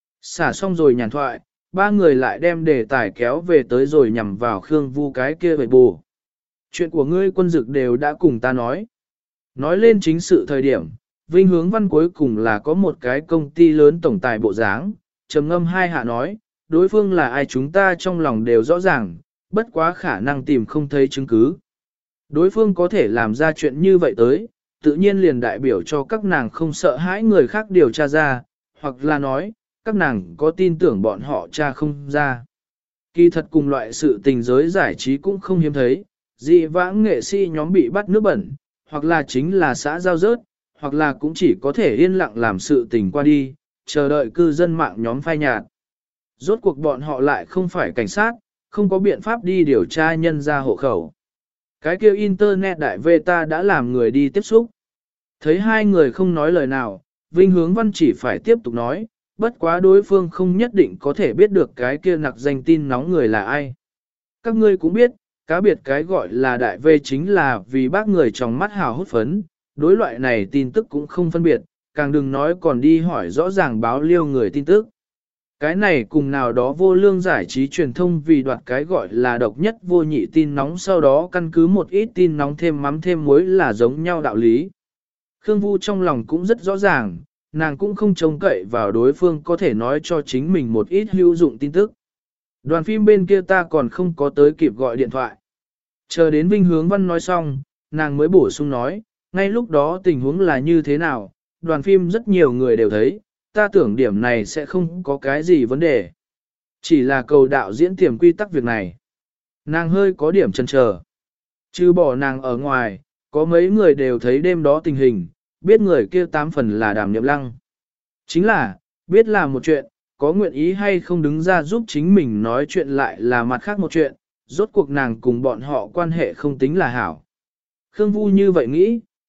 Speaker 1: Xả xong rồi nhàn thoại, ba người lại đem đề tài kéo về tới rồi nhằm vào Khương Vu cái kia bậy bù. Chuyện của ngươi Quân Dực đều đã cùng ta nói. Nói lên chính sự thời điểm, Vinh Hướng Văn cuối cùng là có một cái công ty lớn tổng tài bộ dáng, trầm ngâm hai hạ nói, đối phương là ai chúng ta trong lòng đều rõ ràng, bất quá khả năng tìm không thấy chứng cứ. Đối phương có thể làm ra chuyện như vậy tới, tự nhiên liền đại biểu cho các nàng không sợ hãi người khác điều tra ra, hoặc là nói, các nàng có tin tưởng bọn họ tra không ra. Kỳ thật cùng loại sự tình giới giải trí cũng không hiếm thấy, dị vãng nghệ sĩ nhóm bị bắt nước bẩn, hoặc là chính là xã giao rớt, hoặc là cũng chỉ có thể yên lặng làm sự tình qua đi, chờ đợi cư dân mạng nhóm phai nhạt. Rốt cuộc bọn họ lại không phải cảnh sát, không có biện pháp đi điều tra nhân ra hộ khẩu. Cái kêu internet đại vê ta đã làm người đi tiếp xúc. Thấy hai người không nói lời nào, Vinh Hướng Văn chỉ phải tiếp tục nói, bất quá đối phương không nhất định có thể biết được cái kia nặc danh tin nóng người là ai. Các ngươi cũng biết, cá biệt cái gọi là đại vê chính là vì bác người trong mắt hào hút phấn, đối loại này tin tức cũng không phân biệt, càng đừng nói còn đi hỏi rõ ràng báo liêu người tin tức. Cái này cùng nào đó vô lương giải trí truyền thông vì đoạt cái gọi là độc nhất vô nhị tin nóng sau đó căn cứ một ít tin nóng thêm mắm thêm muối là giống nhau đạo lý. Khương Vu trong lòng cũng rất rõ ràng, nàng cũng không trông cậy vào đối phương có thể nói cho chính mình một ít hữu dụng tin tức. Đoàn phim bên kia ta còn không có tới kịp gọi điện thoại. Chờ đến Vinh Hướng Văn nói xong, nàng mới bổ sung nói, ngay lúc đó tình huống là như thế nào, đoàn phim rất nhiều người đều thấy, ta tưởng điểm này sẽ không có cái gì vấn đề. Chỉ là cầu đạo diễn tiềm quy tắc việc này. Nàng hơi có điểm chần chờ. Chứ bỏ nàng ở ngoài, có mấy người đều thấy đêm đó tình hình, biết người kia 8 phần là Đàm Nhậm Lăng. Chính là, biết là một chuyện, có nguyện ý hay không đứng ra giúp chính mình nói chuyện lại là mặt khác một chuyện, rốt cuộc nàng cùng bọn họ quan hệ không tính là hảo. Khương Vu như vậy nghĩ,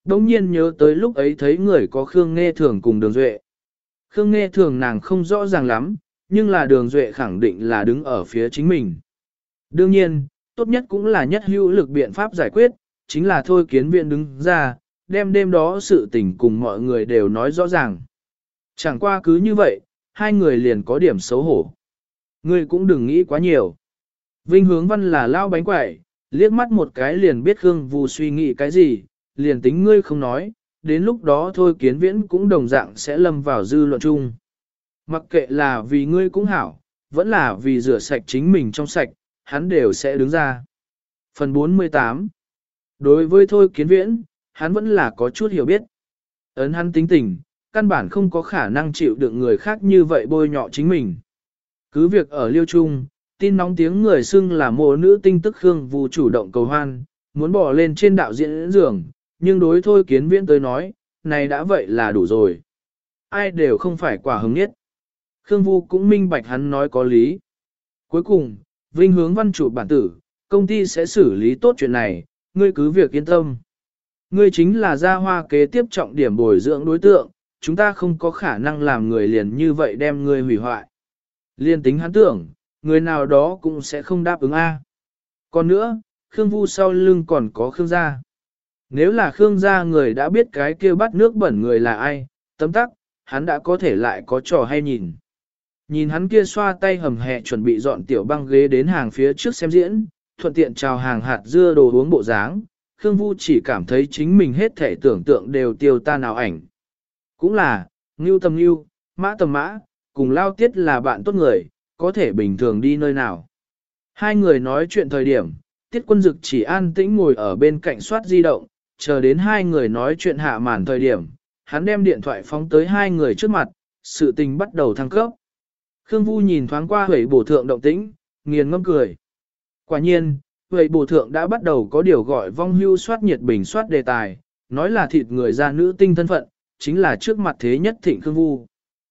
Speaker 1: Đông nhiên nhớ tới lúc ấy thấy người có Khương Nghe Thường cùng Đường Duệ. Khương Nghe Thường nàng không rõ ràng lắm, nhưng là Đường Duệ khẳng định là đứng ở phía chính mình. Đương nhiên, tốt nhất cũng là nhất hữu lực biện pháp giải quyết, chính là thôi kiến viện đứng ra, đem đêm đó sự tình cùng mọi người đều nói rõ ràng. Chẳng qua cứ như vậy, hai người liền có điểm xấu hổ. Ngươi cũng đừng nghĩ quá nhiều. Vinh Hướng Văn là lao bánh quẩy, liếc mắt một cái liền biết Khương Vu suy nghĩ cái gì, liền tính ngươi không nói, đến lúc đó thôi kiến viễn cũng đồng dạng sẽ lâm vào dư luận chung. Mặc kệ là vì ngươi cũng hảo, vẫn là vì rửa sạch chính mình trong sạch, hắn đều sẽ đứng ra. Phần 48. Đối với thôi kiến viễn, hắn vẫn là có chút hiểu biết. Ấn hắn tính tình, căn bản không có khả năng chịu đựng người khác như vậy bôi nhọ chính mình. Cứ việc ở Liêu Trung, tin nóng tiếng người xưng là mộ nữ tinh tức Khương Vu chủ động cầu hoan, muốn bỏ lên trên đạo diễn giường, nhưng đối thôi kiến viễn tới nói, này đã vậy là đủ rồi. Ai đều không phải quả hứng nhất. Khương Vu cũng minh bạch hắn nói có lý. Cuối cùng, Vinh Hướng Văn chủ bản tử, công ty sẽ xử lý tốt chuyện này, ngươi cứ việc yên tâm. Ngươi chính là gia hoa kế tiếp trọng điểm bồi dưỡng đối tượng, chúng ta không có khả năng làm người liền như vậy đem ngươi hủy hoại. Liên tính hắn tưởng, người nào đó cũng sẽ không đáp ứng A. Còn nữa, Khương Vu sau lưng còn có Khương gia. Nếu là Khương gia người đã biết cái kia bắt nước bẩn người là ai, tấm tắc, hắn đã có thể lại có trò hay nhìn. Nhìn hắn kia xoa tay hầm hẹ chuẩn bị dọn tiểu băng ghế đến hàng phía trước xem diễn, thuận tiện chào hàng hạt dưa đồ uống bộ dáng, Khương Vu chỉ cảm thấy chính mình hết thể tưởng tượng đều tiêu tan ảo ảnh. Cũng là, ngưu tầm ngưu, mã tầm mã, cùng lao tiết là bạn tốt người, có thể bình thường đi nơi nào. Hai người nói chuyện thời điểm, Tiết Quân Dực chỉ an tĩnh ngồi ở bên cạnh soát di động, chờ đến hai người nói chuyện hạ màn thời điểm, hắn đem điện thoại phóng tới hai người trước mặt, sự tình bắt đầu thăng cấp. Khương Vu nhìn thoáng qua Huệ Bổ Thượng động tĩnh, nghiền ngâm cười. Quả nhiên, Huệ Bổ Thượng đã bắt đầu có điều gọi vong hưu soát nhiệt bình soát đề tài, nói là thịt người ra nữ tinh thân phận, chính là trước mặt thế nhất thịnh Khương Vu.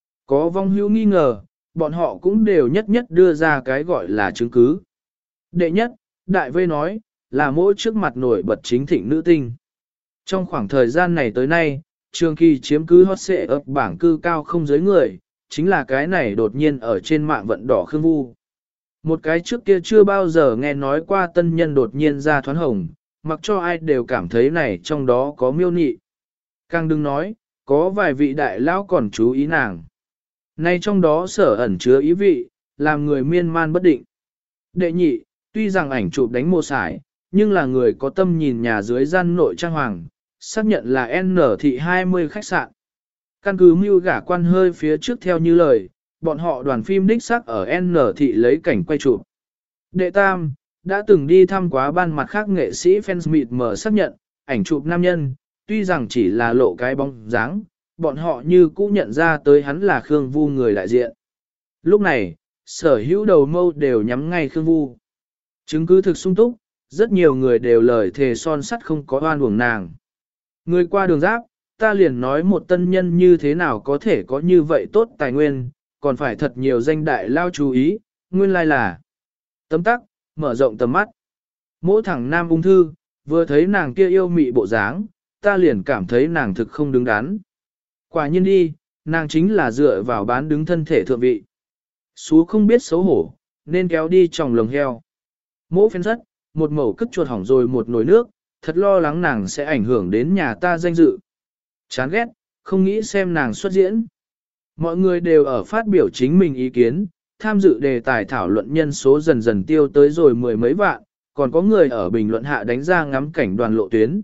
Speaker 1: Có vong hưu nghi ngờ, bọn họ cũng đều nhất nhất đưa ra cái gọi là chứng cứ. Đệ nhất, Đại Vây nói, là mỗi trước mặt nổi bật chính thịnh nữ tinh. Trong khoảng thời gian này tới nay, Trường Kỳ chiếm cứ hot xệ ấp bảng cư cao không giới người, chính là cái này đột nhiên ở trên mạng vận đỏ Khương Vu. Một cái trước kia chưa bao giờ nghe nói qua tân nhân đột nhiên ra thoán hồng, mặc cho ai đều cảm thấy này trong đó có miêu nị. Càng đừng nói, có vài vị đại lão còn chú ý nàng. Nay trong đó sở ẩn chứa ý vị, làm người miên man bất định. Đệ nhị, tuy rằng ảnh chụp đánh mô sải, nhưng là người có tâm nhìn nhà dưới gian nội trang hoàng, xác nhận là N thị 20 khách sạn. Căn cứ mưu gả quan hơi phía trước theo như lời, bọn họ đoàn phim đích xác ở N thị lấy cảnh quay chụp. Đệ tam, đã từng đi thăm quá ban mặt khác nghệ sĩ fans mịt mở xác nhận, ảnh chụp nam nhân, tuy rằng chỉ là lộ cái bóng dáng, bọn họ như cũ nhận ra tới hắn là Khương Vu người đại diện. Lúc này, sở hữu đầu mâu đều nhắm ngay Khương Vu. Chứng cứ thực sung túc, rất nhiều người đều lời thề son sắt không có oan uổng nàng. Người qua đường giáp, ta liền nói một tân nhân như thế nào có thể có như vậy tốt tài nguyên, còn phải thật nhiều danh đại lao chú ý, nguyên lai là tấm tắc, mở rộng tầm mắt. Mỗi thằng nam ung thư, vừa thấy nàng kia yêu mị bộ dáng, ta liền cảm thấy nàng thực không đứng đắn. Quả nhiên đi, nàng chính là dựa vào bán đứng thân thể thượng vị. Xú không biết xấu hổ, nên kéo đi tròng lồng heo. Mỗ phen rất, một mẩu cất chuột hỏng rồi một nồi nước, thật lo lắng nàng sẽ ảnh hưởng đến nhà ta danh dự. Chán ghét, không nghĩ xem nàng xuất diễn. Mọi người đều ở phát biểu chính mình ý kiến, tham dự đề tài thảo luận nhân số dần dần tiêu tới rồi mười mấy vạn, còn có người ở bình luận hạ đánh ra ngắm cảnh đoàn lộ tuyến.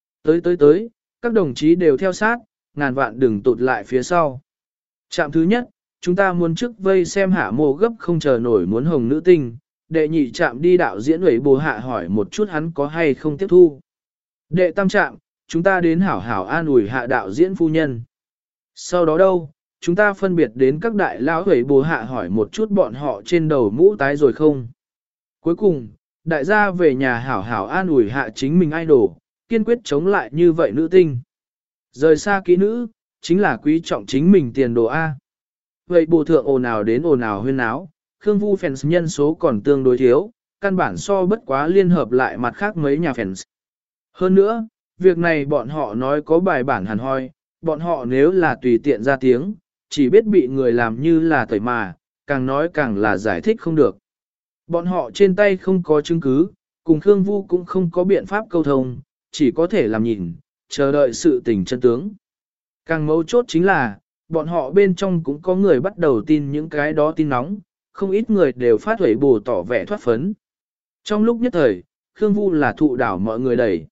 Speaker 1: Tới, các đồng chí đều theo sát, ngàn vạn đừng tụt lại phía sau. Trạm thứ nhất, chúng ta muốn trước vây xem hạ mô gấp không chờ nổi muốn hồng nữ tinh, đệ nhị trạm đi đạo diễn ủy bồ hạ hỏi một chút hắn có hay không tiếp thu. Đệ tam trạm, chúng ta đến hảo hảo an ủi hạ đạo diễn phu nhân. Sau đó đâu, chúng ta phân biệt đến các đại lão ủy bồ hạ hỏi một chút bọn họ trên đầu mũ tái rồi không. Cuối cùng, đại gia về nhà hảo hảo an ủi hạ chính mình idol, kiên quyết chống lại như vậy nữ tinh. Rời xa kỹ nữ, chính là quý trọng chính mình tiền đồ A. Vậy bồ thượng ồn ào đến ồn ào huyên áo, Khương Vu fans nhân số còn tương đối thiếu, căn bản so bất quá liên hợp lại mặt khác mấy nhà fans. Hơn nữa, việc này bọn họ nói có bài bản hẳn hoi, bọn họ nếu là tùy tiện ra tiếng, chỉ biết bị người làm như là tẩy mà, càng nói càng là giải thích không được. Bọn họ trên tay không có chứng cứ, cùng Khương Vu cũng không có biện pháp câu thông, chỉ có thể làm nhìn, chờ đợi sự tình chân tướng. Càng mấu chốt chính là, bọn họ bên trong cũng có người bắt đầu tin những cái đó tin nóng, không ít người đều phát huẩy bù tỏ vẻ thoát phấn. Trong lúc nhất thời, Khương Vu là thụ đảo mọi người đẩy.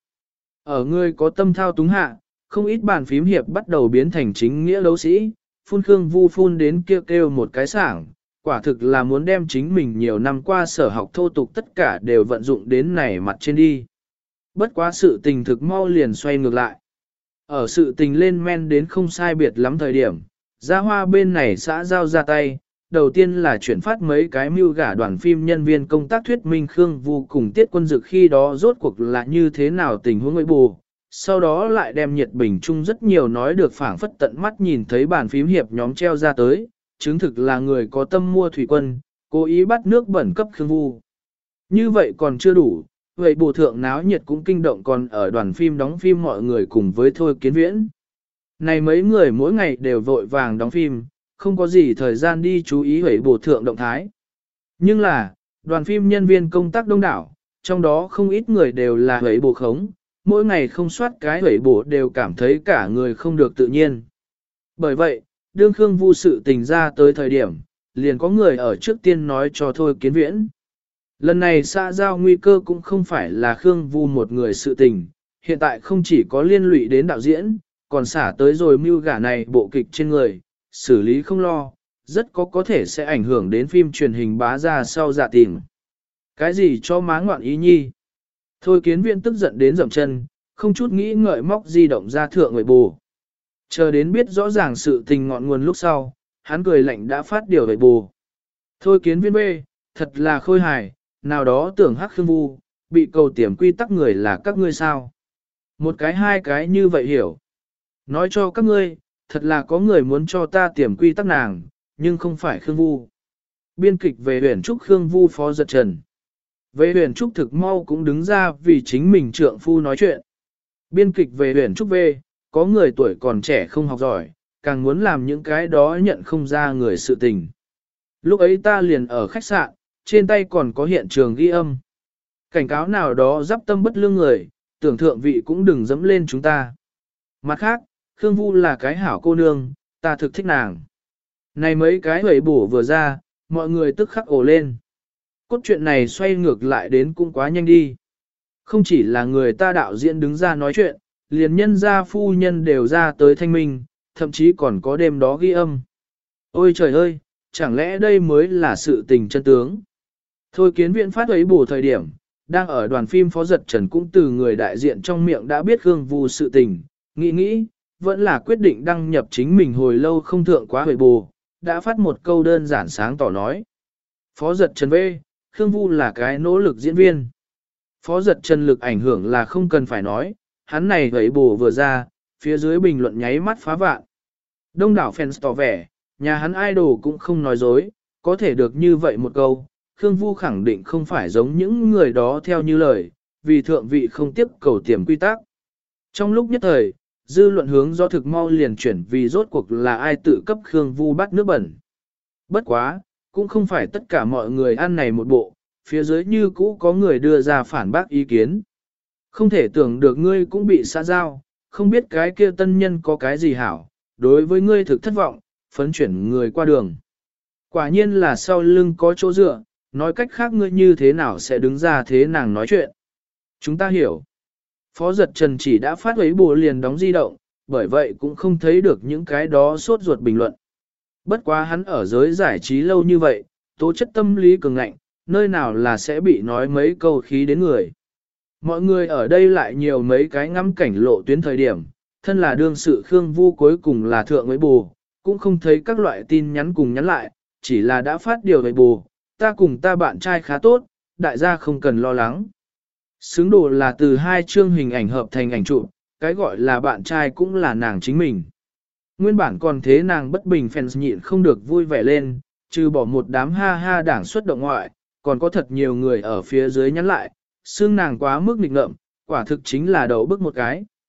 Speaker 1: Ở người có tâm thao túng hạ, không ít bàn phím hiệp bắt đầu biến thành chính nghĩa đấu sĩ, phun Khương Vu phun đến kêu một cái sảng, quả thực là muốn đem chính mình nhiều năm qua sở học thô tục tất cả đều vận dụng đến này mặt trên đi. Bất quá sự tình thực mau liền xoay ngược lại. Ở sự tình lên men đến không sai biệt lắm thời điểm, Gia Hoa bên này xã giao ra tay, đầu tiên là chuyển phát mấy cái mưu gả đoàn phim nhân viên công tác thuyết minh Khương Vu cùng Tiết Quân Dực khi đó rốt cuộc là như thế nào tình huống ấy bù. Sau đó lại đem nhiệt bình chung rất nhiều nói được phảng phất tận mắt nhìn thấy bàn phím hiệp nhóm treo ra tới, chứng thực là người có tâm mua thủy quân, cố ý bắt nước bẩn cấp Khương Vu. Như vậy còn chưa đủ, vậy bù thượng náo nhiệt cũng kinh động còn ở đoàn phim đóng phim mọi người cùng với Thôi Kiến Viễn. Này mấy người mỗi ngày đều vội vàng đóng phim, không có gì thời gian đi chú ý hủy bổ thượng động thái. Nhưng là, đoàn phim nhân viên công tác đông đảo, trong đó không ít người đều là hủy bổ khống, mỗi ngày không soát cái hủy bổ đều cảm thấy cả người không được tự nhiên. Bởi vậy, đương Khương Vu sự tình ra tới thời điểm, liền có người ở trước tiên nói cho Thôi Kiến Viễn. Lần này xã giao nguy cơ cũng không phải là Khương Vu một người sự tình, hiện tại không chỉ có liên lụy đến đạo diễn, còn xả tới rồi mưu gả này bộ kịch trên người, xử lý không lo, rất có thể sẽ ảnh hưởng đến phim truyền hình bá ra sau dạ tìm. Cái gì cho má ngoạn ý nhi? Thôi Kiến Viễn tức giận đến dậm chân, không chút nghĩ ngợi móc di động ra thượng người bù. Chờ đến biết rõ ràng sự tình ngọn nguồn lúc sau, hắn cười lạnh đã phát điều về bù. Thôi Kiến Viễn bê, thật là khôi hài, nào đó tưởng hắc Khương Vu, bị cầu tiềm quy tắc người là các ngươi sao? Một cái hai cái như vậy hiểu. Nói cho các ngươi, thật là có người muốn cho ta tiềm quy tắc nàng, nhưng không phải Khương Vu. Biên kịch về huyền trúc Khương Vu phó giật trần. Về huyền trúc thực mau cũng đứng ra vì chính mình trượng phu nói chuyện. Biên kịch về huyền trúc về, có người tuổi còn trẻ không học giỏi, càng muốn làm những cái đó nhận không ra người sự tình. Lúc ấy ta liền ở khách sạn, trên tay còn có hiện trường ghi âm. Cảnh cáo nào đó giáp tâm bất lương người, tưởng thượng vị cũng đừng dẫm lên chúng ta. Mặt khác, Khương Vu là cái hảo cô nương, ta thực thích nàng. Này mấy cái hủy bổ vừa ra, mọi người tức khắc ồ lên. Cốt truyện này xoay ngược lại đến cũng quá nhanh đi. Không chỉ là người ta đạo diễn đứng ra nói chuyện, liền nhân gia phu nhân đều ra tới thanh minh, thậm chí còn có đêm đó ghi âm. Ôi trời ơi, chẳng lẽ đây mới là sự tình chân tướng? Thôi Kiến Viễn phát ấy bổ thời điểm, đang ở đoàn phim phó giật trần cũng từ người đại diện trong miệng đã biết Khương Vu sự tình, nghĩ, vẫn là quyết định đăng nhập chính mình hồi lâu không thượng quá hồi bù, đã phát một câu đơn giản sáng tỏ nói. Phó giật Trần V, Khương Vu là cái nỗ lực diễn viên. Phó giật Trần lực ảnh hưởng là không cần phải nói, hắn này hồi bù vừa ra, phía dưới bình luận nháy mắt phá vạn. Đông đảo fans tỏ vẻ, nhà hắn idol cũng không nói dối, có thể được như vậy một câu, Khương Vu khẳng định không phải giống những người đó theo như lời, vì thượng vị không tiếp cầu tiềm quy tắc. Trong lúc nhất thời, dư luận hướng do thực mau liền chuyển vì rốt cuộc là ai tự cấp Khương Vu bắt nước bẩn. Bất quá, cũng không phải tất cả mọi người ăn này một bộ, phía dưới như cũ có người đưa ra phản bác ý kiến. Không thể tưởng được ngươi cũng bị xã giao, không biết cái kia tân nhân có cái gì hảo, đối với ngươi thực thất vọng, phấn chuyển người qua đường. Quả nhiên là sau lưng có chỗ dựa, nói cách khác ngươi như thế nào sẽ đứng ra thế nàng nói chuyện. Chúng ta hiểu. Phó giật Trần chỉ đã phát ấy bù liền đóng di động, bởi vậy cũng không thấy được những cái đó sốt ruột bình luận. Bất quá hắn ở giới giải trí lâu như vậy, tố chất tâm lý cường ngạnh, nơi nào là sẽ bị nói mấy câu khí đến người. Mọi người ở đây lại nhiều mấy cái ngắm cảnh lộ tuyến thời điểm, thân là đương sự Khương Vu cuối cùng là thượng ấy bù, cũng không thấy các loại tin nhắn cùng nhắn lại, chỉ là đã phát điều ấy bù, ta cùng ta bạn trai khá tốt, đại gia không cần lo lắng. Xứng đồ là từ hai chương hình ảnh hợp thành ảnh chụp, cái gọi là bạn trai cũng là nàng chính mình. Nguyên bản còn thế nàng bất bình fans nhịn không được vui vẻ lên, trừ bỏ một đám ha ha đảng xuất động ngoại, còn có thật nhiều người ở phía dưới nhắn lại, xương nàng quá mức nghịch ngợm, quả thực chính là đầu bức một cái.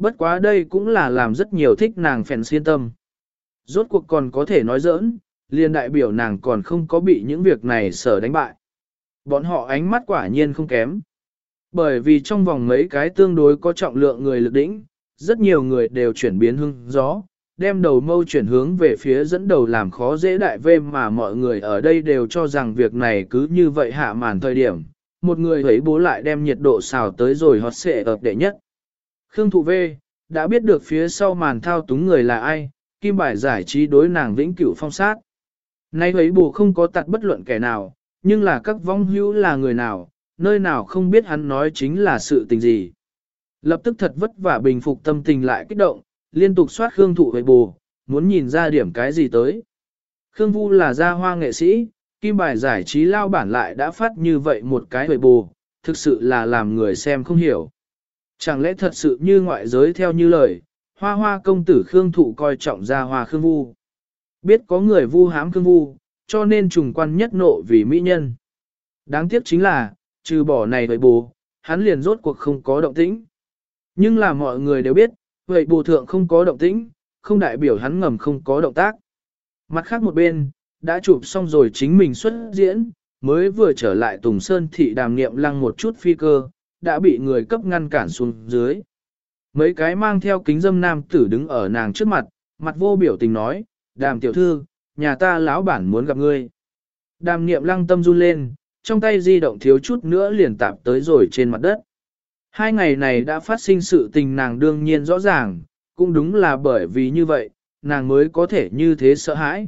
Speaker 1: Bất quá đây cũng là làm rất nhiều thích nàng phèn xiên tâm. Rốt cuộc còn có thể nói giỡn, liền đại biểu nàng còn không có bị những việc này sở đánh bại. Bọn họ ánh mắt quả nhiên không kém. Bởi vì trong vòng mấy cái tương đối có trọng lượng người lực đỉnh, rất nhiều người đều chuyển biến hưng gió, đem đầu mâu chuyển hướng về phía dẫn đầu làm khó dễ đại vê mà mọi người ở đây đều cho rằng việc này cứ như vậy hạ màn thời điểm. Một người thấy bố lại đem nhiệt độ xào tới rồi hót xệ ập đệ nhất. Khương Thụ Vê, đã biết được phía sau màn thao túng người là ai, kim bài giải trí đối nàng vĩnh cửu phong sát. Nay thấy bố không có tặt bất luận kẻ nào, nhưng là các vong hữu là người nào, nơi nào không biết hắn nói chính là sự tình gì. Lập tức thật vất vả bình phục tâm tình lại kích động, liên tục soát Khương Thụ Vê bù, muốn nhìn ra điểm cái gì tới. Khương Vu là gia hoa nghệ sĩ, kim bài giải trí lao bản lại đã phát như vậy một cái Vê bù, thực sự là làm người xem không hiểu. Chẳng lẽ thật sự như ngoại giới theo như lời, hoa hoa công tử Khương Thụ coi trọng gia hoa Khương Vu. Biết có người vu hãm Khương Vu, cho nên trùng quan nhất nộ vì mỹ nhân. Đáng tiếc chính là, trừ bỏ này vậy bù, hắn liền rốt cuộc không có động tĩnh. Nhưng là mọi người đều biết, vậy bù thượng không có động tĩnh, không đại biểu hắn ngầm không có động tác. Mặt khác một bên, đã chụp xong rồi chính mình xuất diễn, mới vừa trở lại Tùng Sơn thị Đàm Niệm Lăng một chút phi cơ, đã bị người cấp ngăn cản xuống dưới. Mấy cái mang theo kính dâm nam tử đứng ở nàng trước mặt, mặt vô biểu tình nói, Đàm tiểu thư, nhà ta lão bản muốn gặp ngươi. Đàm Niệm Lăng tâm run lên, trong tay di động thiếu chút nữa liền tạp tới rồi trên mặt đất. 2 ngày này đã phát sinh sự tình nàng đương nhiên rõ ràng, cũng đúng là bởi vì như vậy, nàng mới có thể như thế sợ hãi.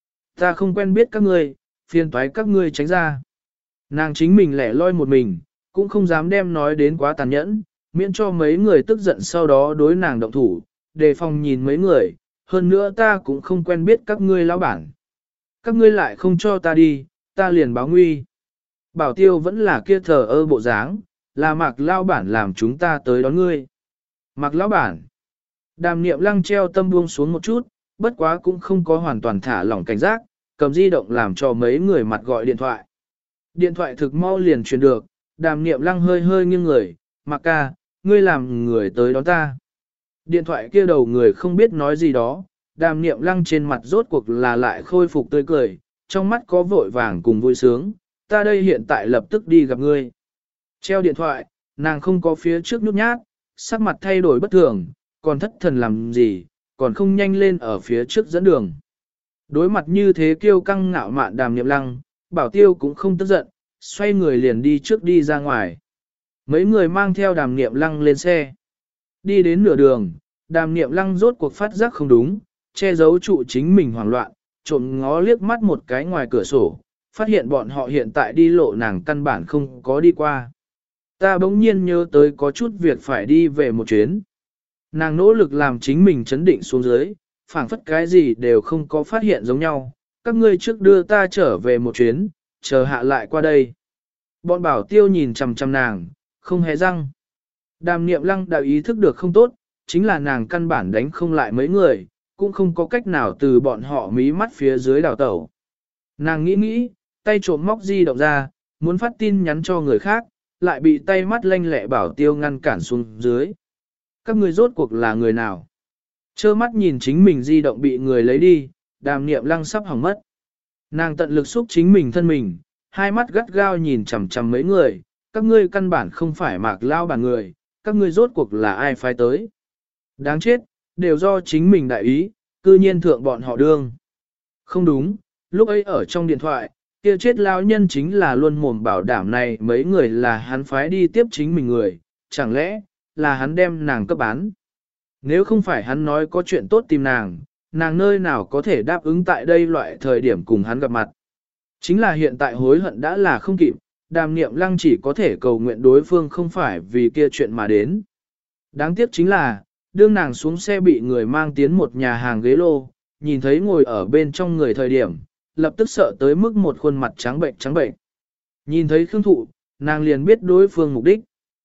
Speaker 1: Ta không quen biết các ngươi, phiền toái các ngươi tránh ra. Nàng chính mình lẻ loi một mình, cũng không dám đem nói đến quá tàn nhẫn, miễn cho mấy người tức giận sau đó đối nàng động thủ, đề phòng nhìn mấy người, hơn nữa ta cũng không quen biết các ngươi lão bản. Các ngươi lại không cho ta đi, ta liền báo nguy. Bảo Tiêu vẫn là kia thờ ơ bộ dáng, là Mạc lão bản làm chúng ta tới đón ngươi. Mạc lão bản. Đàm Niệm Lăng treo tâm buông xuống một chút, bất quá cũng không có hoàn toàn thả lỏng cảnh giác, cầm di động làm cho mấy người mặt gọi điện thoại. Điện thoại thực mau liền truyền được, Đàm Niệm Lăng hơi hơi nghiêng người, Mạc ca, ngươi làm người tới đón ta. Điện thoại kia đầu người không biết nói gì đó, Đàm Niệm Lăng trên mặt rốt cuộc là lại khôi phục tươi cười, trong mắt có vội vàng cùng vui sướng, ta đây hiện tại lập tức đi gặp ngươi. Treo điện thoại, nàng không có phía trước nhút nhát, sắc mặt thay đổi bất thường, còn thất thần làm gì, còn không nhanh lên ở phía trước dẫn đường. Đối mặt như thế kiêu căng ngạo mạn Đàm Niệm Lăng, Bảo Tiêu cũng không tức giận, xoay người liền đi trước đi ra ngoài. Mấy người mang theo Đàm Niệm Lăng lên xe. Đi đến nửa đường, Đàm Niệm Lăng rốt cuộc phát giác không đúng, che giấu trụ chính mình hoảng loạn, trộm ngó liếc mắt một cái ngoài cửa sổ, phát hiện bọn họ hiện tại đi lộ nàng căn bản không có đi qua. Ta bỗng nhiên nhớ tới có chút việc phải đi về một chuyến. Nàng nỗ lực làm chính mình chấn định xuống dưới, phảng phất cái gì đều không có phát hiện giống nhau. Các ngươi trước đưa ta trở về một chuyến, chờ hạ lại qua đây. Bọn Bảo Tiêu nhìn chằm chằm nàng, không hề răng. Đàm Niệm Lăng đã ý thức được không tốt, chính là nàng căn bản đánh không lại mấy người, cũng không có cách nào từ bọn họ mí mắt phía dưới đào tẩu. Nàng nghĩ nghĩ, tay trộm móc di động ra, muốn phát tin nhắn cho người khác, lại bị tay mắt lanh lẹ Bảo Tiêu ngăn cản xuống dưới. Các ngươi rốt cuộc là người nào? Chơ mắt nhìn chính mình di động bị người lấy đi, Đàm Niệm Lăng sắp hỏng mất. Nàng tận lực xúc chính mình thân mình, hai mắt gắt gao nhìn chằm chằm mấy người, các ngươi căn bản không phải Mạc lao bản người, các ngươi rốt cuộc là ai phái tới. Đáng chết, đều do chính mình đại ý, cư nhiên thượng bọn họ đương. Không đúng, lúc ấy ở trong điện thoại, kia chết lao nhân chính là luôn mồm bảo đảm này mấy người là hắn phái đi tiếp chính mình người, chẳng lẽ là hắn đem nàng cấp bán. Nếu không phải hắn nói có chuyện tốt tìm nàng, nàng nơi nào có thể đáp ứng tại đây loại thời điểm cùng hắn gặp mặt. Chính là hiện tại hối hận đã là không kịp, Đàm Niệm Lăng chỉ có thể cầu nguyện đối phương không phải vì kia chuyện mà đến. Đáng tiếc chính là, đương nàng xuống xe bị người mang tiến một nhà hàng ghế lô, nhìn thấy ngồi ở bên trong người thời điểm, lập tức sợ tới mức một khuôn mặt trắng bệnh trắng bệnh. Nhìn thấy Khương Thụ, nàng liền biết đối phương mục đích.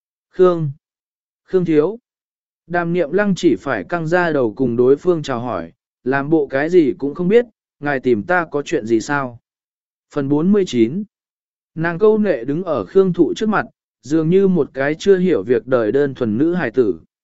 Speaker 1: Khương thiếu. Đàm Niệm Lăng chỉ phải căng ra đầu cùng đối phương chào hỏi, làm bộ cái gì cũng không biết, ngài tìm ta có chuyện gì sao? Phần 49. Nàng câu nệ đứng ở Khương Thụ trước mặt, dường như một cái chưa hiểu việc đời đơn thuần nữ hài tử.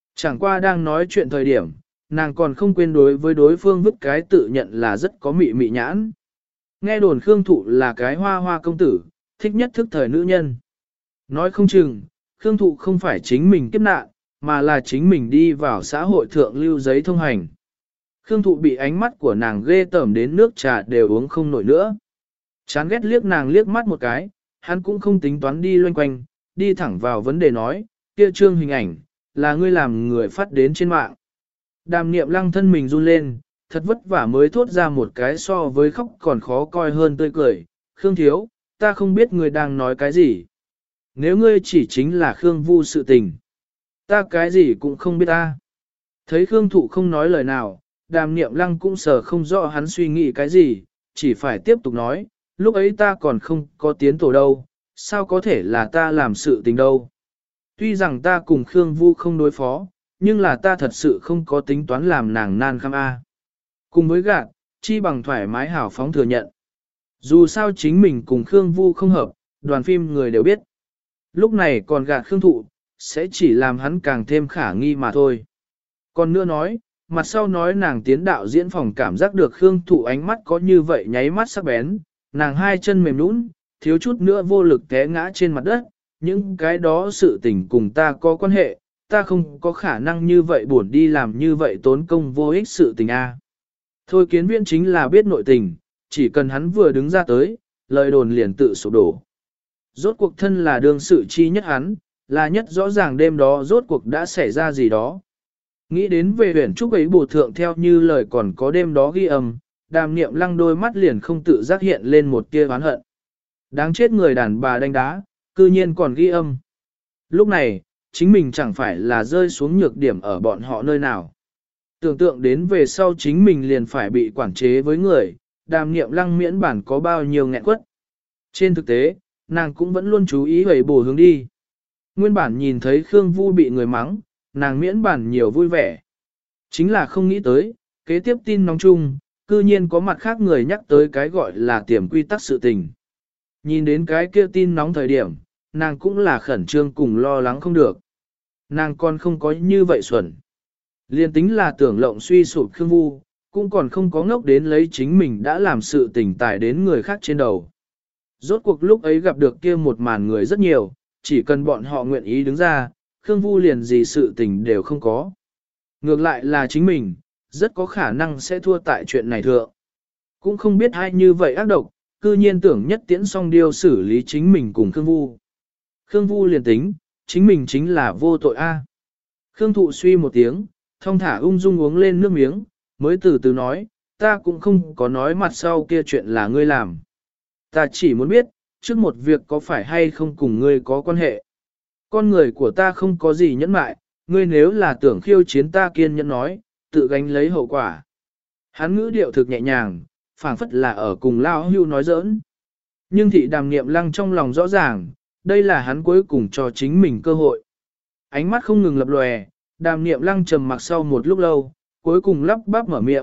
Speaker 1: Chẳng qua đang nói chuyện thời điểm, nàng còn không quên đối với đối phương vứt cái tự nhận là rất có mị mị nhãn. Nghe đồn Khương Thụ là cái hoa hoa công tử, thích nhất thức thời nữ nhân. Nói không chừng, Khương Thụ không phải chính mình kiếp nạn, mà là chính mình đi vào xã hội thượng lưu giấy thông hành. Khương Thụ bị ánh mắt của nàng ghê tởm đến nước trà đều uống không nổi nữa. Chán ghét liếc nàng liếc mắt một cái, hắn cũng không tính toán đi loanh quanh, đi thẳng vào vấn đề nói, kia trương hình ảnh, là ngươi làm người phát đến trên mạng. Đàm Niệm Lăng thân mình run lên, thật vất vả mới thốt ra một cái so với khóc còn khó coi hơn tươi cười. Khương thiếu, ta không biết ngươi đang nói cái gì. Nếu ngươi chỉ chính là Khương Vu sự tình, ta cái gì cũng không biết ta. Thấy Khương Thụ không nói lời nào, Đàm Niệm Lăng cũng sờ không rõ hắn suy nghĩ cái gì, chỉ phải tiếp tục nói, lúc ấy ta còn không có tiến tổ đâu, sao có thể là ta làm sự tình đâu. Tuy rằng ta cùng Khương Vu không đối phó, nhưng là ta thật sự không có tính toán làm nàng nan kham a. Cùng với gạt, chi bằng thoải mái hảo phóng thừa nhận. Dù sao chính mình cùng Khương Vu không hợp, đoàn phim người đều biết. Lúc này còn gạt Khương Thụ, sẽ chỉ làm hắn càng thêm khả nghi mà thôi. Còn nữa nói, mặt sau nói nàng tiến đạo diễn phòng cảm giác được Khương Thụ ánh mắt có như vậy nháy mắt sắc bén, nàng hai chân mềm nhũn, thiếu chút nữa vô lực té ngã trên mặt đất, những cái đó sự tình cùng ta có quan hệ, ta không có khả năng như vậy buồn đi làm như vậy tốn công vô ích sự tình a. Thôi Kiến Viễn chính là biết nội tình, chỉ cần hắn vừa đứng ra tới, lời đồn liền tự sụp đổ. Rốt cuộc thân là đương sự chi nhất hắn, là nhất rõ ràng đêm đó rốt cuộc đã xảy ra gì đó. Nghĩ đến về huyển trúc ấy bổ thượng theo như lời còn có đêm đó ghi âm, Đàm Niệm Lăng đôi mắt liền không tự giác hiện lên một tia oán hận. Đáng chết người đàn bà đánh đá, cư nhiên còn ghi âm. Lúc này, chính mình chẳng phải là rơi xuống nhược điểm ở bọn họ nơi nào. Tưởng tượng đến về sau chính mình liền phải bị quản chế với người, Đàm Niệm Lăng miễn bản có bao nhiêu nghẹn quất. Trên thực tế, nàng cũng vẫn luôn chú ý hầy bổ hướng đi. Nguyên bản nhìn thấy Khương Vu bị người mắng, nàng miễn bản nhiều vui vẻ. Chính là không nghĩ tới, kế tiếp tin nóng chung, cư nhiên có mặt khác người nhắc tới cái gọi là tiềm quy tắc sự tình. Nhìn đến cái kia tin nóng thời điểm, nàng cũng là khẩn trương cùng lo lắng không được. Nàng còn không có như vậy xuẩn. Liên tính là tưởng lộng suy sụp Khương Vu, cũng còn không có ngốc đến lấy chính mình đã làm sự tình tài đến người khác trên đầu. Rốt cuộc lúc ấy gặp được kia một màn người rất nhiều, chỉ cần bọn họ nguyện ý đứng ra, Khương Vu liền gì sự tình đều không có. Ngược lại là chính mình, rất có khả năng sẽ thua tại chuyện này thượng. Cũng không biết ai như vậy ác độc, cư nhiên tưởng nhất tiễn song điêu xử lý chính mình cùng Khương Vu. Khương Vu liền tính, chính mình chính là vô tội a. Khương Thụ suy một tiếng, thong thả ung dung uống lên nước miếng, mới từ từ nói, ta cũng không có nói mặt sau kia chuyện là ngươi làm. Ta chỉ muốn biết, trước một việc có phải hay không cùng ngươi có quan hệ. Con người của ta không có gì nhẫn mại, ngươi nếu là tưởng khiêu chiến ta kiên nhẫn nói, tự gánh lấy hậu quả. Hắn ngữ điệu thực nhẹ nhàng, phảng phất là ở cùng Lao Hưu nói giỡn. Nhưng thị Đàm Niệm Lăng trong lòng rõ ràng, đây là hắn cuối cùng cho chính mình cơ hội. Ánh mắt không ngừng lập lòe, Đàm Niệm Lăng trầm mặc sau một lúc lâu, cuối cùng lắp bắp mở miệng,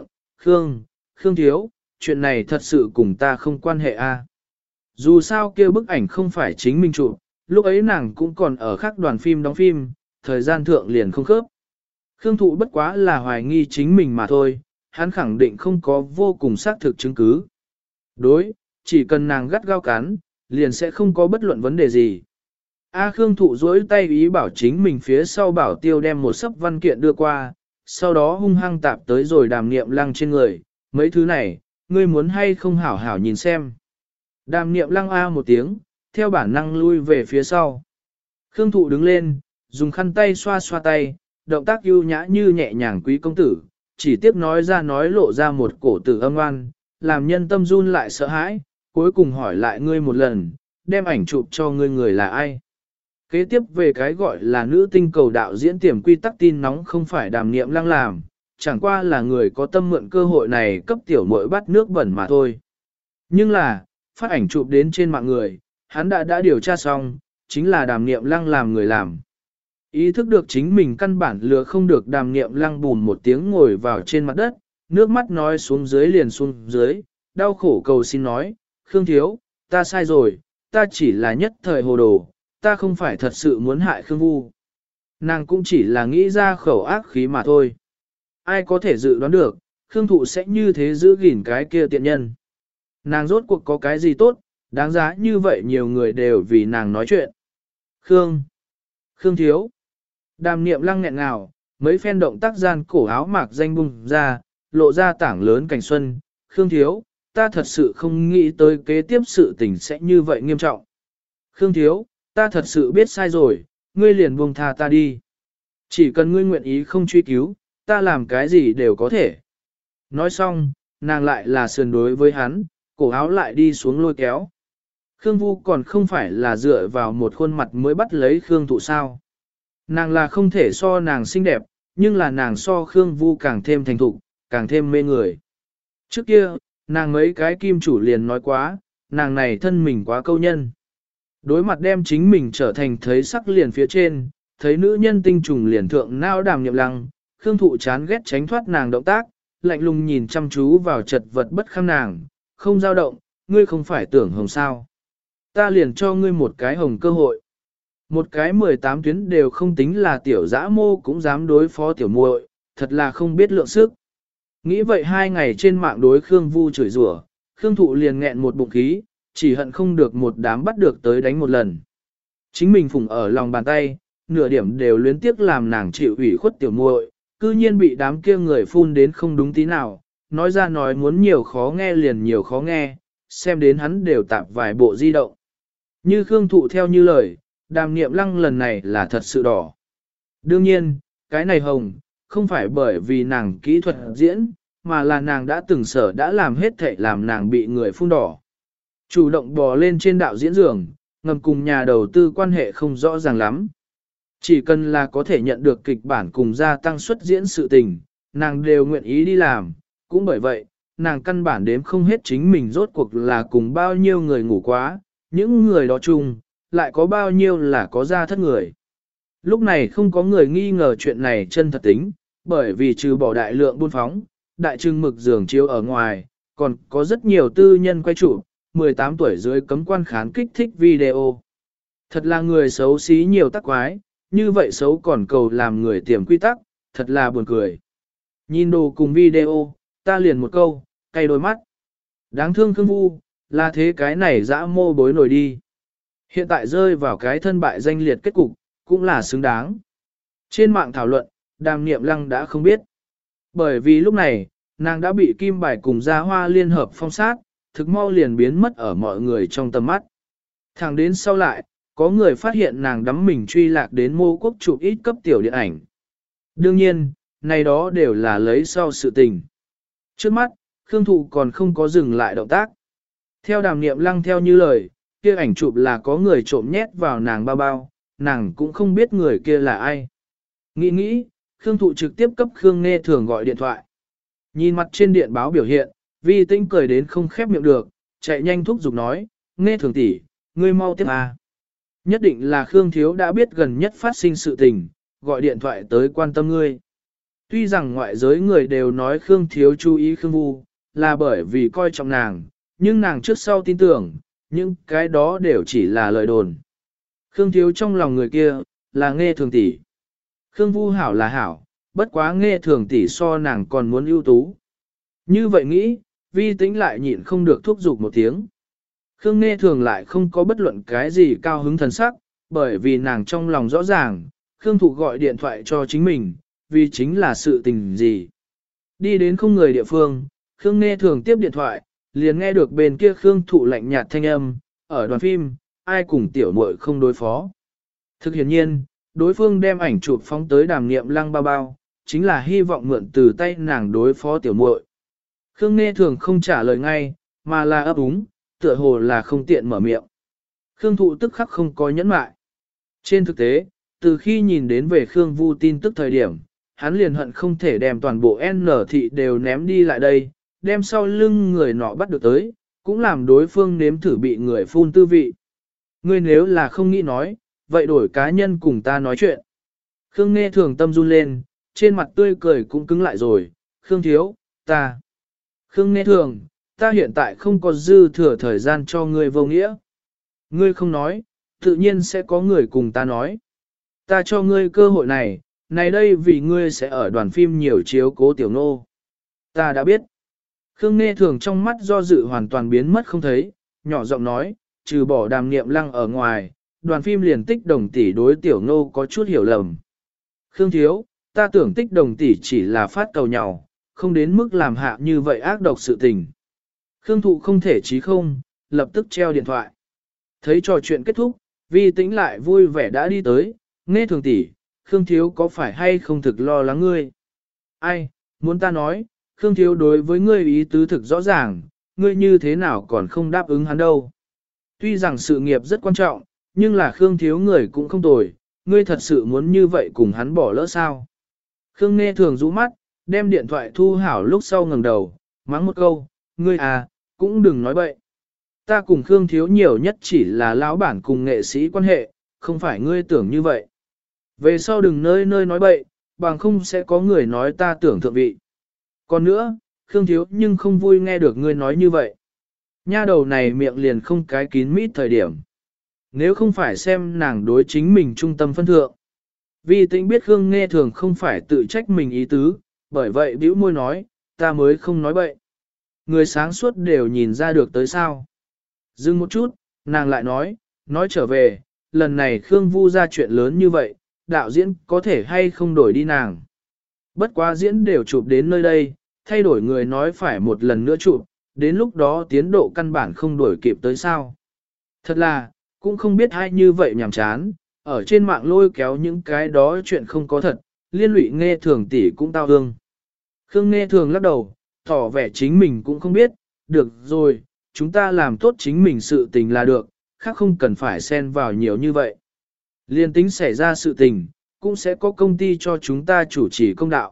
Speaker 1: Khương thiếu, chuyện này thật sự cùng ta không quan hệ a. Dù sao kia bức ảnh không phải chính mình chụp, lúc ấy nàng cũng còn ở khác đoàn phim đóng phim, thời gian thượng liền không khớp. Khương Thụ bất quá là hoài nghi chính mình mà thôi, hắn khẳng định không có vô cùng xác thực chứng cứ. Đối, chỉ cần nàng gắt gao cắn, liền sẽ không có bất luận vấn đề gì. Khương Thụ duỗi tay ý bảo chính mình phía sau bảo tiêu đem một sấp văn kiện đưa qua, sau đó hung hăng tạp tới rồi Đàm Niệm Lăng trên người, mấy thứ này, ngươi muốn hay không hảo hảo nhìn xem. Đàm Niệm Lăng a một tiếng, theo bản năng lui về phía sau. Khương Thụ đứng lên, dùng khăn tay xoa xoa tay, động tác ưu nhã như nhẹ nhàng quý công tử, chỉ tiếp nói ra nói lộ ra một cổ tử âm oan, làm nhân tâm run lại sợ hãi, cuối cùng hỏi lại ngươi một lần, đem ảnh chụp cho ngươi người là ai. Kế tiếp về cái gọi là nữ tinh cầu đạo diễn tiềm quy tắc tin nóng không phải Đàm Niệm Lăng làm, chẳng qua là người có tâm mượn cơ hội này cấp tiểu muội bắt nước bẩn mà thôi. Nhưng là, phát ảnh chụp đến trên mạng người, hắn đã điều tra xong, chính là Đàm Niệm Lăng làm người làm. Ý thức được chính mình căn bản lừa không được Đàm Niệm Lăng bùn một tiếng ngồi vào trên mặt đất, nước mắt nói xuống dưới liền xuống dưới, đau khổ cầu xin nói, Khương thiếu, ta sai rồi, ta chỉ là nhất thời hồ đồ, ta không phải thật sự muốn hại Khương Vu. Nàng cũng chỉ là nghĩ ra khẩu ác khí mà thôi. Ai có thể dự đoán được, Khương Thụ sẽ như thế giữ gìn cái kia tiện nhân. Nàng rốt cuộc có cái gì tốt, đáng giá như vậy nhiều người đều vì nàng nói chuyện. Khương thiếu. Đàm niệm lăng nghẹn ngào, mấy phen động tác gian cổ áo mạc danh bung ra, lộ ra tảng lớn cảnh xuân. Khương thiếu, ta thật sự không nghĩ tới kế tiếp sự tình sẽ như vậy nghiêm trọng. Khương thiếu, ta thật sự biết sai rồi, ngươi liền buông tha ta đi. Chỉ cần ngươi nguyện ý không truy cứu, ta làm cái gì đều có thể. Nói xong, nàng lại là sườn đối với hắn, cổ áo lại đi xuống lôi kéo. Khương Vu còn không phải là dựa vào một khuôn mặt mới bắt lấy Khương Thụ sao. Nàng là không thể so nàng xinh đẹp, nhưng là nàng so Khương Vu càng thêm thành thục, càng thêm mê người. Trước kia, nàng mấy cái kim chủ liền nói quá, nàng này thân mình quá câu nhân. Đối mặt đem chính mình trở thành thấy sắc liền phía trên, thấy nữ nhân tinh trùng liền thượng nao đàm niệm lăng, Khương Thụ chán ghét tránh thoát nàng động tác, lạnh lùng nhìn chăm chú vào chật vật bất kham nàng, không dao động, ngươi không phải tưởng hồng sao. Ta liền cho ngươi một cái hồng cơ hội. Một cái 18 tuyến đều không tính là tiểu dã mô cũng dám đối phó tiểu muội, thật là không biết lượng sức. Nghĩ vậy 2 ngày trên mạng đối Khương Vu chửi rủa, Khương Thụ liền nghẹn một bụng khí, chỉ hận không được một đám bắt được tới đánh một lần. Chính mình phụng ở lòng bàn tay, nửa điểm đều luyến tiếc làm nàng chịu ủy khuất tiểu muội, cư nhiên bị đám kia người phun đến không đúng tí nào, nói ra nói muốn nhiều khó nghe liền nhiều khó nghe, xem đến hắn đều tạp vài bộ di động. Như Khương Thụ theo như lời, đàm niệm lăng lần này là thật sự đỏ. Đương nhiên, cái này hồng, không phải bởi vì nàng kỹ thuật diễn, mà là nàng đã từng sở đã làm hết thảy làm nàng bị người phun đỏ. Chủ động bò lên trên đạo diễn giường, ngầm cùng nhà đầu tư quan hệ không rõ ràng lắm. Chỉ cần là có thể nhận được kịch bản cùng gia tăng suất diễn sự tình, nàng đều nguyện ý đi làm. Cũng bởi vậy, nàng căn bản đếm không hết chính mình rốt cuộc là cùng bao nhiêu người ngủ quá, những người đó chung, lại có bao nhiêu là có gia thất người. Lúc này không có người nghi ngờ chuyện này chân thật tính, bởi vì trừ bỏ đại lượng buôn phóng, đại trưng mực giường chiếu ở ngoài, còn có rất nhiều tư nhân quay chụp, 18 tuổi dưới cấm quan khán kích thích video. Thật là người xấu xí nhiều tắc quái, như vậy xấu còn cầu làm người tiềm quy tắc, thật là buồn cười. Nhìn đồ cùng video, ta liền một câu, cay đôi mắt. Đáng thương Khương Vu, là thế cái này dã mô bối nổi đi. Hiện tại rơi vào cái thân bại danh liệt kết cục, cũng là xứng đáng. Trên mạng thảo luận, đàm niệm lăng đã không biết. Bởi vì lúc này, nàng đã bị kim bài cùng gia hoa liên hợp phong sát, thực mau liền biến mất ở mọi người trong tầm mắt. Thẳng đến sau lại, có người phát hiện nàng đắm mình truy lạc đến mô quốc chụp ít cấp tiểu điện ảnh. Đương nhiên, này đó đều là lấy sau sự tình. Trước mắt, Khương Thụ còn không có dừng lại động tác. Theo đàm niệm lăng theo như lời, kia ảnh chụp là có người trộm nhét vào nàng bao bao, nàng cũng không biết người kia là ai. Nghĩ, Khương Thụ trực tiếp cấp Khương Nghe Thường gọi điện thoại. Nhìn mặt trên điện báo biểu hiện, Vi Tinh cười đến không khép miệng được, chạy nhanh thúc giục nói, Nghe Thường tỷ, ngươi mau tiếp à. Nhất định là Khương Thiếu đã biết gần nhất phát sinh sự tình, gọi điện thoại tới quan tâm ngươi. Tuy rằng ngoại giới người đều nói Khương Thiếu chú ý Khương Vu, là bởi vì coi trọng nàng, nhưng nàng trước sau tin tưởng, những cái đó đều chỉ là lời đồn. Khương Thiếu trong lòng người kia, là Nghe Thường tỷ. Khương Vu hảo là hảo, bất quá Nghe Thường tỷ so nàng còn muốn ưu tú. Như vậy nghĩ, Vi Tĩnh lại nhịn không được thúc giục một tiếng. Khương Nghe Thường lại không có bất luận cái gì cao hứng thần sắc, bởi vì nàng trong lòng rõ ràng, Khương Thụ gọi điện thoại cho chính mình, vì chính là sự tình gì. Đi đến không người địa phương, Khương Nghe Thường tiếp điện thoại, liền nghe được bên kia Khương Thụ lạnh nhạt thanh âm, ở đoàn phim, ai cùng tiểu muội không đối phó. Thực hiện nhiên, đối phương đem ảnh chụp phóng tới đàm niệm lăng bao bao, chính là hy vọng mượn từ tay nàng đối phó tiểu muội. Khương Nghe Thường không trả lời ngay, mà là ấp úng, tựa hồ là không tiện mở miệng. Khương Thụ tức khắc không có nhẫn mại. Trên thực tế, từ khi nhìn đến về Khương Vu tin tức thời điểm, hắn liền hận không thể đem toàn bộ N thị đều ném đi lại đây, đem sau lưng người nọ bắt được tới, cũng làm đối phương nếm thử bị người phun tư vị. Ngươi nếu là không nghĩ nói, vậy đổi cá nhân cùng ta nói chuyện. Khương Nghe Thường tâm run lên, trên mặt tươi cười cũng cứng lại rồi, Khương Thiếu, ta. Khương Nghe Thường, ta hiện tại không có dư thừa thời gian cho ngươi vô nghĩa. Ngươi không nói, tự nhiên sẽ có người cùng ta nói. Ta cho ngươi cơ hội này, này đây vì ngươi sẽ ở đoàn phim nhiều chiếu cố tiểu nô. Ta đã biết. Khương Nghe Thường trong mắt do dự hoàn toàn biến mất không thấy, nhỏ giọng nói, trừ bỏ Đàm Niệm Lăng ở ngoài, đoàn phim liền Tích Đồng tỷ đối tiểu nô có chút hiểu lầm. Khương thiếu, ta tưởng Tích Đồng tỷ chỉ là phát cầu nhau, không đến mức làm hạ như vậy ác độc sự tình. Khương Thụ không thể chí không, lập tức treo điện thoại. Thấy trò chuyện kết thúc, Vi Tĩnh lại vui vẻ đã đi tới, Nghe Thường tỷ, Khương thiếu có phải hay không thực lo lắng ngươi? Ai, muốn ta nói, Khương thiếu đối với ngươi ý tứ thực rõ ràng, ngươi như thế nào còn không đáp ứng hắn đâu. Tuy rằng sự nghiệp rất quan trọng, nhưng là Khương thiếu người cũng không tồi, ngươi thật sự muốn như vậy cùng hắn bỏ lỡ sao? Khương Nghe Thường rũ mắt, đem điện thoại thu hảo lúc sau ngẩng đầu, mắng một câu, ngươi à, cũng đừng nói bậy. Ta cùng Khương thiếu nhiều nhất chỉ là lão bản cùng nghệ sĩ quan hệ, không phải ngươi tưởng như vậy. Về sau đừng nơi nơi nói bậy, bằng không sẽ có người nói ta tưởng thượng vị. Còn nữa, Khương thiếu nhưng không vui nghe được ngươi nói như vậy. Nha đầu này miệng liền không cái kín mít thời điểm. Nếu không phải xem nàng đối chính mình trung tâm phân thượng. Vi Tĩnh biết Khương Nghe Thường không phải tự trách mình ý tứ, bởi vậy bĩu môi nói, ta mới không nói bậy. Người sáng suốt đều nhìn ra được tới sao. Dừng một chút, nàng lại nói trở về, lần này Khương Vu ra chuyện lớn như vậy, đạo diễn có thể hay không đổi đi nàng. Bất quá diễn đều chụp đến nơi đây, thay đổi người nói phải một lần nữa chụp, đến lúc đó tiến độ căn bản không đổi kịp tới sao. Thật là, cũng không biết ai như vậy nhàm chán, ở trên mạng lôi kéo những cái đó chuyện không có thật, liên lụy Nghe Thường tỷ cũng tao hương. Khương Nghe Thường lắc đầu, tỏ vẻ chính mình cũng không biết, được rồi, chúng ta làm tốt chính mình sự tình là được, khác không cần phải xen vào nhiều như vậy. Liên tính xảy ra sự tình, cũng sẽ có công ty cho chúng ta chủ trì công đạo.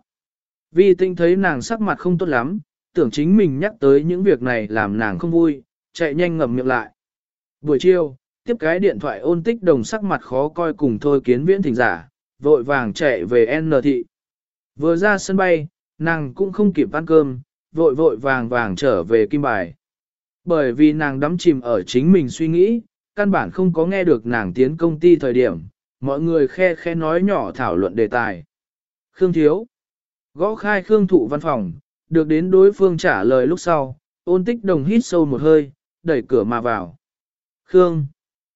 Speaker 1: Vi Tĩnh thấy nàng sắc mặt không tốt lắm, tưởng chính mình nhắc tới những việc này làm nàng không vui, chạy nhanh ngậm miệng lại. Buổi chiều, tiếp cái điện thoại Ôn Tích Đồng sắc mặt khó coi cùng Thôi Kiến Viễn thỉnh giả, vội vàng chạy về N thị. Vừa ra sân bay, nàng cũng không kịp ăn cơm, vội vàng trở về Kim Bài. Bởi vì nàng đắm chìm ở chính mình suy nghĩ, căn bản không có nghe được nàng tiến công ty thời điểm, mọi người khe khe nói nhỏ thảo luận đề tài. Khương thiếu. Gõ khai Khương Thụ văn phòng, được đến đối phương trả lời lúc sau, Ôn Tích Đồng hít sâu một hơi, đẩy cửa mà vào. Khương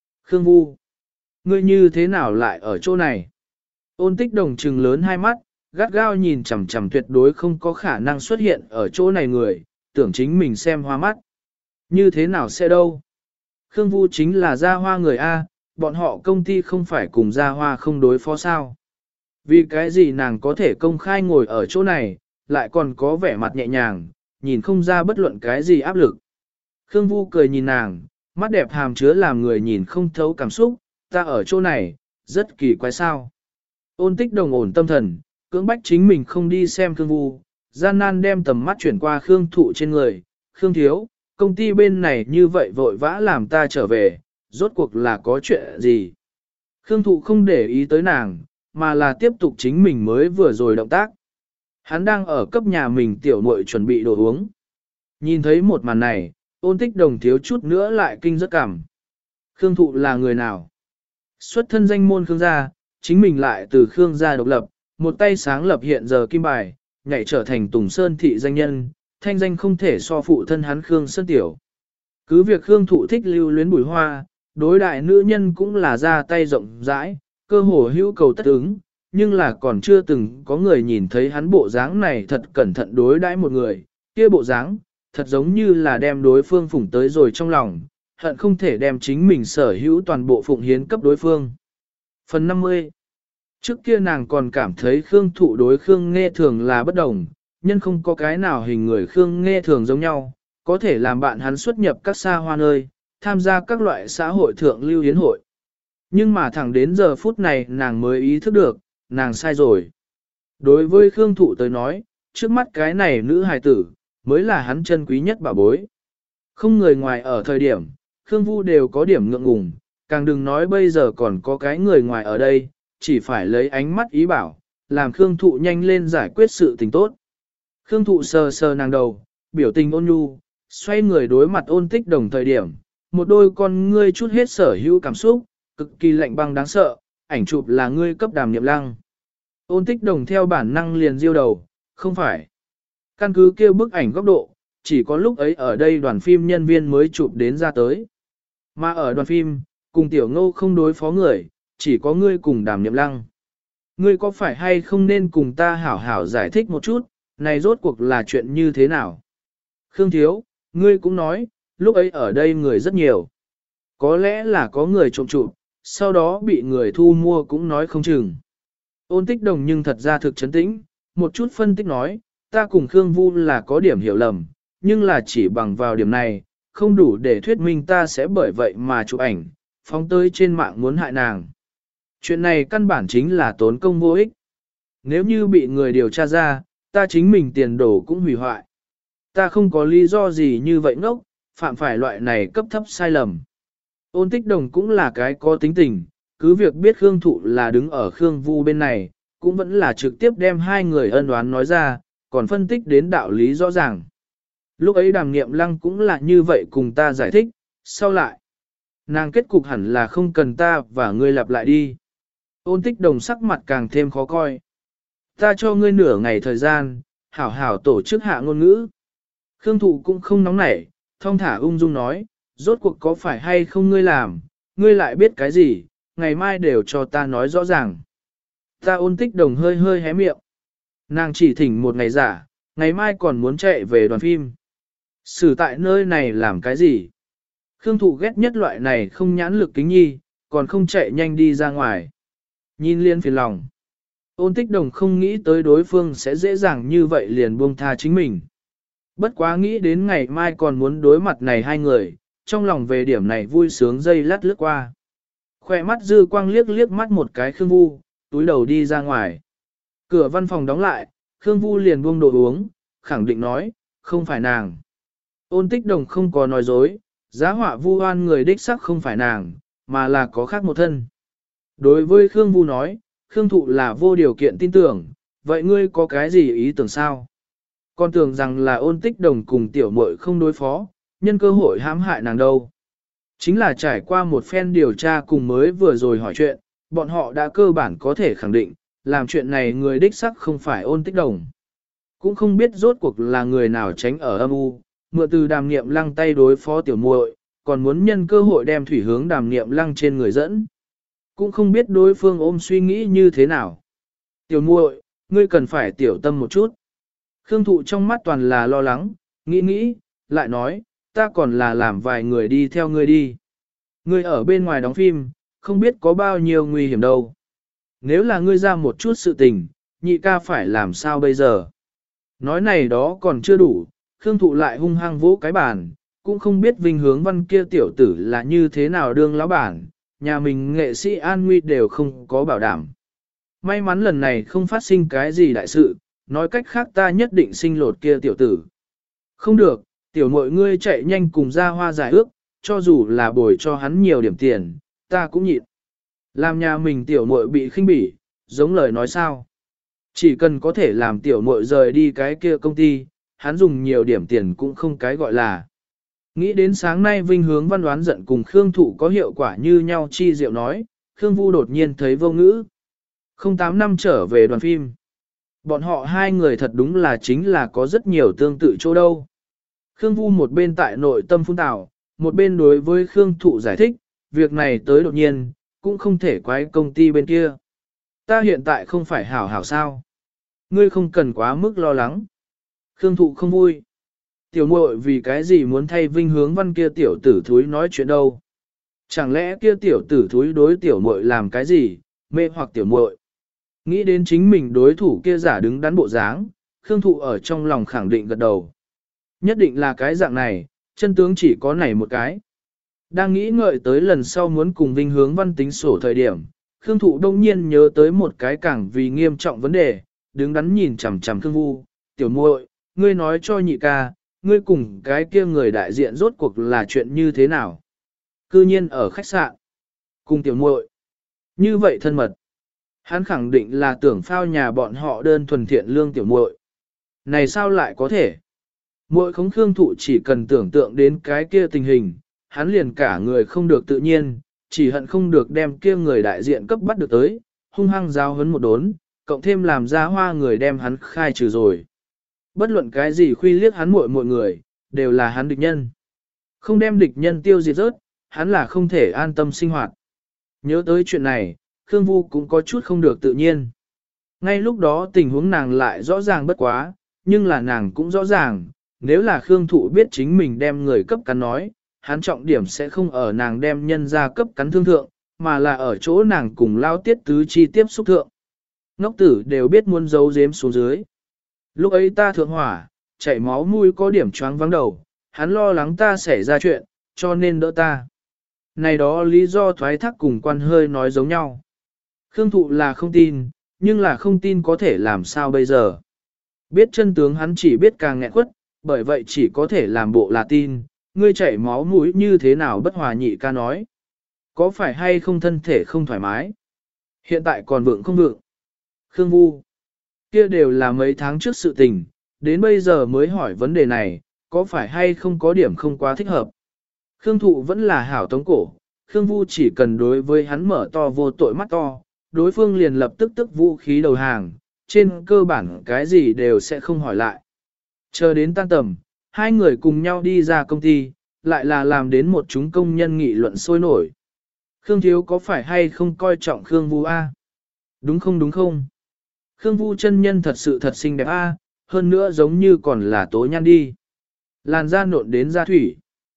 Speaker 1: Vu, ngươi như thế nào lại ở chỗ này? Ôn Tích Đồng trừng lớn hai mắt, gắt gao nhìn chằm chằm tuyệt đối không có khả năng xuất hiện ở chỗ này người, tưởng chính mình xem hoa mắt. Như thế nào sẽ đâu? Khương Vu chính là Gia Hoa người A, bọn họ công ty không phải cùng Gia Hoa không đối phó sao? Vì cái gì nàng có thể công khai ngồi ở chỗ này, lại còn có vẻ mặt nhẹ nhàng, nhìn không ra bất luận cái gì áp lực. Khương Vu cười nhìn nàng, mắt đẹp hàm chứa làm người nhìn không thấu cảm xúc, ta ở chỗ này, rất kỳ quái sao. Ôn Tích Đồng ổn tâm thần, cưỡng bách chính mình không đi xem Khương Vu, gian nan đem tầm mắt chuyển qua Khương Thụ trên người, Khương thiếu, công ty bên này như vậy vội vã làm ta trở về, rốt cuộc là có chuyện gì. Khương Thụ không để ý tới nàng, mà là tiếp tục chính mình mới vừa rồi động tác. Hắn đang ở cấp nhà mình tiểu muội chuẩn bị đồ uống. Nhìn thấy một màn này, Ôn Tích Đồng thiếu chút nữa lại kinh rất cảm. Khương Thụ là người nào? Xuất thân danh môn Khương gia, chính mình lại từ Khương gia độc lập, một tay sáng lập hiện giờ Kim Bài, nhảy trở thành Tùng Sơn thị danh nhân, thanh danh không thể so phụ thân hắn Khương Sơn Tiểu. Cứ việc Khương Thụ thích lưu luyến bùi hoa, đối đại nữ nhân cũng là ra tay rộng rãi, cơ hồ hữu cầu tất ứng, nhưng là còn chưa từng có người nhìn thấy hắn bộ dáng này thật cẩn thận đối đãi một người, kia bộ dáng, thật giống như là đem đối phương phụng tới rồi trong lòng, hận không thể đem chính mình sở hữu toàn bộ phụng hiến cấp đối phương. Phần 50. Trước kia nàng còn cảm thấy Khương Thụ đối Khương Nghe Thường là bất đồng, nhân không có cái nào hình người Khương Nghe Thường giống nhau, có thể làm bạn hắn xuất nhập các xa hoa nơi, tham gia các loại xã hội thượng lưu hiến hội. Nhưng mà thẳng đến giờ phút này nàng mới ý thức được, nàng sai rồi. Đối với Khương Thụ tới nói, trước mắt cái này nữ hài tử, mới là hắn chân quý nhất bảo bối. Không người ngoài ở thời điểm, Khương Vu đều có điểm ngượng ngùng, càng đừng nói bây giờ còn có cái người ngoài ở đây, chỉ phải lấy ánh mắt ý bảo, làm Khương Thụ nhanh lên giải quyết sự tình tốt. Khương Thụ sờ sờ nàng đầu, biểu tình ôn nhu, xoay người đối mặt Ôn Tích Đồng thời điểm, một đôi con ngươi chút hết sở hữu cảm xúc, cực kỳ lạnh băng đáng sợ, ảnh chụp là ngươi cấp Đàm Niệm Lăng. Ôn Tích Đồng theo bản năng liền diêu đầu, không phải. Căn cứ kêu bức ảnh góc độ, chỉ có lúc ấy ở đây đoàn phim nhân viên mới chụp đến ra tới. Mà ở đoàn phim, cùng Tiểu Ngô không đối phó người, chỉ có ngươi cùng Đàm Niệm Lăng. Ngươi có phải hay không nên cùng ta hảo hảo giải thích một chút, này rốt cuộc là chuyện như thế nào? Khương Thiếu, ngươi cũng nói, lúc ấy ở đây người rất nhiều. Có lẽ là có người trộm chụp, sau đó bị người thu mua cũng nói không chừng. Ôn Tích Đồng nhưng thật ra thực chấn tĩnh, một chút phân tích nói, ta cùng Khương Vu là có điểm hiểu lầm, nhưng là chỉ bằng vào điểm này, không đủ để thuyết minh ta sẽ bởi vậy mà chụp ảnh, phóng tới trên mạng muốn hại nàng. Chuyện này căn bản chính là tốn công vô ích. Nếu như bị người điều tra ra, ta chính mình tiền đồ cũng hủy hoại. Ta không có lý do gì như vậy ngốc, phạm phải loại này cấp thấp sai lầm. Ôn Tích Đồng cũng là cái có tính tình, cứ việc biết Khương Thụ là đứng ở Khương Vu bên này, cũng vẫn là trực tiếp đem hai người ân oán nói ra, còn phân tích đến đạo lý rõ ràng. Lúc ấy Đàm Niệm Lăng cũng là như vậy cùng ta giải thích, sau lại. Nàng kết cục hẳn là không cần ta và ngươi lặp lại đi. Ôn Tích Đồng sắc mặt càng thêm khó coi. Ta cho ngươi nửa ngày thời gian, hảo hảo tổ chức hạ ngôn ngữ. Khương Thụ cũng không nóng nảy, thong thả ung dung nói, rốt cuộc có phải hay không ngươi làm, ngươi lại biết cái gì, ngày mai đều cho ta nói rõ ràng. Ta Ôn Tích Đồng hơi hơi hé miệng. Nàng chỉ thỉnh một ngày giả, ngày mai còn muốn chạy về đoàn phim. Xử tại nơi này làm cái gì? Khương Thụ ghét nhất loại này không nhãn lực kính nhi, còn không chạy nhanh đi ra ngoài. Nhìn liên phiền lòng. Ôn Tích Đồng không nghĩ tới đối phương sẽ dễ dàng như vậy liền buông tha chính mình. Bất quá nghĩ đến ngày mai còn muốn đối mặt này hai người, trong lòng về điểm này vui sướng dây lát lướt qua. Khoe mắt dư quang liếc liếc mắt một cái Khương Vu, túi đầu đi ra ngoài. Cửa văn phòng đóng lại, Khương Vu liền buông đồ uống, khẳng định nói, không phải nàng. Ôn Tích Đồng không có nói dối, giá họa vu oan người đích sắc không phải nàng, mà là có khác một thân. Đối với Khương Vu nói, Khương Thụ là vô điều kiện tin tưởng, vậy ngươi có cái gì ý tưởng sao? Con tưởng rằng là Ôn Tích Đồng cùng tiểu muội không đối phó, nhân cơ hội hãm hại nàng đâu. Chính là trải qua một phen điều tra cùng mới vừa rồi hỏi chuyện, bọn họ đã cơ bản có thể khẳng định, làm chuyện này người đích sắc không phải Ôn Tích Đồng. Cũng không biết rốt cuộc là người nào tránh ở âm u, mượn từ Đàm Niệm Lăng tay đối phó tiểu muội, còn muốn nhân cơ hội đem thủy hướng Đàm Niệm Lăng trên người dẫn. Cũng không biết đối phương ôm suy nghĩ như thế nào. Tiểu muội, ngươi cần phải tiểu tâm một chút. Khương Thụ trong mắt toàn là lo lắng, nghĩ, lại nói, ta còn là làm vài người đi theo ngươi đi. Ngươi ở bên ngoài đóng phim, không biết có bao nhiêu nguy hiểm đâu. Nếu là ngươi ra một chút sự tình, nhị ca phải làm sao bây giờ? Nói này đó còn chưa đủ, Khương Thụ lại hung hăng vỗ cái bàn, cũng không biết Vinh Hướng Văn kia tiểu tử là như thế nào đương lão bản, nhà mình nghệ sĩ an nguy đều không có bảo đảm. May mắn lần này không phát sinh cái gì đại sự, nói cách khác ta nhất định sinh lột kia tiểu tử. Không được, tiểu muội ngươi chạy nhanh cùng ra hoa giải ước, cho dù là bồi cho hắn nhiều điểm tiền, ta cũng nhịn. Làm nhà mình tiểu muội bị khinh bỉ, giống lời nói sao. Chỉ cần có thể làm tiểu muội rời đi cái kia công ty, hắn dùng nhiều điểm tiền cũng không cái gọi là. Nghĩ đến sáng nay Vinh Hướng Văn đoán giận cùng Khương Thụ có hiệu quả như nhau chi diệu nói, Khương Vu đột nhiên thấy vô ngữ. 08 năm trở về đoàn phim. Bọn họ hai người thật đúng là chính là có rất nhiều tương tự chỗ đâu. Khương Vu một bên tại nội tâm phun tảo, một bên đối với Khương Thụ giải thích, việc này tới đột nhiên, cũng không thể quái công ty bên kia. Ta hiện tại không phải hảo hảo sao. Ngươi không cần quá mức lo lắng. Khương Thụ không vui. Tiểu muội vì cái gì muốn thay Vinh Hướng Văn kia tiểu tử thúi nói chuyện đâu? Chẳng lẽ kia tiểu tử thúi đối tiểu muội làm cái gì, mê hoặc tiểu muội? Nghĩ đến chính mình đối thủ kia giả đứng đắn bộ dáng, Khương Thụ ở trong lòng khẳng định gật đầu. Nhất định là cái dạng này, chân tướng chỉ có này một cái. Đang nghĩ ngợi tới lần sau muốn cùng Vinh Hướng Văn tính sổ thời điểm, Khương Thụ đông nhiên nhớ tới một cái càng vì nghiêm trọng vấn đề, đứng đắn nhìn chằm chằm Khương Vu, tiểu muội, ngươi nói cho nhị ca, ngươi cùng cái kia người đại diện rốt cuộc là chuyện như thế nào? Cư nhiên ở khách sạn, cùng tiểu muội, như vậy thân mật. Hắn khẳng định là tưởng phao nhà bọn họ đơn thuần thiện lương tiểu muội. Này sao lại có thể? Muội khống Khương Thụ chỉ cần tưởng tượng đến cái kia tình hình, hắn liền cả người không được tự nhiên, chỉ hận không được đem kia người đại diện cấp bắt được tới, hung hăng giáo huấn một đốn, cộng thêm làm ra hoa người đem hắn khai trừ rồi. Bất luận cái gì khuy liếc hắn mọi người, đều là hắn địch nhân. Không đem địch nhân tiêu diệt rớt, hắn là không thể an tâm sinh hoạt. Nhớ tới chuyện này, Khương Vu cũng có chút không được tự nhiên. Ngay lúc đó tình huống nàng lại rõ ràng bất quá, nhưng là nàng cũng rõ ràng, nếu là Khương Thụ biết chính mình đem người cấp cắn nói, hắn trọng điểm sẽ không ở nàng đem nhân ra cấp cắn thương thượng, mà là ở chỗ nàng cùng lao tiết tứ chi tiếp xúc thượng. Ngốc tử đều biết muốn giấu giếm xuống dưới. Lúc ấy ta thượng hỏa, chảy máu mũi có điểm choáng vắng đầu, hắn lo lắng ta xảy ra chuyện, cho nên đỡ ta. Này đó lý do thoái thác cùng quan hơi nói giống nhau. Khương Thụ là không tin, nhưng là không tin có thể làm sao bây giờ. Biết chân tướng hắn chỉ biết càng nghẹn quất, bởi vậy chỉ có thể làm bộ là tin, ngươi chảy máu mũi như thế nào bất hòa nhị ca nói. Có phải hay không thân thể không thoải mái? Hiện tại còn vượng không vượng? Khương Vu, kia đều là mấy tháng trước sự tình, đến bây giờ mới hỏi vấn đề này, có phải hay không có điểm không quá thích hợp? Khương Thụ vẫn là hảo tống cổ, Khương Vu chỉ cần đối với hắn mở to vô tội mắt to, đối phương liền lập tức tức vũ khí đầu hàng, trên cơ bản cái gì đều sẽ không hỏi lại. Chờ đến tan tầm, hai người cùng nhau đi ra công ty, lại là làm đến một chúng công nhân nghị luận sôi nổi. Khương Thiếu có phải hay không coi trọng Khương Vu A? Đúng không đúng không? Khương Vu chân nhân thật sự thật xinh đẹp A, hơn nữa giống như còn là tố nhan đi. Làn da nộn đến da thủy.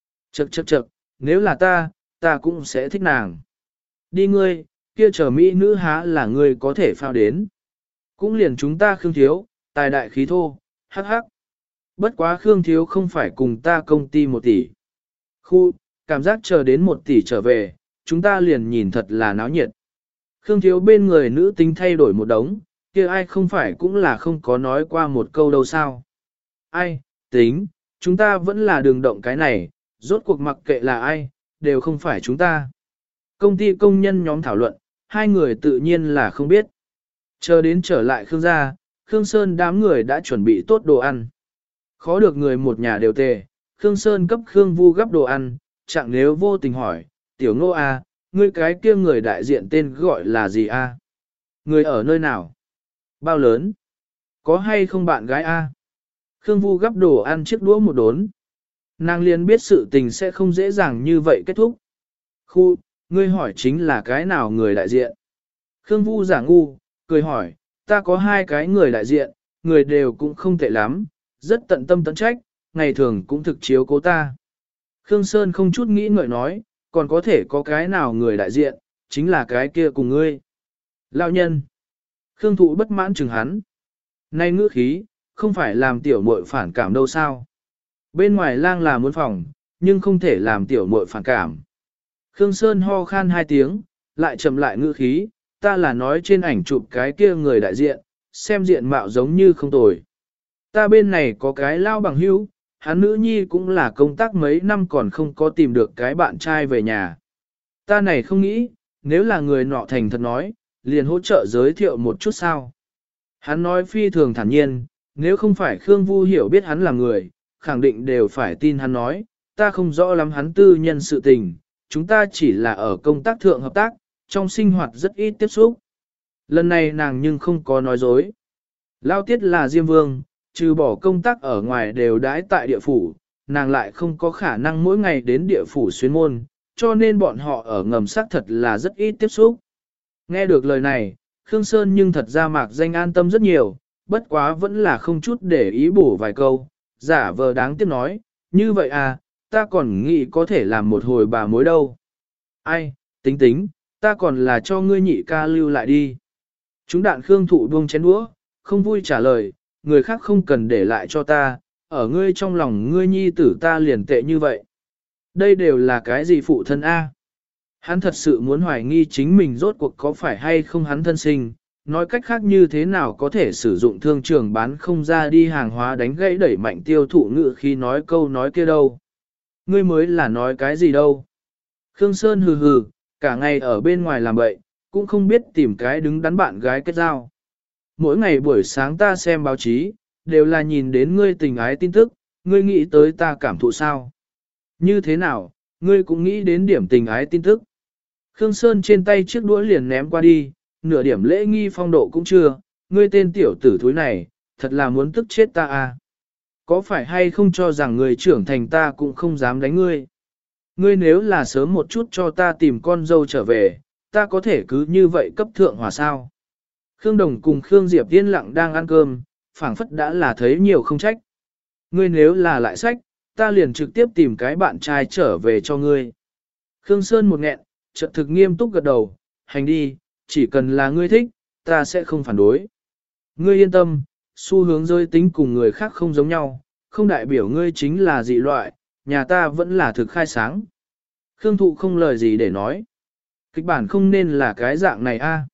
Speaker 1: Chậc, nếu là ta cũng sẽ thích nàng. Đi ngươi, kia chờ mỹ nữ há là ngươi có thể phao đến. Cũng liền chúng ta Khương Thiếu, tài đại khí thô, hắc hắc. Bất quá Khương Thiếu không phải cùng ta công ty 1 tỷ. Khu, cảm giác chờ đến 1 tỷ trở về, chúng ta liền nhìn thật là náo nhiệt. Khương Thiếu bên người nữ tính thay đổi một đống, kia ai không phải cũng là không có nói qua một câu đâu sao. Ai, tính, chúng ta vẫn là đường động cái này, rốt cuộc mặc kệ là ai, đều không phải chúng ta. Công ty công nhân nhóm thảo luận, hai người tự nhiên là không biết. Chờ đến trở lại Khương gia, Khương Sơn đám người đã chuẩn bị tốt đồ ăn. Khó được người một nhà đều tề, Khương Sơn cấp Khương Vu gấp đồ ăn, chẳng nếu vô tình hỏi, tiểu Ngô A, ngươi cái kia người đại diện tên gọi là gì A? Người ở nơi nào? Bao lớn? Có hay không bạn gái A? Khương Vu gấp đồ ăn chiếc đũa một đốn. Nàng liền biết sự tình sẽ không dễ dàng như vậy kết thúc. Khu, ngươi hỏi chính là cái nào người đại diện? Khương Vu giả ngu, cười hỏi, ta có 2 cái người đại diện, người đều cũng không tệ lắm, rất tận tâm tận trách, ngày thường cũng thực chiếu cố ta. Khương Sơn không chút nghĩ ngợi nói, còn có thể có cái nào người đại diện, chính là cái kia cùng ngươi. Lão nhân. Khương Thụ bất mãn chừng hắn. Nay ngữ khí, không phải làm tiểu muội phản cảm đâu sao. Bên ngoài lang là muốn phòng, nhưng không thể làm tiểu muội phản cảm. Khương Sơn ho khan 2 tiếng, lại chậm lại ngữ khí, ta là nói trên ảnh chụp cái kia người đại diện, xem diện mạo giống như không tồi. Ta bên này có cái lao bằng hữu, hắn nữ nhi cũng là công tác mấy năm còn không có tìm được cái bạn trai về nhà. Ta này không nghĩ, nếu là người nọ thành thật nói, liền hỗ trợ giới thiệu một chút sao. Hắn nói phi thường thản nhiên, nếu không phải Khương Vu hiểu biết hắn là người, khẳng định đều phải tin hắn nói, ta không rõ lắm hắn tư nhân sự tình, chúng ta chỉ là ở công tác thượng hợp tác, trong sinh hoạt rất ít tiếp xúc. Lần này nàng nhưng không có nói dối. Lao Tiết là Diêm Vương, trừ bỏ công tác ở ngoài đều đãi tại địa phủ, nàng lại không có khả năng mỗi ngày đến địa phủ xuyên môn, cho nên bọn họ ở ngầm xác thật là rất ít tiếp xúc. Nghe được lời này, Khương Sơn nhưng thật ra mạc danh an tâm rất nhiều, bất quá vẫn là không chút để ý bổ vài câu, giả vờ đáng tiếc nói, như vậy à, ta còn nghĩ có thể làm một hồi bà mối đâu. Ai, tính, ta còn là cho ngươi nhị ca lưu lại đi. Chúng đạn Khương Thụ buông chén đũa, không vui trả lời, người khác không cần để lại cho ta, ở ngươi trong lòng ngươi nhi tử ta liền tệ như vậy. Đây đều là cái gì phụ thân A? Hắn thật sự muốn hoài nghi chính mình rốt cuộc có phải hay không hắn thân sinh, nói cách khác như thế nào có thể sử dụng thương trường bán không ra đi hàng hóa đánh gãy đẩy mạnh tiêu thụ ngự khi nói câu nói kia đâu. Ngươi mới là nói cái gì đâu. Khương Sơn hừ hừ, cả ngày ở bên ngoài làm bậy, cũng không biết tìm cái đứng đắn bạn gái kết giao. Mỗi ngày buổi sáng ta xem báo chí, đều là nhìn đến ngươi tình ái tin tức, ngươi nghĩ tới ta cảm thụ sao? Như thế nào, ngươi cũng nghĩ đến điểm tình ái tin tức? Khương Sơn trên tay chiếc đũa liền ném qua đi, nửa điểm lễ nghi phong độ cũng chưa, ngươi tên tiểu tử thúi này, thật là muốn tức chết ta à. Có phải hay không cho rằng người trưởng thành ta cũng không dám đánh ngươi. Ngươi nếu là sớm một chút cho ta tìm con dâu trở về, ta có thể cứ như vậy cấp thượng hòa sao. Khương Đồng cùng Khương Diệp yên lặng đang ăn cơm, phảng phất đã là thấy nhiều không trách. Ngươi nếu là lại sách, ta liền trực tiếp tìm cái bạn trai trở về cho ngươi. Khương Sơn một nghẹn, chợt thực nghiêm túc gật đầu, hành đi, chỉ cần là ngươi thích, ta sẽ không phản đối. Ngươi yên tâm, xu hướng giới tính cùng người khác không giống nhau, không đại biểu ngươi chính là dị loại, nhà ta vẫn là thực khai sáng. Khương Thụ không lời gì để nói. Kịch bản không nên là cái dạng này a.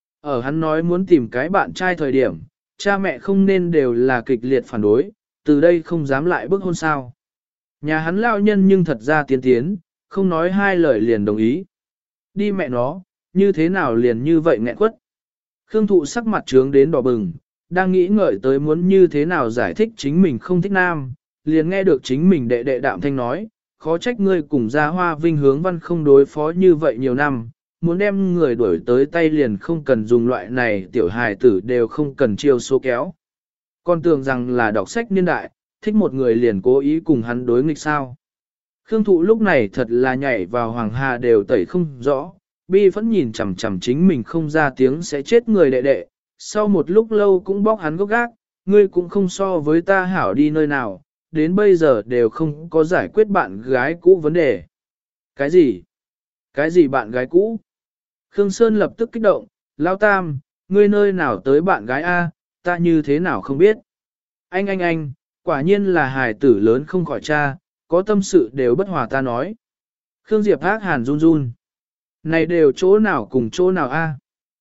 Speaker 1: Ở hắn nói muốn tìm cái bạn trai thời điểm, cha mẹ không nên đều là kịch liệt phản đối, từ đây không dám lại bức hôn sao. Nhà hắn lao nhân nhưng thật ra tiến tiến, không nói hai lời liền đồng ý. Đi mẹ nó, như thế nào liền như vậy nghẹn quất. Khương Thụ sắc mặt trướng đến đỏ bừng, đang nghĩ ngợi tới muốn như thế nào giải thích chính mình không thích nam, liền nghe được chính mình đệ đệ đạm thanh nói, khó trách ngươi cùng gia hoa vinh hướng văn không đối phó như vậy nhiều năm, muốn đem người đuổi tới tay liền không cần dùng loại này tiểu hài tử đều không cần chiêu số kéo. Con tưởng rằng là đọc sách niên đại, thích một người liền cố ý cùng hắn đối nghịch sao. Khương Thụ lúc này thật là nhảy vào hoàng hà đều tẩy không rõ, bi vẫn nhìn chằm chằm chính mình không ra tiếng sẽ chết người đệ đệ, sau một lúc lâu cũng bóc hắn gốc gác, ngươi cũng không so với ta hảo đi nơi nào, đến bây giờ đều không có giải quyết bạn gái cũ vấn đề. Cái gì? Cái gì bạn gái cũ? Khương Sơn lập tức kích động, Lao Tam, ngươi nơi nào tới bạn gái A, ta như thế nào không biết. Anh, quả nhiên là hài tử lớn không khỏi cha, có tâm sự đều bất hòa ta nói. Khương Diệp ác hàn run run. Này đều chỗ nào cùng chỗ nào A.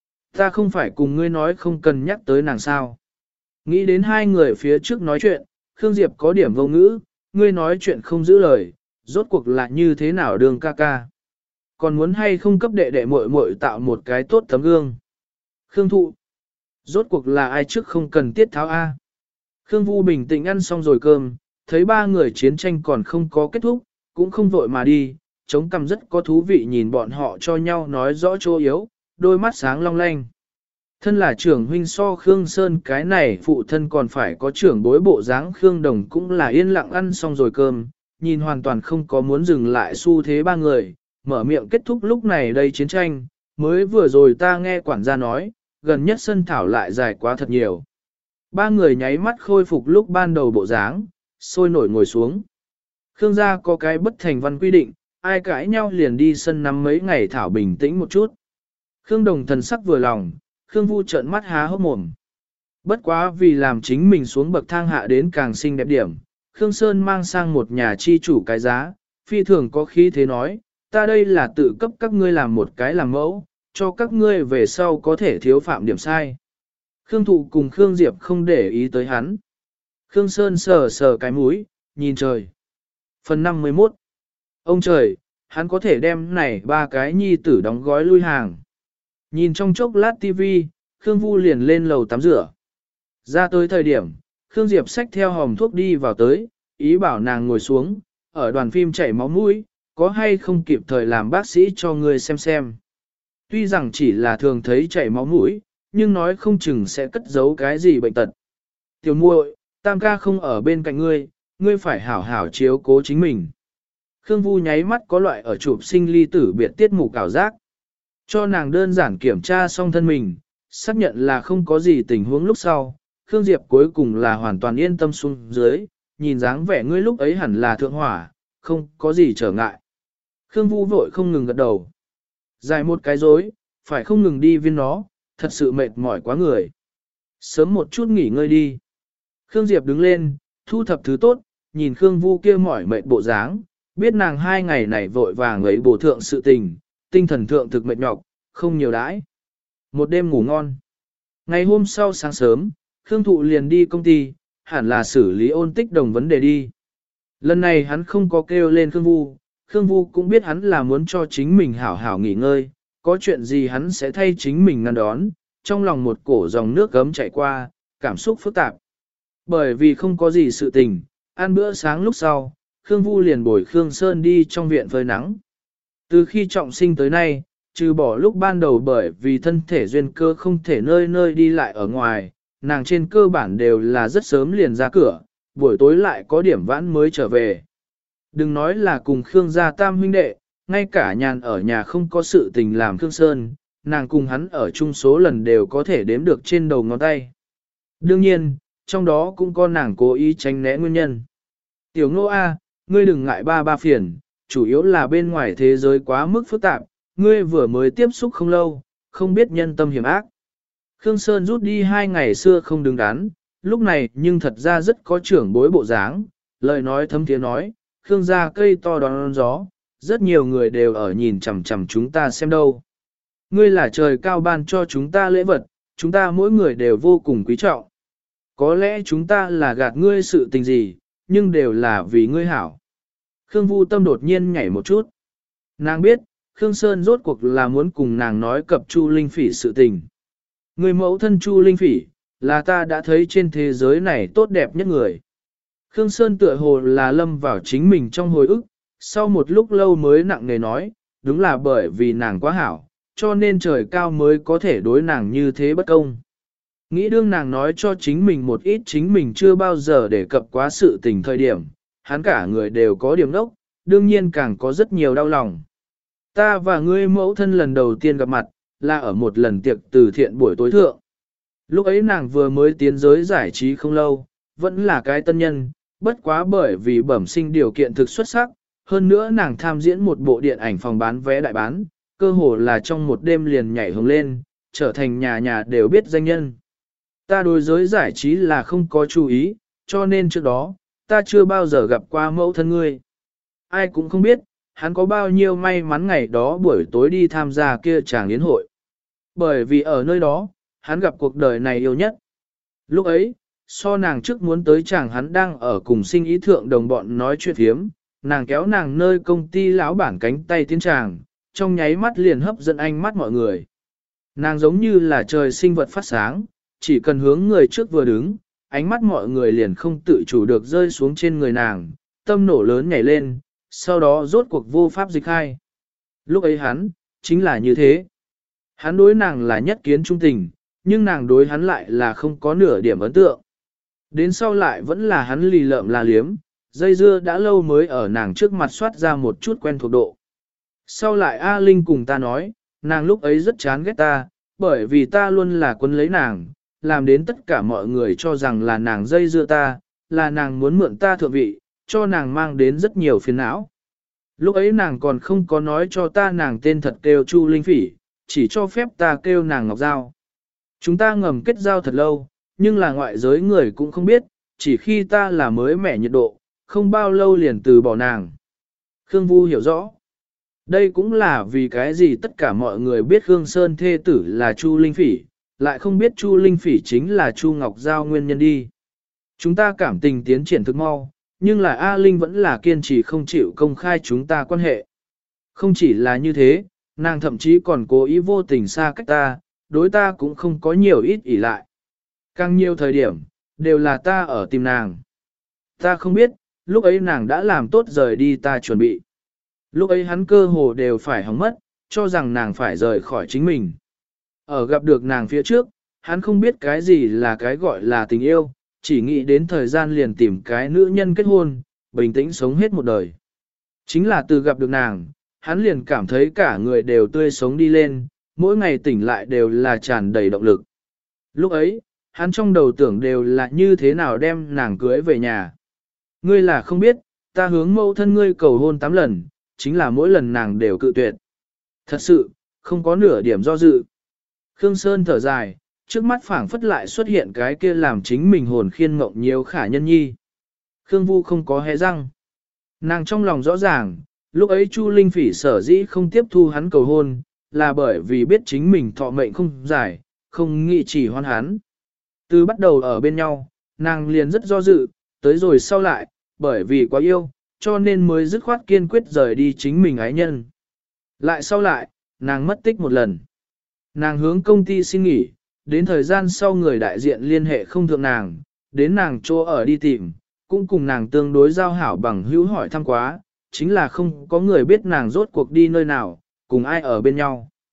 Speaker 1: Ta không phải cùng ngươi nói không cần nhắc tới nàng sao. Nghĩ đến hai người phía trước nói chuyện, Khương Diệp có điểm vô ngữ, ngươi nói chuyện không giữ lời, rốt cuộc là như thế nào đường ca ca. Còn muốn hay không cấp đệ đệ muội muội tạo một cái tốt tấm gương. Khương Thụ, rốt cuộc là ai trước không cần tiết tháo A. Khương Vu bình tĩnh ăn xong rồi cơm, thấy ba người chiến tranh còn không có kết thúc, cũng không vội mà đi, chống cằm rất có thú vị nhìn bọn họ cho nhau nói rõ chỗ yếu, đôi mắt sáng long lanh. Thân là trưởng huynh so Khương Sơn cái này phụ thân còn phải có trưởng bối bộ dáng Khương Đồng cũng là yên lặng ăn xong rồi cơm, nhìn hoàn toàn không có muốn dừng lại xu thế ba người, mở miệng kết thúc lúc này đây chiến tranh, mới vừa rồi ta nghe quản gia nói, gần nhất sân thảo lại dài quá thật nhiều. Ba người nháy mắt khôi phục lúc ban đầu bộ dáng, sôi nổi ngồi xuống. Khương gia có cái bất thành văn quy định, ai cãi nhau liền đi sân nắm mấy ngày thảo bình tĩnh một chút. Khương Đồng thần sắc vừa lòng, Khương Vu trợn mắt há hốc mồm. Bất quá vì làm chính mình xuống bậc thang hạ đến càng xinh đẹp điểm, Khương Sơn mang sang một nhà chi chủ cái giá, phi thường có khí thế nói, ta đây là tự cấp các ngươi làm một cái làm mẫu, cho các ngươi về sau có thể thiếu phạm điểm sai. Khương Thụ cùng Khương Diệp không để ý tới hắn. Khương Sơn sờ sờ cái mũi, nhìn trời. Phần 51. Ông trời, hắn có thể đem này ba cái nhi tử đóng gói lui hàng. Nhìn trong chốc lát tivi, Khương Vu liền lên lầu tắm rửa. Ra tới thời điểm, Khương Diệp xách theo hòm thuốc đi vào tới, ý bảo nàng ngồi xuống, ở đoàn phim chảy máu mũi, có hay không kịp thời làm bác sĩ cho người xem. Tuy rằng chỉ là thường thấy chảy máu mũi, nhưng nói không chừng sẽ cất giấu cái gì bệnh tật. Tiểu muội, Tam ca không ở bên cạnh ngươi, ngươi phải hảo hảo chiếu cố chính mình. Khương Vu nháy mắt có loại ở chụp sinh ly tử biệt tiết mục ảo giác. Cho nàng đơn giản kiểm tra xong thân mình, xác nhận là không có gì tình huống lúc sau, Khương Diệp cuối cùng là hoàn toàn yên tâm xuống dưới, nhìn dáng vẻ ngươi lúc ấy hẳn là thượng hỏa, không có gì trở ngại. Khương Vu vội không ngừng gật đầu. Dài một cái rối, phải không ngừng đi viên nó, thật sự mệt mỏi quá người. Sớm một chút nghỉ ngơi đi. Khương Diệp đứng lên, thu thập thứ tốt, nhìn Khương Vu kia mỏi mệt bộ dáng, biết nàng 2 ngày này vội vàng ấy bổ thượng sự tình, tinh thần thượng thực mệt nhọc, không nhiều đãi. Một đêm ngủ ngon. Ngày hôm sau sáng sớm, Khương Thụ liền đi công ty, hẳn là xử lý Ôn Tích Đồng vấn đề đi. Lần này hắn không có kêu lên Khương Vu cũng biết hắn là muốn cho chính mình hảo hảo nghỉ ngơi, có chuyện gì hắn sẽ thay chính mình ngăn đón, trong lòng một cổ dòng nước gấm chảy qua, cảm xúc phức tạp. Bởi vì không có gì sự tình, ăn bữa sáng lúc sau, Khương Vu liền bồi Khương Sơn đi trong viện phơi nắng. Từ khi trọng sinh tới nay, Trừ bỏ lúc ban đầu bởi vì thân thể duyên cơ không thể nơi nơi đi lại ở ngoài, nàng trên cơ bản đều là rất sớm liền ra cửa, buổi tối lại có điểm vãn mới trở về. Đừng nói là cùng Khương gia tam huynh đệ, ngay cả nhàn ở nhà không có sự tình làm Khương Sơn, nàng cùng hắn ở chung số lần đều có thể đếm được trên đầu ngón tay. Đương nhiên, trong đó cũng có nàng cố ý tránh né nguyên nhân. Tiểu Ngô A, ngươi đừng ngại ba phiền, chủ yếu là bên ngoài thế giới quá mức phức tạp, ngươi vừa mới tiếp xúc không lâu, không biết nhân tâm hiểm ác. Khương Sơn rút đi 2 ngày xưa không đứng đắn, lúc này nhưng thật ra rất có trưởng bối bộ dáng, lời nói thấm thiế nói, Khương gia cây to đón gió, rất nhiều người đều ở nhìn chằm chằm chúng ta xem đâu. Ngươi là trời cao ban cho chúng ta lễ vật, chúng ta mỗi người đều vô cùng quý trọng. Có lẽ chúng ta là gạt ngươi sự tình gì, nhưng đều là vì ngươi hảo. Khương Vu Tâm đột nhiên nhảy một chút. Nàng biết, Khương Sơn rốt cuộc là muốn cùng nàng nói cập Chu Linh Phỉ sự tình. Người mẫu thân Chu Linh Phỉ, là ta đã thấy trên thế giới này tốt đẹp nhất người. Khương Sơn tựa hồ là lâm vào chính mình trong hồi ức, sau một lúc lâu mới nặng nề nói, đúng là bởi vì nàng quá hảo, cho nên trời cao mới có thể đối nàng như thế bất công. Nghĩ đương nàng nói cho chính mình một ít chính mình chưa bao giờ đề cập quá sự tình thời điểm, hắn cả người đều có điểm đốc, đương nhiên càng có rất nhiều đau lòng. Ta và ngươi mẫu thân lần đầu tiên gặp mặt, là ở một lần tiệc từ thiện buổi tối thượng. Lúc ấy nàng vừa mới tiến giới giải trí không lâu, vẫn là cái tân nhân, bất quá bởi vì bẩm sinh điều kiện thực xuất sắc, hơn nữa nàng tham diễn một bộ điện ảnh phòng bán vé đại bán, cơ hồ là trong một đêm liền nhảy hướng lên, trở thành nhà nhà đều biết danh nhân. Ta đối giới giải trí là không có chú ý, cho nên trước đó, ta chưa bao giờ gặp qua mẫu thân ngươi. Ai cũng không biết, hắn có bao nhiêu may mắn ngày đó buổi tối đi tham gia kia chàng yến hội. Bởi vì ở nơi đó, hắn gặp cuộc đời này yêu nhất. Lúc ấy, so nàng trước muốn tới chàng hắn đang ở cùng sinh ý thượng đồng bọn nói chuyện thiếm, nàng kéo nàng nơi công ty lão bản cánh tay tiến chàng, trong nháy mắt liền hấp dẫn ánh mắt mọi người. Nàng giống như là trời sinh vật phát sáng, chỉ cần hướng người trước vừa đứng, ánh mắt mọi người liền không tự chủ được rơi xuống trên người nàng, tâm nổ lớn nhảy lên, sau đó rốt cuộc vô pháp dịch hai. Lúc ấy hắn, chính là như thế. Hắn đối nàng là nhất kiến trung tình, nhưng nàng đối hắn lại là không có nửa điểm ấn tượng. Đến sau lại vẫn là hắn lì lợm là liếm, dây dưa đã lâu mới ở nàng trước mặt soát ra một chút quen thuộc độ. Sau lại A Linh cùng ta nói, nàng lúc ấy rất chán ghét ta, bởi vì ta luôn là quân lấy nàng, làm đến tất cả mọi người cho rằng là nàng dây dưa ta, là nàng muốn mượn ta thượng vị, cho nàng mang đến rất nhiều phiền não. Lúc ấy nàng còn không có nói cho ta nàng tên thật kêu Chu Linh Phỉ, chỉ cho phép ta kêu nàng Ngọc Giao. Chúng ta ngầm kết giao thật lâu, nhưng là ngoại giới người cũng không biết, chỉ khi ta là mới mẻ nhiệt độ, không bao lâu liền từ bỏ nàng. Khương Vu hiểu rõ. Đây cũng là vì cái gì tất cả mọi người biết Khương Sơn thê tử là Chu Linh Phỉ, lại không biết Chu Linh Phỉ chính là Chu Ngọc Giao nguyên nhân đi. Chúng ta cảm tình tiến triển thực mau, nhưng là A Linh vẫn là kiên trì không chịu công khai chúng ta quan hệ. Không chỉ là như thế, nàng thậm chí còn cố ý vô tình xa cách ta, đối ta cũng không có nhiều ít ỷ lại. Càng nhiều thời điểm, đều là ta ở tìm nàng. Ta không biết, lúc ấy nàng đã làm tốt rời đi ta chuẩn bị. Lúc ấy hắn cơ hồ đều phải hỏng mất, cho rằng nàng phải rời khỏi chính mình. Ở gặp được nàng phía trước, hắn không biết cái gì là cái gọi là tình yêu, chỉ nghĩ đến thời gian liền tìm cái nữ nhân kết hôn, bình tĩnh sống hết một đời. Chính là từ gặp được nàng, hắn liền cảm thấy cả người đều tươi sống đi lên, mỗi ngày tỉnh lại đều là tràn đầy động lực. Lúc ấy, hắn trong đầu tưởng đều là như thế nào đem nàng cưới về nhà. Ngươi là không biết, ta hướng mẫu thân ngươi cầu hôn 8 lần, chính là mỗi lần nàng đều cự tuyệt. Thật sự, không có nửa điểm do dự. Khương Sơn thở dài, trước mắt phảng phất lại xuất hiện cái kia làm chính mình hồn khiên mộng nhiều khả nhân nhi. Khương Vu không có hé răng. Nàng trong lòng rõ ràng, lúc ấy Chu Linh Phỉ sở dĩ không tiếp thu hắn cầu hôn, là bởi vì biết chính mình thọ mệnh không dài, không nghĩ chỉ hoan hắn. Từ bắt đầu ở bên nhau, nàng liền rất do dự, tới rồi sau lại, bởi vì quá yêu, cho nên mới dứt khoát kiên quyết rời đi chính mình ái nhân. Lại sau lại, nàng mất tích một lần. Nàng hướng công ty xin nghỉ, đến thời gian sau người đại diện liên hệ không thượng nàng, đến nàng chỗ ở đi tìm, cũng cùng nàng tương đối giao hảo bằng hữu hỏi thăm quá, chính là không có người biết nàng rốt cuộc đi nơi nào, cùng ai ở bên nhau.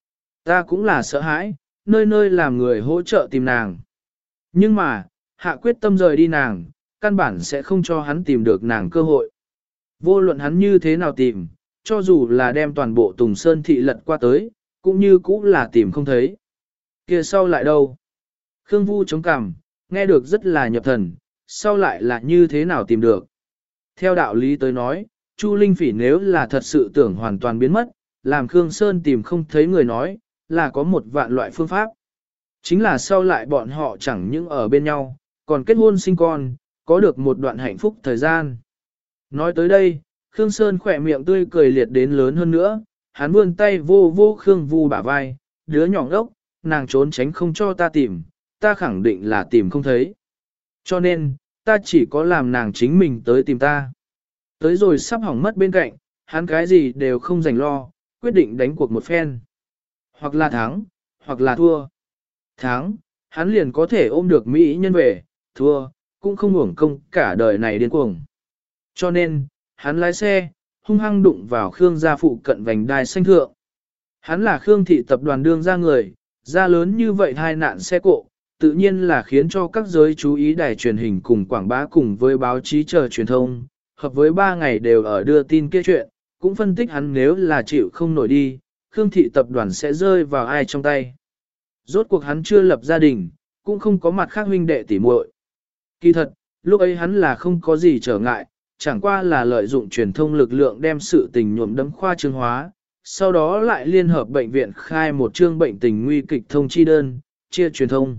Speaker 1: Ta cũng là sợ hãi, nơi nơi làm người hỗ trợ tìm nàng. Nhưng mà, hạ quyết tâm rời đi nàng, căn bản sẽ không cho hắn tìm được nàng cơ hội. Vô luận hắn như thế nào tìm, cho dù là đem toàn bộ Tùng Sơn thị lật qua tới, cũng như cũ là tìm không thấy. Kia sau lại đâu? Khương Vu chống cằm, nghe được rất là nhập thần, sau lại là như thế nào tìm được? Theo đạo lý tới nói, Chu Linh Phỉ nếu là thật sự tưởng hoàn toàn biến mất, làm Khương Sơn tìm không thấy người nói, là có một vạn loại phương pháp. Chính là sau lại bọn họ chẳng những ở bên nhau, còn kết hôn sinh con, có được một đoạn hạnh phúc thời gian. Nói tới đây, Khương Sơn khỏe miệng tươi cười liệt đến lớn hơn nữa, hắn vươn tay vô vô Khương Vu bả vai, đứa nhỏ ngốc, nàng trốn tránh không cho ta tìm, ta khẳng định là tìm không thấy. Cho nên, ta chỉ có làm nàng chính mình tới tìm ta. Tới rồi sắp hỏng mất bên cạnh, hắn cái gì đều không dành lo, quyết định đánh cuộc một phen. Hoặc là thắng, hoặc là thua. Thắng, hắn liền có thể ôm được Mỹ nhân về, thua, cũng không uổng công cả đời này điên cuồng. Cho nên, hắn lái xe, hung hăng đụng vào Khương gia phụ cận vành đai xanh thượng. Hắn là Khương thị tập đoàn đương ra người, ra lớn như vậy hai nạn xe cộ, tự nhiên là khiến cho các giới chú ý đài truyền hình cùng quảng bá cùng với báo chí chờ truyền thông, hợp với 3 ngày đều ở đưa tin kia chuyện, cũng phân tích hắn nếu là chịu không nổi đi, Khương thị tập đoàn sẽ rơi vào ai trong tay. Rốt cuộc hắn chưa lập gia đình, cũng không có mặt khác huynh đệ tỉ muội. Kỳ thật, lúc ấy hắn là không có gì trở ngại, chẳng qua là lợi dụng truyền thông lực lượng đem sự tình nhuộm đấm khoa trương hóa, sau đó lại liên hợp bệnh viện khai một chương bệnh tình nguy kịch thông chi đơn, chia truyền thông.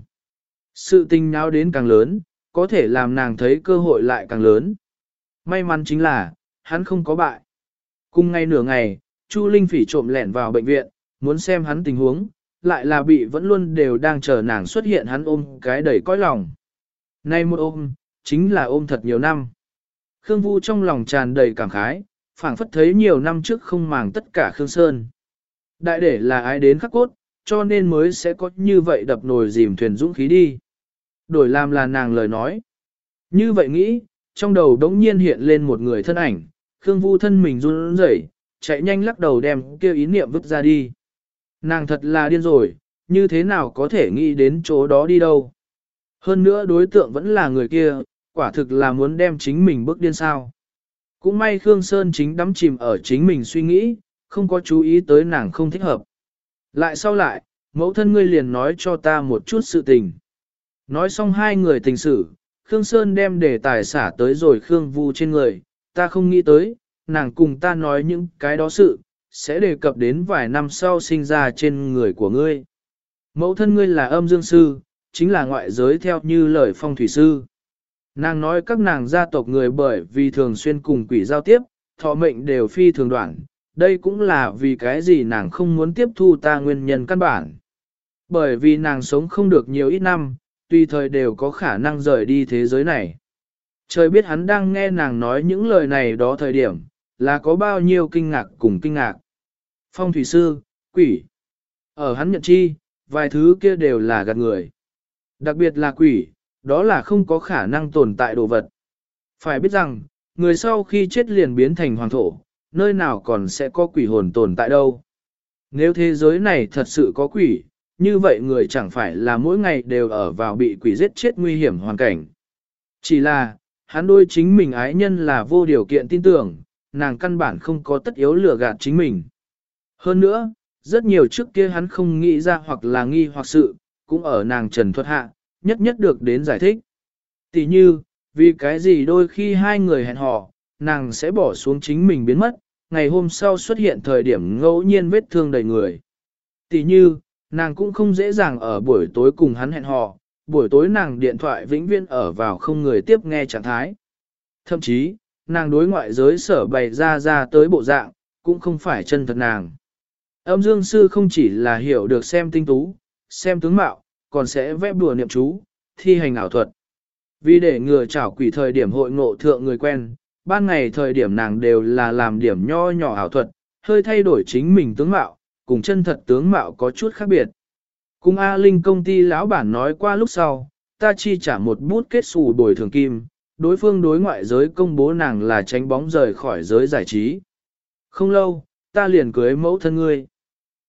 Speaker 1: Sự tình náo đến càng lớn, có thể làm nàng thấy cơ hội lại càng lớn. May mắn chính là, hắn không có bại. Cùng ngay nửa ngày, Chu Linh Phỉ trộm lẻn vào bệnh viện, muốn xem hắn tình huống, lại là bị vẫn luôn đều đang chờ nàng xuất hiện hắn ôm cái đầy cõi lòng. Nay một ôm, chính là ôm thật nhiều năm. Khương Vu trong lòng tràn đầy cảm khái, phảng phất thấy nhiều năm trước không màng tất cả Khương Sơn. Đại để là ai đến khắc cốt, cho nên mới sẽ có như vậy đập nồi dìm thuyền dũng khí đi. Đổi làm là nàng lời nói. Như vậy nghĩ, trong đầu đống nhiên hiện lên một người thân ảnh, Khương Vu thân mình run rẩy, chạy nhanh lắc đầu đem kêu ý niệm vứt ra đi. Nàng thật là điên rồi, như thế nào có thể nghĩ đến chỗ đó đi đâu. Hơn nữa đối tượng vẫn là người kia, quả thực là muốn đem chính mình bước điên sao. Cũng may Khương Sơn chính đắm chìm ở chính mình suy nghĩ, không có chú ý tới nàng không thích hợp. Lại sau lại, mẫu thân ngươi liền nói cho ta một chút sự tình. Nói xong hai người tình xử, Khương Sơn đem đề tài xả tới rồi Khương Vu trên người, ta không nghĩ tới, nàng cùng ta nói những cái đó sự, sẽ đề cập đến vài năm sau sinh ra trên người của ngươi. Mẫu thân ngươi là âm dương sư, chính là ngoại giới theo như lời phong thủy sư. Nàng nói các nàng gia tộc người bởi vì thường xuyên cùng quỷ giao tiếp, thọ mệnh đều phi thường đoạn, đây cũng là vì cái gì nàng không muốn tiếp thu ta nguyên nhân căn bản. Bởi vì nàng sống không được nhiều ít năm, tùy thời đều có khả năng rời đi thế giới này. Trời biết hắn đang nghe nàng nói những lời này đó thời điểm, là có bao nhiêu kinh ngạc cùng kinh ngạc. Phong thủy sư, quỷ. Ở hắn nhận chi, vài thứ kia đều là gạt người. Đặc biệt là quỷ, đó là không có khả năng tồn tại đồ vật. Phải biết rằng, người sau khi chết liền biến thành hoàng thổ, nơi nào còn sẽ có quỷ hồn tồn tại đâu. Nếu thế giới này thật sự có quỷ, như vậy người chẳng phải là mỗi ngày đều ở vào bị quỷ giết chết nguy hiểm hoàn cảnh. Chỉ là, hắn đôi chính mình ái nhân là vô điều kiện tin tưởng, nàng căn bản không có tất yếu lừa gạt chính mình. Hơn nữa, rất nhiều trước kia hắn không nghĩ ra hoặc là nghi hoặc sự, cũng ở nàng trần thuật hạ, nhất nhất được đến giải thích. Tỷ như, vì cái gì đôi khi hai người hẹn hò, nàng sẽ bỏ xuống chính mình biến mất, ngày hôm sau xuất hiện thời điểm ngẫu nhiên vết thương đầy người. Tỷ như, nàng cũng không dễ dàng ở buổi tối cùng hắn hẹn hò, buổi tối nàng điện thoại vĩnh viễn ở vào không người tiếp nghe trạng thái. Thậm chí, nàng đối ngoại giới sở bày ra tới bộ dạng, cũng không phải chân thật nàng. Âm dương sư không chỉ là hiểu được xem tinh tú, xem tướng mạo, còn sẽ vẽ bùa niệm chú, thi hành ảo thuật. Vì để ngừa trảo quỷ thời điểm hội ngộ thượng người quen, ban ngày thời điểm nàng đều là làm điểm nho nhỏ ảo thuật, hơi thay đổi chính mình tướng mạo, cùng chân thật tướng mạo có chút khác biệt. Cùng A Linh công ty lão bản nói qua lúc sau, ta chi trả một bút kết xù bồi thường kim, đối phương đối ngoại giới công bố nàng là tránh bóng rời khỏi giới giải trí. Không lâu, ta liền cưới mẫu thân ngươi.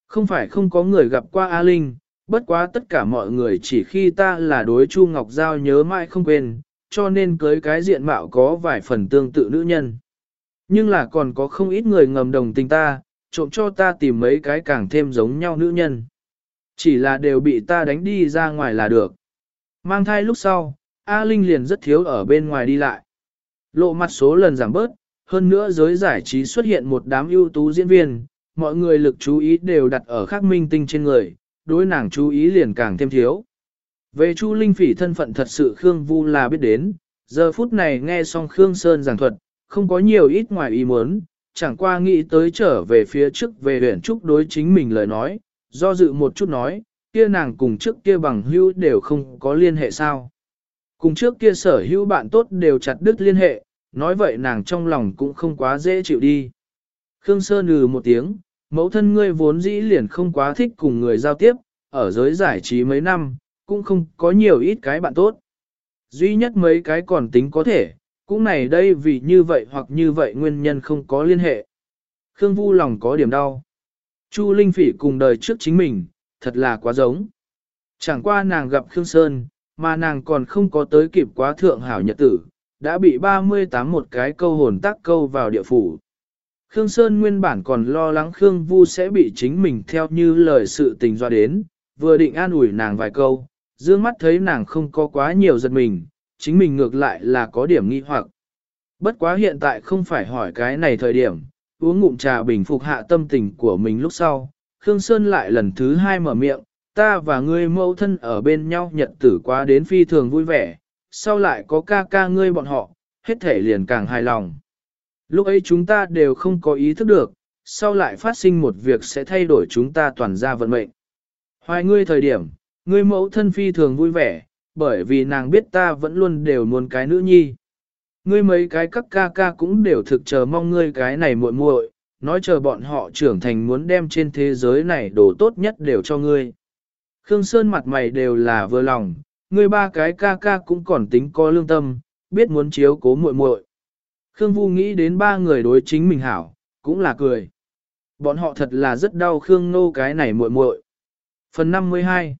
Speaker 1: Không phải không có người gặp qua A Linh, bất quá tất cả mọi người chỉ khi ta là đối Chu Ngọc Giao nhớ mãi không quên, cho nên cưới cái diện mạo có vài phần tương tự nữ nhân. Nhưng là còn có không ít người ngầm đồng tình ta, trộm cho ta tìm mấy cái càng thêm giống nhau nữ nhân. Chỉ là đều bị ta đánh đi ra ngoài là được. Mang thai lúc sau, A Linh liền rất thiếu ở bên ngoài đi lại. Lộ mặt số lần giảm bớt, hơn nữa giới giải trí xuất hiện một đám ưu tú diễn viên, mọi người lực chú ý đều đặt ở khắc minh tinh trên người, đối nàng chú ý liền càng thêm thiếu. Về Chu Linh Phỉ thân phận thật sự Khương Vu là biết đến, giờ phút này nghe xong Khương Sơn giảng thuật, không có nhiều ít ngoài ý muốn, chẳng qua nghĩ tới trở về phía trước về huyện trúc đối chính mình lời nói, do dự một chút nói, kia nàng cùng trước kia bằng hữu đều không có liên hệ sao. Cùng trước kia sở hữu bạn tốt đều chặt đứt liên hệ, nói vậy nàng trong lòng cũng không quá dễ chịu đi. Khương Sơn một tiếng, mẫu thân ngươi vốn dĩ liền không quá thích cùng người giao tiếp, ở giới giải trí mấy năm, cũng không có nhiều ít cái bạn tốt. Duy nhất mấy cái còn tính có thể, cũng này đây vì như vậy hoặc như vậy nguyên nhân không có liên hệ. Khương Vu lòng có điểm đau. Chu Linh Phỉ cùng đời trước chính mình, thật là quá giống. Chẳng qua nàng gặp Khương Sơn, mà nàng còn không có tới kịp quá thượng hảo nhật tử, đã bị 38 một cái câu hồn tác câu vào địa phủ. Khương Sơn nguyên bản còn lo lắng Khương Vu sẽ bị chính mình theo như lời sự tình doa đến, vừa định an ủi nàng vài câu, dương mắt thấy nàng không có quá nhiều giật mình, chính mình ngược lại là có điểm nghi hoặc. Bất quá hiện tại không phải hỏi cái này thời điểm, uống ngụm trà bình phục hạ tâm tình của mình lúc sau, Khương Sơn lại lần thứ hai mở miệng, ta và ngươi mẫu thân ở bên nhau nhật tử quá đến phi thường vui vẻ, sau lại có ca ca ngươi bọn họ, hết thể liền càng hài lòng. Lúc ấy chúng ta đều không có ý thức được, sau lại phát sinh một việc sẽ thay đổi chúng ta toàn ra vận mệnh. Hoài ngươi thời điểm, ngươi mẫu thân phi thường vui vẻ, bởi vì nàng biết ta vẫn luôn đều muốn cái nữ nhi. Ngươi mấy cái các ca ca cũng đều thực chờ mong ngươi cái này muội muội, nói chờ bọn họ trưởng thành muốn đem trên thế giới này đồ tốt nhất đều cho ngươi. Khương Sơn mặt mày đều là vừa lòng, ngươi ba cái ca ca cũng còn tính có lương tâm, biết muốn chiếu cố muội muội. Khương Vu nghĩ đến ba người đối chính mình hảo, cũng là cười. Bọn họ thật là rất đau Khương Nô cái này muội muội. Phần 52.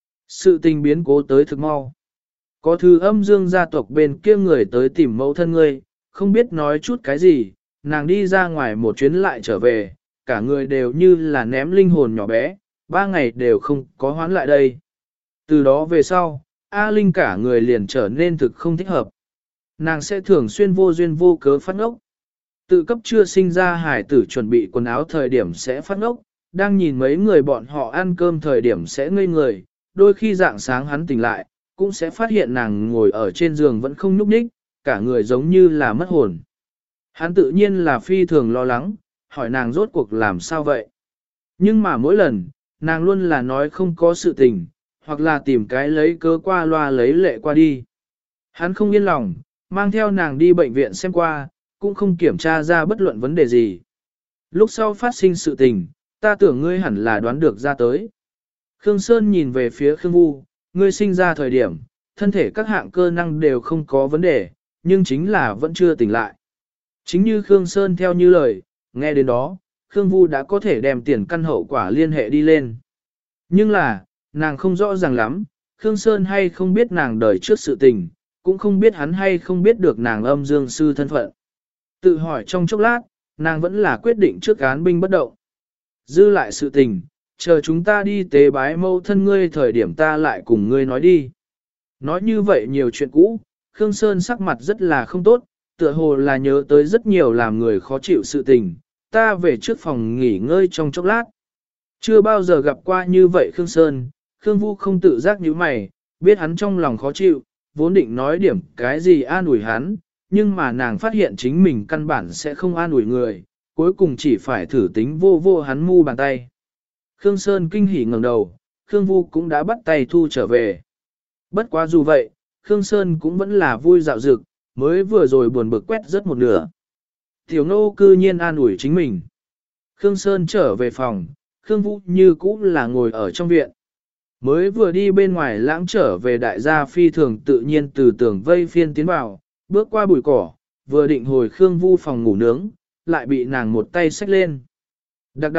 Speaker 1: Sự tình biến cố tới thực mau. Có thư âm dương gia tộc bên kia người tới tìm mẫu thân ngươi, không biết nói chút cái gì, nàng đi ra ngoài một chuyến lại trở về, cả người đều như là ném linh hồn nhỏ bé, 3 ngày đều không có hoán lại đây. Từ đó về sau, A Linh cả người liền trở nên thực không thích hợp. Nàng sẽ thường xuyên vô duyên vô cớ phát ngốc. Tự cấp chưa sinh ra hải tử chuẩn bị quần áo thời điểm sẽ phát ngốc, đang nhìn mấy người bọn họ ăn cơm thời điểm sẽ ngây người, đôi khi dạng sáng hắn tỉnh lại, cũng sẽ phát hiện nàng ngồi ở trên giường vẫn không nhúc nhích, cả người giống như là mất hồn. Hắn tự nhiên là phi thường lo lắng, hỏi nàng rốt cuộc làm sao vậy. Nhưng mà mỗi lần, nàng luôn là nói không có sự tình, hoặc là tìm cái lấy cớ qua loa lấy lệ qua đi. Hắn không yên lòng, mang theo nàng đi bệnh viện xem qua, cũng không kiểm tra ra bất luận vấn đề gì. Lúc sau phát sinh sự tình, ta tưởng ngươi hẳn là đoán được ra tới. Khương Sơn nhìn về phía Khương Vu, ngươi sinh ra thời điểm, thân thể các hạng cơ năng đều không có vấn đề, nhưng chính là vẫn chưa tỉnh lại. Chính như Khương Sơn theo như lời, nghe đến đó, Khương Vu đã có thể đem tiền căn hậu quả liên hệ đi lên. Nhưng là, nàng không rõ ràng lắm, Khương Sơn hay không biết nàng đời trước sự tình, cũng không biết hắn hay không biết được nàng âm dương sư thân phận. Tự hỏi trong chốc lát, nàng vẫn là quyết định trước án binh bất động. Dư lại sự tình, chờ chúng ta đi tế bái mâu thân ngươi thời điểm ta lại cùng ngươi nói đi. Nói như vậy nhiều chuyện cũ, Khương Sơn sắc mặt rất là không tốt, tựa hồ là nhớ tới rất nhiều làm người khó chịu sự tình, ta về trước phòng nghỉ ngơi trong chốc lát. Chưa bao giờ gặp qua như vậy Khương Sơn, Khương Vu không tự giác như mày, biết hắn trong lòng khó chịu, vốn định nói điểm cái gì an ủi hắn, nhưng mà nàng phát hiện chính mình căn bản sẽ không an ủi người, cuối cùng chỉ phải thử tính vô vô hắn mu bàn tay. Khương Sơn kinh hỉ ngẩng đầu, Khương Vu cũng đã bắt tay thu trở về. Bất quá dù vậy, Khương Sơn cũng vẫn là vui dạo dực, mới vừa rồi buồn bực quét rất một nửa. Tiểu Ngô cư nhiên an ủi chính mình. Khương Sơn trở về phòng, Khương Vu như cũ là ngồi ở trong viện. Mới vừa đi bên ngoài lãng trở về đại gia phi thường tự nhiên từ tường vây phiên tiến vào, bước qua bụi cỏ, vừa định hồi Khương Vu phòng ngủ nướng, lại bị nàng một tay xách lên. Đặc đặc,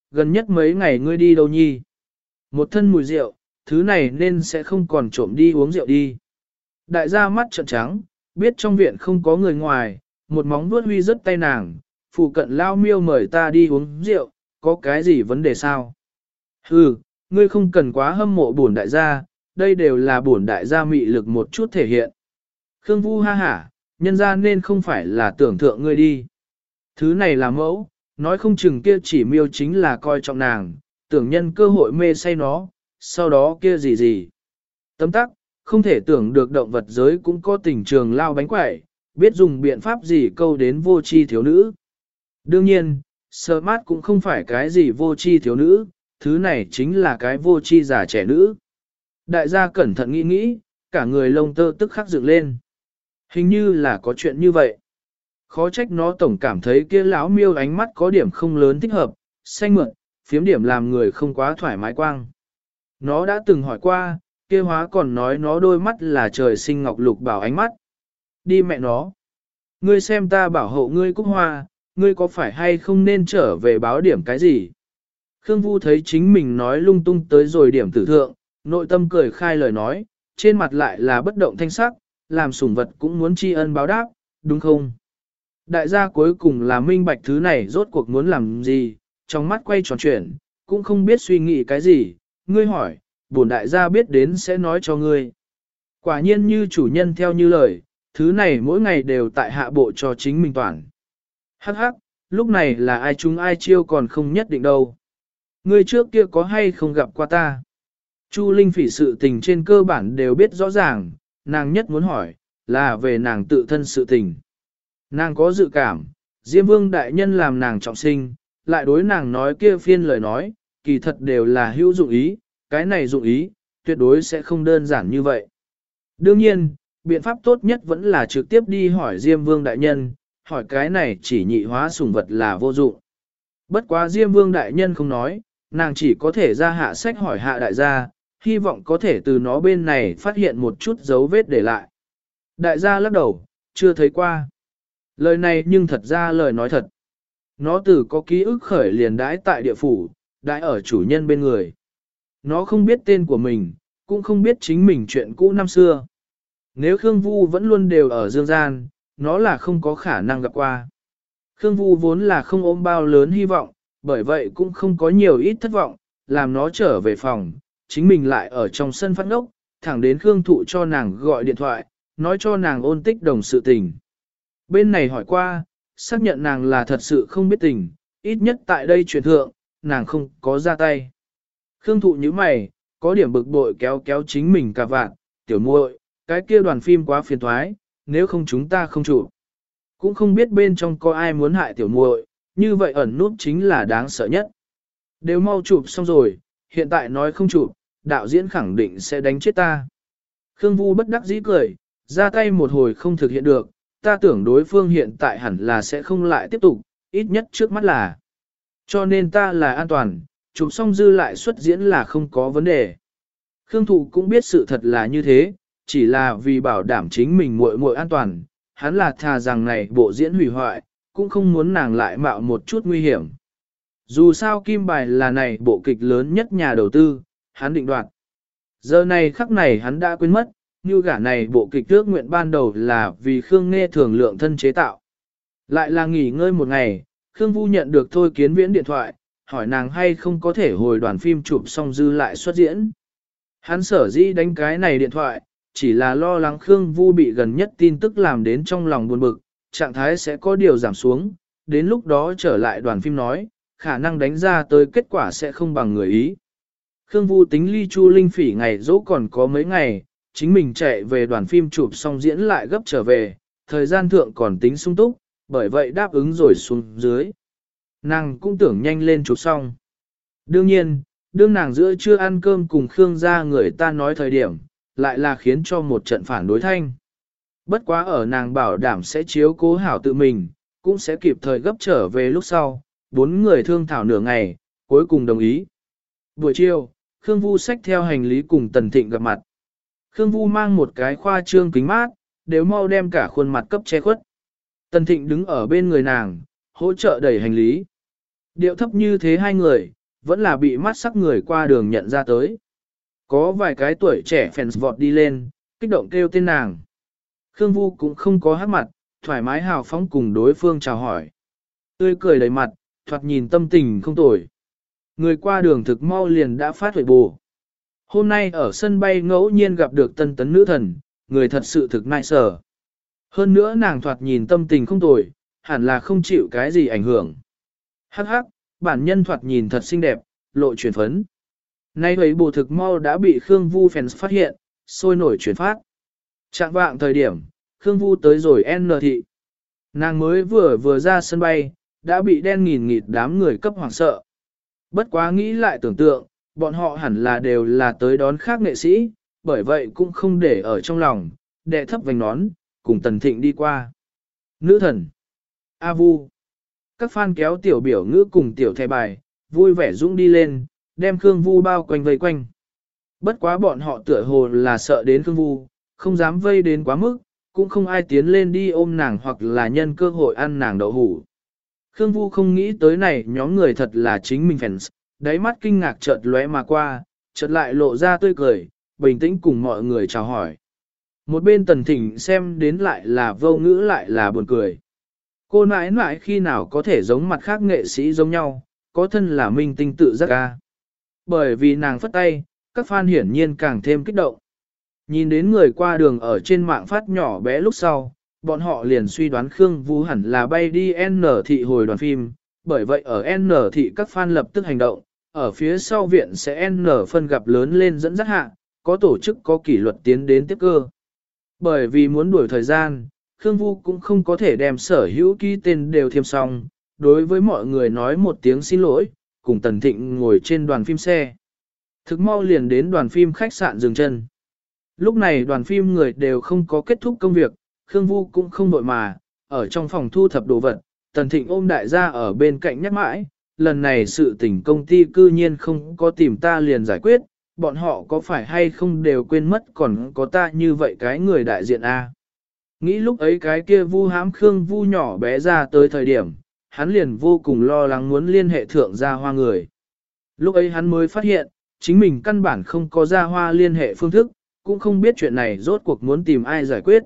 Speaker 1: gần nhất mấy ngày ngươi đi đâu nhi? Một thân mùi rượu, thứ này nên sẽ không còn trộm đi uống rượu đi. Đại gia mắt trợn trắng, biết trong viện không có người ngoài, một móng vuốt huy rất tay nàng, phụ cận lao miêu mời ta đi uống rượu, có cái gì vấn đề sao? Hừ, ngươi không cần quá hâm mộ bổn đại gia, đây đều là bổn đại gia mị lực một chút thể hiện. Khương Vu ha hả, nhân ra nên không phải là tưởng thượng ngươi đi. Thứ này là mẫu, nói không chừng kia chỉ miêu chính là coi trọng nàng, tưởng nhân cơ hội mê say nó, sau đó kia gì gì. Tấm tắc, không thể tưởng được động vật giới cũng có tình trường lao bánh quẩy, biết dùng biện pháp gì câu đến vô tri thiếu nữ. Đương nhiên, sơ mát cũng không phải cái gì vô tri thiếu nữ, thứ này chính là cái vô tri già trẻ nữ. Đại gia cẩn thận nghĩ nghĩ, cả người lông tơ tức khắc dựng lên. Hình như là có chuyện như vậy. Khó trách nó tổng cảm thấy kia lão miêu ánh mắt có điểm không lớn thích hợp, xanh mượn, phiếm điểm làm người không quá thoải mái quang. Nó đã từng hỏi qua, kia hóa còn nói nó đôi mắt là trời sinh ngọc lục bảo ánh mắt. Đi mẹ nó. Ngươi xem ta bảo hộ ngươi Cúc Hoa, ngươi có phải hay không nên trở về báo điểm cái gì? Khương Vu thấy chính mình nói lung tung tới rồi điểm tử thượng, nội tâm cười khai lời nói, trên mặt lại là bất động thanh sắc, làm sủng vật cũng muốn tri ân báo đáp, đúng không? Đại gia cuối cùng là minh bạch thứ này rốt cuộc muốn làm gì, trong mắt quay tròn chuyển, cũng không biết suy nghĩ cái gì, ngươi hỏi, bổn đại gia biết đến sẽ nói cho ngươi. Quả nhiên như chủ nhân theo như lời, thứ này mỗi ngày đều tại hạ bộ cho chính mình toàn. Hắc hắc, lúc này là ai chúng ai chiêu còn không nhất định đâu. Ngươi trước kia có hay không gặp qua ta? Chu Linh Phỉ sự tình trên cơ bản đều biết rõ ràng, nàng nhất muốn hỏi, là về nàng tự thân sự tình. Nàng có dự cảm, Diêm Vương Đại Nhân làm nàng trọng sinh, lại đối nàng nói kia phiên lời nói, kỳ thật đều là hữu dụng ý, cái này dụng ý, tuyệt đối sẽ không đơn giản như vậy. Đương nhiên, biện pháp tốt nhất vẫn là trực tiếp đi hỏi Diêm Vương Đại Nhân, hỏi cái này chỉ nhị hóa sủng vật là vô dụng. Bất quá Diêm Vương Đại Nhân không nói, nàng chỉ có thể ra hạ sách hỏi hạ đại gia, hy vọng có thể từ nó bên này phát hiện một chút dấu vết để lại. Đại gia lắc đầu, chưa thấy qua. Lời này nhưng thật ra lời nói thật. Nó từ có ký ức khởi liền đãi tại địa phủ, đãi ở chủ nhân bên người. Nó không biết tên của mình, cũng không biết chính mình chuyện cũ năm xưa. Nếu Khương Vu vẫn luôn đều ở dương gian, nó là không có khả năng gặp qua. Khương Vu vốn là không ôm bao lớn hy vọng, bởi vậy cũng không có nhiều ít thất vọng, làm nó trở về phòng, chính mình lại ở trong sân phát ngốc, thẳng đến Khương Thụ cho nàng gọi điện thoại, nói cho nàng ôn tích đồng sự tình. Bên này hỏi qua, xác nhận nàng là thật sự không biết tình, ít nhất tại đây chuyện thượng, nàng không có ra tay. Khương Thụ như mày, có điểm bực bội kéo kéo chính mình cả vạn, tiểu muội, cái kia đoàn phim quá phiền thoái, nếu không chúng ta không chụp. Cũng không biết bên trong có ai muốn hại tiểu muội, như vậy ẩn nút chính là đáng sợ nhất. Đều mau chụp xong rồi, hiện tại nói không chụp, đạo diễn khẳng định sẽ đánh chết ta. Khương Vu bất đắc dĩ cười, ra tay một hồi không thực hiện được, ta tưởng đối phương hiện tại hẳn là sẽ không lại tiếp tục, ít nhất trước mắt là. Cho nên ta là an toàn, chụp xong dư lại xuất diễn là không có vấn đề. Khương Thụ cũng biết sự thật là như thế, chỉ là vì bảo đảm chính mình muội muội an toàn, hắn là thà rằng này bộ diễn hủy hoại, cũng không muốn nàng lại mạo một chút nguy hiểm. Dù sao Kim Bài là này bộ kịch lớn nhất nhà đầu tư, hắn định đoạt. Giờ này khắc này hắn đã quên mất, như gả này bộ kịch ước nguyện ban đầu là vì Khương Nghe thường lượng thân chế tạo. Lại là nghỉ ngơi một ngày, Khương Vu nhận được Thôi Kiến Viễn điện thoại, hỏi nàng hay không có thể hồi đoàn phim chụp xong dư lại xuất diễn. Hắn sở dĩ đánh cái này điện thoại, chỉ là lo lắng Khương Vu bị gần nhất tin tức làm đến trong lòng buồn bực, trạng thái sẽ có điều giảm xuống, đến lúc đó trở lại đoàn phim nói, khả năng đánh ra tới kết quả sẽ không bằng người ý. Khương Vu tính ly Chu Linh Phỉ ngày dỗ còn có mấy ngày, chính mình chạy về đoàn phim chụp xong diễn lại gấp trở về, thời gian thượng còn tính sung túc, bởi vậy đáp ứng rồi xuống dưới. Nàng cũng tưởng nhanh lên chụp xong. Đương nhiên, đương nàng giữa trưa ăn cơm cùng Khương gia người ta nói thời điểm, lại là khiến cho một trận phản đối thanh. Bất quá ở nàng bảo đảm sẽ chiếu cố hảo tự mình, cũng sẽ kịp thời gấp trở về lúc sau, bốn người thương thảo nửa ngày, cuối cùng đồng ý. Buổi chiều, Khương Vu xách theo hành lý cùng Tần Thịnh gặp mặt. Khương Vu mang một cái khoa trương kính mát, đều mau đem cả khuôn mặt cấp che khuất. Tần Thịnh đứng ở bên người nàng, hỗ trợ đẩy hành lý. Điệu thấp như thế hai người, vẫn là bị mắt sắc người qua đường nhận ra tới. Có vài cái tuổi trẻ fans vọt đi lên, kích động kêu tên nàng. Khương Vu cũng không có hát mặt, thoải mái hào phóng cùng đối phương chào hỏi. Tươi cười đầy mặt, thoạt nhìn tâm tình không tồi. Người qua đường thực mau liền đã phát huệ bù. Hôm nay ở sân bay ngẫu nhiên gặp được tân tấn nữ thần, người thật sự thực nice sở. Hơn nữa nàng thoạt nhìn tâm tình không tồi, hẳn là không chịu cái gì ảnh hưởng. Hắc hắc, bản nhân thoạt nhìn thật xinh đẹp, lộ chuyển phấn. Nay huệ bù thực mau đã bị Khương Vu fans phát hiện, sôi nổi chuyển phát. Trạng vạng thời điểm, Khương Vu tới rồi N thị. Nàng mới vừa ra sân bay, đã bị đen nghìn nghịt đám người cấp hoảng sợ. Bất quá nghĩ lại tưởng tượng, bọn họ hẳn là đều là tới đón khác nghệ sĩ, bởi vậy cũng không để ở trong lòng, đệ thấp vành nón, cùng Tần Thịnh đi qua. Nữ thần, A Vu, các fan kéo tiểu biểu ngữ cùng tiểu thẻ bài, vui vẻ dũng đi lên, đem Khương Vu bao quanh vây quanh. Bất quá bọn họ tựa hồ là sợ đến Khương Vu, không dám vây đến quá mức, cũng không ai tiến lên đi ôm nàng hoặc là nhân cơ hội ăn nàng đậu hủ. Khương Vu không nghĩ tới này nhóm người thật là chính mình fans, đáy mắt kinh ngạc chợt lóe mà qua, chợt lại lộ ra tươi cười, bình tĩnh cùng mọi người chào hỏi. Một bên Tần Thịnh xem đến lại là vô ngữ lại là buồn cười. Cô nãi nãi khi nào có thể giống mặt khác nghệ sĩ giống nhau, có thân là minh tinh tự giác ca. Bởi vì nàng phất tay, các fan hiển nhiên càng thêm kích động. Nhìn đến người qua đường ở trên mạng phát nhỏ bé lúc sau, bọn họ liền suy đoán Khương Vu hẳn là bay đi N thị hồi đoàn phim, bởi vậy ở N thị các fan lập tức hành động, ở phía sau viện sẽ N phân gặp lớn lên dẫn dắt hạ, có tổ chức có kỷ luật tiến đến tiếp cơ. Bởi vì muốn đuổi thời gian, Khương Vu cũng không có thể đem sở hữu ký tên đều thêm xong, đối với mọi người nói một tiếng xin lỗi, cùng Tần Thịnh ngồi trên đoàn phim xe. Thực mau liền đến đoàn phim khách sạn dừng chân. Lúc này đoàn phim người đều không có kết thúc công việc, Khương Vu cũng không vội mà, ở trong phòng thu thập đồ vật, Tần Thịnh ôm đại gia ở bên cạnh nhắc mãi, lần này sự tình công ty cư nhiên không có tìm ta liền giải quyết, bọn họ có phải hay không đều quên mất còn có ta như vậy cái người đại diện A. Nghĩ lúc ấy cái kia Vu hãm Khương Vu nhỏ bé ra tới thời điểm, hắn liền vô cùng lo lắng muốn liên hệ thượng gia hoa người. Lúc ấy hắn mới phát hiện, chính mình căn bản không có gia hoa liên hệ phương thức, cũng không biết chuyện này rốt cuộc muốn tìm ai giải quyết.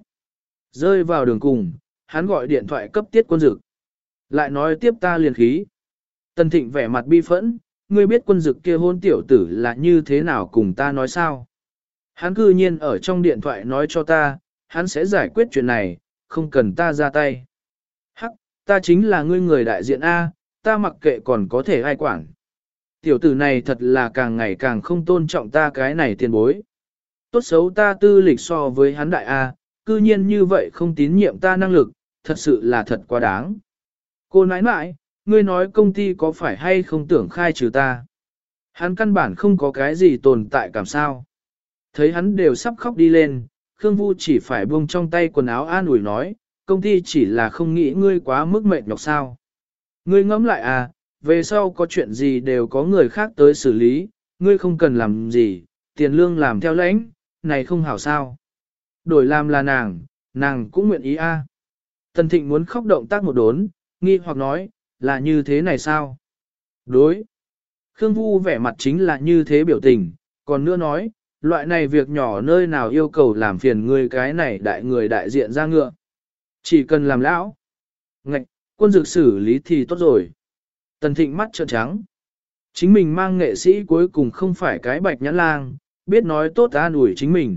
Speaker 1: Rơi vào đường cùng, hắn gọi điện thoại cấp Tiết Quân Dực. Lại nói tiếp ta liền khí. Tần Thịnh vẻ mặt bi phẫn, ngươi biết Quân Dực kia hôn tiểu tử là như thế nào cùng ta nói sao? Hắn cư nhiên ở trong điện thoại nói cho ta, hắn sẽ giải quyết chuyện này, không cần ta ra tay. Hắc, ta chính là ngươi người đại diện A, ta mặc kệ còn có thể ai quản. Tiểu tử này thật là càng ngày càng không tôn trọng ta cái này tiền bối. Tốt xấu ta tư lịch so với hắn đại A, cư nhiên như vậy không tín nhiệm ta năng lực, thật sự là thật quá đáng. Cô nãi nãi, ngươi nói công ty có phải hay không tưởng khai trừ ta? Hắn căn bản không có cái gì tồn tại cảm sao. Thấy hắn đều sắp khóc đi lên, Khương Vu chỉ phải buông trong tay quần áo an ủi nói, công ty chỉ là không nghĩ ngươi quá mức mệt nhọc sao. Ngươi ngẫm lại à, về sau có chuyện gì đều có người khác tới xử lý, ngươi không cần làm gì, tiền lương làm theo lãnh, này không hảo sao. Đổi làm là nàng cũng nguyện ý a. Tần Thịnh muốn khóc động tác một đốn, nghi hoặc nói, là như thế này sao? Đối. Khương Vu vẻ mặt chính là như thế biểu tình, còn nữa nói, loại này việc nhỏ nơi nào yêu cầu làm phiền ngươi cái này đại người đại diện ra ngựa. Chỉ cần làm lão. Ngạch, Quân Dực xử lý thì tốt rồi. Tần Thịnh mắt trợn trắng. Chính mình mang nghệ sĩ cuối cùng không phải cái bạch nhãn lang, biết nói tốt an ủi chính mình.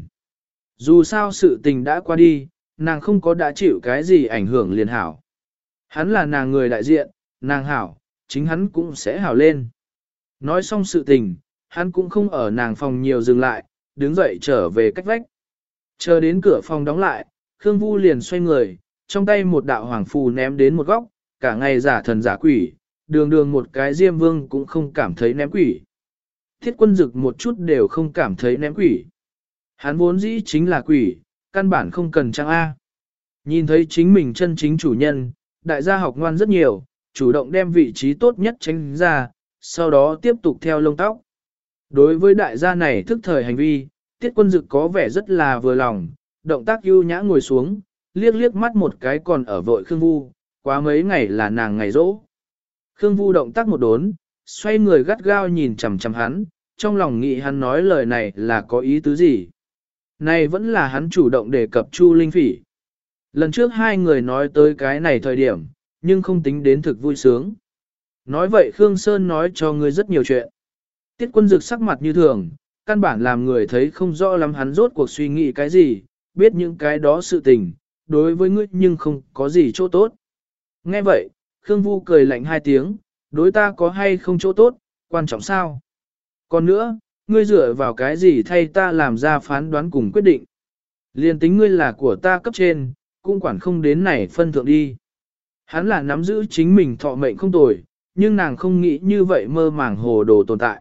Speaker 1: Dù sao sự tình đã qua đi, nàng không có đã chịu cái gì ảnh hưởng liền hảo. Hắn là nàng người đại diện, nàng hảo, chính hắn cũng sẽ hảo lên. Nói xong sự tình, hắn cũng không ở nàng phòng nhiều dừng lại, đứng dậy trở về cách vách. Chờ đến cửa phòng đóng lại, Khương Vu liền xoay người, trong tay một đạo hoàng phù ném đến một góc, cả ngày giả thần giả quỷ, đường đường một cái Diêm Vương cũng không cảm thấy ném quỷ. Thiết Quân Dực một chút đều không cảm thấy ném quỷ. Hắn vốn dĩ chính là quỷ, căn bản không cần trang A. Nhìn thấy chính mình chân chính chủ nhân, đại gia học ngoan rất nhiều, chủ động đem vị trí tốt nhất tránh ra, sau đó tiếp tục theo lông tóc. Đối với đại gia này thức thời hành vi, Tiết Quân Dực có vẻ rất là vừa lòng, động tác ưu nhã ngồi xuống, liếc liếc mắt một cái còn ở vội Khương Vu, quá mấy ngày là nàng ngày rỗ. Khương Vu động tác một đốn, xoay người gắt gao nhìn chằm chằm hắn, trong lòng nghĩ hắn nói lời này là có ý tứ gì. Này vẫn là hắn chủ động đề cập Chu Linh Phỉ. Lần trước hai người nói tới cái này thời điểm, nhưng không tính đến thực vui sướng. Nói vậy Khương Sơn nói cho ngươi rất nhiều chuyện. Tiết Quân Dực sắc mặt như thường, căn bản làm người thấy không rõ lắm hắn rốt cuộc suy nghĩ cái gì, biết những cái đó sự tình, đối với ngươi nhưng không có gì chỗ tốt. Nghe vậy, Khương Vu cười lạnh hai tiếng, đối ta có hay không chỗ tốt, quan trọng sao? Còn nữa, ngươi dựa vào cái gì thay ta làm ra phán đoán cùng quyết định? Liên tính ngươi là của ta cấp trên, cũng quản không đến này phân thượng đi. Hắn là nắm giữ chính mình thọ mệnh không tồi, nhưng nàng không nghĩ như vậy mơ màng hồ đồ tồn tại.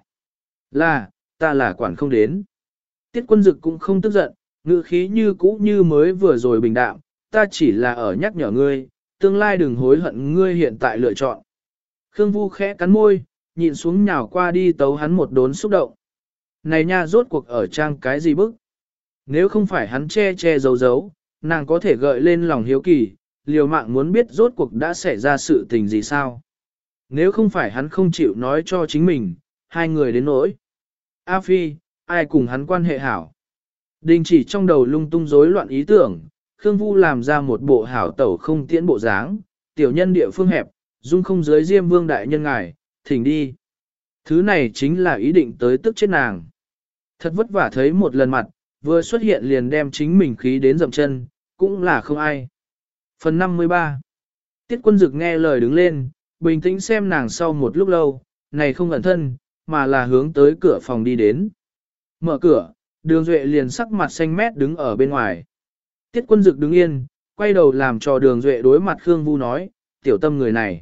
Speaker 1: Ta là quản không đến. Tiết Quân Dực cũng không tức giận, ngữ khí như cũ như mới vừa rồi bình đạm, ta chỉ là ở nhắc nhở ngươi, tương lai đừng hối hận ngươi hiện tại lựa chọn. Khương Vu khẽ cắn môi, nhịn xuống nhào qua đi tấu hắn một đốn xúc động. Này nha rốt cuộc ở trang cái gì bức? Nếu không phải hắn che che giấu giấu, nàng có thể gợi lên lòng hiếu kỳ, liều mạng muốn biết rốt cuộc đã xảy ra sự tình gì sao? Nếu không phải hắn không chịu nói cho chính mình, hai người đến nỗi. A Phi, ai cùng hắn quan hệ hảo? Đình chỉ trong đầu lung tung rối loạn ý tưởng, Khương Vu làm ra một bộ hảo tẩu không tiễn bộ dáng, tiểu nhân địa phương hẹp, dung không dưới Diêm Vương đại nhân ngài, thỉnh đi. Thứ này chính là ý định tới tức chết nàng. Thật vất vả thấy một lần mặt, vừa xuất hiện liền đem chính mình khí đến dậm chân, cũng là không ai. Phần 53 Tiết Quân Dực nghe lời đứng lên, bình tĩnh xem nàng sau một lúc lâu, này không ẩn thân, mà là hướng tới cửa phòng đi đến. Mở cửa, Đường Duệ liền sắc mặt xanh mét đứng ở bên ngoài. Tiết Quân Dực đứng yên, quay đầu làm cho Đường Duệ đối mặt Khương Vu nói, tiểu tâm người này.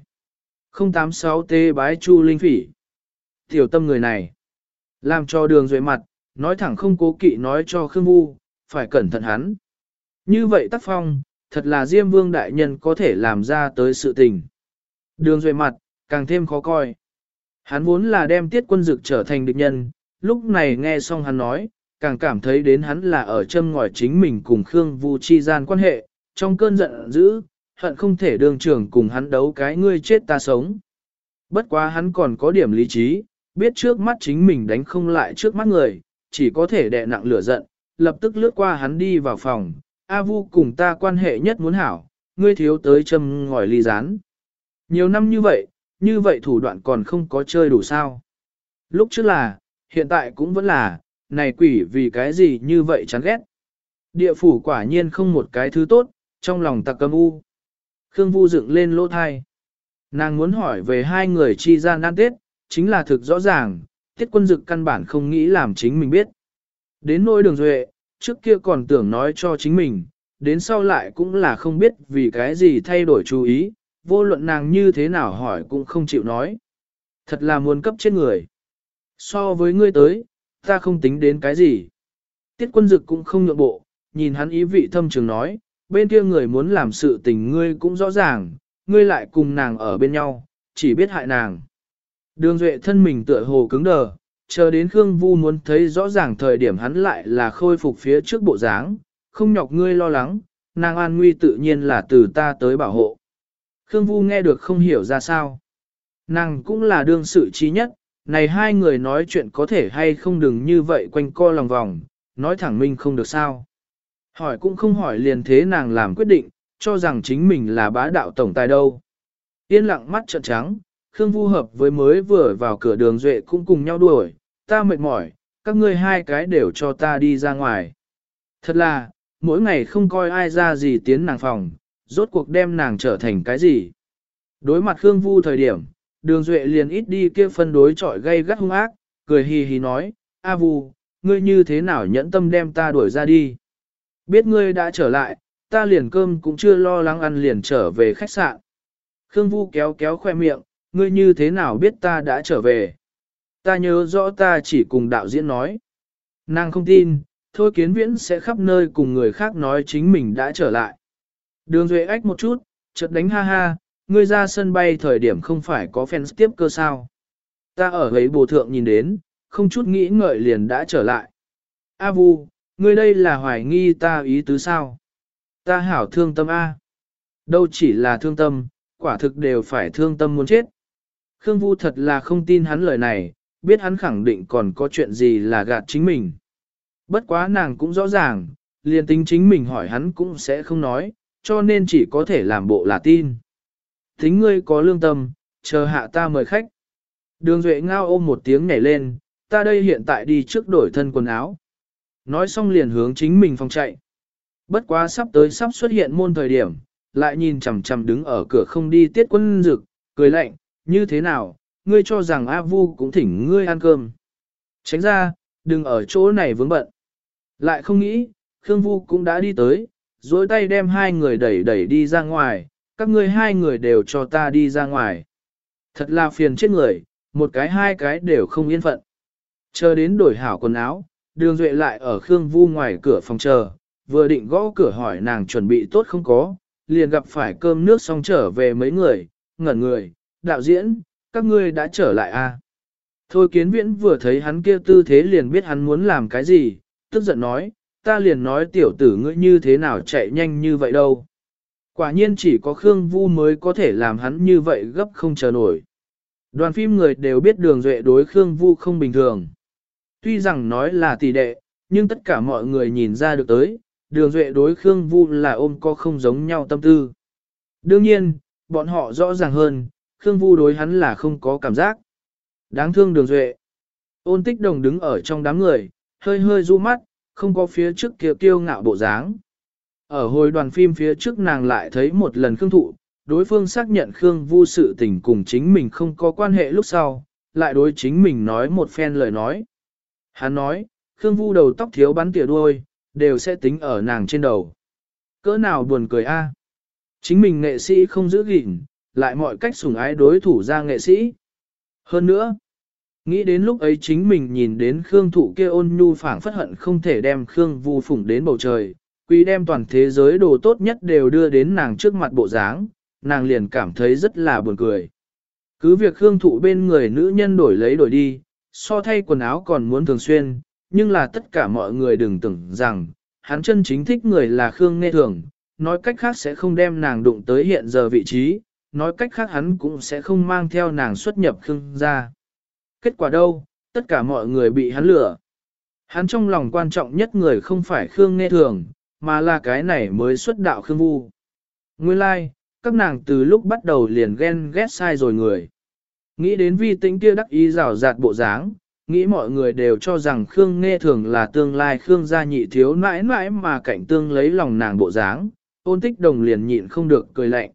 Speaker 1: 086 tê bái Chu Linh Phỉ. Tiểu tâm người này. Làm cho Đường Duệ mặt, nói thẳng không cố kỵ nói cho Khương Vu, phải cẩn thận hắn. Như vậy tác phong, thật là Diêm Vương đại nhân có thể làm ra tới sự tình. Đường Duệ mặt, càng thêm khó coi. Hắn vốn là đem Tiết Quân Dực trở thành địch nhân, lúc này nghe xong hắn nói, càng cảm thấy đến hắn là ở châm ngòi chính mình cùng Khương Vu chi gian quan hệ, trong cơn giận dữ, hận không thể đường trưởng cùng hắn đấu cái ngươi chết ta sống. Bất quá hắn còn có điểm lý trí, biết trước mắt chính mình đánh không lại trước mắt người, chỉ có thể đè nặng lửa giận, lập tức lướt qua hắn đi vào phòng, A Vu cùng ta quan hệ nhất muốn hảo, ngươi thiếu tới châm ngòi ly gián. Nhiều năm như vậy thủ đoạn còn không có chơi đủ sao. Lúc trước là, hiện tại cũng vẫn là, này quỷ vì cái gì như vậy chán ghét. Địa phủ quả nhiên không một cái thứ tốt, trong lòng tặc câm u. Khương Vu dựng lên lỗ thai. Nàng muốn hỏi về hai người chi gian ăn tết, chính là thực rõ ràng, Tiết Quân Dực căn bản không nghĩ làm chính mình biết. Đến nỗi Đường Duệ, trước kia còn tưởng nói cho chính mình, đến sau lại cũng là không biết vì cái gì thay đổi chú ý, vô luận nàng như thế nào hỏi cũng không chịu nói. Thật là muốn cấp chết người. So với ngươi tới, ta không tính đến cái gì. Tiết Quân Dực cũng không nhượng bộ, nhìn hắn ý vị thâm trường nói, bên kia người muốn làm sự tình ngươi cũng rõ ràng, ngươi lại cùng nàng ở bên nhau, chỉ biết hại nàng. Đường Duệ thân mình tựa hồ cứng đờ, chờ đến Khương Vu muốn thấy rõ ràng thời điểm hắn lại là khôi phục phía trước bộ dáng, không nhọc ngươi lo lắng, nàng an nguy tự nhiên là từ ta tới bảo hộ. Khương Vu nghe được không hiểu ra sao. Nàng cũng là đương sự trí nhất, này hai người nói chuyện có thể hay không đừng như vậy quanh co lòng vòng, nói thẳng minh không được sao. Hỏi cũng không hỏi liền thế nàng làm quyết định, cho rằng chính mình là bá đạo tổng tài đâu. Yên lặng mắt trợn trắng, Khương Vu hợp với mới vừa vào cửa Đường Duệ cũng cùng nhau đuổi, ta mệt mỏi, các ngươi hai cái đều cho ta đi ra ngoài. Thật là, mỗi ngày không coi ai ra gì tiến nàng phòng, rốt cuộc đem nàng trở thành cái gì. Đối mặt Khương Vu thời điểm, Đường Duệ liền ít đi kia phân đối chọi gây gắt hung ác, cười hì hì nói, A Vu, ngươi như thế nào nhẫn tâm đem ta đuổi ra đi. Biết ngươi đã trở lại, ta liền cơm cũng chưa lo lắng ăn liền trở về khách sạn. Khương Vu kéo kéo khoe miệng, ngươi như thế nào biết ta đã trở về. Ta nhớ rõ ta chỉ cùng đạo diễn nói. Nàng không tin, Thôi Kiến Viễn sẽ khắp nơi cùng người khác nói chính mình đã trở lại. Đường Duệ ách một chút, chợt đánh ha ha, ngươi ra sân bay thời điểm không phải có fans tiếp cơ sao. Ta ở ấy bồ thượng nhìn đến, không chút nghĩ ngợi liền đã trở lại. A Vu, ngươi đây là hoài nghi ta ý tứ sao? Ta hảo thương tâm A. Đâu chỉ là thương tâm, quả thực đều phải thương tâm muốn chết. Khương Vu thật là không tin hắn lời này, biết hắn khẳng định còn có chuyện gì là gạt chính mình. Bất quá nàng cũng rõ ràng, liền tính chính mình hỏi hắn cũng sẽ không nói, cho nên chỉ có thể làm bộ là tin. Tính ngươi có lương tâm, chờ hạ ta mời khách. Đường Duệ ngao ôm một tiếng nhảy lên, ta đây hiện tại đi trước đổi thân quần áo. Nói xong liền hướng chính mình phòng chạy. Bất quá sắp xuất hiện môn thời điểm, lại nhìn chằm chằm đứng ở cửa không đi Tiết Quân Dực, cười lạnh, như thế nào, ngươi cho rằng A Vu cũng thỉnh ngươi ăn cơm. Tránh ra, đừng ở chỗ này vướng bận. Lại không nghĩ, Khương Vu cũng đã đi tới, dối tay đem hai người đẩy đi ra ngoài, các ngươi hai người đều cho ta đi ra ngoài. Thật là phiền chết người, một cái hai cái đều không yên phận. Chờ đến đổi hảo quần áo, Đường Duệ lại ở Khương Vu ngoài cửa phòng chờ, vừa định gõ cửa hỏi nàng chuẩn bị tốt không có, liền gặp phải cơm nước xong trở về mấy người, ngẩn người, đạo diễn, các ngươi đã trở lại à? Thôi Kiến Viễn vừa thấy hắn kia tư thế liền biết hắn muốn làm cái gì, tức giận nói, ta liền nói tiểu tử ngươi như thế nào chạy nhanh như vậy đâu. Quả nhiên chỉ có Khương Vu mới có thể làm hắn như vậy gấp không chờ nổi. Đoàn phim người đều biết Đường Duệ đối Khương Vu không bình thường. Tuy rằng nói là tỷ đệ, nhưng tất cả mọi người nhìn ra được tới, Đường Duệ đối Khương Vu là ôm có không giống nhau tâm tư. Đương nhiên, bọn họ rõ ràng hơn, Khương Vu đối hắn là không có cảm giác. Đáng thương Đường Duệ. Ôn Tích Đồng đứng ở trong đám người, hơi hơi du mắt, không có phía trước kia kiêu ngạo bộ dáng. Ở hồi đoàn phim phía trước nàng lại thấy một lần Khương Thụ, đối phương xác nhận Khương Vu sự tình cùng chính mình không có quan hệ lúc sau, lại đối chính mình nói một phen lời nói. Hắn nói, Khương Vu đầu tóc thiếu bắn tỉa đuôi, đều sẽ tính ở nàng trên đầu. Cỡ nào buồn cười a? Chính mình nghệ sĩ không giữ gìn, lại mọi cách sủng ái đối thủ ra nghệ sĩ. Hơn nữa, nghĩ đến lúc ấy chính mình nhìn đến Khương Thụ kia ôn nhu phảng phất hận không thể đem Khương Vu phủng đến bầu trời, quý đem toàn thế giới đồ tốt nhất đều đưa đến nàng trước mặt bộ dáng, nàng liền cảm thấy rất là buồn cười. Cứ việc Khương Thụ bên người nữ nhân đổi lấy đổi đi, so thay quần áo còn muốn thường xuyên, nhưng là tất cả mọi người đừng tưởng rằng, hắn chân chính thích người là Khương Nghe Thường, nói cách khác sẽ không đem nàng đụng tới hiện giờ vị trí, nói cách khác hắn cũng sẽ không mang theo nàng xuất nhập Khương ra. Kết quả đâu, tất cả mọi người bị hắn lừa. Hắn trong lòng quan trọng nhất người không phải Khương Nghe Thường, mà là cái này mới xuất đạo Khương Vu. Nguyên lai, like, các nàng từ lúc bắt đầu liền ghen ghét sai rồi người. Nghĩ đến Vi Tĩnh kia đắc ý rào rạt bộ dáng, nghĩ mọi người đều cho rằng Khương Nghe Thường là tương lai Khương gia nhị thiếu nãi nãi mà cạnh tương lấy lòng nàng bộ dáng, Ôn Tích Đồng liền nhịn không được cười lạnh.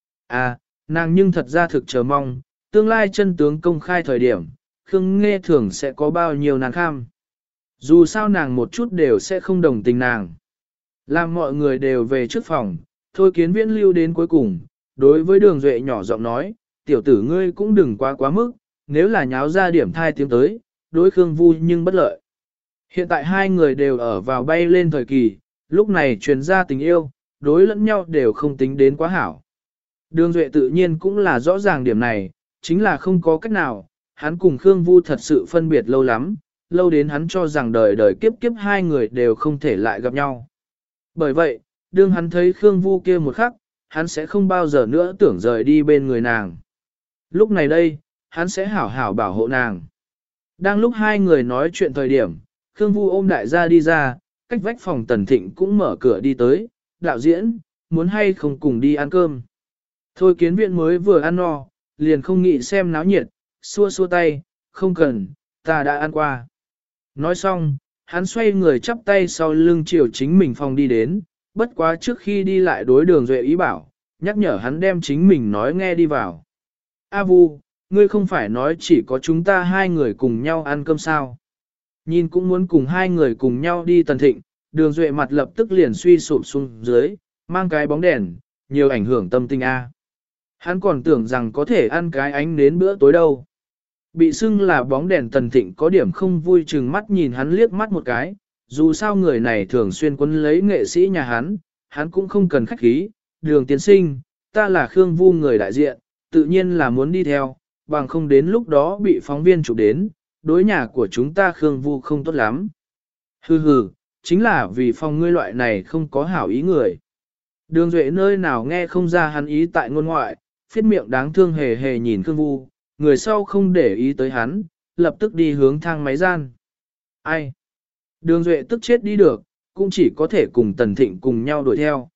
Speaker 1: À, nàng nhưng thật ra thực chờ mong, tương lai chân tướng công khai thời điểm, Khương Nghe Thường sẽ có bao nhiêu nàng kham. Dù sao nàng một chút đều sẽ không đồng tình nàng. Làm mọi người đều về trước phòng, Thôi Kiến Viễn lưu đến cuối cùng, đối với Đường Duệ nhỏ giọng nói, tiểu tử ngươi cũng đừng quá mức, nếu là nháo ra điểm thai tiếng tới, đối Khương Vu nhưng bất lợi. Hiện tại hai người đều ở vào bay lên thời kỳ, lúc này truyền ra tình yêu, đối lẫn nhau đều không tính đến quá hảo. Đường Duệ tự nhiên cũng là rõ ràng điểm này, chính là không có cách nào, hắn cùng Khương Vu thật sự phân biệt lâu lắm, lâu đến hắn cho rằng đời đời kiếp kiếp hai người đều không thể lại gặp nhau. Bởi vậy, đương hắn thấy Khương Vu kia một khắc, hắn sẽ không bao giờ nữa tưởng rời đi bên người nàng. Lúc này đây, hắn sẽ hảo hảo bảo hộ nàng. Đang lúc hai người nói chuyện thời điểm, Khương Vu ôm đại gia đi ra, cách vách phòng Tần Thịnh cũng mở cửa đi tới, đạo diễn, muốn hay không cùng đi ăn cơm. Thôi Kiến Viễn mới vừa ăn no, liền không nghĩ xem náo nhiệt, xua xua tay, không cần, ta đã ăn qua. Nói xong, hắn xoay người chắp tay sau lưng chiều chính mình phòng đi đến, bất quá trước khi đi lại đối Đường Duệ ý bảo, nhắc nhở hắn đem chính mình nói nghe đi vào. A Vu, ngươi không phải nói chỉ có chúng ta hai người cùng nhau ăn cơm sao? Nhìn cũng muốn cùng hai người cùng nhau đi Tần Thịnh, Đường Duệ mặt lập tức liền suy sụp xuống dưới, mang cái bóng đèn, nhiều ảnh hưởng tâm tình A. Hắn còn tưởng rằng có thể ăn cái ánh đến bữa tối đâu. Bị xưng là bóng đèn Tần Thịnh có điểm không vui chừng mắt nhìn hắn liếc mắt một cái, dù sao người này thường xuyên quấn lấy nghệ sĩ nhà hắn cũng không cần khách khí, Đường tiên sinh, ta là Khương Vu người đại diện, tự nhiên là muốn đi theo, bằng không đến lúc đó bị phóng viên chụp đến, đối nhà của chúng ta Khương Vu không tốt lắm. Hừ, chính là vì phòng ngươi loại này không có hảo ý người. Đường Duệ nơi nào nghe không ra hắn ý tại ngôn ngoại, phiết miệng đáng thương hề hề nhìn Khương Vu, người sau không để ý tới hắn, lập tức đi hướng thang máy gian. Ai? Đường Duệ tức chết đi được, cũng chỉ có thể cùng Tần Thịnh cùng nhau đuổi theo.